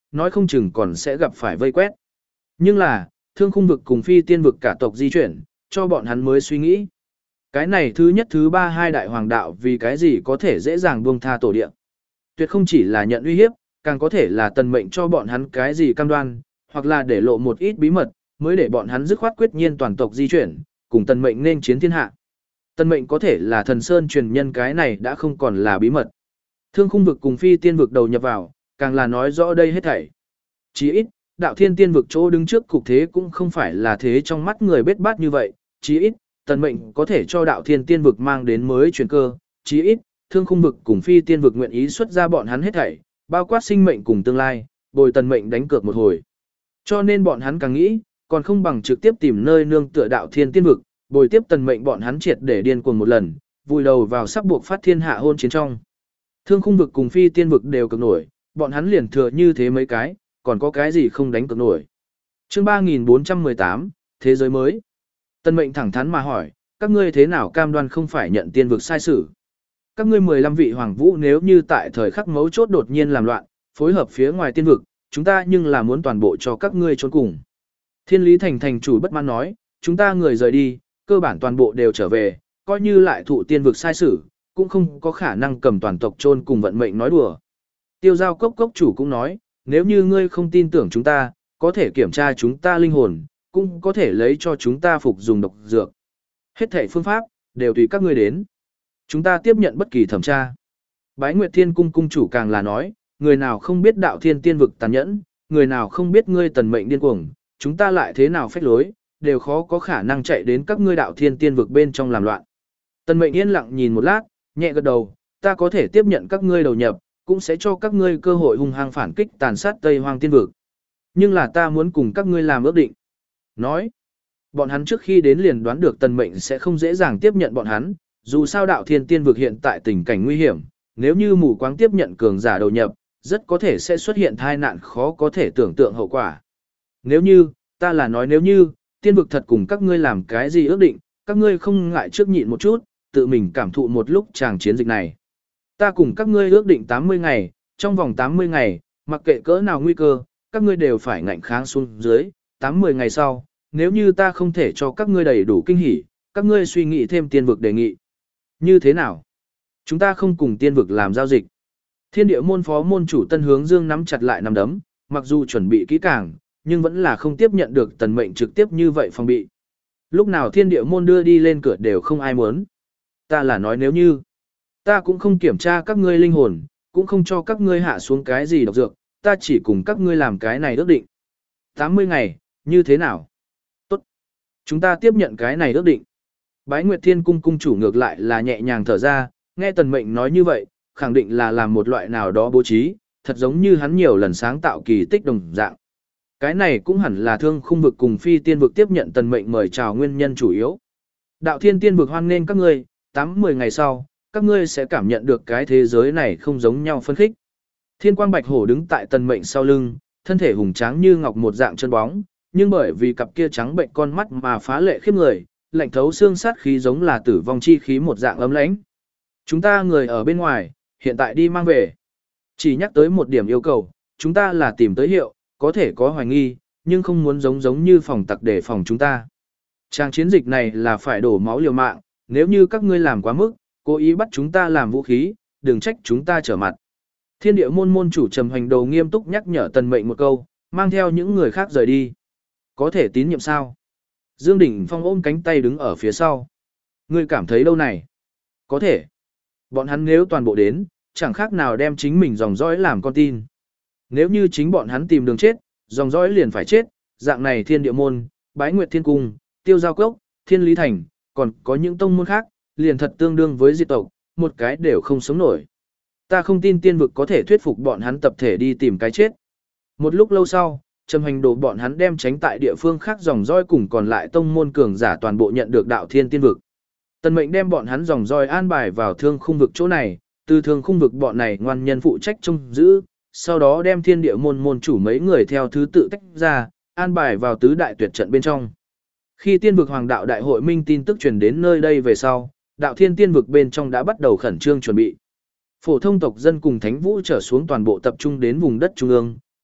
nói không chừng còn sẽ gặp phải vây quét. Nhưng là, thương khung vực cùng phi tiên vực cả tộc di chuyển, cho bọn hắn mới suy nghĩ. Cái này thứ nhất thứ ba hai đại hoàng đạo vì cái gì có thể dễ dàng buông tha tổ địa. Tuyệt không chỉ là nhận uy hiếp, càng có thể là tần mệnh cho bọn hắn cái gì cam đoan, hoặc là để lộ một ít bí mật, mới để bọn hắn dứt khoát quyết nhiên toàn tộc di chuyển, cùng tần mệnh nên chiến thiên hạ. Tần mệnh có thể là thần sơn truyền nhân, cái này đã không còn là bí mật. Thương khung vực cùng phi tiên vực đầu nhập vào, càng là nói rõ đây hết thảy. Chỉ ít, đạo thiên tiên vực chỗ đứng trước cục thế cũng không phải là thế trong mắt người bết bát như vậy, chỉ ít, tần mệnh có thể cho đạo thiên tiên vực mang đến mới chuyển cơ, chỉ ít, thương khung vực cùng phi tiên vực nguyện ý xuất ra bọn hắn hết thảy, bao quát sinh mệnh cùng tương lai, bồi tần mệnh đánh cược một hồi. Cho nên bọn hắn càng nghĩ, còn không bằng trực tiếp tìm nơi nương tựa đạo thiên tiên vực, bồi tiếp tần mệnh bọn hắn triệt để điên cuồng một lần, vùi đầu vào sắp buộc phát thiên hạ hôn chiến trong. Thương khung vực cùng phi tiên vực đều cực nổi, bọn hắn liền thừa như thế mấy cái, còn có cái gì không đánh cực nổi. Chương ba nghìn bốn trăm mười tám, Thế giới mới. Tần mệnh thẳng thắn mà hỏi, các ngươi thế nào cam đoan không phải nhận tiên vực sai sử? Các ngươi mười lăm vị hoàng vũ nếu như tại thời khắc mấu chốt đột nhiên làm loạn, phối hợp phía ngoài tiên vực, chúng ta nhưng là muốn toàn bộ cho các ngươi trốn cùng. Thiên Lý Thành thành chủ bất mãn nói, chúng ta người rời đi, cơ bản toàn bộ đều trở về, coi như lại thụ tiên vực sai sử, cũng không có khả năng cầm toàn tộc trôn cùng vận mệnh nói đùa. Tiêu giao cốc cốc chủ cũng nói, nếu như ngươi không tin tưởng chúng ta, có thể kiểm tra chúng ta linh hồn, cũng có thể lấy cho chúng ta phục dùng độc dược. Hết thảy phương pháp, đều tùy các ngươi đến. Chúng ta tiếp nhận bất kỳ thẩm tra. Bái Nguyệt Thiên Cung cung chủ càng là nói, người nào không biết đạo thiên tiên vực tàn nhẫn, người nào không biết ngươi tần mệnh điên cuồng, chúng ta lại thế nào phách lối, đều khó có khả năng chạy đến các ngươi đạo thiên tiên vực bên trong làm loạn. Tần mệnh yên lặng nhìn một lát, nhẹ gật đầu, ta có thể tiếp nhận các ngươi đầu nhập, cũng sẽ cho các ngươi cơ hội hung hăng phản kích tàn sát Tây Hoang tiên vực. Nhưng là ta muốn cùng các ngươi làm ước định. Nói, bọn hắn trước khi đến liền đoán được tần mệnh sẽ không dễ dàng tiếp nhận bọn hắn, dù sao đạo thiên tiên vực hiện tại tình cảnh nguy hiểm, nếu như mù quáng tiếp nhận cường giả đầu nhập, rất có thể sẽ xuất hiện tai nạn khó có thể tưởng tượng hậu quả. Nếu như, ta là nói nếu như, tiên vực thật cùng các ngươi làm cái gì ước định, các ngươi không ngại trước nhịn một chút, tự mình cảm thụ một lúc tràng chiến dịch này. Ta cùng các ngươi ước định tám mươi ngày, trong vòng tám mươi ngày, mặc kệ cỡ nào nguy cơ, các ngươi đều phải ngạnh kháng xuống dưới, tám mươi ngày sau, nếu như ta không thể cho các ngươi đầy đủ kinh hỉ, các ngươi suy nghĩ thêm tiên vực đề nghị. Như thế nào? Chúng ta không cùng tiên vực làm giao dịch. Thiên địa môn phó môn chủ Tân Hướng Dương nắm chặt lại nắm đấm, mặc dù chuẩn bị kỹ càng, nhưng vẫn là không tiếp nhận được tần mệnh trực tiếp như vậy phòng bị. Lúc nào thiên địa môn đưa đi lên cửa đều không ai muốn. Ta là nói nếu như, ta cũng không kiểm tra các ngươi linh hồn, cũng không cho các ngươi hạ xuống cái gì độc dược, ta chỉ cùng các ngươi làm cái này ước định. tám mươi ngày, như thế nào? Tốt. Chúng ta tiếp nhận cái này ước định. Bái Nguyệt Thiên Cung cung chủ ngược lại là nhẹ nhàng thở ra, nghe tần mệnh nói như vậy, khẳng định là làm một loại nào đó bố trí, thật giống như hắn nhiều lần sáng tạo kỳ tích đồng dạng. Cái này cũng hẳn là thương khung vực cùng phi tiên vực tiếp nhận tần mệnh mời chào nguyên nhân chủ yếu. Đạo thiên tiên vực hoan nghênh các ngươi, tám mươi ngày sau, các ngươi sẽ cảm nhận được cái thế giới này không giống nhau phân khích. Thiên quang bạch hổ đứng tại tần mệnh sau lưng, thân thể hùng tráng như ngọc một dạng chân bóng, nhưng bởi vì cặp kia trắng bệnh con mắt mà phá lệ khiếp người, lạnh thấu xương sát khí giống là tử vong chi khí một dạng ấm lãnh. Chúng ta người ở bên ngoài, hiện tại đi mang về. Chỉ nhắc tới một điểm yêu cầu, chúng ta là tìm tới hiệu, có thể có hoài nghi, nhưng không muốn giống giống như phòng tặc để phòng chúng ta. Trang chiến dịch này là phải đổ máu liều mạng, nếu như các ngươi làm quá mức, cố ý bắt chúng ta làm vũ khí, đừng trách chúng ta trở mặt. Thiên địa môn môn chủ Trầm Hoành Đầu nghiêm túc nhắc nhở tần mệnh một câu, mang theo những người khác rời đi. Có thể tín nhiệm sao? Dương Đỉnh Phong ôm cánh tay đứng ở phía sau. Ngươi cảm thấy đâu này? Có thể. Bọn hắn nếu toàn bộ đến, chẳng khác nào đem chính mình dòng dõi làm con tin. Nếu như chính bọn hắn tìm đường chết, dòng dõi liền phải chết, dạng này thiên địa môn, bái nguyệt thiên cung, tiêu giao cốc, thiên lý thành, còn có những tông môn khác, liền thật tương đương với diệt tộc, một cái đều không sống nổi. Ta không tin tiên vực có thể thuyết phục bọn hắn tập thể đi tìm cái chết. Một lúc lâu sau, Trầm Hành Đồ bọn hắn đem tránh tại địa phương khác dòng roi cùng còn lại tông môn cường giả toàn bộ nhận được đạo thiên tiên vực. Tần Mệnh đem bọn hắn dòng roi an bài vào thương khung vực chỗ này, từ thương khung vực bọn này ngoan nhân phụ trách trông giữ, sau đó đem thiên địa môn môn chủ mấy người theo thứ tự tách ra, an bài vào tứ đại tuyệt trận bên trong. Khi tiên vực hoàng đạo đại hội minh tin tức truyền đến nơi đây về sau, đạo thiên tiên vực bên trong đã bắt đầu khẩn trương chuẩn bị. Phổ thông tộc dân cùng thánh vũ trở xuống toàn bộ tập trung đến vùng đất trung ương,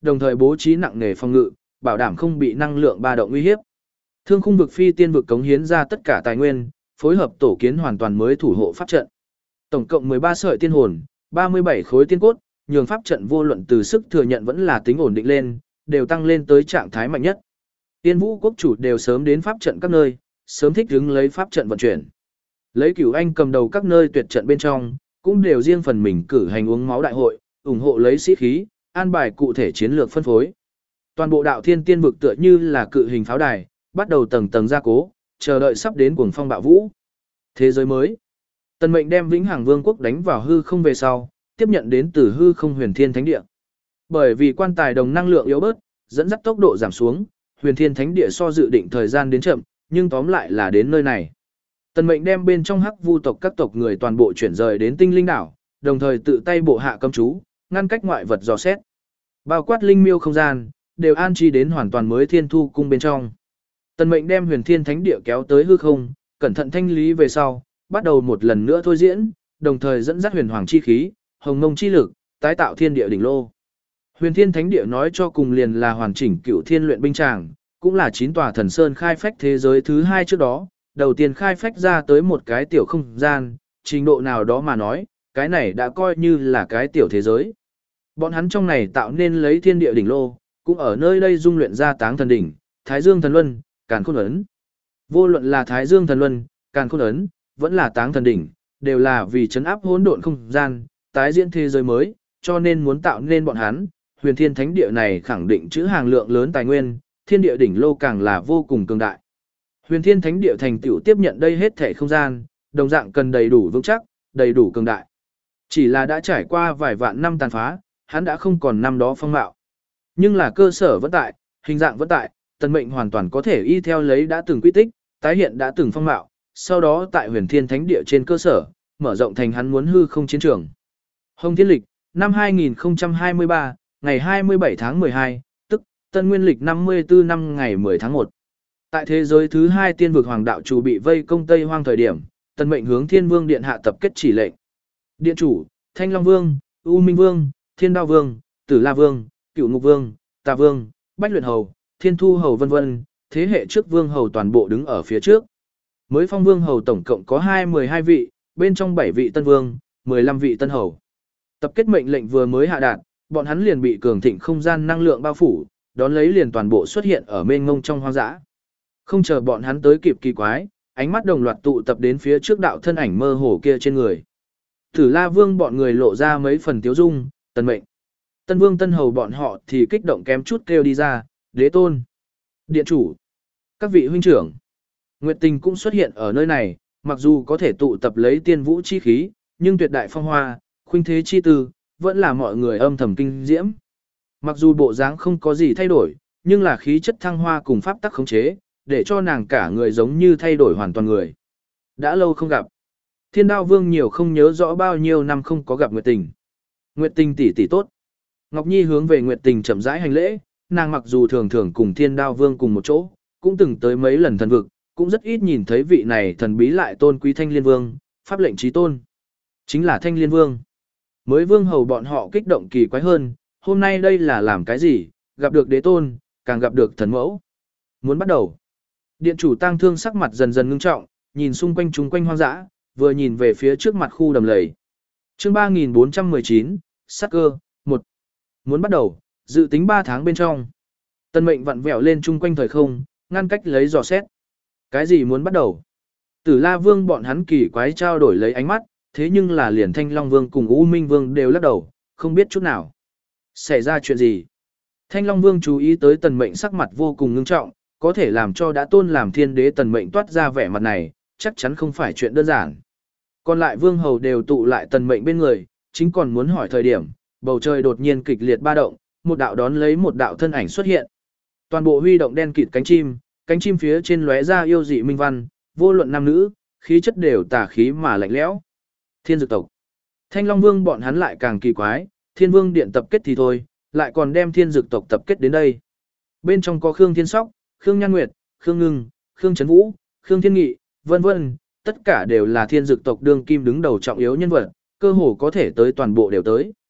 đồng thời bố trí nặng nề phòng ngự, bảo đảm không bị năng lượng ba động uy hiếp. Thương khung vực phi tiên vực cống hiến ra tất cả tài nguyên, phối hợp tổ kiến hoàn toàn mới thủ hộ pháp trận. Tổng cộng mười ba sợi tiên hồn, ba mươi bảy khối tiên cốt, nhường pháp trận vô luận từ sức thừa nhận vẫn là tính ổn định lên, đều tăng lên tới trạng thái mạnh nhất. Tiên Vũ quốc chủ đều sớm đến pháp trận các nơi, sớm thích ứng lấy pháp trận vận chuyển. Lấy Cửu Anh cầm đầu các nơi tuyệt trận bên trong, cũng đều riêng phần mình cử hành uống máu đại hội, ủng hộ lấy sĩ khí, an bài cụ thể chiến lược phân phối. Toàn bộ đạo thiên tiên vực tựa như là cự hình pháo đài, bắt đầu tầng tầng gia cố, chờ đợi sắp đến cuồng phong bạo vũ. Thế giới mới. Tần Mệnh đem Vĩnh Hằng Vương quốc đánh vào hư không về sau, tiếp nhận đến từ hư không Huyền Thiên Thánh Địa. Bởi vì quan tài đồng năng lượng yếu bớt, dẫn dắt tốc độ giảm xuống, Huyền Thiên Thánh Địa so dự định thời gian đến chậm, nhưng tóm lại là đến nơi này. Tần Mệnh đem bên trong Hắc Vu tộc các tộc người toàn bộ chuyển rời đến Tinh Linh đảo, đồng thời tự tay bộ hạ cấm chú, ngăn cách ngoại vật dò xét. Bao quát linh miêu không gian, đều an trí đến hoàn toàn mới Thiên Thu cung bên trong. Tần Mệnh đem Huyền Thiên Thánh Địa kéo tới hư không, cẩn thận thanh lý về sau, bắt đầu một lần nữa thôi diễn, đồng thời dẫn dắt huyền hoàng chi khí, hồng mông chi lực, tái tạo thiên địa đỉnh lô. Huyền Thiên Thánh Địa nói cho cùng liền là hoàn chỉnh cựu thiên luyện binh tràng, cũng là chín tòa thần sơn khai phách thế giới thứ hai trước đó, đầu tiên khai phách ra tới một cái tiểu không gian, trình độ nào đó mà nói, cái này đã coi như là cái tiểu thế giới. Bọn hắn trong này tạo nên lấy thiên địa đỉnh lô, cũng ở nơi đây dung luyện ra táng thần đỉnh, Thái Dương thần luân, Càn Khôn ấn. Vô luận là Thái Dương thần luân, Càn Khôn ấn, vẫn là táng thần đỉnh, đều là vì chấn áp hỗn độn không gian, tái diễn thế giới mới, cho nên muốn tạo nên bọn hắn, Huyền Thiên Thánh Địa này khẳng định chữ hàng lượng lớn tài nguyên, thiên địa đỉnh lô càng là vô cùng cường đại. Huyền Thiên Thánh Địa thành tựu tiếp nhận đây hết thể không gian, đồng dạng cần đầy đủ vững chắc, đầy đủ cường đại. Chỉ là đã trải qua vài vạn năm tàn phá, hắn đã không còn năm đó phong mạo. Nhưng là cơ sở vẫn tại, hình dạng vẫn tại, Tần Mệnh hoàn toàn có thể y theo lấy đã từng quy tích, tái hiện đã từng phong mạo, sau đó tại Huyền Thiên Thánh Địa trên cơ sở, mở rộng thành hắn muốn hư không chiến trường. Hồng Thiên Lịch, năm hai nghìn không trăm hai mươi ba, ngày hai mươi bảy tháng mười hai, tức Tân Nguyên Lịch năm mươi tư năm ngày mười tháng một. Tại thế giới thứ hai tiên vực hoàng đạo chủ bị vây công Tây Hoang thời điểm, Tần Mệnh hướng Thiên Vương Điện hạ tập kết chỉ lệnh. Điện chủ, Thanh Long Vương, U Minh Vương, Thiên Đao Vương, Tử La Vương, Cửu Ngục Vương, Tà Vương, Bách Luyện Hầu, Thiên Thu Hầu vân vân, thế hệ trước Vương Hầu toàn bộ đứng ở phía trước. Mới phong Vương Hầu tổng cộng có hai mươi hai vị, bên trong bảy vị Tân Vương, mười lăm vị Tân Hầu. Tập kết mệnh lệnh vừa mới hạ đạt, bọn hắn liền bị cường thịnh không gian năng lượng bao phủ, đón lấy liền toàn bộ xuất hiện ở mênh mông trong hoang dã. Không chờ bọn hắn tới kịp kỳ quái, ánh mắt đồng loạt tụ tập đến phía trước đạo thân ảnh mơ hồ kia trên người. Tử La Vương bọn người lộ ra mấy phần tiếu dung, Tần Mệnh. Tân Vương Tân Hầu bọn họ thì kích động kém chút kêu đi ra, đế tôn, điện chủ, các vị huynh trưởng. Nguyệt Tình cũng xuất hiện ở nơi này, mặc dù có thể tụ tập lấy tiên vũ chi khí, nhưng tuyệt đại phong hoa, khuynh thế chi tư, vẫn là mọi người âm thầm kinh diễm. Mặc dù bộ dáng không có gì thay đổi, nhưng là khí chất thăng hoa cùng pháp tắc khống chế, để cho nàng cả người giống như thay đổi hoàn toàn người. Đã lâu không gặp. Thiên Đao Vương nhiều không nhớ rõ bao nhiêu năm không có gặp Nguyệt Tình. Nguyệt Tình tỷ tỷ tốt. Ngọc Nhi hướng về Nguyệt Tình chậm rãi hành lễ, nàng mặc dù thường thường cùng Thiên Đao Vương cùng một chỗ, cũng từng tới mấy lần thần vực, cũng rất ít nhìn thấy vị này thần bí lại tôn quý Thanh Liên Vương, pháp lệnh chí tôn. Chính là Thanh Liên Vương. Mới Vương hầu bọn họ kích động kỳ quái hơn, hôm nay đây là làm cái gì, gặp được đế tôn, càng gặp được thần mẫu. Muốn bắt đầu. Điện chủ tang thương sắc mặt dần dần ngưng trọng, nhìn xung quanh chúng quanh hoang dã, vừa nhìn về phía trước mặt khu đầm lầy. Chương ba nghìn bốn trăm mười chín, sắc cơ, một. Muốn bắt đầu, dự tính ba tháng bên trong. Tần Mệnh vặn vẹo lên chung quanh thời không, ngăn cách lấy dò xét. Cái gì muốn bắt đầu? Tử La Vương bọn hắn kỳ quái trao đổi lấy ánh mắt, thế nhưng là liền Thanh Long Vương cùng U Minh Vương đều lắc đầu, không biết chút nào. Xảy ra chuyện gì? Thanh Long Vương chú ý tới Tần Mệnh sắc mặt vô cùng ngưng trọng, có thể làm cho đã tôn làm thiên đế Tần Mệnh toát ra vẻ mặt này, chắc chắn không phải chuyện đơn giản. Còn lại Vương hầu đều tụ lại Tần Mệnh bên người, chính còn muốn hỏi thời điểm, bầu trời đột nhiên kịch liệt ba động, một đạo đón lấy một đạo thân ảnh xuất hiện. Toàn bộ huy động đen kịt cánh chim, cánh chim phía trên lóe ra yêu dị minh văn, vô luận nam nữ, khí chất đều tà khí mà lạnh lẽo. Thiên Dược tộc. Thanh Long Vương bọn hắn lại càng kỳ quái, Thiên Vương điện tập kết thì thôi, lại còn đem Thiên Dược tộc tập kết đến đây. Bên trong có Khương Thiên Sóc, Khương Nhan Nguyệt, Khương Ngưng, Khương Trấn Vũ, Khương Thiên Nghị, vân vân, tất cả đều là Thiên Dược tộc đương kim đứng đầu trọng yếu nhân vật, cơ hồ có thể tới toàn bộ đều tới.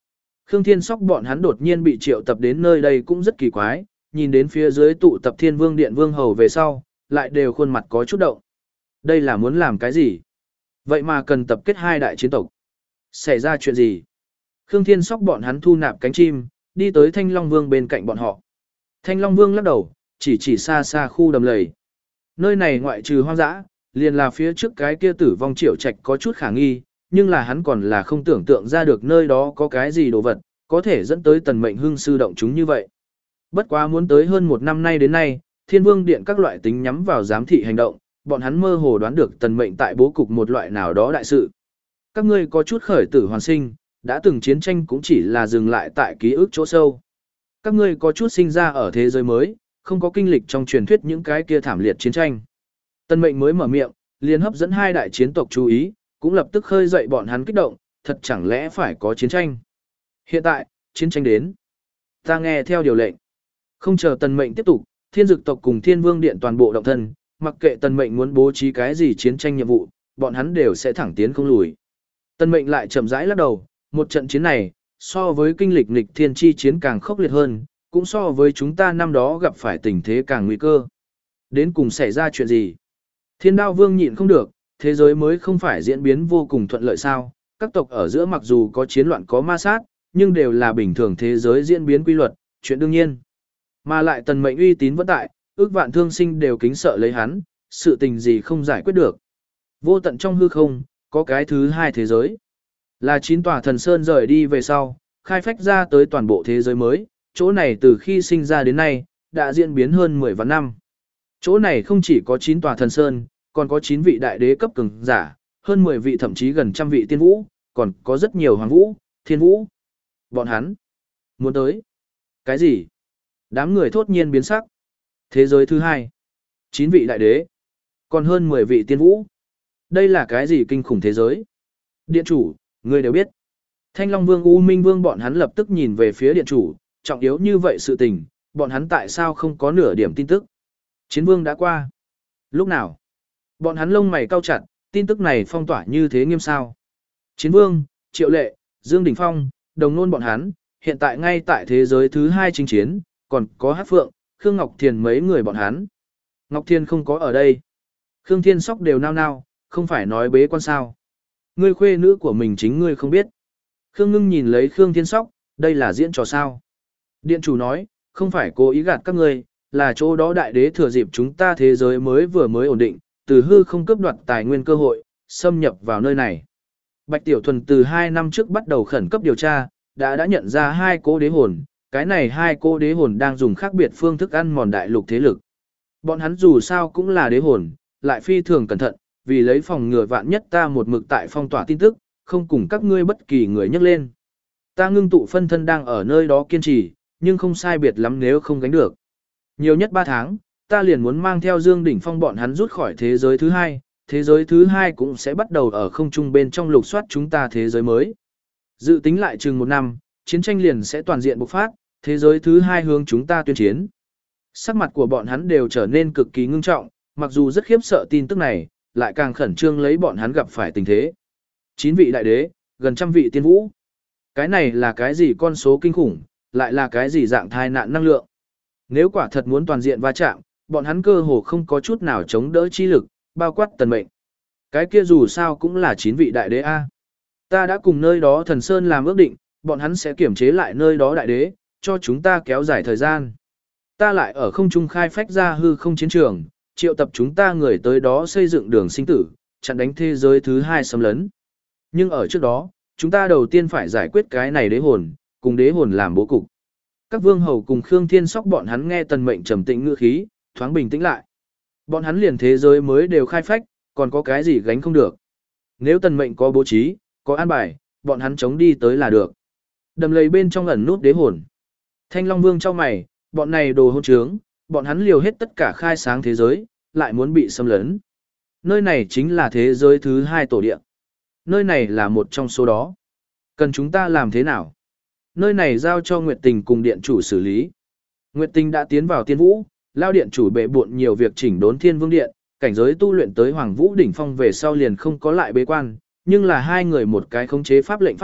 Khương Thiên Sóc bọn hắn đột nhiên bị triệu tập đến nơi đây cũng rất kỳ quái, nhìn đến phía dưới tụ tập Thiên Vương Điện Vương Hầu về sau, lại đều khuôn mặt có chút động. Đây là muốn làm cái gì? Vậy mà cần tập kết hai đại chiến tộc. Xảy ra chuyện gì? Khương Thiên Sóc bọn hắn thu nạp cánh chim, đi tới Thanh Long Vương bên cạnh bọn họ. Thanh Long Vương lắc đầu, chỉ chỉ xa xa khu đầm lầy. Nơi này ngoại trừ hoang dã, liền là phía trước cái kia tử vong triệu trạch có chút khả nghi, nhưng là hắn còn là không tưởng tượng ra được nơi đó có cái gì đồ vật, có thể dẫn tới tần mệnh hưng sư động chúng như vậy. Bất quá muốn tới hơn một năm nay đến nay, Thiên Vương Điện các loại tính nhắm vào giám thị hành động, bọn hắn mơ hồ đoán được tần mệnh tại bố cục một loại nào đó đại sự. Các ngươi có chút khởi tử hoàn sinh, đã từng chiến tranh cũng chỉ là dừng lại tại ký ức chỗ sâu. Các ngươi có chút sinh ra ở thế giới mới, không có kinh lịch trong truyền thuyết những cái kia thảm liệt chiến tranh. Tần mệnh mới mở miệng, liền hấp dẫn hai đại chiến tộc chú ý, cũng lập tức khơi dậy bọn hắn kích động, thật chẳng lẽ phải có chiến tranh. Hiện tại, chiến tranh đến. Ta nghe theo điều lệnh. Không chờ tần mệnh tiếp tục, thiên dực tộc cùng thiên vương điện toàn bộ động thân, mặc kệ tần mệnh muốn bố trí cái gì chiến tranh nhiệm vụ, bọn hắn đều sẽ thẳng tiến không lùi. Tần mệnh lại chậm rãi lắc đầu, một trận chiến này, so với kinh lịch nghịch thiên chi chiến càng khốc liệt hơn, cũng so với chúng ta năm đó gặp phải tình thế càng nguy cơ. Đến cùng xảy ra chuyện gì? Thiên đao vương nhịn không được, thế giới mới không phải diễn biến vô cùng thuận lợi sao, các tộc ở giữa mặc dù có chiến loạn có ma sát, nhưng đều là bình thường thế giới diễn biến quy luật, chuyện đương nhiên. Mà lại tần mệnh uy tín vẫn tại, ước vạn thương sinh đều kính sợ lấy hắn, sự tình gì không giải quyết được. Vô tận trong hư không, có cái thứ hai thế giới. Là chín tòa thần sơn rời đi về sau, khai phách ra tới toàn bộ thế giới mới, chỗ này từ khi sinh ra đến nay, đã diễn biến hơn mười vạn năm. Chỗ này không chỉ có chín tòa thần sơn, còn có chín vị đại đế cấp cường giả, hơn mười vị thậm chí gần trăm vị tiên vũ, còn có rất nhiều hoàng vũ, thiên vũ. Bọn hắn muốn tới. Cái gì? Đám người thốt nhiên biến sắc. Thế giới thứ hai. Chín vị đại đế. Còn hơn mười vị tiên vũ. Đây là cái gì kinh khủng thế giới? Điện chủ, người đều biết. Thanh Long Vương U Minh Vương bọn hắn lập tức nhìn về phía điện chủ, trọng yếu như vậy sự tình, bọn hắn tại sao không có nửa điểm tin tức? Chiến vương đã qua. Lúc nào? Bọn hắn lông mày cau chặt, tin tức này phong tỏa như thế nghiêm sao? Chiến vương, Triệu Lệ, Dương Đình Phong, đồng nôn bọn hắn, hiện tại ngay tại thế giới thứ hai chinh chiến, còn có Hát Phượng, Khương Ngọc Thiền mấy người bọn hắn. Ngọc Thiền không có ở đây. Khương Thiên Sóc đều nao nao, không phải nói bế quan sao. Ngươi khuê nữ của mình chính ngươi không biết. Khương Ngưng nhìn lấy Khương Thiên Sóc, đây là diễn trò sao. Điện chủ nói, không phải cố ý gạt các ngươi, là chỗ đó đại đế thừa dịp chúng ta thế giới mới vừa mới ổn định, từ hư không cướp đoạt tài nguyên cơ hội, xâm nhập vào nơi này. Bạch Tiểu Thuần từ hai năm trước bắt đầu khẩn cấp điều tra, đã đã nhận ra hai cô đế hồn, cái này hai cô đế hồn đang dùng khác biệt phương thức ăn mòn đại lục thế lực. Bọn hắn dù sao cũng là đế hồn, lại phi thường cẩn thận, vì lấy phòng ngừa vạn nhất ta một mực tại phong tỏa tin tức, không cùng các ngươi bất kỳ người nhắc lên. Ta ngưng tụ phân thân đang ở nơi đó kiên trì, nhưng không sai biệt lắm nếu không gánh được. Nhiều nhất ba tháng, ta liền muốn mang theo Dương Đỉnh Phong bọn hắn rút khỏi thế giới thứ hai, thế giới thứ hai cũng sẽ bắt đầu ở không trung bên trong lục soát chúng ta thế giới mới. Dự tính lại chừng một năm, chiến tranh liền sẽ toàn diện bộc phát, thế giới thứ hai hướng chúng ta tuyên chiến. Sắc mặt của bọn hắn đều trở nên cực kỳ ngưng trọng, mặc dù rất khiếp sợ tin tức này, lại càng khẩn trương lấy bọn hắn gặp phải tình thế. Chín vị đại đế, gần trăm vị tiên vũ. Cái này là cái gì con số kinh khủng, lại là cái gì dạng thai nạn năng lượng. Nếu quả thật muốn toàn diện va chạm, bọn hắn cơ hồ không có chút nào chống đỡ chi lực, bao quát tần mệnh. Cái kia dù sao cũng là chín vị đại đế A. Ta đã cùng nơi đó thần sơn làm ước định, bọn hắn sẽ kiểm chế lại nơi đó đại đế, cho chúng ta kéo dài thời gian. Ta lại ở không trung khai phách ra hư không chiến trường, triệu tập chúng ta người tới đó xây dựng đường sinh tử, chặn đánh thế giới thứ hai xâm lấn. Nhưng ở trước đó, chúng ta đầu tiên phải giải quyết cái này đế hồn, cùng đế hồn làm bố cục. Các vương hầu cùng Khương Thiên Sóc bọn hắn nghe tần mệnh trầm tĩnh ngữ khí, thoáng bình tĩnh lại. Bọn hắn liền thế giới mới đều khai phách, còn có cái gì gánh không được. Nếu tần mệnh có bố trí, có an bài, bọn hắn chống đi tới là được. Đầm lầy bên trong ẩn nút đế hồn. Thanh Long Vương trao mày, bọn này đồ hôn trướng, bọn hắn liều hết tất cả khai sáng thế giới, lại muốn bị xâm lấn. Nơi này chính là thế giới thứ hai tổ địa. Nơi này là một trong số đó. Cần chúng ta làm thế nào? Nơi này giao cho Nguyệt Tình cùng điện chủ xử lý. Nguyệt Tình đã tiến vào tiên vũ, lao điện chủ bệ bộn nhiều việc chỉnh đốn thiên vương điện, cảnh giới tu luyện tới Hoàng Vũ đỉnh phong về sau liền không có lại bế quan, nhưng là hai người một cái khống chế pháp lệnh pháp tác,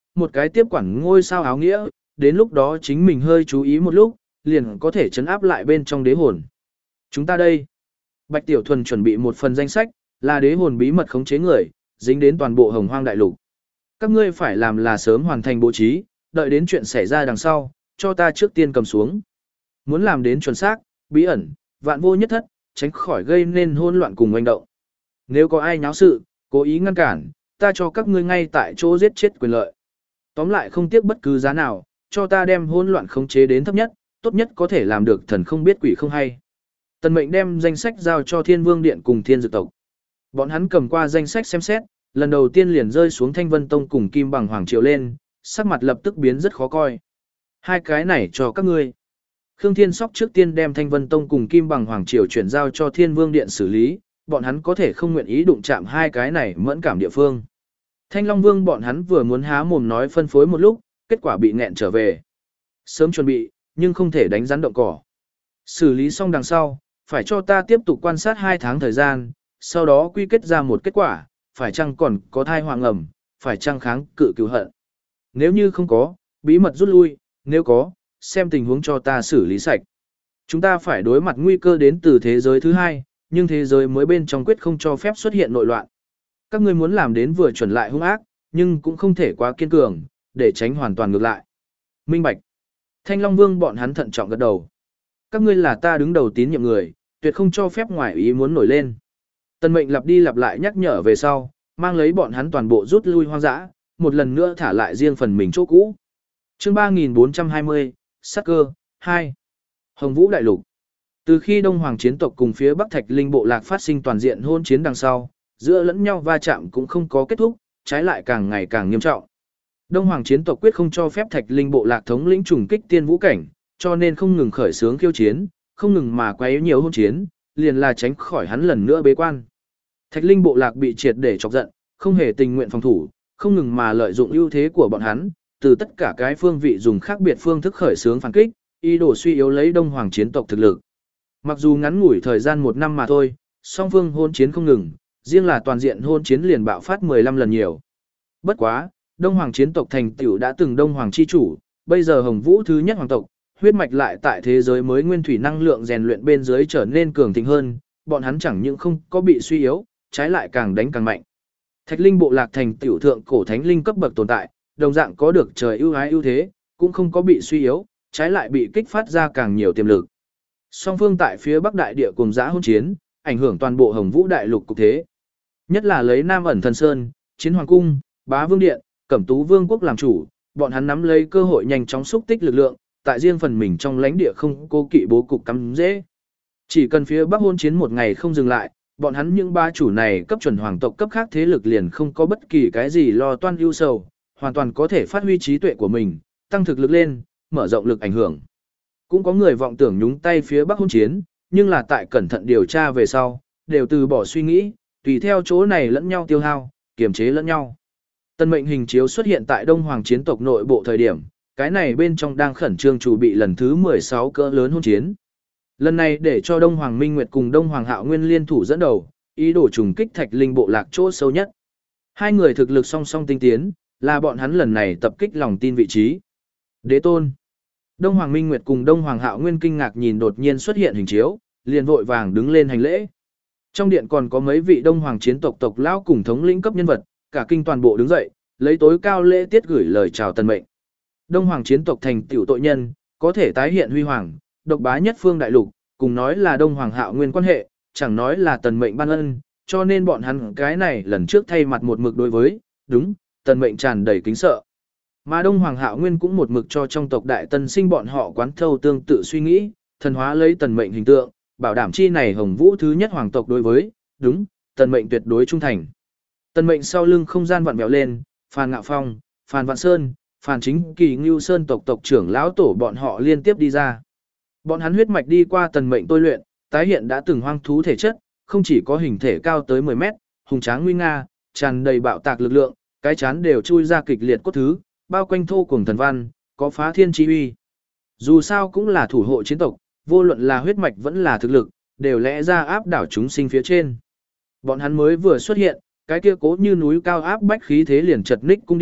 một cái tiếp quản ngôi sao áo nghĩa, đến lúc đó chính mình hơi chú ý một lúc, liền có thể chấn áp lại bên trong đế hồn. Chúng ta đây. Bạch Tiểu Thuần chuẩn bị một phần danh sách, là đế hồn bí mật khống chế người, dính đến toàn bộ Hồng Hoang đại lục. Các ngươi phải làm là sớm hoàn thành bố trí, đợi đến chuyện xảy ra đằng sau, cho ta trước tiên cầm xuống. Muốn làm đến chuẩn xác, bí ẩn, vạn vô nhất thất, tránh khỏi gây nên hỗn loạn cùng hành động. Nếu có ai nháo sự, cố ý ngăn cản, ta cho các ngươi ngay tại chỗ giết chết quyền lợi. Tóm lại không tiếc bất cứ giá nào, cho ta đem hỗn loạn khống chế đến thấp nhất, tốt nhất có thể làm được thần không biết quỷ không hay. Tần Mệnh đem danh sách giao cho Thiên Vương Điện cùng Thiên Dược Tộc. Bọn hắn cầm qua danh sách xem xét, lần đầu tiên liền rơi xuống Thanh Vân Tông cùng Kim Bằng Hoàng Triều lên, sắc mặt lập tức biến rất khó coi. Hai cái này cho các ngươi. Khương Thiên Sóc trước tiên đem Thanh Vân Tông cùng Kim Bằng Hoàng Triều chuyển giao cho Thiên Vương Điện xử lý, bọn hắn có thể không nguyện ý đụng chạm hai cái này mẫn cảm địa phương. Thanh Long Vương bọn hắn vừa muốn há mồm nói phân phối một lúc, kết quả bị nghẹn trở về. Sớm chuẩn bị, nhưng không thể đánh rắn động cỏ. Xử lý xong đằng sau, phải cho ta tiếp tục quan sát hai tháng thời gian, sau đó quy kết ra một kết quả, phải chăng còn có thai hoàng ẩm, phải chăng kháng cự cứu hận. Nếu như không có, bí mật rút lui, nếu có, xem tình huống cho ta xử lý sạch. Chúng ta phải đối mặt nguy cơ đến từ thế giới thứ hai, nhưng thế giới mới bên trong quyết không cho phép xuất hiện nội loạn. Các ngươi muốn làm đến vừa chuẩn lại hung ác, nhưng cũng không thể quá kiên cường, để tránh hoàn toàn ngược lại. Minh Bạch. Thanh Long Vương bọn hắn thận trọng gật đầu. Các ngươi là ta đứng đầu tín nhiệm người, tuyệt không cho phép ngoài ý muốn nổi lên. Tần Mệnh lặp đi lặp lại nhắc nhở về sau, mang lấy bọn hắn toàn bộ rút lui hoang dã, một lần nữa thả lại riêng phần mình chỗ cũ. Chương ba nghìn bốn trăm hai mươi, Sắc cơ, hai. Hồng Vũ Đại Lục. Từ khi Đông Hoàng chiến tộc cùng phía Bắc Thạch Linh bộ lạc phát sinh toàn diện hôn chiến đằng sau, giữa lẫn nhau va chạm cũng không có kết thúc, trái lại càng ngày càng nghiêm trọng. Đông Hoàng chiến tộc quyết không cho phép Thạch Linh bộ lạc thống lĩnh trùng kích tiên vũ cảnh, cho nên không ngừng khởi xướng khiêu chiến, không ngừng mà quấy nhiều hôn chiến, liền là tránh khỏi hắn lần nữa bế quan. Thạch Linh bộ lạc bị triệt để chọc giận, không hề tình nguyện phòng thủ, không ngừng mà lợi dụng ưu thế của bọn hắn, từ tất cả cái phương vị dùng khác biệt phương thức khởi xướng phản kích, ý đồ suy yếu lấy Đông Hoàng chiến tộc thực lực. Mặc dù ngắn ngủi thời gian một năm mà thôi, song phương hôn chiến không ngừng, riêng là toàn diện hôn chiến liền bạo phát mười lăm lần nhiều. Bất quá, Đông Hoàng chiến tộc thành tựu đã từng Đông Hoàng chi chủ, bây giờ Hồng Vũ thứ nhất hoàng tộc, huyết mạch lại tại thế giới mới nguyên thủy năng lượng rèn luyện bên dưới trở nên cường thịnh hơn, bọn hắn chẳng những không có bị suy yếu, trái lại càng đánh càng mạnh. Thạch Linh bộ lạc thành tiểu thượng cổ thánh linh cấp bậc tồn tại, đồng dạng có được trời ưu ái ưu thế, cũng không có bị suy yếu, trái lại bị kích phát ra càng nhiều tiềm lực. Song phương tại phía Bắc đại địa cùng dã hôn chiến, ảnh hưởng toàn bộ Hồng Vũ đại lục cục thế. Nhất là lấy Nam ẩn Thần Sơn, Chiến Hoàng cung, Bá Vương điện, Cẩm Tú Vương quốc làm chủ, bọn hắn nắm lấy cơ hội nhanh chóng xúc tích lực lượng, tại riêng phần mình trong lãnh địa không cố kỵ bố cục cắm dễ. Chỉ cần phía Bắc hôn chiến một ngày không dừng lại, bọn hắn những ba chủ này cấp chuẩn hoàng tộc cấp khác thế lực liền không có bất kỳ cái gì lo toan ưu sầu, hoàn toàn có thể phát huy trí tuệ của mình, tăng thực lực lên, mở rộng lực ảnh hưởng. Cũng có người vọng tưởng nhúng tay phía Bắc hôn chiến, nhưng là tại cẩn thận điều tra về sau, đều từ bỏ suy nghĩ, tùy theo chỗ này lẫn nhau tiêu hao, kiềm chế lẫn nhau. Tân mệnh hình chiếu xuất hiện tại Đông Hoàng chiến tộc nội bộ thời điểm, cái này bên trong đang khẩn trương chuẩn bị lần thứ mười sáu cỡ lớn hôn chiến. Lần này để cho Đông Hoàng Minh Nguyệt cùng Đông Hoàng Hạo Nguyên liên thủ dẫn đầu, ý đồ trùng kích Thạch Linh bộ lạc chỗ sâu nhất. Hai người thực lực song song tinh tiến, là bọn hắn lần này tập kích lòng tin vị trí. Đế tôn. Đông Hoàng Minh Nguyệt cùng Đông Hoàng Hạo Nguyên kinh ngạc nhìn đột nhiên xuất hiện hình chiếu, liền vội vàng đứng lên hành lễ. Trong điện còn có mấy vị Đông Hoàng chiến tộc tộc lão cùng thống lĩnh cấp nhân vật, cả kinh toàn bộ đứng dậy, lấy tối cao lễ tiết gửi lời chào tần mệnh. Đông Hoàng chiến tộc thành tiểu tội nhân, có thể tái hiện huy hoàng, độc bá nhất phương đại lục, cùng nói là Đông Hoàng Hạo Nguyên quan hệ, chẳng nói là tần mệnh ban ân, cho nên bọn hắn cái này lần trước thay mặt một mực đối với, đúng, tần mệnh tràn đầy kính sợ. Mà Đông Hoàng Hạo Nguyên cũng một mực cho trong tộc đại tân sinh bọn họ quán thâu tương tự suy nghĩ, thần hóa lấy tần mệnh hình tượng, bảo đảm chi này Hồng Vũ thứ nhất hoàng tộc đối với, đúng, tần mệnh tuyệt đối trung thành. Tần mệnh sau lưng không gian vặn vẹo lên, Phan Ngạo Phong, Phan Vạn Sơn, Phan Chính Kỳ Ngưu Sơn tộc tộc trưởng lão tổ bọn họ liên tiếp đi ra. Bọn hắn huyết mạch đi qua tần mệnh tôi luyện, tái hiện đã từng hoang thú thể chất, không chỉ có hình thể cao tới mười mét, hùng tráng nguy nga, tràn đầy bạo tạc lực lượng, cái chán đều chui ra kịch liệt cốt thứ, bao quanh thô cuồng thần văn, có phá thiên chi uy. Dù sao cũng là thủ hộ chiến tộc, vô luận là huyết mạch vẫn là thực lực, đều lẽ ra áp đảo chúng sinh phía trên. Bọn hắn mới vừa xuất hiện, cái kia cố như núi cao áp bách khí thế liền chật ních cung điện,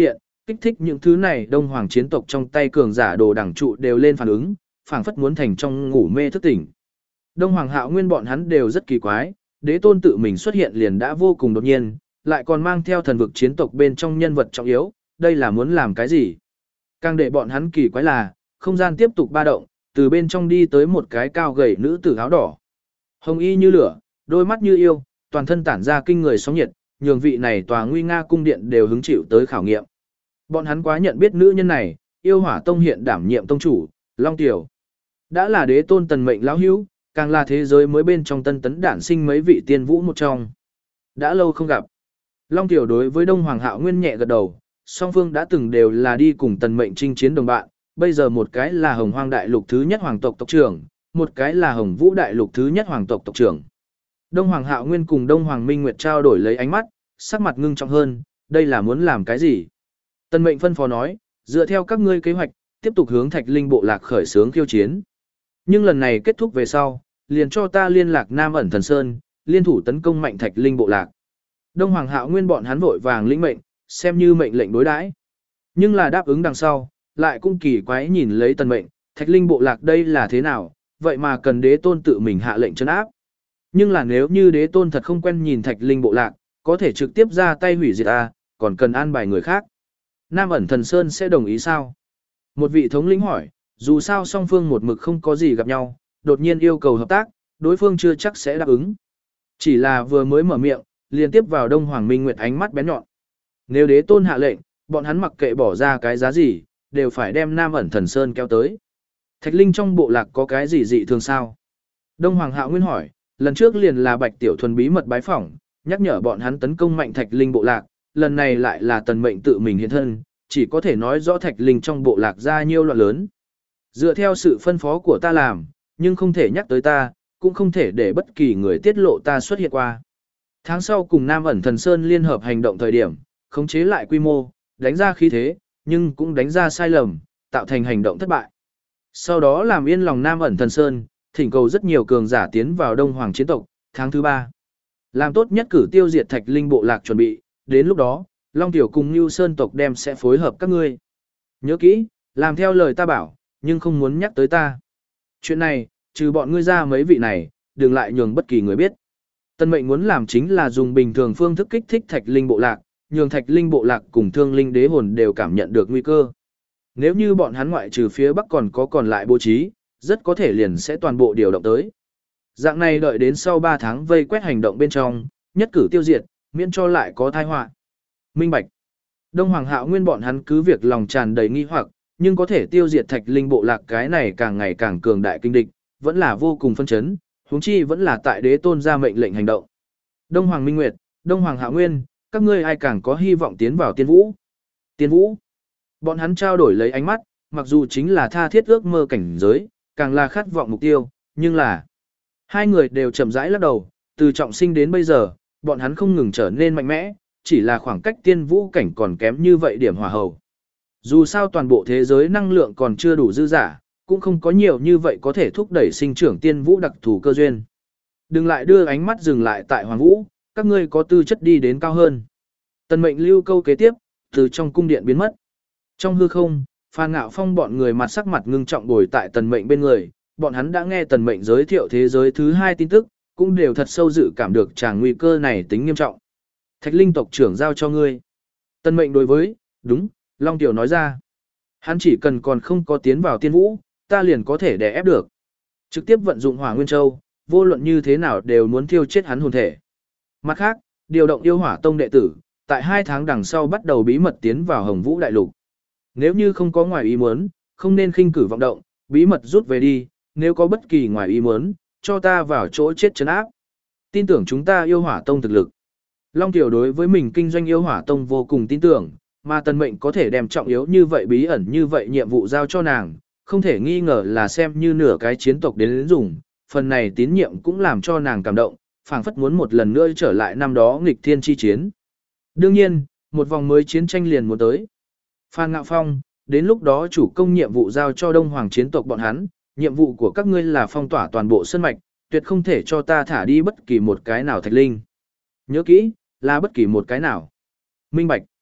kích thích những thứ này đông hoàng chiến tộc trong tay cường giả đồ đẳng trụ đều lên phản ứng, phảng phất muốn thành trong ngủ mê thức tỉnh. Đông hoàng hạo nguyên bọn hắn đều rất kỳ quái, đế tôn tự mình xuất hiện liền đã vô cùng đột nhiên, lại còn mang theo thần vực chiến tộc bên trong nhân vật trọng yếu, đây là muốn làm cái gì? Càng để bọn hắn kỳ quái là, không gian tiếp tục ba động, từ bên trong đi tới một cái cao gầy nữ tử áo đỏ. Hồng y như lửa, đôi mắt như yêu, toàn thân tản ra kinh người sóng nhiệt, nhường vị này tòa nguy nga cung điện đều hứng chịu tới khảo nghiệm. Bọn hắn quá nhận biết nữ nhân này, yêu hỏa tông hiện đảm nhiệm tông chủ, Long Tiểu. Đã là đế tôn tần mệnh lão hữu, càng là thế giới mới bên trong tân tấn đản sinh mấy vị tiên vũ một trong. Đã lâu không gặp. Long Tiểu đối với Đông Hoàng Hạo Nguyên nhẹ gật đầu, song phương đã từng đều là đi cùng tần mệnh chinh chiến đồng bạn, bây giờ một cái là Hồng Hoang đại lục thứ nhất hoàng tộc tộc trưởng, một cái là Hồng Vũ đại lục thứ nhất hoàng tộc tộc trưởng. Đông Hoàng Hạo Nguyên cùng Đông Hoàng Minh Nguyệt trao đổi lấy ánh mắt, sắc mặt ngưng trọng hơn, đây là muốn làm cái gì? Tần mệnh phân phó nói, dựa theo các ngươi kế hoạch, tiếp tục hướng Thạch Linh bộ lạc khởi xướng khiêu chiến. Nhưng lần này kết thúc về sau, liền cho ta liên lạc Nam ẩn thần sơn, liên thủ tấn công mạnh Thạch Linh bộ lạc. Đông Hoàng Hạo Nguyên bọn hắn vội vàng lĩnh mệnh, xem như mệnh lệnh đối đãi. Nhưng là đáp ứng đằng sau, lại cũng kỳ quái nhìn lấy tần mệnh, Thạch Linh bộ lạc đây là thế nào, vậy mà cần đế tôn tự mình hạ lệnh trấn áp. Nhưng là nếu như đế tôn thật không quen nhìn Thạch Linh bộ lạc, có thể trực tiếp ra tay hủy diệt a, còn cần an bài người khác. Nam ẩn thần sơn sẽ đồng ý sao? Một vị thống lĩnh hỏi, dù sao song phương một mực không có gì gặp nhau, đột nhiên yêu cầu hợp tác, đối phương chưa chắc sẽ đáp ứng. Chỉ là vừa mới mở miệng, liên tiếp vào Đông Hoàng Minh Nguyệt ánh mắt bén nhọn. Nếu đế tôn hạ lệnh, bọn hắn mặc kệ bỏ ra cái giá gì, đều phải đem Nam ẩn thần sơn kéo tới. Thạch Linh trong bộ lạc có cái gì dị thường sao? Đông Hoàng Hạo Nguyên hỏi, lần trước liền là Bạch Tiểu Thuần bí mật bái phỏng, nhắc nhở bọn hắn tấn công mạnh Thạch Linh bộ lạc, lần này lại là tần mệnh tự mình hiện thân, chỉ có thể nói rõ Thạch Linh trong bộ lạc ra nhiêu loạn lớn. Dựa theo sự phân phó của ta làm, nhưng không thể nhắc tới ta, cũng không thể để bất kỳ người tiết lộ ta xuất hiện qua. Tháng sau cùng Nam ẩn thần sơn liên hợp hành động thời điểm, khống chế lại quy mô, đánh ra khí thế, nhưng cũng đánh ra sai lầm, tạo thành hành động thất bại. Sau đó làm yên lòng Nam ẩn thần sơn, thỉnh cầu rất nhiều cường giả tiến vào Đông Hoàng chiến tộc, tháng thứ ba. Làm tốt nhất cử tiêu diệt Thạch Linh bộ lạc chuẩn bị, đến lúc đó, Long Tiểu cùng Nưu Sơn tộc đem sẽ phối hợp các ngươi. Nhớ kỹ, làm theo lời ta bảo, nhưng không muốn nhắc tới ta. Chuyện này, trừ bọn ngươi ra mấy vị này, đừng lại nhường bất kỳ người biết. Tân mệnh muốn làm chính là dùng bình thường phương thức kích thích Thạch Linh bộ lạc, nhường Thạch Linh bộ lạc cùng Thương Linh đế hồn đều cảm nhận được nguy cơ. Nếu như bọn hắn ngoại trừ phía bắc còn có còn lại bố trí, rất có thể liền sẽ toàn bộ điều động tới. Dạng này đợi đến sau ba tháng vây quét hành động bên trong, nhất cử tiêu diệt, miễn cho lại có tai họa. Minh bạch. Đông Hoàng Hạo Nguyên bọn hắn cứ việc lòng tràn đầy nghi hoặc, nhưng có thể tiêu diệt Thạch Linh bộ lạc cái này càng ngày càng cường đại kinh địch, vẫn là vô cùng phân chấn, huống chi vẫn là tại đế tôn ra mệnh lệnh hành động. Đông Hoàng Minh Nguyệt, Đông Hoàng Hạo Nguyên, các ngươi ai càng có hy vọng tiến vào tiên vũ? Tiên vũ. Bọn hắn trao đổi lấy ánh mắt, mặc dù chính là tha thiết ước mơ cảnh giới, càng là khát vọng mục tiêu, nhưng là hai người đều chậm rãi lắc đầu, từ trọng sinh đến bây giờ, bọn hắn không ngừng trở nên mạnh mẽ, chỉ là khoảng cách tiên vũ cảnh còn kém như vậy điểm hòa hầu. Dù sao toàn bộ thế giới năng lượng còn chưa đủ dư giả, cũng không có nhiều như vậy có thể thúc đẩy sinh trưởng tiên vũ đặc thù cơ duyên. Đừng lại đưa ánh mắt dừng lại tại Hoàng Vũ, các ngươi có tư chất đi đến cao hơn. Tần mệnh lưu câu kế tiếp, từ trong cung điện biến mất. Trong hư không, Phan Ngạo Phong bọn người mặt sắc mặt ngưng trọng ngồi tại tần mệnh bên người, bọn hắn đã nghe tần mệnh giới thiệu thế giới thứ hai tin tức, cũng đều thật sâu dự cảm được tràng nguy cơ này tính nghiêm trọng. Thạch Linh tộc trưởng giao cho ngươi. Tần mệnh đối với, đúng, Long Tiểu nói ra. Hắn chỉ cần còn không có tiến vào tiên vũ, ta liền có thể đè ép được. Trực tiếp vận dụng Hỏa Nguyên Châu, vô luận như thế nào đều muốn thiêu chết hắn hồn thể. Mặt khác, điều động yêu hỏa tông đệ tử, tại hai tháng đằng sau bắt đầu bí mật tiến vào Hồng Vũ đại lục. Nếu như không có ngoài ý muốn, không nên khinh cử vọng động, bí mật rút về đi, nếu có bất kỳ ngoài ý muốn, cho ta vào chỗ chết trấn áp. Tin tưởng chúng ta yêu hỏa tông thực lực. Long Tiểu đối với mình kinh doanh yêu hỏa tông vô cùng tin tưởng, mà tần mệnh có thể đem trọng yếu như vậy bí ẩn như vậy nhiệm vụ giao cho nàng, không thể nghi ngờ là xem như nửa cái chiến tộc đến dùng, phần này tín nhiệm cũng làm cho nàng cảm động, phảng phất muốn một lần nữa trở lại năm đó nghịch thiên chi chiến. Đương nhiên, một vòng mới chiến tranh liền muốn tới. Phan Ngạo Phong, đến lúc đó chủ công nhiệm vụ giao cho Đông Hoàng chiến tộc bọn hắn, nhiệm vụ của các ngươi là phong tỏa toàn bộ sơn mạch, tuyệt không thể cho ta thả đi bất kỳ một cái nào Thạch Linh. Nhớ kỹ, là bất kỳ một cái nào. Minh bạch.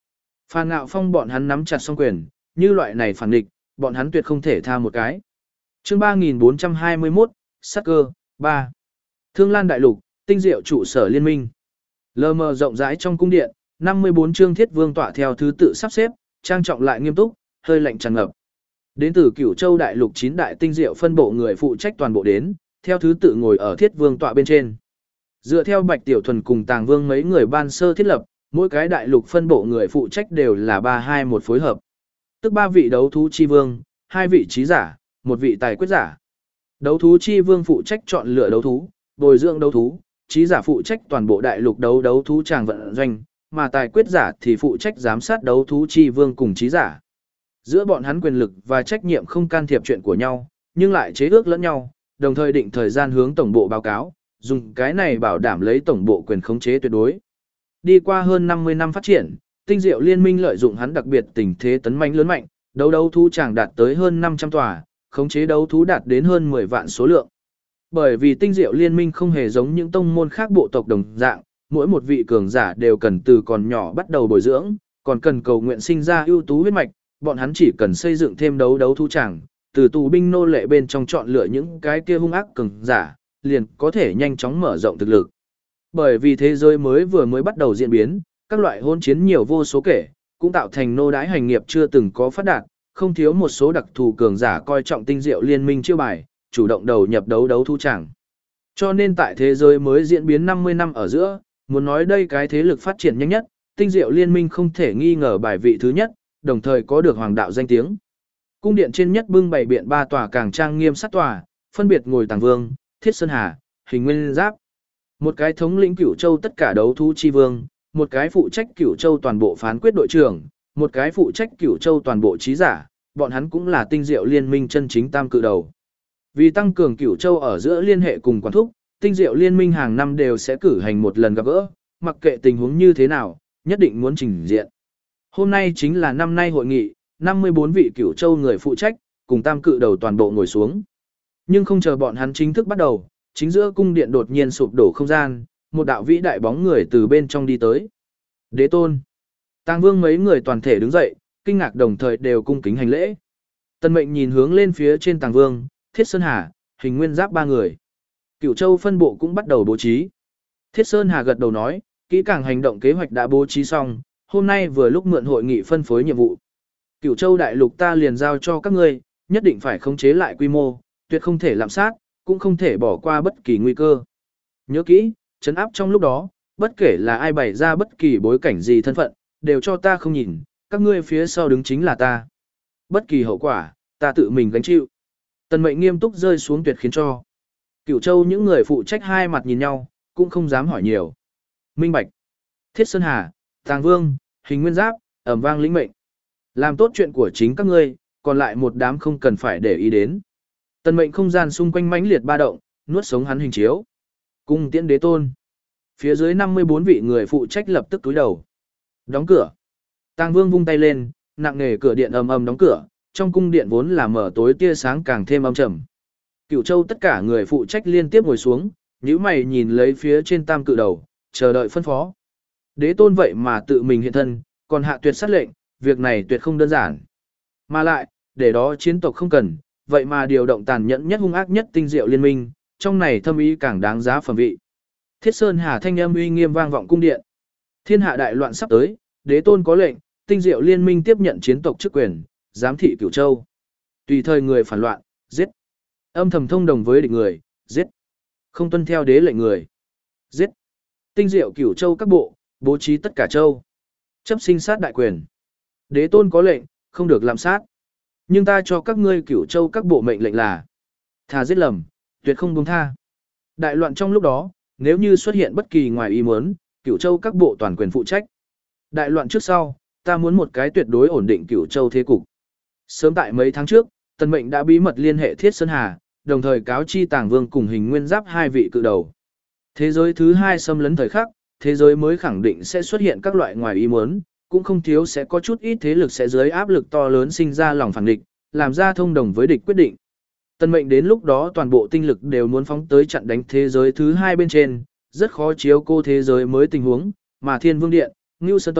Phan Ngạo Phong bọn hắn nắm chặt song quyền, như loại này phản địch, bọn hắn tuyệt không thể tha một cái. Chương ba nghìn bốn trăm hai mươi mốt, Sắc cơ, ba. Thương Lan Đại Lục, tinh diệu trụ sở liên minh. Lờ mờ rộng rãi trong cung điện, năm mươi bốn chương thiết vương tọa theo thứ tự sắp xếp, trang trọng lại nghiêm túc, hơi lạnh tràn ngập. Đến từ Cửu Châu Đại Lục chín đại tinh diệu phân bộ người phụ trách toàn bộ đến, theo thứ tự ngồi ở thiết vương tọa bên trên. Dựa theo Bạch Tiểu Thuần cùng Tàng Vương mấy người ban sơ thiết lập, mỗi cái đại lục phân bộ người phụ trách đều là ba hai một phối hợp. Tức ba vị đấu thú chi vương, hai vị trí giả, một vị tài quyết giả. Đấu thú chi vương phụ trách chọn lựa đấu thú, bồi dưỡng đấu thú, trí giả phụ trách toàn bộ đại lục đấu đấu thú tràng vận doanh, mà tài quyết giả thì phụ trách giám sát đấu thú chi vương cùng trí giả. Giữa bọn hắn quyền lực và trách nhiệm không can thiệp chuyện của nhau, nhưng lại chế ước lẫn nhau, đồng thời định thời gian hướng tổng bộ báo cáo, dùng cái này bảo đảm lấy tổng bộ quyền khống chế tuyệt đối. Đi qua hơn năm mươi năm phát triển, tinh diệu liên minh lợi dụng hắn đặc biệt tình thế tấn manh lớn mạnh, đấu đấu thú tràng đạt tới hơn năm trăm tòa, khống chế đấu thú đạt đến hơn mười vạn số lượng. Bởi vì tinh diệu liên minh không hề giống những tông môn khác bộ tộc đồng dạng, mỗi một vị cường giả đều cần từ còn nhỏ bắt đầu bồi dưỡng, còn cần cầu nguyện sinh ra ưu tú huyết mạch, bọn hắn chỉ cần xây dựng thêm đấu đấu thú tràng, từ tù binh nô lệ bên trong chọn lựa những cái kia hung ác cường giả, liền có thể nhanh chóng mở rộng thực lực. Bởi vì thế giới mới vừa mới bắt đầu diễn biến, các loại hôn chiến nhiều vô số kể, cũng tạo thành nô đái hành nghiệp chưa từng có phát đạt, không thiếu một số đặc thù cường giả coi trọng tinh diệu liên minh chiêu bài, chủ động đầu nhập đấu đấu thu tràng. Cho nên tại thế giới mới diễn biến năm mươi năm ở giữa, muốn nói đây cái thế lực phát triển nhanh nhất, tinh diệu liên minh không thể nghi ngờ bài vị thứ nhất, đồng thời có được hoàng đạo danh tiếng. Cung điện trên nhất bưng bày biện ba tòa càng trang nghiêm sát tòa, phân biệt ngồi Tàng Vương, Thiết Sơn Hà, Hình Nguyên Giáp. Một cái thống lĩnh Cửu Châu tất cả đấu thú chi vương, một cái phụ trách Cửu Châu toàn bộ phán quyết đội trưởng, một cái phụ trách Cửu Châu toàn bộ trí giả, bọn hắn cũng là tinh diệu liên minh chân chính tam cự đầu. Vì tăng cường Cửu Châu ở giữa liên hệ cùng quản thúc, tinh diệu liên minh hàng năm đều sẽ cử hành một lần gặp gỡ, mặc kệ tình huống như thế nào, nhất định muốn trình diện. Hôm nay chính là năm nay hội nghị, năm mươi bốn vị Cửu Châu người phụ trách, cùng tam cự đầu toàn bộ ngồi xuống. Nhưng không chờ bọn hắn chính thức bắt đầu, chính giữa cung điện đột nhiên sụp đổ không gian, một đạo vĩ đại bóng người từ bên trong đi tới. Đế Tôn. Tàng Vương mấy người toàn thể đứng dậy, kinh ngạc đồng thời đều cung kính hành lễ. Tân Mệnh nhìn hướng lên phía trên Tàng Vương, Thiết Sơn Hà, Hình Nguyên Giáp ba người. Cửu Châu phân bộ cũng bắt đầu bố trí. Thiết Sơn Hà gật đầu nói, kỹ càng hành động kế hoạch đã bố trí xong, hôm nay vừa lúc mượn hội nghị phân phối nhiệm vụ. Cửu Châu đại lục ta liền giao cho các ngươi, nhất định phải khống chế lại quy mô, tuyệt không thể lạm sát, cũng không thể bỏ qua bất kỳ nguy cơ. Nhớ kỹ, trấn áp trong lúc đó, bất kể là ai bày ra bất kỳ bối cảnh gì thân phận, đều cho ta không nhìn, các ngươi phía sau đứng chính là ta. Bất kỳ hậu quả, ta tự mình gánh chịu. Tần Mệnh nghiêm túc rơi xuống tuyệt khiến cho. Cửu Châu những người phụ trách hai mặt nhìn nhau, cũng không dám hỏi nhiều. Minh Bạch, Thiết Sơn Hà, Tàng Vương, Hình Nguyên Giáp, ầm vang lĩnh mệnh. Làm tốt chuyện của chính các ngươi, còn lại một đám không cần phải để ý đến. Tần Mệnh không gian xung quanh mãnh liệt ba động, nuốt sống hắn hình chiếu. Cung tiễn Đế Tôn. Phía dưới năm mươi bốn vị người phụ trách lập tức túi đầu. Đóng cửa. Tàng Vương vung tay lên, nặng nề cửa điện ầm ầm đóng cửa, trong cung điện vốn là mở tối tia sáng càng thêm âm trầm. Cửu Châu tất cả người phụ trách liên tiếp ngồi xuống, nhíu mày nhìn lấy phía trên tam cự đầu, chờ đợi phân phó. Đế Tôn vậy mà tự mình hiện thân, còn hạ tuyệt sát lệnh, việc này tuyệt không đơn giản. Mà lại, để đó chiến tộc không cần, vậy mà điều động tàn nhẫn nhất hung ác nhất tinh diệu liên minh, trong này thâm ý càng đáng giá phẩm vị. Thiết Sơn Hà thanh âm uy nghiêm vang vọng cung điện. Thiên hạ đại loạn sắp tới, Đế Tôn có lệnh, tinh diệu liên minh tiếp nhận chiến tộc chức quyền, giám thị Cửu Châu. Tùy thời người phản loạn, giết. Âm thầm thông đồng với địch người, giết. Không tuân theo đế lệnh người, giết. Tinh diệu Cửu Châu các bộ, bố trí tất cả châu. Chấp sinh sát đại quyền. Đế Tôn có lệnh, không được làm sát. Nhưng ta cho các ngươi Cửu Châu các bộ mệnh lệnh là thà giết lầm, tuyệt không buông tha. Đại loạn trong lúc đó, nếu như xuất hiện bất kỳ ngoài ý muốn, Cửu Châu các bộ toàn quyền phụ trách. Đại loạn trước sau, ta muốn một cái tuyệt đối ổn định Cửu Châu thế cục. Sớm tại mấy tháng trước, Tần Mệnh đã bí mật liên hệ Thiết Sơn Hà, đồng thời cáo chi Tàng Vương cùng Hình Nguyên Giáp hai vị cự đầu. Thế giới thứ hai xâm lấn thời khắc, thế giới mới khẳng định sẽ xuất hiện các loại ngoài ý muốn, cũng không thiếu sẽ có chút ít thế lực sẽ dưới áp lực to lớn sinh ra lòng phản địch, làm ra thông đồng với địch quyết định. Tần Mệnh đến lúc đó toàn bộ tinh lực đều muốn phóng tới chặn đánh thế giới thứ hai bên trên, rất khó chiếu cô thế giới mới tình huống, mà Thiên Vương Điện, Ngưu Sơn tộc,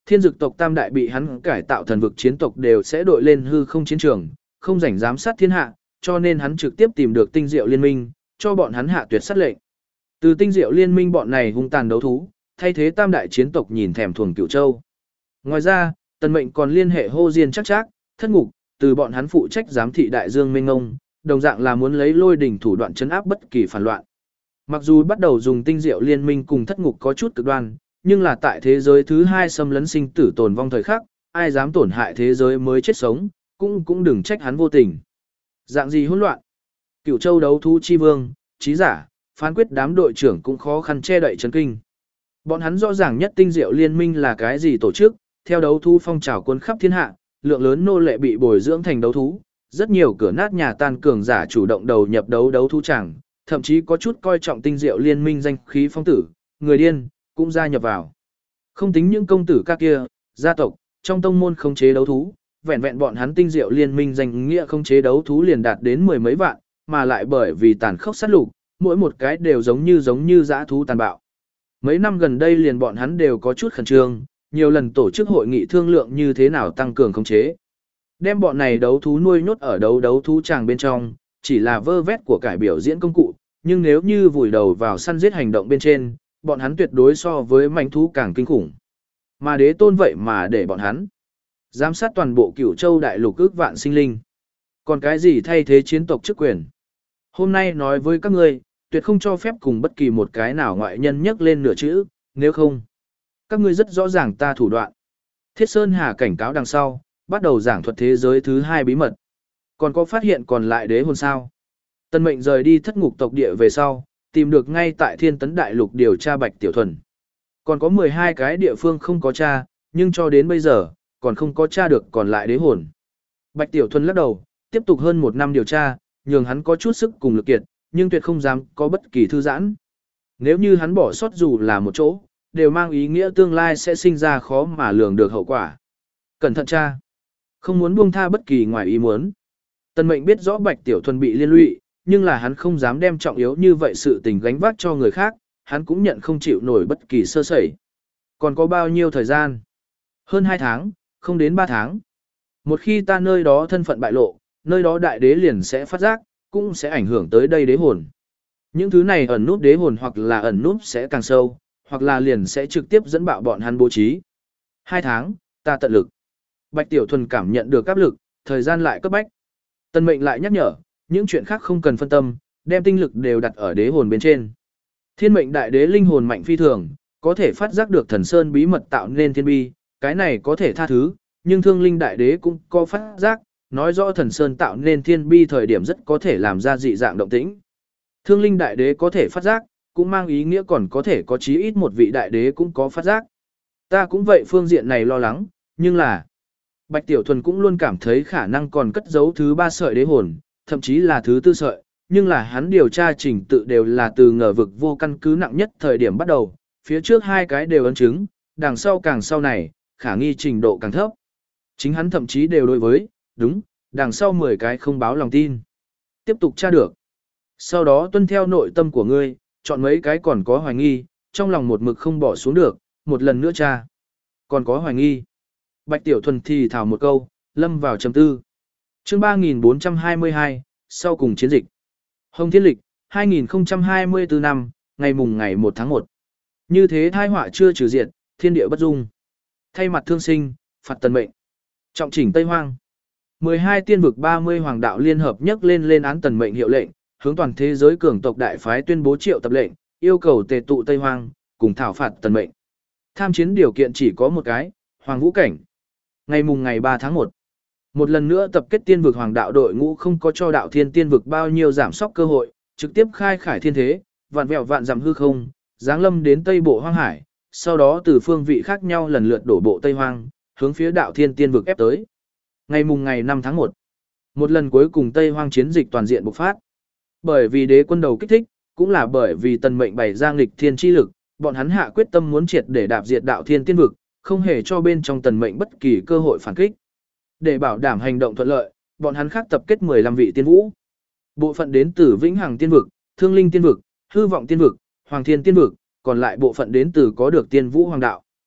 Thiên dực tộc tam đại bị hắn cải tạo thần vực chiến tộc đều sẽ đội lên hư không chiến trường, không rảnh giám sát thiên hạ, cho nên hắn trực tiếp tìm được tinh diệu liên minh, cho bọn hắn hạ tuyệt sát lệnh. Từ tinh diệu liên minh bọn này hung tàn đấu thú, thay thế tam đại chiến tộc nhìn thèm thuồng Cửu Châu. Ngoài ra, Tần Mệnh còn liên hệ Hô Diên chắc chắc, Thất Ngục, từ bọn hắn phụ trách giám thị đại dương mênh ngông, đồng dạng là muốn lấy lôi đỉnh thủ đoạn chấn áp bất kỳ phản loạn. Mặc dù bắt đầu dùng tinh diệu liên minh cùng Thất Ngục có chút cực đoan, nhưng là tại thế giới thứ hai xâm lấn sinh tử tồn vong thời khắc, ai dám tổn hại thế giới mới chết sống, cũng cũng đừng trách hắn vô tình. Dạng gì hỗn loạn? Cửu Châu đấu thú chi vương, trí giả, phán quyết đám đội trưởng cũng khó khăn che đậy chấn kinh. Bọn hắn rõ ràng nhất tinh diệu liên minh là cái gì tổ chức, theo đấu thú phong trào quân khắp thiên hạ, lượng lớn nô lệ bị bồi dưỡng thành đấu thú, rất nhiều cửa nát nhà tan cường giả chủ động đầu nhập đấu đấu thú chẳng, thậm chí có chút coi trọng tinh diệu liên minh danh khí phong tử, người điên, cũng gia nhập vào. Không tính những công tử ca kia, gia tộc, trong tông môn không chế đấu thú, vẹn vẹn bọn hắn tinh diệu liên minh danh nghĩa không chế đấu thú liền đạt đến mười mấy vạn, mà lại bởi vì tàn khốc sát lục, mỗi một cái đều giống như giống như dã thú tàn bạo. Mấy năm gần đây liền bọn hắn đều có chút khẩn trương, nhiều lần tổ chức hội nghị thương lượng như thế nào tăng cường khống chế. Đem bọn này đấu thú nuôi nhốt ở đấu đấu thú tràng bên trong, chỉ là vơ vét của cải biểu diễn công cụ, nhưng nếu như vùi đầu vào săn giết hành động bên trên, bọn hắn tuyệt đối so với manh thú càng kinh khủng. Mà đế tôn vậy mà để bọn hắn giám sát toàn bộ Cửu Châu đại lục ước vạn sinh linh. Còn cái gì thay thế chiến tộc chức quyền? Hôm nay nói với các ngươi, tuyệt không cho phép cùng bất kỳ một cái nào ngoại nhân nhắc lên nửa chữ, nếu không, các ngươi rất rõ ràng ta thủ đoạn. Thiết Sơn Hà cảnh cáo đằng sau, bắt đầu giảng thuật thế giới thứ hai bí mật. Còn có phát hiện còn lại đế hồn sao? Tần Mệnh rời đi Thất Ngục tộc địa về sau, tìm được ngay tại Thiên Tấn Đại Lục điều tra Bạch Tiểu Thuần. Còn có mười hai cái địa phương không có tra, nhưng cho đến bây giờ, còn không có tra được còn lại đế hồn. Bạch Tiểu Thuần lắc đầu, tiếp tục hơn một năm điều tra, nhường hắn có chút sức cùng lực kiệt, nhưng tuyệt không dám có bất kỳ thư giãn. Nếu như hắn bỏ sót dù là một chỗ, đều mang ý nghĩa tương lai sẽ sinh ra khó mà lường được hậu quả. Cẩn thận tra, không muốn buông tha bất kỳ ngoài ý muốn. Tần Mệnh biết rõ Bạch Tiểu Thuần bị liên lụy, nhưng là hắn không dám đem trọng yếu như vậy sự tình gánh vác cho người khác, hắn cũng nhận không chịu nổi bất kỳ sơ sẩy. Còn có bao nhiêu thời gian? Hơn hai tháng, không đến ba tháng. Một khi ta nơi đó thân phận bại lộ, nơi đó đại đế liền sẽ phát giác, cũng sẽ ảnh hưởng tới đây đế hồn. Những thứ này ẩn nút đế hồn hoặc là ẩn nút sẽ càng sâu, hoặc là liền sẽ trực tiếp dẫn bạo bọn hắn bố trí. Hai tháng, ta tận lực. Bạch Tiểu Thuần cảm nhận được áp lực, thời gian lại cấp bách. Tần Mệnh lại nhắc nhở, những chuyện khác không cần phân tâm, đem tinh lực đều đặt ở đế hồn bên trên. Thiên Mệnh đại đế linh hồn mạnh phi thường, có thể phát giác được thần sơn bí mật tạo nên thiên bi, cái này có thể tha thứ, nhưng Thương Linh đại đế cũng có phát giác, nói rõ thần sơn tạo nên thiên bi thời điểm rất có thể làm ra dị dạng động tĩnh. Thương Linh đại đế có thể phát giác, cũng mang ý nghĩa còn có thể có chí ít một vị đại đế cũng có phát giác. Ta cũng vậy phương diện này lo lắng, nhưng là Bạch Tiểu Thuần cũng luôn cảm thấy khả năng còn cất giấu thứ ba sợi đế hồn, thậm chí là thứ tư sợi, nhưng là hắn điều tra trình tự đều là từ ngờ vực vô căn cứ nặng nhất thời điểm bắt đầu, phía trước hai cái đều ấn chứng, đằng sau càng sau này, khả nghi trình độ càng thấp. Chính hắn thậm chí đều đối với, đúng, đằng sau mười cái không báo lòng tin. Tiếp tục tra được. Sau đó tuân theo nội tâm của ngươi, chọn mấy cái còn có hoài nghi, trong lòng một mực không bỏ xuống được, một lần nữa tra. Còn có hoài nghi. Bạch Tiểu Thuần thì thảo một câu, lâm vào trầm tư. Chương ba nghìn bốn trăm hai mươi hai, sau cùng chiến dịch. Hồng Thiên Lịch, hai nghìn không trăm hai mươi tư năm, ngày mùng ngày một tháng một. Như thế thai họa chưa trừ diệt, thiên địa bất dung. Thay mặt thương sinh, phạt Tần Mệnh. Trọng chỉnh Tây Hoang. mười hai tiên vực ba mươi hoàng đạo liên hợp nhất lên lên án Tần Mệnh hiệu lệnh, hướng toàn thế giới cường tộc đại phái tuyên bố triệu tập lệnh, yêu cầu tề tụ Tây Hoang, cùng thảo phạt Tần Mệnh. Tham chiến điều kiện chỉ có một cái, Hoàng Vũ Cảnh. Ngày mùng ngày ba tháng một. Một lần nữa tập kết tiên vực hoàng đạo đội ngũ không có cho đạo thiên tiên vực bao nhiêu giảm sóc cơ hội, trực tiếp khai khải thiên thế, vạn vẹo vạn dặm hư không, giáng lâm đến Tây Bộ Hoang Hải, sau đó từ phương vị khác nhau lần lượt đổ bộ Tây Hoang, hướng phía đạo thiên tiên vực ép tới. Ngày mùng ngày năm tháng một. Một lần cuối cùng Tây Hoang chiến dịch toàn diện bộc phát. Bởi vì đế quân đầu kích thích, cũng là bởi vì Tần Mệnh bày ra nghịch thiên chi lực, bọn hắn hạ quyết tâm muốn triệt để đạp diệt đạo thiên tiên vực, không hề cho bên trong Tần Mệnh bất kỳ cơ hội phản kích. Để bảo đảm hành động thuận lợi, bọn hắn khác tập kết mười lăm vị tiên vũ. Bộ phận đến từ Vĩnh Hằng tiên vực, Thương Linh tiên vực, Hư Vọng tiên vực, Hoàng Thiên tiên vực, còn lại bộ phận đến từ có được tiên vũ hoàng đạo.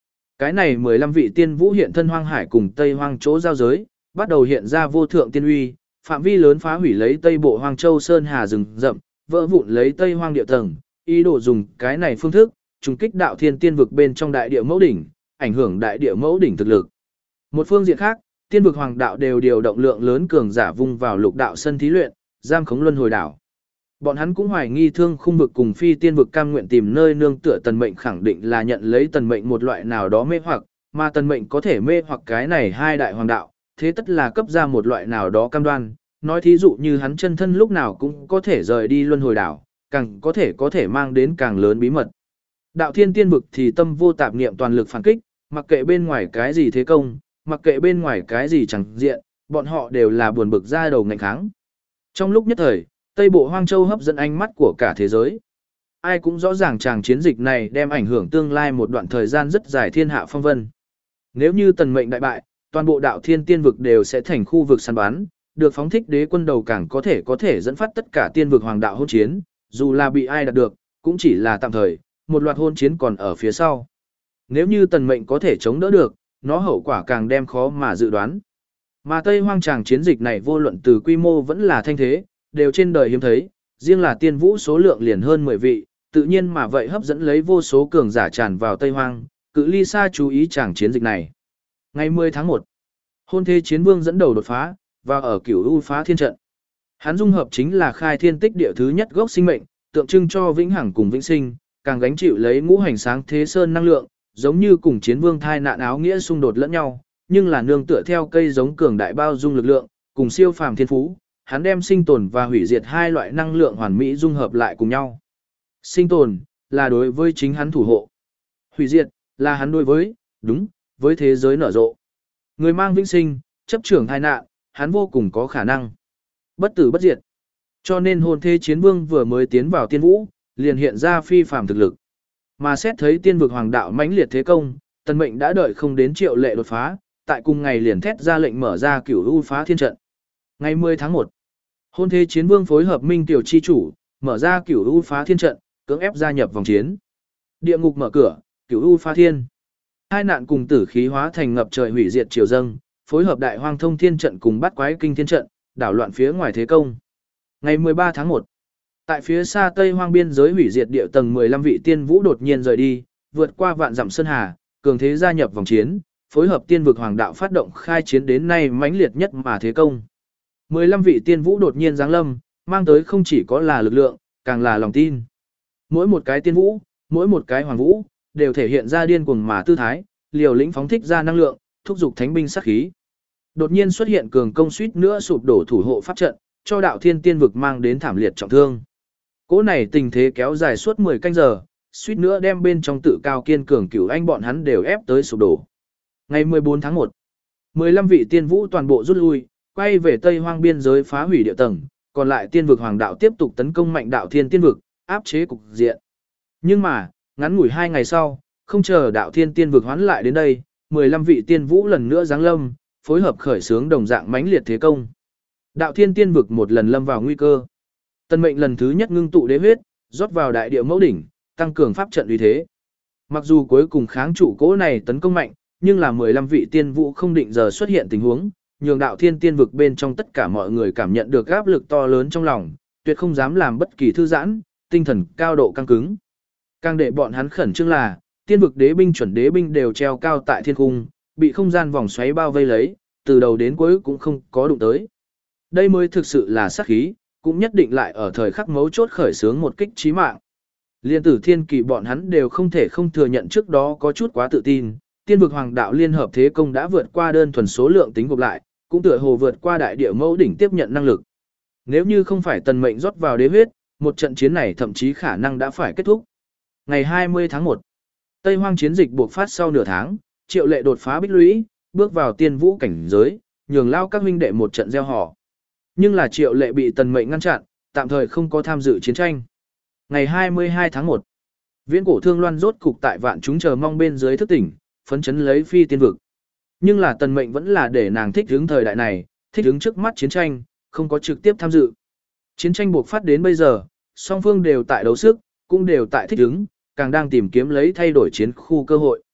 Cái này mười lăm vị tiên vũ hiện thân hoang hải cùng Tây Hoang chỗ giao giới, bắt đầu hiện ra vô thượng tiên uy, phạm vi lớn phá hủy lấy Tây Bộ Hoang Châu Sơn Hà rừng rậm, vỡ vụn lấy Tây Hoang địa tầng, ý đồ dùng cái này phương thức, trùng kích đạo thiên tiên vực bên trong đại địa mẫu đỉnh, ảnh hưởng đại địa mẫu đỉnh thực lực. Một phương diện khác, tiên vực hoàng đạo đều điều động lượng lớn cường giả vung vào lục đạo sân thí luyện, giam khống luân hồi đảo. Bọn hắn cũng hoài nghi thương khung vực cùng phi tiên vực cam nguyện tìm nơi nương tựa tần mệnh khẳng định là nhận lấy tần mệnh một loại nào đó mê hoặc, mà tần mệnh có thể mê hoặc cái này hai đại hoàng đạo, thế tất là cấp ra một loại nào đó cam đoan, nói thí dụ như hắn chân thân lúc nào cũng có thể rời đi luân hồi đảo, càng có thể có thể mang đến càng lớn bí mật. Đạo thiên tiên vực thì tâm vô tạp niệm toàn lực phản kích, mặc kệ bên ngoài cái gì thế công, mặc kệ bên ngoài cái gì chẳng diện, bọn họ đều là buồn bực ra đầu ngạnh kháng. Trong lúc nhất thời, Tây Bộ Hoang Châu hấp dẫn ánh mắt của cả thế giới. Ai cũng rõ ràng chàng chiến dịch này đem ảnh hưởng tương lai một đoạn thời gian rất dài thiên hạ phong vân. Nếu như tần mệnh đại bại, toàn bộ đạo thiên tiên vực đều sẽ thành khu vực săn bắn, được phóng thích đế quân đầu càng có thể có thể dẫn phát tất cả tiên vực hoàng đạo hôn chiến, dù là bị ai đạt được, cũng chỉ là tạm thời, một loạt hôn chiến còn ở phía sau. Nếu như tần mệnh có thể chống đỡ được, nó hậu quả càng đem khó mà dự đoán. Mà Tây Hoang tràng chiến dịch này vô luận từ quy mô vẫn là thanh thế, đều trên đời hiếm thấy, riêng là tiên vũ số lượng liền hơn mười vị, tự nhiên mà vậy hấp dẫn lấy vô số cường giả tràn vào Tây Hoang, cự ly xa chú ý tràng chiến dịch này. Ngày mười tháng một, hôn thế chiến vương dẫn đầu đột phá, và ở cửu u phá thiên trận. Hắn dung hợp chính là khai thiên tích địa thứ nhất gốc sinh mệnh, tượng trưng cho vĩnh hằng cùng vĩnh sinh, càng gánh chịu lấy ngũ hành sáng thế sơn năng lượng, giống như cùng chiến vương thai nạn áo nghĩa xung đột lẫn nhau, nhưng là nương tựa theo cây giống cường đại bao dung lực lượng, cùng siêu phàm thiên phú, hắn đem sinh tồn và hủy diệt hai loại năng lượng hoàn mỹ dung hợp lại cùng nhau. Sinh tồn là đối với chính hắn thủ hộ, hủy diệt là hắn đối với, đúng, với thế giới nở rộ. Người mang vĩnh sinh, chấp trưởng thai nạn, hắn vô cùng có khả năng bất tử bất diệt. Cho nên hồn thế chiến vương vừa mới tiến vào tiên vũ, liền hiện ra phi phàm thực lực. Mà xét thấy tiên vực hoàng đạo mãnh liệt thế công, tần mệnh đã đợi không đến triệu lệ đột phá, tại cùng ngày liền thét ra lệnh mở ra cửu u phá thiên trận. Ngày mười tháng một, hôn thế chiến vương phối hợp minh tiểu chi chủ, mở ra cửu u phá thiên trận, cưỡng ép gia nhập vòng chiến. Địa ngục mở cửa, cửu u phá thiên. Hai nạn cùng tử khí hóa thành ngập trời hủy diệt triều dâng, phối hợp đại hoang thông thiên trận cùng bắt quái kinh thiên trận, đảo loạn phía ngoài thế công. Ngày mười ba tháng một, tại phía xa Tây Hoang biên giới hủy diệt địa tầng mười lăm vị tiên vũ đột nhiên rời đi, vượt qua vạn dặm sơn hà, cường thế gia nhập vòng chiến, phối hợp tiên vực hoàng đạo phát động khai chiến đến nay mãnh liệt nhất mà thế công. mười lăm vị tiên vũ đột nhiên giáng lâm, mang tới không chỉ có là lực lượng, càng là lòng tin. Mỗi một cái tiên vũ, mỗi một cái hoàng vũ, đều thể hiện ra điên cuồng mà tư thái, liều lĩnh phóng thích ra năng lượng, thúc giục thánh binh sát khí. Đột nhiên xuất hiện cường công suýt nữa sụp đổ thủ hộ pháp trận, cho đạo thiên tiên vực mang đến thảm liệt trọng thương. Cỗ này tình thế kéo dài suốt mười canh giờ, suýt nữa đem bên trong tự cao kiên cường cửu anh bọn hắn đều ép tới sụp đổ. Ngày mười bốn tháng một, mười lăm vị tiên vũ toàn bộ rút lui, quay về Tây Hoang biên giới phá hủy địa tầng, còn lại tiên vực hoàng đạo tiếp tục tấn công mạnh đạo thiên tiên vực, áp chế cục diện. Nhưng mà, ngắn ngủi hai ngày sau, không chờ đạo thiên tiên vực hoán lại đến đây, mười lăm vị tiên vũ lần nữa giáng lâm, phối hợp khởi xướng đồng dạng mãnh liệt thế công. Đạo thiên tiên vực một lần lâm vào nguy cơ. Tân mệnh lần thứ nhất ngưng tụ đế huyết, rót vào đại địa mẫu đỉnh, tăng cường pháp trận uy thế. Mặc dù cuối cùng kháng trụ cỗ này tấn công mạnh, nhưng là mười lăm vị tiên vũ không định giờ xuất hiện tình huống, nhường đạo thiên tiên vực bên trong tất cả mọi người cảm nhận được áp lực to lớn trong lòng, tuyệt không dám làm bất kỳ thư giãn, tinh thần cao độ căng cứng. Càng để bọn hắn khẩn trương là, tiên vực đế binh chuẩn đế binh đều treo cao tại thiên cung, bị không gian vòng xoáy bao vây lấy, từ đầu đến cuối cũng không có đụng tới. Đây mới thực sự là sát khí, cũng nhất định lại ở thời khắc mấu chốt khởi xướng một kích chí mạng. Liên tử thiên kỳ bọn hắn đều không thể không thừa nhận trước đó có chút quá tự tin, tiên vực hoàng đạo liên hợp thế công đã vượt qua đơn thuần số lượng tính gộp lại, cũng tựa hồ vượt qua đại địa mẫu đỉnh tiếp nhận năng lực. Nếu như không phải tần mệnh rót vào đế huyết, một trận chiến này thậm chí khả năng đã phải kết thúc. Ngày hai mươi tháng một, Tây Hoang chiến dịch buộc phát sau nửa tháng, Triệu Lệ đột phá bích lũy, bước vào tiên vũ cảnh giới, nhường lao các huynh đệ một trận gieo họ. Nhưng là Triệu Lệ bị tần mệnh ngăn chặn, tạm thời không có tham dự chiến tranh. Ngày hai mươi hai tháng một, Viễn Cổ Thương Loan rốt cục tại vạn chúng chờ mong bên dưới thức tỉnh, phấn chấn lấy phi tiên vực. Nhưng là tần mệnh vẫn là để nàng thích ứng thời đại này, thích ứng trước mắt chiến tranh, không có trực tiếp tham dự. Chiến tranh buộc phát đến bây giờ, song phương đều tại đấu sức, cũng đều tại thích ứng, càng đang tìm kiếm lấy thay đổi chiến khu cơ hội.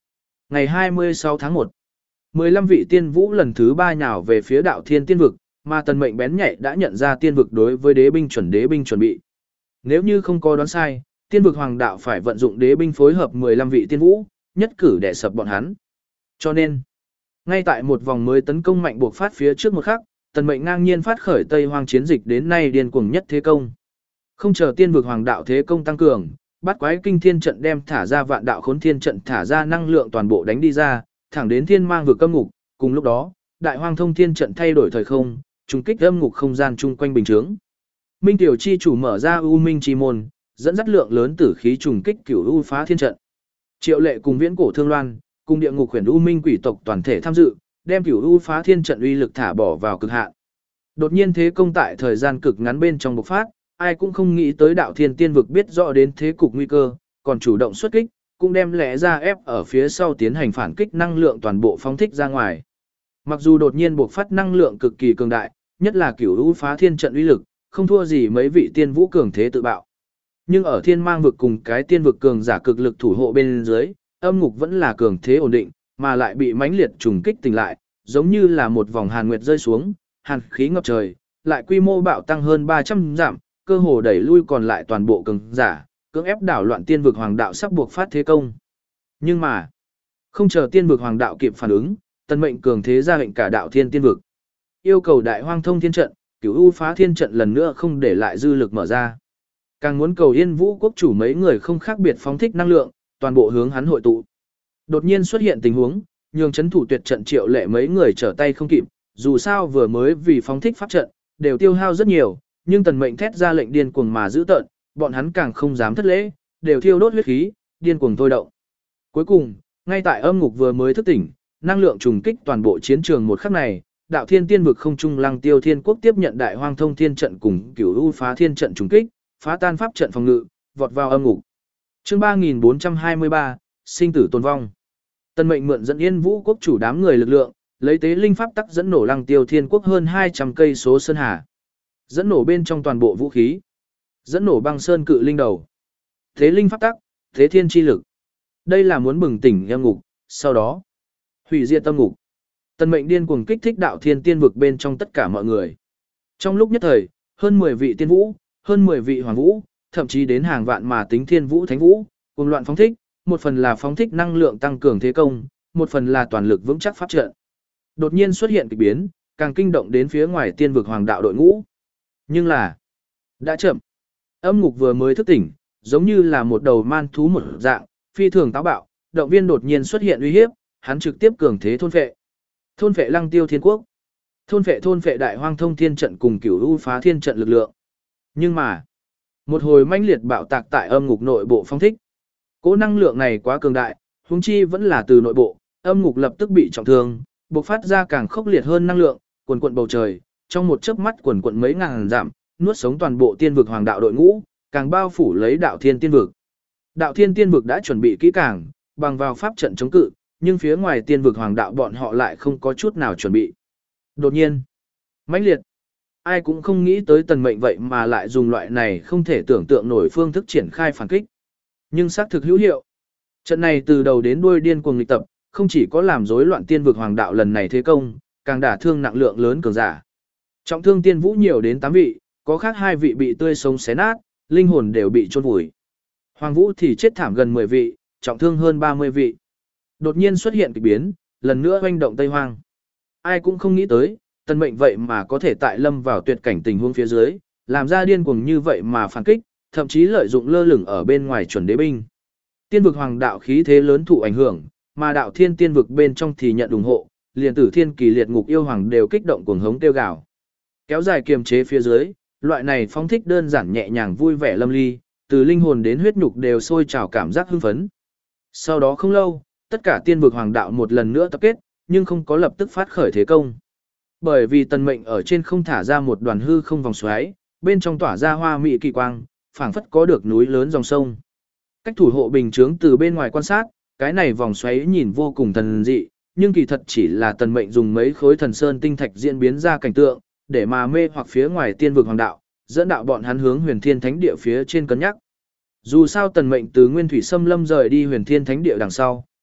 Ngày hai mươi sáu tháng một, mười lăm vị tiên vũ lần thứ ba nhào về phía đạo thiên tiên vực, mà tần mệnh bén nhạy đã nhận ra tiên vực đối với đế binh chuẩn đế binh chuẩn bị. Nếu như không có đoán sai, tiên vực hoàng đạo phải vận dụng đế binh phối hợp mười lăm vị tiên vũ, nhất cử để sập bọn hắn. Cho nên, ngay tại một vòng mới tấn công mạnh buộc phát phía trước một khắc, tần mệnh ngang nhiên phát khởi Tây Hoang chiến dịch đến nay điên cuồng nhất thế công. Không chờ tiên vực hoàng đạo thế công tăng cường, bát quái kinh thiên trận đem thả ra vạn đạo khốn thiên trận thả ra năng lượng toàn bộ đánh đi ra, thẳng đến thiên mang vực cấm ngục. Cùng lúc đó, đại hoang thông thiên trận thay đổi thời không, trùng kích âm ngục không gian chung quanh bình chướng. Minh tiểu chi chủ mở ra u minh chi môn, dẫn dắt lượng lớn tử khí trùng kích cửu u phá thiên trận. Triệu Lệ cùng viễn cổ thương loan, cùng địa ngục huyền u minh quỷ tộc toàn thể tham dự, đem cửu u phá thiên trận uy lực thả bỏ vào cực hạn. Đột nhiên thế công tại thời gian cực ngắn bên trong bộc phát, ai cũng không nghĩ tới đạo thiên tiên vực biết rõ đến thế cục nguy cơ, còn chủ động xuất kích, cũng đem lẽ ra ép ở phía sau tiến hành phản kích năng lượng toàn bộ phóng thích ra ngoài. Mặc dù đột nhiên bộc phát năng lượng cực kỳ cường đại, nhất là cửu u phá thiên trận uy lực, không thua gì mấy vị tiên vũ cường thế tự bạo. Nhưng ở thiên mang vực cùng cái tiên vực cường giả cực lực thủ hộ bên dưới, âm ngục vẫn là cường thế ổn định, mà lại bị mãnh liệt trùng kích tỉnh lại, giống như là một vòng hàn nguyệt rơi xuống, hàn khí ngập trời, lại quy mô bạo tăng hơn ba trăm dặm, cơ hồ đẩy lui còn lại toàn bộ cường giả, cưỡng ép đảo loạn tiên vực hoàng đạo sắp buộc phát thế công. Nhưng mà, không chờ tiên vực hoàng đạo kịp phản ứng, tần mệnh cường thế ra lệnh cả đạo thiên tiên vực, yêu cầu đại hoang thông thiên trận, cửu u phá thiên trận lần nữa không để lại dư lực mở ra. Càng muốn cầu Yên Vũ quốc chủ mấy người không khác biệt phóng thích năng lượng, toàn bộ hướng hắn hội tụ. Đột nhiên xuất hiện tình huống, nhường chấn thủ tuyệt trận Triệu Lệ mấy người trở tay không kịp, dù sao vừa mới vì phóng thích pháp trận, đều tiêu hao rất nhiều, nhưng tần mệnh thét ra lệnh điên cuồng mà giữ tợn, bọn hắn càng không dám thất lễ, đều thiêu đốt huyết khí, điên cuồng thôi động. Cuối cùng, ngay tại âm ngục vừa mới thức tỉnh, năng lượng trùng kích toàn bộ chiến trường một khắc này, đạo thiên tiên vực không trung lăng tiêu thiên quốc tiếp nhận đại hoang thông thiên trận cùng cửu u phá thiên trận trùng kích, phá tan pháp trận phòng ngự, vọt vào âm ngục. Chương ba nghìn bốn trăm hai mươi ba, sinh tử tồn vong. Tần mệnh mượn dẫn Yên Vũ quốc chủ đám người lực lượng, lấy tế linh pháp tắc dẫn nổ lăng tiêu thiên quốc hơn hai trăm cây số sơn hà. Dẫn nổ bên trong toàn bộ vũ khí. Dẫn nổ băng sơn cự linh đầu. Tế linh pháp tắc, thế thiên chi lực. Đây là muốn bừng tỉnh âm ngục, sau đó hủy diệt âm ngục. Tần mệnh điên cuồng kích thích đạo thiên tiên vực bên trong tất cả mọi người. Trong lúc nhất thời, hơn mười vị tiên vũ, hơn mười vị hoàng vũ, thậm chí đến hàng vạn mà tính thiên vũ thánh vũ, cùng loạn phóng thích, một phần là phóng thích năng lượng tăng cường thế công, một phần là toàn lực vững chắc pháp trận. Đột nhiên xuất hiện kỳ biến, càng kinh động đến phía ngoài tiên vực hoàng đạo đội ngũ. Nhưng là, đã chậm. Âm ngục vừa mới thức tỉnh, giống như là một đầu man thú một dạng, phi thường táo bạo, động viên đột nhiên xuất hiện uy hiếp, hắn trực tiếp cường thế thôn phệ. Thôn phệ lăng tiêu thiên quốc. Thôn phệ thôn phệ đại hoang thông thiên trận cùng cửu u phá thiên trận lực lượng. Nhưng mà, một hồi mãnh liệt bạo tạc tại âm ngục nội bộ phong thích. Cỗ năng lượng này quá cường đại, huống chi vẫn là từ nội bộ, âm ngục lập tức bị trọng thương, bộc phát ra càng khốc liệt hơn năng lượng, quần quần bầu trời, trong một chớp mắt quần quần mấy ngàn dặm, nuốt sống toàn bộ tiên vực hoàng đạo đội ngũ, càng bao phủ lấy đạo thiên tiên vực. Đạo thiên tiên vực đã chuẩn bị kỹ càng, bằng vào pháp trận chống cự, nhưng phía ngoài tiên vực hoàng đạo bọn họ lại không có chút nào chuẩn bị. Đột nhiên, mãnh liệt, ai cũng không nghĩ tới tần mệnh vậy mà lại dùng loại này không thể tưởng tượng nổi phương thức triển khai phản kích. Nhưng xác thực hữu hiệu. Trận này từ đầu đến đuôi điên cuồng nghịch tập, không chỉ có làm rối loạn tiên vực hoàng đạo lần này thế công, càng đả thương nặng lượng lớn cường giả. Trọng thương tiên vũ nhiều đến tám vị, có khác hai vị bị tươi sống xé nát, linh hồn đều bị chôn vùi. Hoàng vũ thì chết thảm gần mười vị, trọng thương hơn ba mươi vị. Đột nhiên xuất hiện kỳ biến, lần nữa hoành động Tây Hoang. Ai cũng không nghĩ tới, tần mệnh vậy mà có thể tại lâm vào tuyệt cảnh tình huống phía dưới, làm ra điên cuồng như vậy mà phản kích, thậm chí lợi dụng lơ lửng ở bên ngoài chuẩn đế binh. Tiên vực hoàng đạo khí thế lớn thụ ảnh hưởng, mà đạo thiên tiên vực bên trong thì nhận ủng hộ, liền tử thiên kỳ liệt ngục yêu hoàng đều kích động cuồng hống kêu gào. Kéo dài kiềm chế phía dưới, loại này phong thích đơn giản nhẹ nhàng vui vẻ lâm ly, từ linh hồn đến huyết nhục đều sôi trào cảm giác hưng phấn. Sau đó không lâu, tất cả tiên vực hoàng đạo một lần nữa tập kết, nhưng không có lập tức phát khởi thế công. Bởi vì tần mệnh ở trên không thả ra một đoàn hư không vòng xoáy, bên trong tỏa ra hoa mỹ kỳ quang, phảng phất có được núi lớn dòng sông. Cách thủ hộ bình chướng từ bên ngoài quan sát, cái này vòng xoáy nhìn vô cùng thần dị, nhưng kỳ thật chỉ là tần mệnh dùng mấy khối thần sơn tinh thạch diễn biến ra cảnh tượng, để mà mê hoặc phía ngoài tiên vực hoàng đạo, dẫn đạo bọn hắn hướng huyền thiên thánh địa phía trên cân nhắc. Dù sao tần mệnh từ nguyên thủy xâm lâm rời đi huyền thiên thánh địa đằng sau,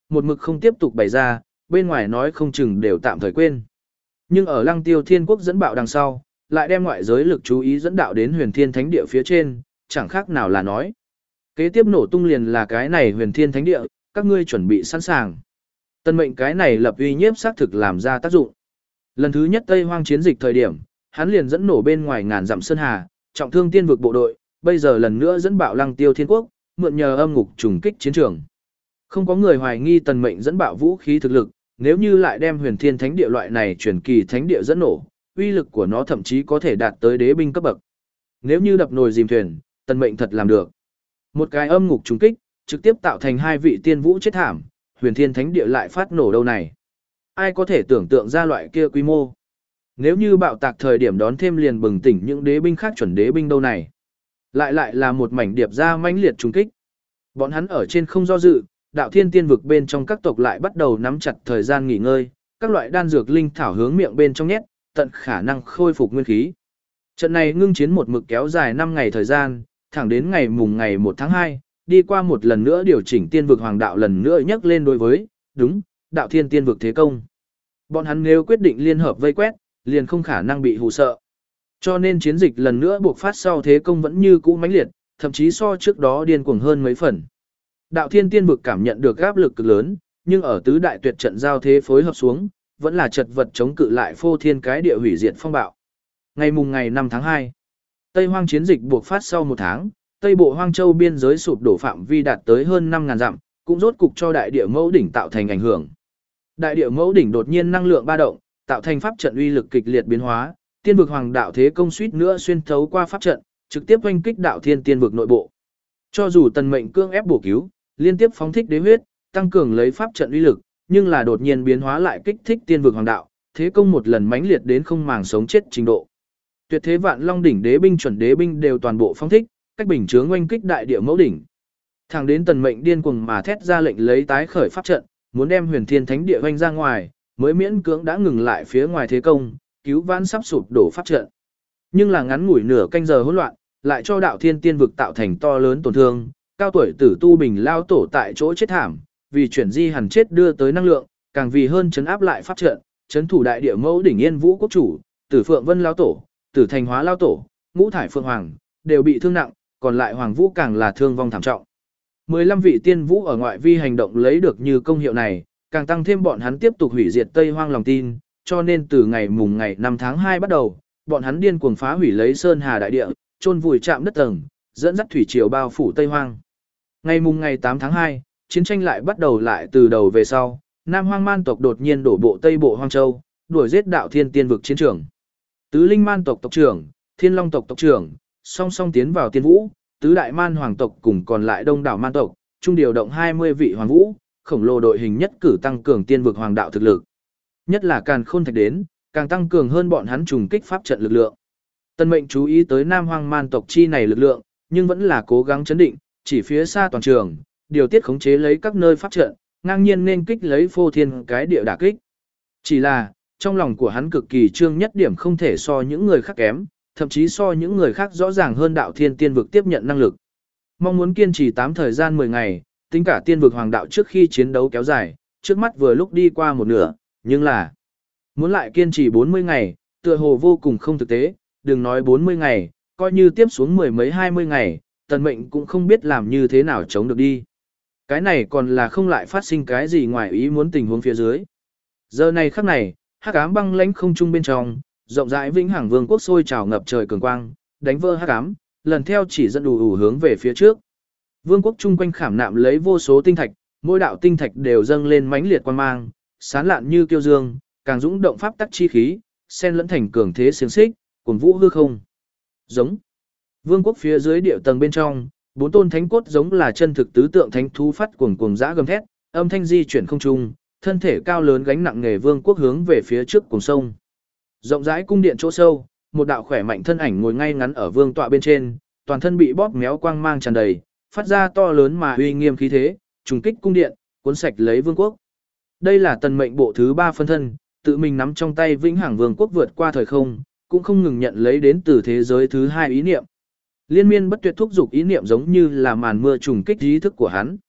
một mực không tiếp tục bày ra, bên ngoài nói không chừng đều tạm thời quên. Nhưng ở Lăng Tiêu Thiên Quốc dẫn bạo đằng sau, lại đem ngoại giới lực chú ý dẫn đạo đến Huyền Thiên Thánh Địa phía trên, chẳng khác nào là nói. Kế tiếp nổ tung liền là cái này Huyền Thiên Thánh Địa, các ngươi chuẩn bị sẵn sàng. Tân mệnh cái này lập uy nhiếp xác thực làm ra tác dụng. Lần thứ nhất Tây Hoang chiến dịch thời điểm, hắn liền dẫn nổ bên ngoài ngàn dặm sơn hà, trọng thương tiên vực bộ đội, bây giờ lần nữa dẫn bạo Lăng Tiêu Thiên Quốc, mượn nhờ âm ngục trùng kích chiến trường. Không có người hoài nghi tần mệnh dẫn bạo vũ khí thực lực, nếu như lại đem Huyền Thiên Thánh Địa loại này truyền kỳ thánh địa dẫn nổ, uy lực của nó thậm chí có thể đạt tới đế binh cấp bậc. Nếu như đập nồi dìm thuyền, tần mệnh thật làm được. Một cái âm ngục trùng kích, trực tiếp tạo thành hai vị tiên vũ chết thảm, Huyền Thiên Thánh Địa lại phát nổ đâu này. Ai có thể tưởng tượng ra loại kia quy mô? Nếu như bạo tạc thời điểm đón thêm liền bừng tỉnh những đế binh khác chuẩn đế binh đâu này. Lại lại là một mảnh điệp ra mãnh liệt trùng kích. Bọn hắn ở trên không do dự, đạo thiên tiên vực bên trong các tộc lại bắt đầu nắm chặt thời gian nghỉ ngơi, các loại đan dược linh thảo hướng miệng bên trong nhét, tận khả năng khôi phục nguyên khí. Trận này ngưng chiến một mực kéo dài năm ngày thời gian, thẳng đến ngày mùng ngày một tháng hai, đi qua một lần nữa điều chỉnh tiên vực hoàng đạo lần nữa nhắc lên đối với, đúng, đạo thiên tiên vực thế công. Bọn hắn nếu quyết định liên hợp vây quét, liền không khả năng bị hù sợ. Cho nên chiến dịch lần nữa buộc phát sau thế công vẫn như cũ mãnh liệt, thậm chí so trước đó điên cuồng hơn mấy phần. Đạo thiên tiên vực cảm nhận được áp lực cực lớn, nhưng ở tứ đại tuyệt trận giao thế phối hợp xuống, vẫn là chật vật chống cự lại phô thiên cái địa hủy diệt phong bạo. Ngày mùng ngày năm tháng hai, Tây Hoang chiến dịch buộc phát sau một tháng, Tây Bộ Hoang Châu biên giới sụp đổ phạm vi đạt tới hơn năm nghìn dặm, cũng rốt cục cho đại địa mẫu đỉnh tạo thành ảnh hưởng. Đại địa mẫu đỉnh đột nhiên năng lượng ba động, tạo thành pháp trận uy lực kịch liệt biến hóa, tiên vực hoàng đạo thế công suýt nữa xuyên thấu qua pháp trận, trực tiếp oanh kích đạo thiên tiên vực nội bộ. Cho dù tần mệnh cương ép bổ cứu, liên tiếp phóng thích đế huyết, tăng cường lấy pháp trận uy lực, nhưng là đột nhiên biến hóa lại kích thích tiên vực hoàng đạo, thế công một lần mãnh liệt đến không màng sống chết trình độ. Tuyệt thế vạn long đỉnh đế binh chuẩn đế binh đều toàn bộ phóng thích, cách bình chướng oanh kích đại địa mẫu đỉnh. Thẳng đến tần mệnh điên cuồng mà thét ra lệnh lấy tái khởi pháp trận, muốn đem Huyền Thiên Thánh Địa oanh ra ngoài, mới miễn cưỡng đã ngừng lại phía ngoài thế công, cứu vãn sắp sụp đổ pháp trận. Nhưng là ngắn ngủi nửa canh giờ hỗn loạn, lại cho đạo thiên tiên vực tạo thành to lớn tổn thương, cao tuổi tử tu bình lao tổ tại chỗ chết thảm, vì chuyển di hẳn chết đưa tới năng lượng, càng vì hơn chấn áp lại pháp trận, chấn thủ đại địa mẫu đỉnh Yên Vũ quốc chủ, Tử Phượng Vân lao tổ, Tử Thành Hóa lao tổ, Ngũ Thải Phượng Hoàng đều bị thương nặng, còn lại Hoàng Vũ càng là thương vong thảm trọng. mười lăm vị tiên vũ ở ngoại vi hành động lấy được như công hiệu này, càng tăng thêm bọn hắn tiếp tục hủy diệt Tây Hoang lòng tin, cho nên từ ngày mùng ngày năm tháng hai bắt đầu, bọn hắn điên cuồng phá hủy lấy Sơn Hà đại địa, chôn vùi chạm đất tầng, dẫn dắt thủy triều bao phủ Tây Hoang. Ngày mùng ngày tám tháng hai, chiến tranh lại bắt đầu lại từ đầu về sau, Nam Hoang Man tộc đột nhiên đổ bộ Tây Bộ Hoang Châu, đuổi giết đạo thiên tiên vực chiến trường. Tứ Linh Man tộc tộc trưởng, Thiên Long tộc tộc trưởng, song song tiến vào tiên vũ, tứ đại man hoàng tộc cùng còn lại đông đảo man tộc, trung điều động hai mươi vị hoàng vũ, khổng lồ đội hình nhất cử tăng cường tiên vực hoàng đạo thực lực. Nhất là Càn Khôn Thạch đến, càng tăng cường hơn bọn hắn trùng kích pháp trận lực lượng. Tân mệnh chú ý tới Nam Hoang man tộc chi này lực lượng, nhưng vẫn là cố gắng chấn định, chỉ phía xa toàn trường, điều tiết khống chế lấy các nơi pháp trận, ngang nhiên nên kích lấy phô thiên cái địa đả kích. Chỉ là, trong lòng của hắn cực kỳ trương nhất điểm không thể so những người khác kém, thậm chí so những người khác rõ ràng hơn đạo thiên tiên vực tiếp nhận năng lực. Mong muốn kiên trì tám thời gian mười ngày, tính cả tiên vực hoàng đạo trước khi chiến đấu kéo dài, trước mắt vừa lúc đi qua một nửa, nhưng là muốn lại kiên trì bốn mươi ngày, tựa hồ vô cùng không thực tế, đừng nói bốn mươi ngày, coi như tiếp xuống mười mấy hai mươi ngày, tần mệnh cũng không biết làm như thế nào chống được đi. Cái này còn là không lại phát sinh cái gì ngoài ý muốn tình huống phía dưới. Giờ này khắc này, hắc ám băng lãnh không trung bên trong, rộng rãi vĩnh hằng vương quốc sôi trào ngập trời cường quang, đánh vỡ hắc ám, lần theo chỉ dẫn đủ ủ hướng về phía trước. Vương quốc chung quanh khảm nạm lấy vô số tinh thạch, mỗi đạo tinh thạch đều dâng lên mãnh liệt quang mang, sán lạn như kiêu dương, càng dũng động pháp tắc chi khí, xen lẫn thành cường thế xiềng xích, cuồn vũ hư không. Giống. Vương quốc phía dưới địa tầng bên trong, bốn tôn thánh cốt giống là chân thực tứ tượng thánh thú phát cuồng cuồng dã gầm thét, âm thanh di chuyển không trung, thân thể cao lớn gánh nặng nghề vương quốc hướng về phía trước cùng sông. Rộng rãi cung điện chỗ sâu, một đạo khỏe mạnh thân ảnh ngồi ngay ngắn ở vương tọa bên trên, toàn thân bị bóp méo quang mang tràn đầy, phát ra to lớn mà uy nghiêm khí thế, trùng kích cung điện, cuốn sạch lấy vương quốc. Đây là tần mệnh bộ thứ ba phân thân, tự mình nắm trong tay vĩnh hằng vương quốc vượt qua thời không, cũng không ngừng nhận lấy đến từ thế giới thứ hai ý niệm. Liên miên bất tuyệt thúc dục ý niệm giống như là màn mưa trùng kích ý thức của hắn.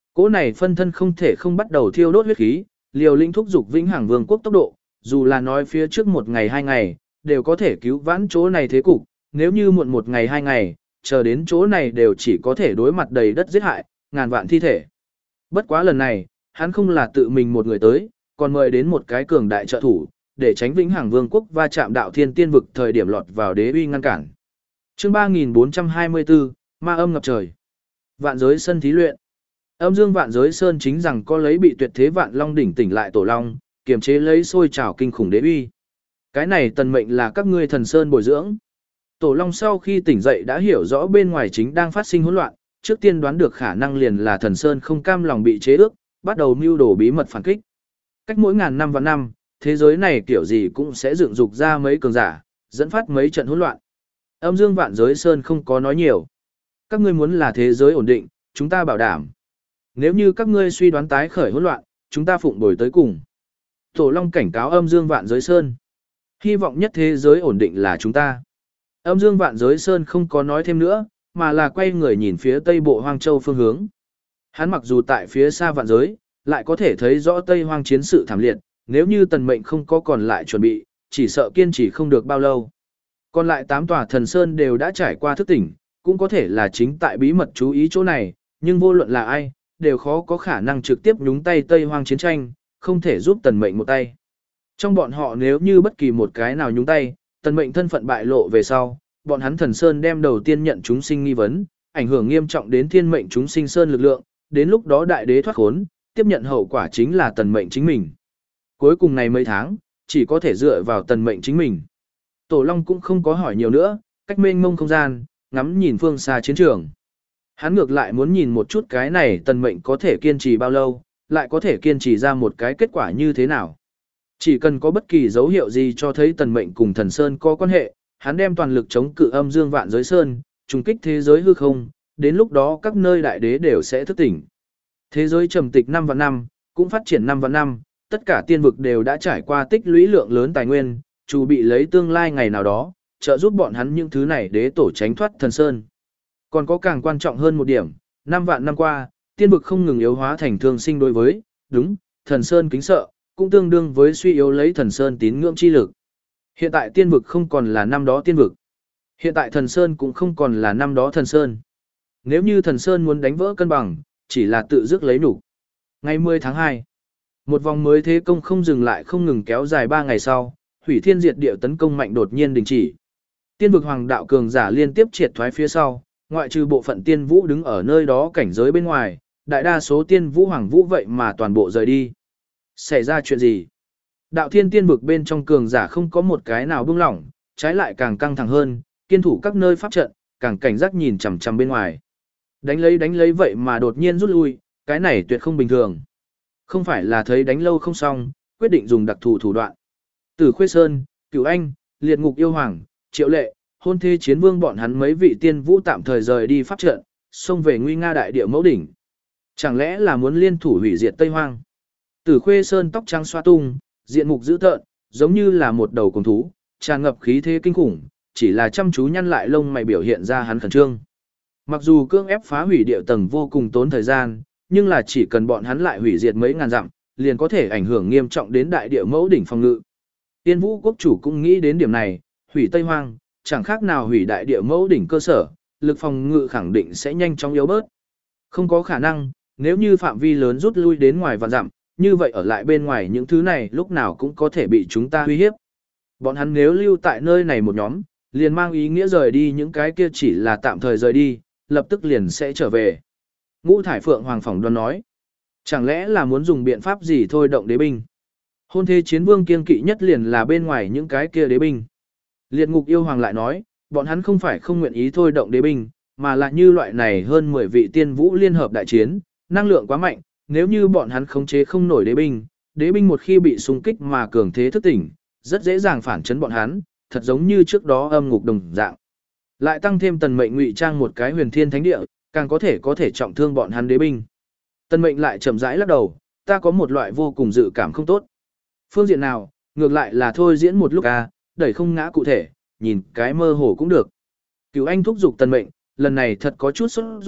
Cỗ này phân thân không thể không bắt đầu thiêu đốt huyết khí, liều lĩnh thúc dục vĩnh hằng vương quốc tốc độ, dù là nói phía trước một ngày hai ngày, đều có thể cứu vãn chỗ này thế cục, nếu như muộn một ngày hai ngày, chờ đến chỗ này đều chỉ có thể đối mặt đầy đất giết hại, ngàn vạn thi thể. Bất quá lần này, hắn không là tự mình một người tới, còn mời đến một cái cường đại trợ thủ, để tránh vĩnh hằng vương quốc va chạm đạo thiên tiên vực thời điểm lọt vào đế uy ngăn cản. Chương ba nghìn bốn trăm hai mươi tư, ma âm ngập trời. Vạn giới sân thí luyện. Âm dương vạn giới sơn chính rằng có lấy bị tuyệt thế vạn long đỉnh tỉnh lại tổ long, kiềm chế lấy sôi trào kinh khủng đế uy. Cái này tần mệnh là các ngươi thần sơn bồi dưỡng. Tổ long sau khi tỉnh dậy đã hiểu rõ bên ngoài chính đang phát sinh hỗn loạn, trước tiên đoán được khả năng liền là thần sơn không cam lòng bị chế ước, bắt đầu mưu đồ bí mật phản kích. Cách mỗi ngàn năm và năm, thế giới này kiểu gì cũng sẽ dựng dục ra mấy cường giả, dẫn phát mấy trận hỗn loạn. Âm dương vạn giới sơn không có nói nhiều. Các ngươi muốn là thế giới ổn định, chúng ta bảo đảm. Nếu như các ngươi suy đoán tái khởi hỗn loạn, chúng ta phụng bồi tới cùng. Tổ long cảnh cáo âm dương vạn giới sơn. Hy vọng nhất thế giới ổn định là chúng ta. Âm dương vạn giới sơn không có nói thêm nữa, mà là quay người nhìn phía tây bộ hoang châu phương hướng. Hắn mặc dù tại phía xa vạn giới, lại có thể thấy rõ tây hoang chiến sự thảm liệt, nếu như tần mệnh không có còn lại chuẩn bị, chỉ sợ kiên trì không được bao lâu. Còn lại tám tòa thần sơn đều đã trải qua thức tỉnh, cũng có thể là chính tại bí mật chú ý chỗ này, nhưng vô luận là ai, đều khó có khả năng trực tiếp nhúng tay tây hoang chiến tranh, không thể giúp tần mệnh một tay. Trong bọn họ nếu như bất kỳ một cái nào nhúng tay, tần mệnh thân phận bại lộ về sau, bọn hắn thần sơn đem đầu tiên nhận chúng sinh nghi vấn, ảnh hưởng nghiêm trọng đến thiên mệnh chúng sinh sơn lực lượng, đến lúc đó đại đế thoát khốn, tiếp nhận hậu quả chính là tần mệnh chính mình. Cuối cùng này mấy tháng, chỉ có thể dựa vào tần mệnh chính mình. Tổ Long cũng không có hỏi nhiều nữa, cách mênh mông không gian, ngắm nhìn phương xa chiến trường. Hắn ngược lại muốn nhìn một chút cái này tần mệnh có thể kiên trì bao lâu, lại có thể kiên trì ra một cái kết quả như thế nào. Chỉ cần có bất kỳ dấu hiệu gì cho thấy tần mệnh cùng thần sơn có quan hệ, hắn đem toàn lực chống cự âm dương vạn giới sơn, trùng kích thế giới hư không, đến lúc đó các nơi đại đế đều sẽ thức tỉnh. Thế giới trầm tịch năm vạn năm, cũng phát triển năm vạn năm, tất cả tiên vực đều đã trải qua tích lũy lượng lớn tài nguyên, chủ bị lấy tương lai ngày nào đó, trợ giúp bọn hắn những thứ này đế tổ tránh thoát thần sơn. Còn có càng quan trọng hơn một điểm, năm vạn năm qua, tiên vực không ngừng yếu hóa thành thương sinh đối với, đúng, thần sơn kính sợ, cũng tương đương với suy yếu lấy thần sơn tín ngưỡng chi lực. Hiện tại tiên vực không còn là năm đó tiên vực. Hiện tại thần sơn cũng không còn là năm đó thần sơn. Nếu như thần sơn muốn đánh vỡ cân bằng, chỉ là tự dứt lấy nhục. Ngày mười tháng hai, một vòng mới thế công không dừng lại không ngừng kéo dài ba ngày sau, hủy thiên diệt địa tấn công mạnh đột nhiên đình chỉ. Tiên vực hoàng đạo cường giả liên tiếp triệt thoái phía sau, ngoại trừ bộ phận tiên vũ đứng ở nơi đó cảnh giới bên ngoài, đại đa số tiên vũ hoàng vũ vậy mà toàn bộ rời đi. Xảy ra chuyện gì? Đạo thiên tiên vực bên trong cường giả không có một cái nào buông lỏng, trái lại càng căng thẳng hơn, kiên thủ các nơi pháp trận, càng cảnh giác nhìn chằm chằm bên ngoài. Đánh lấy đánh lấy vậy mà đột nhiên rút lui, cái này tuyệt không bình thường. Không phải là thấy đánh lâu không xong, quyết định dùng đặc thù thủ đoạn. Tử Khuê Sơn, Cửu Anh, Liệt Ngục Yêu Hoàng, Triệu Lệ, Hôn Thê Chiến Vương bọn hắn mấy vị tiên vũ tạm thời rời đi pháp trận, xông về nguy nga đại địa mẫu đỉnh. Chẳng lẽ là muốn liên thủ hủy diệt Tây Hoang? Tử Khuê Sơn tóc trắng xoa tung, diện mục dữ tợn, giống như là một đầu cùng thú, tràn ngập khí thế kinh khủng, chỉ là chăm chú nhăn lại lông mày biểu hiện ra hắn khẩn trương. Mặc dù cưỡng ép phá hủy địa tầng vô cùng tốn thời gian, nhưng là chỉ cần bọn hắn lại hủy diệt mấy ngàn dặm, liền có thể ảnh hưởng nghiêm trọng đến đại địa mẫu đỉnh phòng ngự. Tiên Vũ quốc chủ cũng nghĩ đến điểm này, hủy Tây Hoang, chẳng khác nào hủy đại địa mẫu đỉnh cơ sở, lực phòng ngự khẳng định sẽ nhanh chóng yếu bớt. Không có khả năng, nếu như phạm vi lớn rút lui đến ngoài vạn dặm, như vậy ở lại bên ngoài những thứ này lúc nào cũng có thể bị chúng ta uy hiếp. Bọn hắn nếu lưu tại nơi này một nhóm, liền mang ý nghĩa rời đi những cái kia chỉ là tạm thời rời đi, lập tức liền sẽ trở về. Ngũ Thải Phượng Hoàng phỏng đoán nói, chẳng lẽ là muốn dùng biện pháp gì thôi động đế binh? Hôn Thê Chiến Vương kiên kỵ nhất liền là bên ngoài những cái kia đế binh. Liệt Ngục Yêu Hoàng lại nói, bọn hắn không phải không nguyện ý thôi động đế binh, mà là như loại này hơn mười vị tiên vũ liên hợp đại chiến, năng lượng quá mạnh, nếu như bọn hắn khống chế không nổi đế binh, đế binh một khi bị xung kích mà cường thế thức tỉnh, rất dễ dàng phản chấn bọn hắn, thật giống như trước đó âm ngục đồng dạng. Lại tăng thêm tần mệnh ngụy trang một cái huyền thiên thánh địa, càng có thể có thể trọng thương bọn hắn đế binh. Tần mệnh lại chậm rãi lắc đầu, ta có một loại vô cùng dự cảm không tốt. Phương diện nào, ngược lại là thôi diễn một lúc a, đẩy không ngã cụ thể, nhìn cái mơ hồ cũng được. Cửu Anh thúc giục tần mệnh, lần này thật có chút sốt ruột,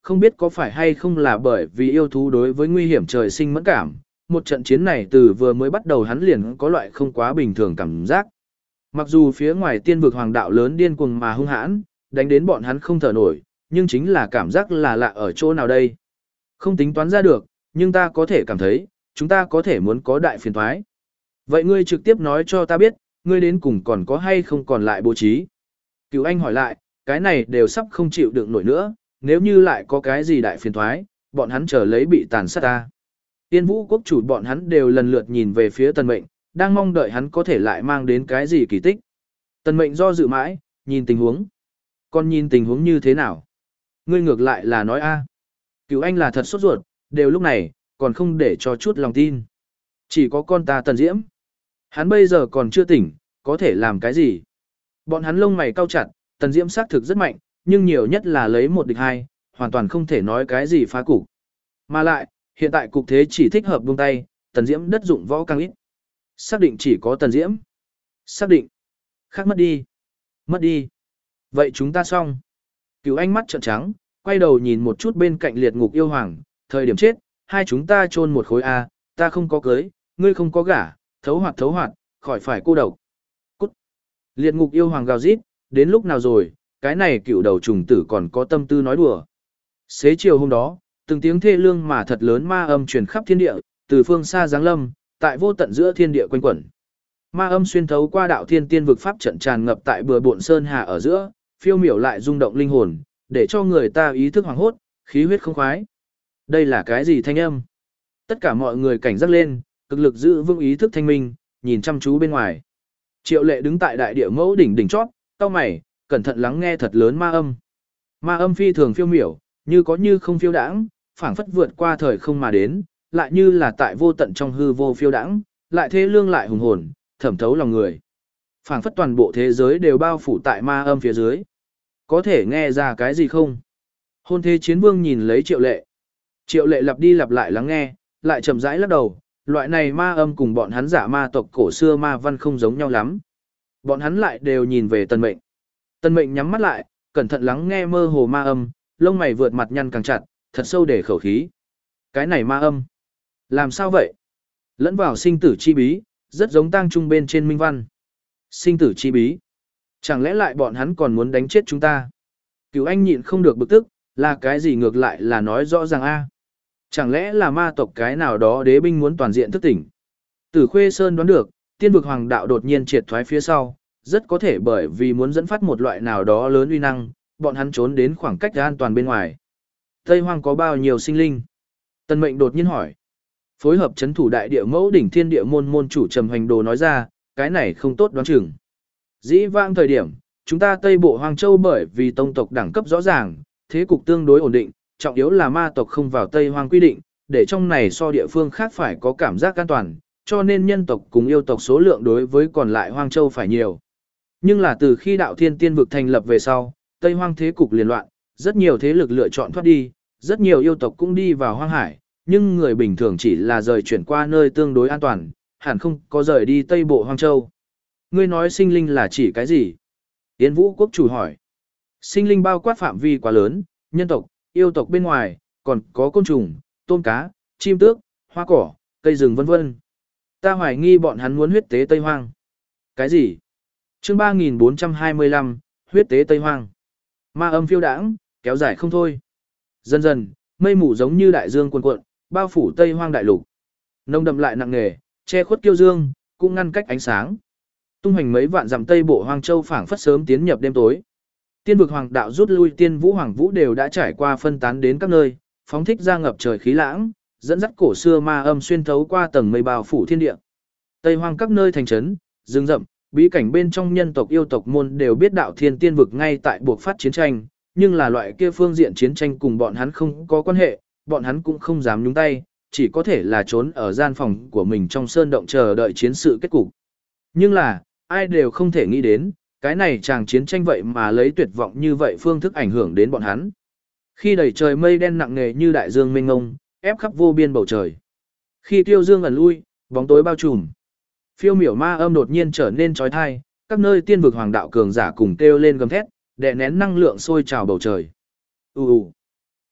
không biết có phải hay không là bởi vì yêu thú đối với nguy hiểm trời sinh mẫn cảm, một trận chiến này từ vừa mới bắt đầu hắn liền có loại không quá bình thường cảm giác. Mặc dù phía ngoài tiên vực hoàng đạo lớn điên cuồng mà hung hãn, đánh đến bọn hắn không thở nổi, nhưng chính là cảm giác là lạ ở chỗ nào đây. Không tính toán ra được, nhưng ta có thể cảm thấy, chúng ta có thể muốn có đại phiền thoái. Vậy ngươi trực tiếp nói cho ta biết, ngươi đến cùng còn có hay không còn lại bố trí. Cửu Anh hỏi lại, cái này đều sắp không chịu đựng nổi nữa, nếu như lại có cái gì đại phiền thoái, bọn hắn chờ lấy bị tàn sát ta. Tiên Vũ quốc chủ bọn hắn đều lần lượt nhìn về phía Tần Mệnh, đang mong đợi hắn có thể lại mang đến cái gì kỳ tích. Tần Mệnh do dự mãi, nhìn tình huống. Còn nhìn tình huống như thế nào? Ngươi ngược lại là nói a. Cửu Anh là thật sốt ruột, đều lúc này, còn không để cho chút lòng tin. Chỉ có con ta Tần Diễm. Hắn bây giờ còn chưa tỉnh, có thể làm cái gì? Bọn hắn lông mày cau chặt, Tần Diễm xác thực rất mạnh, nhưng nhiều nhất là lấy một địch hai, hoàn toàn không thể nói cái gì phá cục. Mà lại, hiện tại cục thế chỉ thích hợp buông tay, Tần Diễm đất dụng võ càng ít. Xác định chỉ có Tần Diễm. Xác định. Khác mất đi. Mất đi. Vậy chúng ta xong. Cửu Anh mắt trợn trắng, quay đầu nhìn một chút bên cạnh liệt ngục yêu hoàng, thời điểm chết, hai chúng ta chôn một khối A, ta không có cưới, ngươi không có gả, thấu hoạt thấu hoạt, khỏi phải cô độc. Cút. Liệt ngục yêu hoàng gào rít, đến lúc nào rồi, cái này cựu đầu trùng tử còn có tâm tư nói đùa. Xế chiều hôm đó, từng tiếng thê lương mà thật lớn ma âm truyền khắp thiên địa, từ phương xa giáng lâm, tại vô tận giữa thiên địa quanh quẩn. Ma âm xuyên thấu qua đạo thiên tiên vực pháp trận tràn ngập tại bừa bộn sơn hà ở giữa, phiêu miểu lại rung động linh hồn, để cho người ta ý thức hoàng hốt, khí huyết không khoái. Đây là cái gì thanh âm? Tất cả mọi người cảnh giác lên, cực lực giữ vững ý thức thanh minh, nhìn chăm chú bên ngoài. Triệu Lệ đứng tại đại địa mẫu đỉnh đỉnh chót, cau mày, cẩn thận lắng nghe thật lớn ma âm. Ma âm phi thường phiêu miểu, như có như không phiêu đãng, phảng phất vượt qua thời không mà đến, lại như là tại vô tận trong hư vô phiêu đãng, lại thế lương lại hùng hồn, thẩm thấu lòng người. Phảng phất toàn bộ thế giới đều bao phủ tại ma âm phía dưới. Có thể nghe ra cái gì không? Hôn thế chiến vương nhìn lấy Triệu Lệ. Triệu Lệ lặp đi lặp lại lắng nghe, lại chậm rãi lắc đầu, loại này ma âm cùng bọn hắn giả ma tộc cổ xưa ma văn không giống nhau lắm. Bọn hắn lại đều nhìn về Tần Mệnh. Tần Mệnh nhắm mắt lại, cẩn thận lắng nghe mơ hồ ma âm, lông mày vượt mặt nhăn càng chặt, thật sâu để khẩu khí. Cái này ma âm, làm sao vậy? Lẫn vào sinh tử chi bí, rất giống tang trung bên trên minh văn. Sinh tử chi bí? Chẳng lẽ lại bọn hắn còn muốn đánh chết chúng ta? Cửu Anh nhịn không được bực tức, là cái gì ngược lại là nói rõ ràng a? Chẳng lẽ là ma tộc cái nào đó đế binh muốn toàn diện thức tỉnh? Tử Khuê Sơn đoán được, tiên vực hoàng đạo đột nhiên triệt thoái phía sau, rất có thể bởi vì muốn dẫn phát một loại nào đó lớn uy năng, bọn hắn trốn đến khoảng cách an toàn bên ngoài. Tây Hoang có bao nhiêu sinh linh? Tần Mệnh đột nhiên hỏi. Phối hợp chấn thủ đại địa mẫu đỉnh thiên địa môn môn chủ Trầm Hành Đồ nói ra, cái này không tốt đoán chừng. Dĩ vãng thời điểm, chúng ta Tây Bộ Hoàng Châu bởi vì tông tộc đẳng cấp rõ ràng, thế cục tương đối ổn định, trọng yếu là ma tộc không vào Tây Hoang quy định, để trong này so địa phương khác phải có cảm giác an toàn, cho nên nhân tộc cùng yêu tộc số lượng đối với còn lại Hoang Châu phải nhiều. Nhưng là từ khi đạo thiên tiên vực thành lập về sau, Tây Hoang thế cục liên loạn, rất nhiều thế lực lựa chọn thoát đi, rất nhiều yêu tộc cũng đi vào hoang hải, nhưng người bình thường chỉ là rời chuyển qua nơi tương đối an toàn, hẳn không có rời đi Tây Bộ Hoang Châu. Ngươi nói sinh linh là chỉ cái gì? Yến Vũ quốc chủ hỏi. Sinh linh bao quát phạm vi quá lớn, nhân tộc, yêu tộc bên ngoài, còn có côn trùng, tôm cá, chim tước, hoa cỏ, cây rừng vân vân. Ta hoài nghi bọn hắn muốn huyết tế Tây Hoang. Cái gì? Chương ba nghìn bốn trăm hai mươi lăm, huyết tế Tây Hoang. Ma âm phiêu đãng, kéo dài không thôi. Dần dần, mây mù giống như đại dương cuồn cuộn, bao phủ Tây Hoang đại lục. Nông đậm lại nặng nề, che khuất kiêu dương, cũng ngăn cách ánh sáng. Tung hành mấy vạn dặm Tây Bộ Hoang Châu phảng phất sớm tiến nhập đêm tối. Tiên vực hoàng đạo rút lui, tiên vũ hoàng vũ đều đã trải qua phân tán đến các nơi, phóng thích ra ngập trời khí lãng, dẫn dắt cổ xưa ma âm xuyên thấu qua tầng mây bao phủ thiên địa. Tây Hoang các nơi thành trấn, rừng rậm, bí cảnh bên trong nhân tộc yêu tộc môn đều biết đạo thiên tiên vực ngay tại buộc phát chiến tranh, nhưng là loại kia phương diện chiến tranh cùng bọn hắn không có quan hệ, bọn hắn cũng không dám nhúng tay, chỉ có thể là trốn ở gian phòng của mình trong sơn động chờ đợi chiến sự kết cục. Nhưng là, ai đều không thể nghĩ đến, cái này chàng chiến tranh vậy mà lấy tuyệt vọng như vậy phương thức ảnh hưởng đến bọn hắn. Khi đầy trời mây đen nặng nề như đại dương mênh ngông, ép khắp vô biên bầu trời. Khi tiêu dương ẩn lui, bóng tối bao trùm. Phiêu miểu ma âm đột nhiên trở nên trói thai, các nơi tiên vực hoàng đạo cường giả cùng kêu lên gầm thét, đè nén năng lượng sôi trào bầu trời. Ù ù.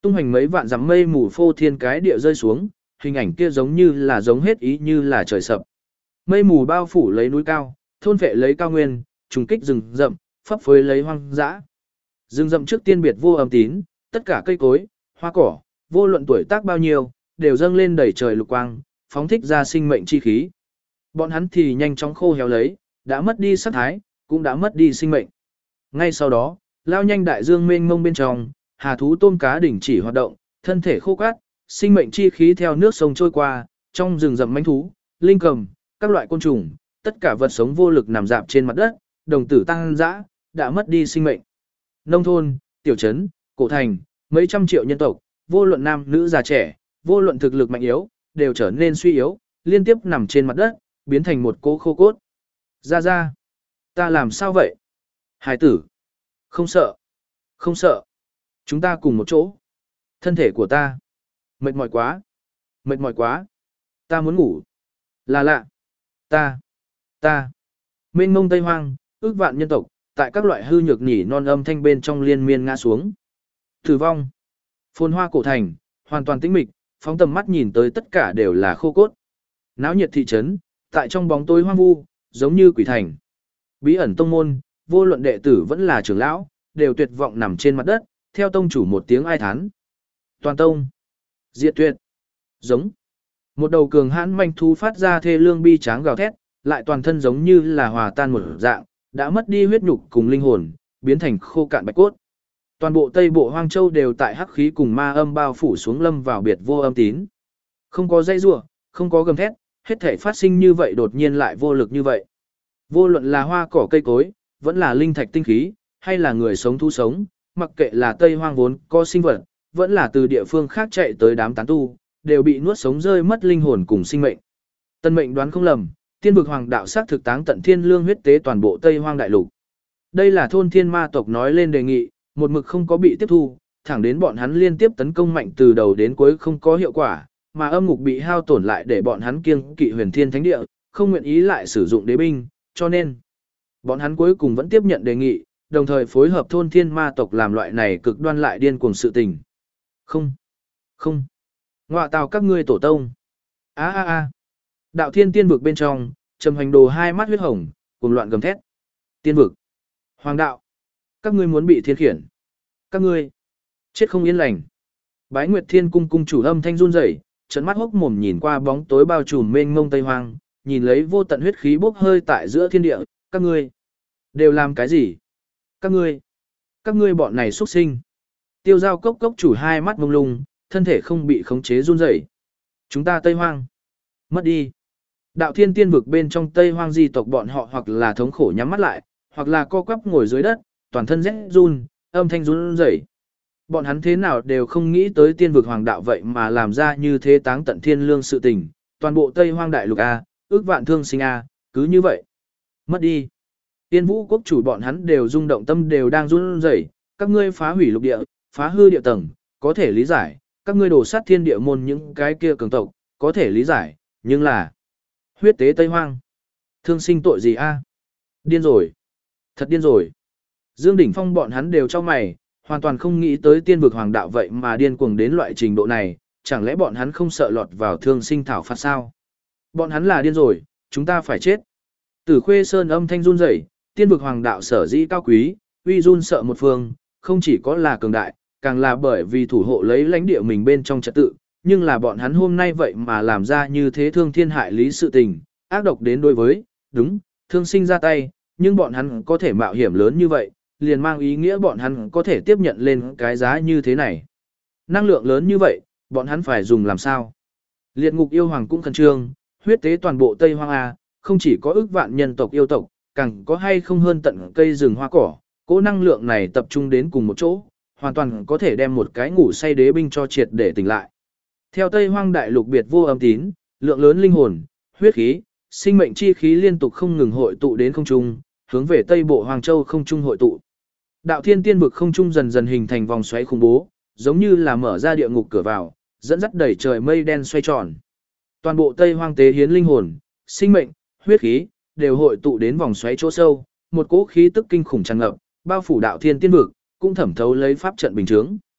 Tung hoành mấy vạn dặm mây mù phô thiên cái địa rơi xuống, hình ảnh kia giống như là giống hết ý như là trời sập. Mây mù bao phủ lấy núi cao, thôn vệ lấy cao nguyên, trùng kích rừng rậm, phấp phới lấy hoang dã. Rừng rậm trước tiên biệt vô âm tín, tất cả cây cối, hoa cỏ, vô luận tuổi tác bao nhiêu, đều dâng lên đầy trời lục quang, phóng thích ra sinh mệnh chi khí. Bọn hắn thì nhanh chóng khô héo lấy, đã mất đi sắc thái, cũng đã mất đi sinh mệnh. Ngay sau đó, lao nhanh đại dương mênh mông bên trong, hà thú tôm cá đỉnh chỉ hoạt động, thân thể khô cát, sinh mệnh chi khí theo nước sông trôi qua, trong rừng rậm manh thú, linh cầm, các loại côn trùng, tất cả vật sống vô lực nằm rạp trên mặt đất, đồng tử tăng dã, đã mất đi sinh mệnh. Nông thôn, tiểu trấn, cổ thành, mấy trăm triệu nhân tộc, vô luận nam nữ già trẻ, vô luận thực lực mạnh yếu, đều trở nên suy yếu, liên tiếp nằm trên mặt đất, biến thành một cỗ khô cốt. Ra ra, ta làm sao vậy? Hải tử, không sợ, không sợ. Chúng ta cùng một chỗ. Thân thể của ta, mệt mỏi quá, mệt mỏi quá. Ta muốn ngủ. Là lạ. Ta, ta. Mênh mông Tây Hoang, ước vạn nhân tộc, tại các loại hư nhược nhỉ non âm thanh bên trong liên miên ngã xuống. Tử vong. Phồn hoa cổ thành, hoàn toàn tĩnh mịch, phóng tầm mắt nhìn tới tất cả đều là khô cốt. Náo nhiệt thị trấn, tại trong bóng tối hoang vu, giống như quỷ thành. Bí ẩn tông môn, vô luận đệ tử vẫn là trưởng lão, đều tuyệt vọng nằm trên mặt đất, theo tông chủ một tiếng ai thán. Toàn tông. Diệt tuyệt. Giống. Một đầu cường hãn manh thú phát ra thê lương bi tráng gào thét, lại toàn thân giống như là hòa tan một dạng, đã mất đi huyết nhục cùng linh hồn, biến thành khô cạn bạch cốt. Toàn bộ Tây Bộ Hoang Châu đều tại hắc khí cùng ma âm bao phủ xuống lâm vào biệt vô âm tín. Không có dây rủa, không có gầm thét, hết thể phát sinh như vậy đột nhiên lại vô lực như vậy. Vô luận là hoa cỏ cây cối, vẫn là linh thạch tinh khí, hay là người sống thú sống, mặc kệ là Tây Hoang vốn có sinh vật, vẫn là từ địa phương khác chạy tới đám tán tu, đều bị nuốt sống rơi mất linh hồn cùng sinh mệnh. Tân mệnh đoán không lầm, tiên vực hoàng đạo sát thực táng tận thiên lương huyết tế toàn bộ Tây Hoang đại lục. Đây là thôn thiên ma tộc nói lên đề nghị, một mực không có bị tiếp thu, thẳng đến bọn hắn liên tiếp tấn công mạnh từ đầu đến cuối không có hiệu quả, mà âm ngục bị hao tổn lại để bọn hắn kiêng kỵ huyền thiên thánh địa, không nguyện ý lại sử dụng đế binh, cho nên bọn hắn cuối cùng vẫn tiếp nhận đề nghị, đồng thời phối hợp thôn thiên ma tộc làm loại này cực đoan lại điên cuồng sự tình. Không, không, ngọa tào các ngươi tổ tông. A a a. Đạo thiên tiên vực bên trong, Trầm Hành Đồ hai mắt huyết hồng, cuồng loạn gầm thét. Tiên vực, hoàng đạo, các ngươi muốn bị thiên khiển. Các ngươi chết không yên lành. Bái Nguyệt Thiên cung cung chủ âm thanh run rẩy, trợn mắt hốc mồm nhìn qua bóng tối bao trùm mênh mông Tây Hoang, nhìn lấy vô tận huyết khí bốc hơi tại giữa thiên địa, các ngươi đều làm cái gì? Các ngươi, các ngươi bọn này xuất sinh. Tiêu Giao cốc cốc chủ hai mắt mông lung, thân thể không bị khống chế run rẩy. Chúng ta Tây Hoang mất đi. Đạo thiên tiên vực bên trong Tây Hoang di tộc bọn họ hoặc là thống khổ nhắm mắt lại, hoặc là co quắp ngồi dưới đất, toàn thân rét run, âm thanh run rẩy. Bọn hắn thế nào đều không nghĩ tới tiên vực hoàng đạo vậy mà làm ra như thế táng tận thiên lương sự tình, toàn bộ Tây Hoang đại lục A, ước vạn thương sinh A, cứ như vậy. Mất đi. Tiên vũ quốc chủ bọn hắn đều rung động tâm đều đang run rẩy, các ngươi phá hủy lục địa, phá hư địa tầng, có thể lý giải, các ngươi đổ sát thiên địa môn những cái kia cường tộc, có thể lý giải, nhưng là huyết tế Tây Hoang. Thương sinh tội gì A? Điên rồi. Thật điên rồi. Dương Đỉnh Phong bọn hắn đều cho mày, hoàn toàn không nghĩ tới tiên vực hoàng đạo vậy mà điên cuồng đến loại trình độ này, chẳng lẽ bọn hắn không sợ lọt vào thương sinh thảo phạt sao? Bọn hắn là điên rồi, chúng ta phải chết. Tử Khuê Sơn âm thanh run rẩy, tiên vực hoàng đạo sở dĩ cao quý, uy run sợ một phương, không chỉ có là cường đại, càng là bởi vì thủ hộ lấy lãnh địa mình bên trong trật tự, nhưng là bọn hắn hôm nay vậy mà làm ra như thế thương thiên hại lý sự tình, ác độc đến đối với, đúng, thương sinh ra tay, nhưng bọn hắn có thể mạo hiểm lớn như vậy, liền mang ý nghĩa bọn hắn có thể tiếp nhận lên cái giá như thế này. Năng lượng lớn như vậy, bọn hắn phải dùng làm sao? Liệt ngục yêu hoàng cũng khẩn trương, huyết tế toàn bộ Tây Hoang A, không chỉ có ước vạn nhân tộc yêu tộc, càng có hay không hơn tận cây rừng hoa cỏ, cỗ năng lượng này tập trung đến cùng một chỗ, hoàn toàn có thể đem một cái ngủ say đế binh cho triệt để tỉnh lại. Theo Tây Hoang đại lục biệt vô âm tín, lượng lớn linh hồn, huyết khí, sinh mệnh chi khí liên tục không ngừng hội tụ đến không trung, hướng về Tây Bộ Hoàng Châu không trung hội tụ. Đạo thiên tiên vực không trung dần dần hình thành vòng xoáy khủng bố, giống như là mở ra địa ngục cửa vào, dẫn dắt đẩy trời mây đen xoay tròn. Toàn bộ Tây Hoang tế hiến linh hồn, sinh mệnh, huyết khí đều hội tụ đến vòng xoáy chỗ sâu, một cỗ khí tức kinh khủng tràn ngập, bao phủ đạo thiên tiên vực, cũng thẩm thấu lấy pháp trận bình chướng.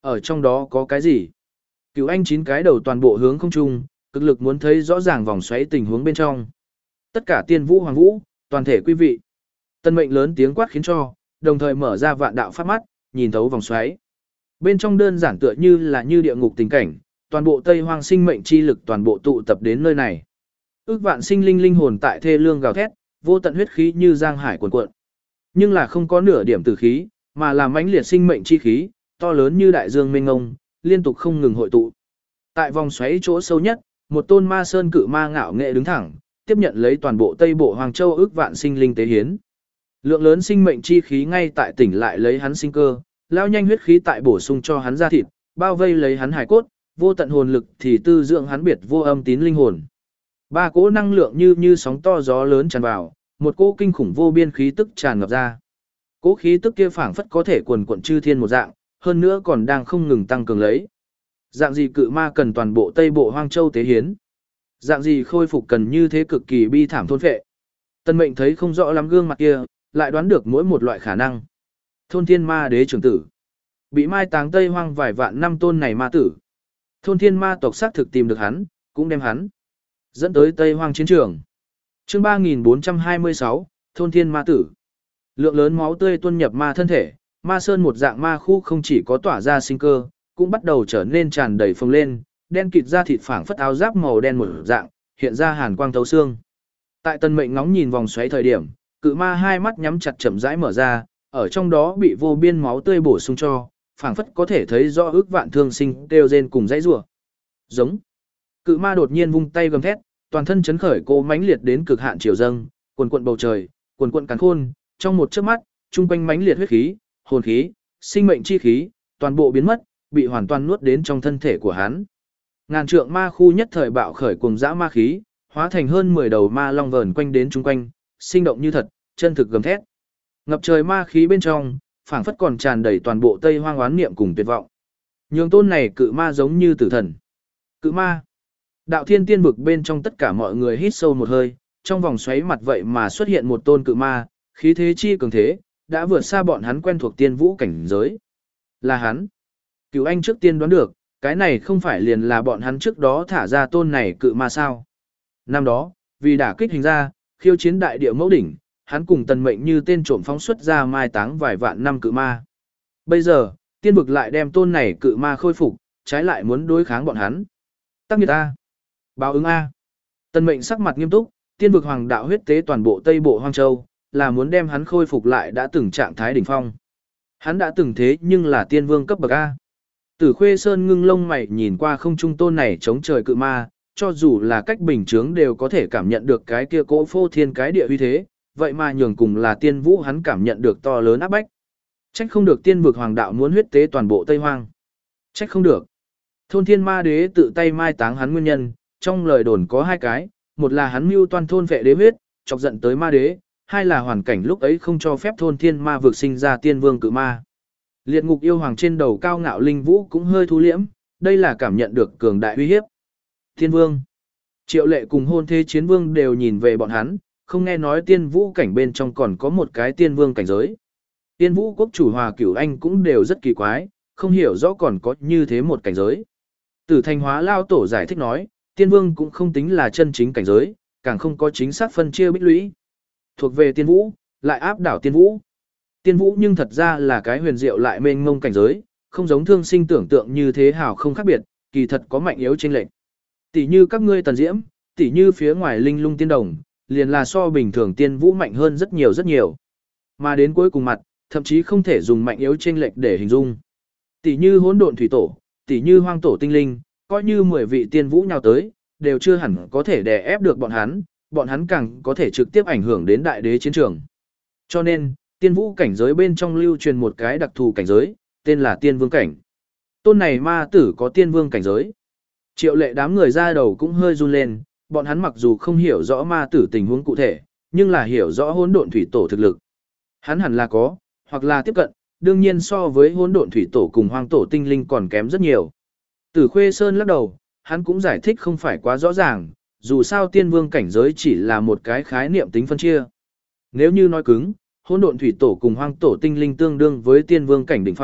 Ở trong đó có cái gì? Cửu anh chín cái đầu toàn bộ hướng không trung, cực lực muốn thấy rõ ràng vòng xoáy tình huống bên trong. Tất cả tiên vũ hoàng vũ, toàn thể quý vị. Tân mệnh lớn tiếng quát khiến cho, đồng thời mở ra vạn đạo pháp mắt, nhìn thấu vòng xoáy. Bên trong đơn giản tựa như là như địa ngục tình cảnh, toàn bộ Tây Hoang sinh mệnh chi lực toàn bộ tụ tập đến nơi này. Ước vạn sinh linh linh hồn tại thê lương gào thét, vô tận huyết khí như giang hải cuồn cuộn. Nhưng là không có nửa điểm tử khí, mà là mãnh liệt sinh mệnh chi khí, to lớn như đại dương mênh mông, liên tục không ngừng hội tụ. Tại vòng xoáy chỗ sâu nhất, một tôn ma sơn cự ma ngạo nghệ đứng thẳng, tiếp nhận lấy toàn bộ Tây Bộ Hoàng Châu ước vạn sinh linh tế hiến. Lượng lớn sinh mệnh chi khí ngay tại tỉnh lại lấy hắn sinh cơ, lao nhanh huyết khí tại bổ sung cho hắn ra thịt, bao vây lấy hắn hải cốt, vô tận hồn lực thì tư dưỡng hắn biệt vô âm tín linh hồn. Ba cỗ năng lượng như như sóng to gió lớn tràn vào, một cỗ kinh khủng vô biên khí tức tràn ngập ra. Cỗ khí tức kia phảng phất có thể quần quận chư thiên một dạng, hơn nữa còn đang không ngừng tăng cường lấy. Dạng gì cự ma cần toàn bộ Tây Bộ Hoang Châu tế hiến? Dạng gì khôi phục cần như thế cực kỳ bi thảm thôn phệ? Tân Mệnh thấy không rõ lắm gương mặt kia, lại đoán được mỗi một loại khả năng. Thôn Thiên Ma Đế trưởng tử, bị mai táng Tây Hoang vài vạn năm tôn này ma tử. Thôn Thiên Ma tộc xác thực tìm được hắn, cũng đem hắn dẫn tới Tây Hoang chiến trường. Chương ba nghìn bốn trăm hai mươi sáu, Thôn Thiên Ma tử. Lượng lớn máu tươi tuôn nhập ma thân thể, ma sơn một dạng ma khu không chỉ có tỏa ra sinh cơ, cũng bắt đầu trở nên tràn đầy phồng lên, đen kịt da thịt phảng phất áo giáp màu đen một dạng, hiện ra hàn quang thấu xương. Tại Tân Mệnh ngóng nhìn vòng xoáy thời điểm, cự ma hai mắt nhắm chặt chậm rãi mở ra, ở trong đó bị vô biên máu tươi bổ sung cho, phảng phất có thể thấy rõ ước vạn thương sinh kêu rên cùng dãy rủa. Giống. Cự ma đột nhiên vung tay gầm thét, toàn thân chấn khởi cô mãnh liệt đến cực hạn chiều dâng, cuồn cuộn bầu trời, cuồn cuộn càn khôn, trong một chớp mắt, trung quanh mãnh liệt huyết khí, hồn khí, sinh mệnh chi khí, toàn bộ biến mất, bị hoàn toàn nuốt đến trong thân thể của hắn. Ngàn trượng ma khu nhất thời bạo khởi cuồng dã ma khí, hóa thành hơn mười đầu ma long vờn quanh đến chung quanh, sinh động như thật, chân thực gầm thét. Ngập trời ma khí bên trong, phảng phất còn tràn đầy toàn bộ Tây Hoang oán niệm cùng tuyệt vọng. Nhường tôn này cự ma giống như tử thần. Cự ma. Đạo thiên tiên vực bên trong tất cả mọi người hít sâu một hơi, trong vòng xoáy mặt vậy mà xuất hiện một tôn cự ma, khí thế chi cường thế, đã vượt xa bọn hắn quen thuộc tiên vũ cảnh giới. Là hắn. Cửu Anh trước tiên đoán được, cái này không phải liền là bọn hắn trước đó thả ra tôn này cự ma sao. Năm đó, vì đả kích hình ra, khiêu chiến đại địa mẫu đỉnh, hắn cùng Tần Mệnh như tên trộm phóng xuất ra mai táng vài vạn năm cự ma. Bây giờ, tiên vực lại đem tôn này cự ma khôi phục, trái lại muốn đối kháng bọn hắn. Tắc nghiệt A. Báo ứng A. Tần Mệnh sắc mặt nghiêm túc, tiên vực hoàng đạo huyết tế toàn bộ Tây Bộ Hoang Châu, là muốn đem hắn khôi phục lại đã từng trạng thái đỉnh phong. Hắn đã từng thế nhưng là tiên vương cấp bậc A. Tử Khuê Sơn ngưng lông mày nhìn qua không trung tôn này chống trời cự ma, cho dù là cách bình chướng đều có thể cảm nhận được cái kia cỗ phô thiên cái địa uy thế, vậy mà nhường cùng là tiên vũ hắn cảm nhận được to lớn áp bách. Trách không được tiên vực hoàng đạo muốn huyết tế toàn bộ Tây Hoang. Trách không được. Thôn Thiên Ma Đế tự tay mai táng hắn nguyên nhân, trong lời đồn có hai cái, một là hắn mưu toan thôn vệ đế huyết, chọc giận tới ma đế, hai là hoàn cảnh lúc ấy không cho phép thôn thiên ma vực sinh ra tiên vương cự ma. Liệt ngục yêu hoàng trên đầu cao ngạo linh vũ cũng hơi thu liễm, đây là cảm nhận được cường đại uy hiếp. Tiên vương. Triệu Lệ cùng Hôn Thế Chiến Vương đều nhìn về bọn hắn, không nghe nói tiên vũ cảnh bên trong còn có một cái tiên vương cảnh giới. Tiên vũ quốc chủ Hòa Cửu Anh cũng đều rất kỳ quái, không hiểu rõ còn có như thế một cảnh giới. Tử Thanh Hóa Lao Tổ giải thích nói, tiên vương cũng không tính là chân chính cảnh giới, càng không có chính xác phân chia bích lũy. Thuộc về tiên vũ, lại áp đảo tiên vũ. Tiên vũ nhưng thật ra là cái huyền diệu lại mênh mông cảnh giới, không giống thương sinh tưởng tượng như thế hảo không khác biệt, kỳ thật có mạnh yếu chênh lệch. Tỷ như các ngươi tần diễm, tỷ như phía ngoài linh lung tiên đồng, liền là so bình thường tiên vũ mạnh hơn rất nhiều rất nhiều. Mà đến cuối cùng mặt, thậm chí không thể dùng mạnh yếu chênh lệch để hình dung. Tỷ như hỗn độn thủy tổ, tỷ như hoang tổ tinh linh, coi như mười vị tiên vũ nhào tới, đều chưa hẳn có thể đè ép được bọn hắn, bọn hắn càng có thể trực tiếp ảnh hưởng đến đại đế chiến trường. Cho nên, tiên vũ cảnh giới bên trong lưu truyền một cái đặc thù cảnh giới, tên là tiên vương cảnh. Tôn này ma tử có tiên vương cảnh giới. Triệu Lệ đám người ra đầu cũng hơi run lên, bọn hắn mặc dù không hiểu rõ ma tử tình huống cụ thể, nhưng là hiểu rõ hỗn độn thủy tổ thực lực. Hắn hẳn là có, hoặc là tiếp cận, đương nhiên so với hỗn độn thủy tổ cùng hoang tổ tinh linh còn kém rất nhiều. Tử Khuê Sơn lắc đầu, hắn cũng giải thích không phải quá rõ ràng, dù sao tiên vương cảnh giới chỉ là một cái khái niệm tính phân chia. Nếu như nói cứng, hỗn độn thủy tổ cùng hoang tổ tinh linh tương đương với tiên vương cảnh đỉnh phong,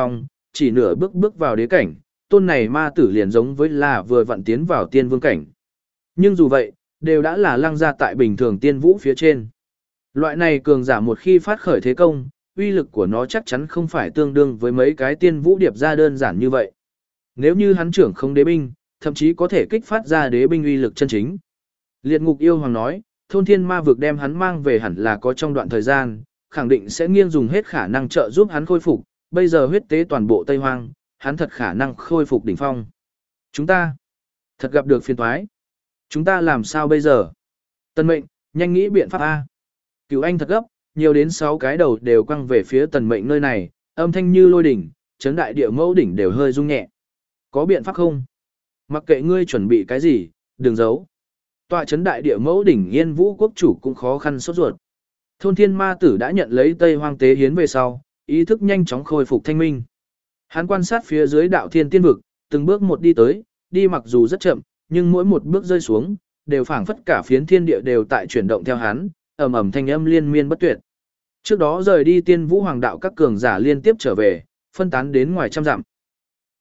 chỉ nửa bước bước vào đế cảnh, tôn này ma tử liền giống với là vừa vặn tiến vào tiên vương cảnh. Nhưng dù vậy, đều đã là lăng ra tại bình thường tiên vũ phía trên. Loại này cường giả một khi phát khởi thế công, uy lực của nó chắc chắn không phải tương đương với mấy cái tiên vũ điệp ra đơn giản như vậy. Nếu như hắn trưởng không đế binh, thậm chí có thể kích phát ra đế binh uy lực chân chính. Liệt Ngục Yêu Hoàng nói, thôn thiên ma vực đem hắn mang về hẳn là có trong đoạn thời gian, khẳng định sẽ nghiêng dùng hết khả năng trợ giúp hắn khôi phục, bây giờ huyết tế toàn bộ Tây Hoang, hắn thật khả năng khôi phục đỉnh phong. Chúng ta thật gặp được phiền toái. Chúng ta làm sao bây giờ? Tần Mệnh, nhanh nghĩ biện pháp a. Cửu Anh thật gấp, nhiều đến sáu cái đầu đều quăng về phía Tần Mệnh nơi này, âm thanh như lôi đỉnh, chấn đại địa mẫu đỉnh đều hơi rung nhẹ. Có biện pháp không? Mặc kệ ngươi chuẩn bị cái gì, đừng giấu. Tọa chấn đại địa mẫu đỉnh Yên Vũ quốc chủ cũng khó khăn sốt ruột. Thôn Thiên Ma Tử đã nhận lấy Tây Hoang tế hiến về sau, ý thức nhanh chóng khôi phục thanh minh. Hắn quan sát phía dưới đạo thiên tiên vực, từng bước một đi tới, đi mặc dù rất chậm, nhưng mỗi một bước rơi xuống, đều phảng phất cả phiến thiên địa đều tại chuyển động theo hắn, ầm ầm thanh âm liên miên bất tuyệt. Trước đó rời đi Tiên Vũ Hoàng đạo các cường giả liên tiếp trở về, phân tán đến ngoài trăm dặm.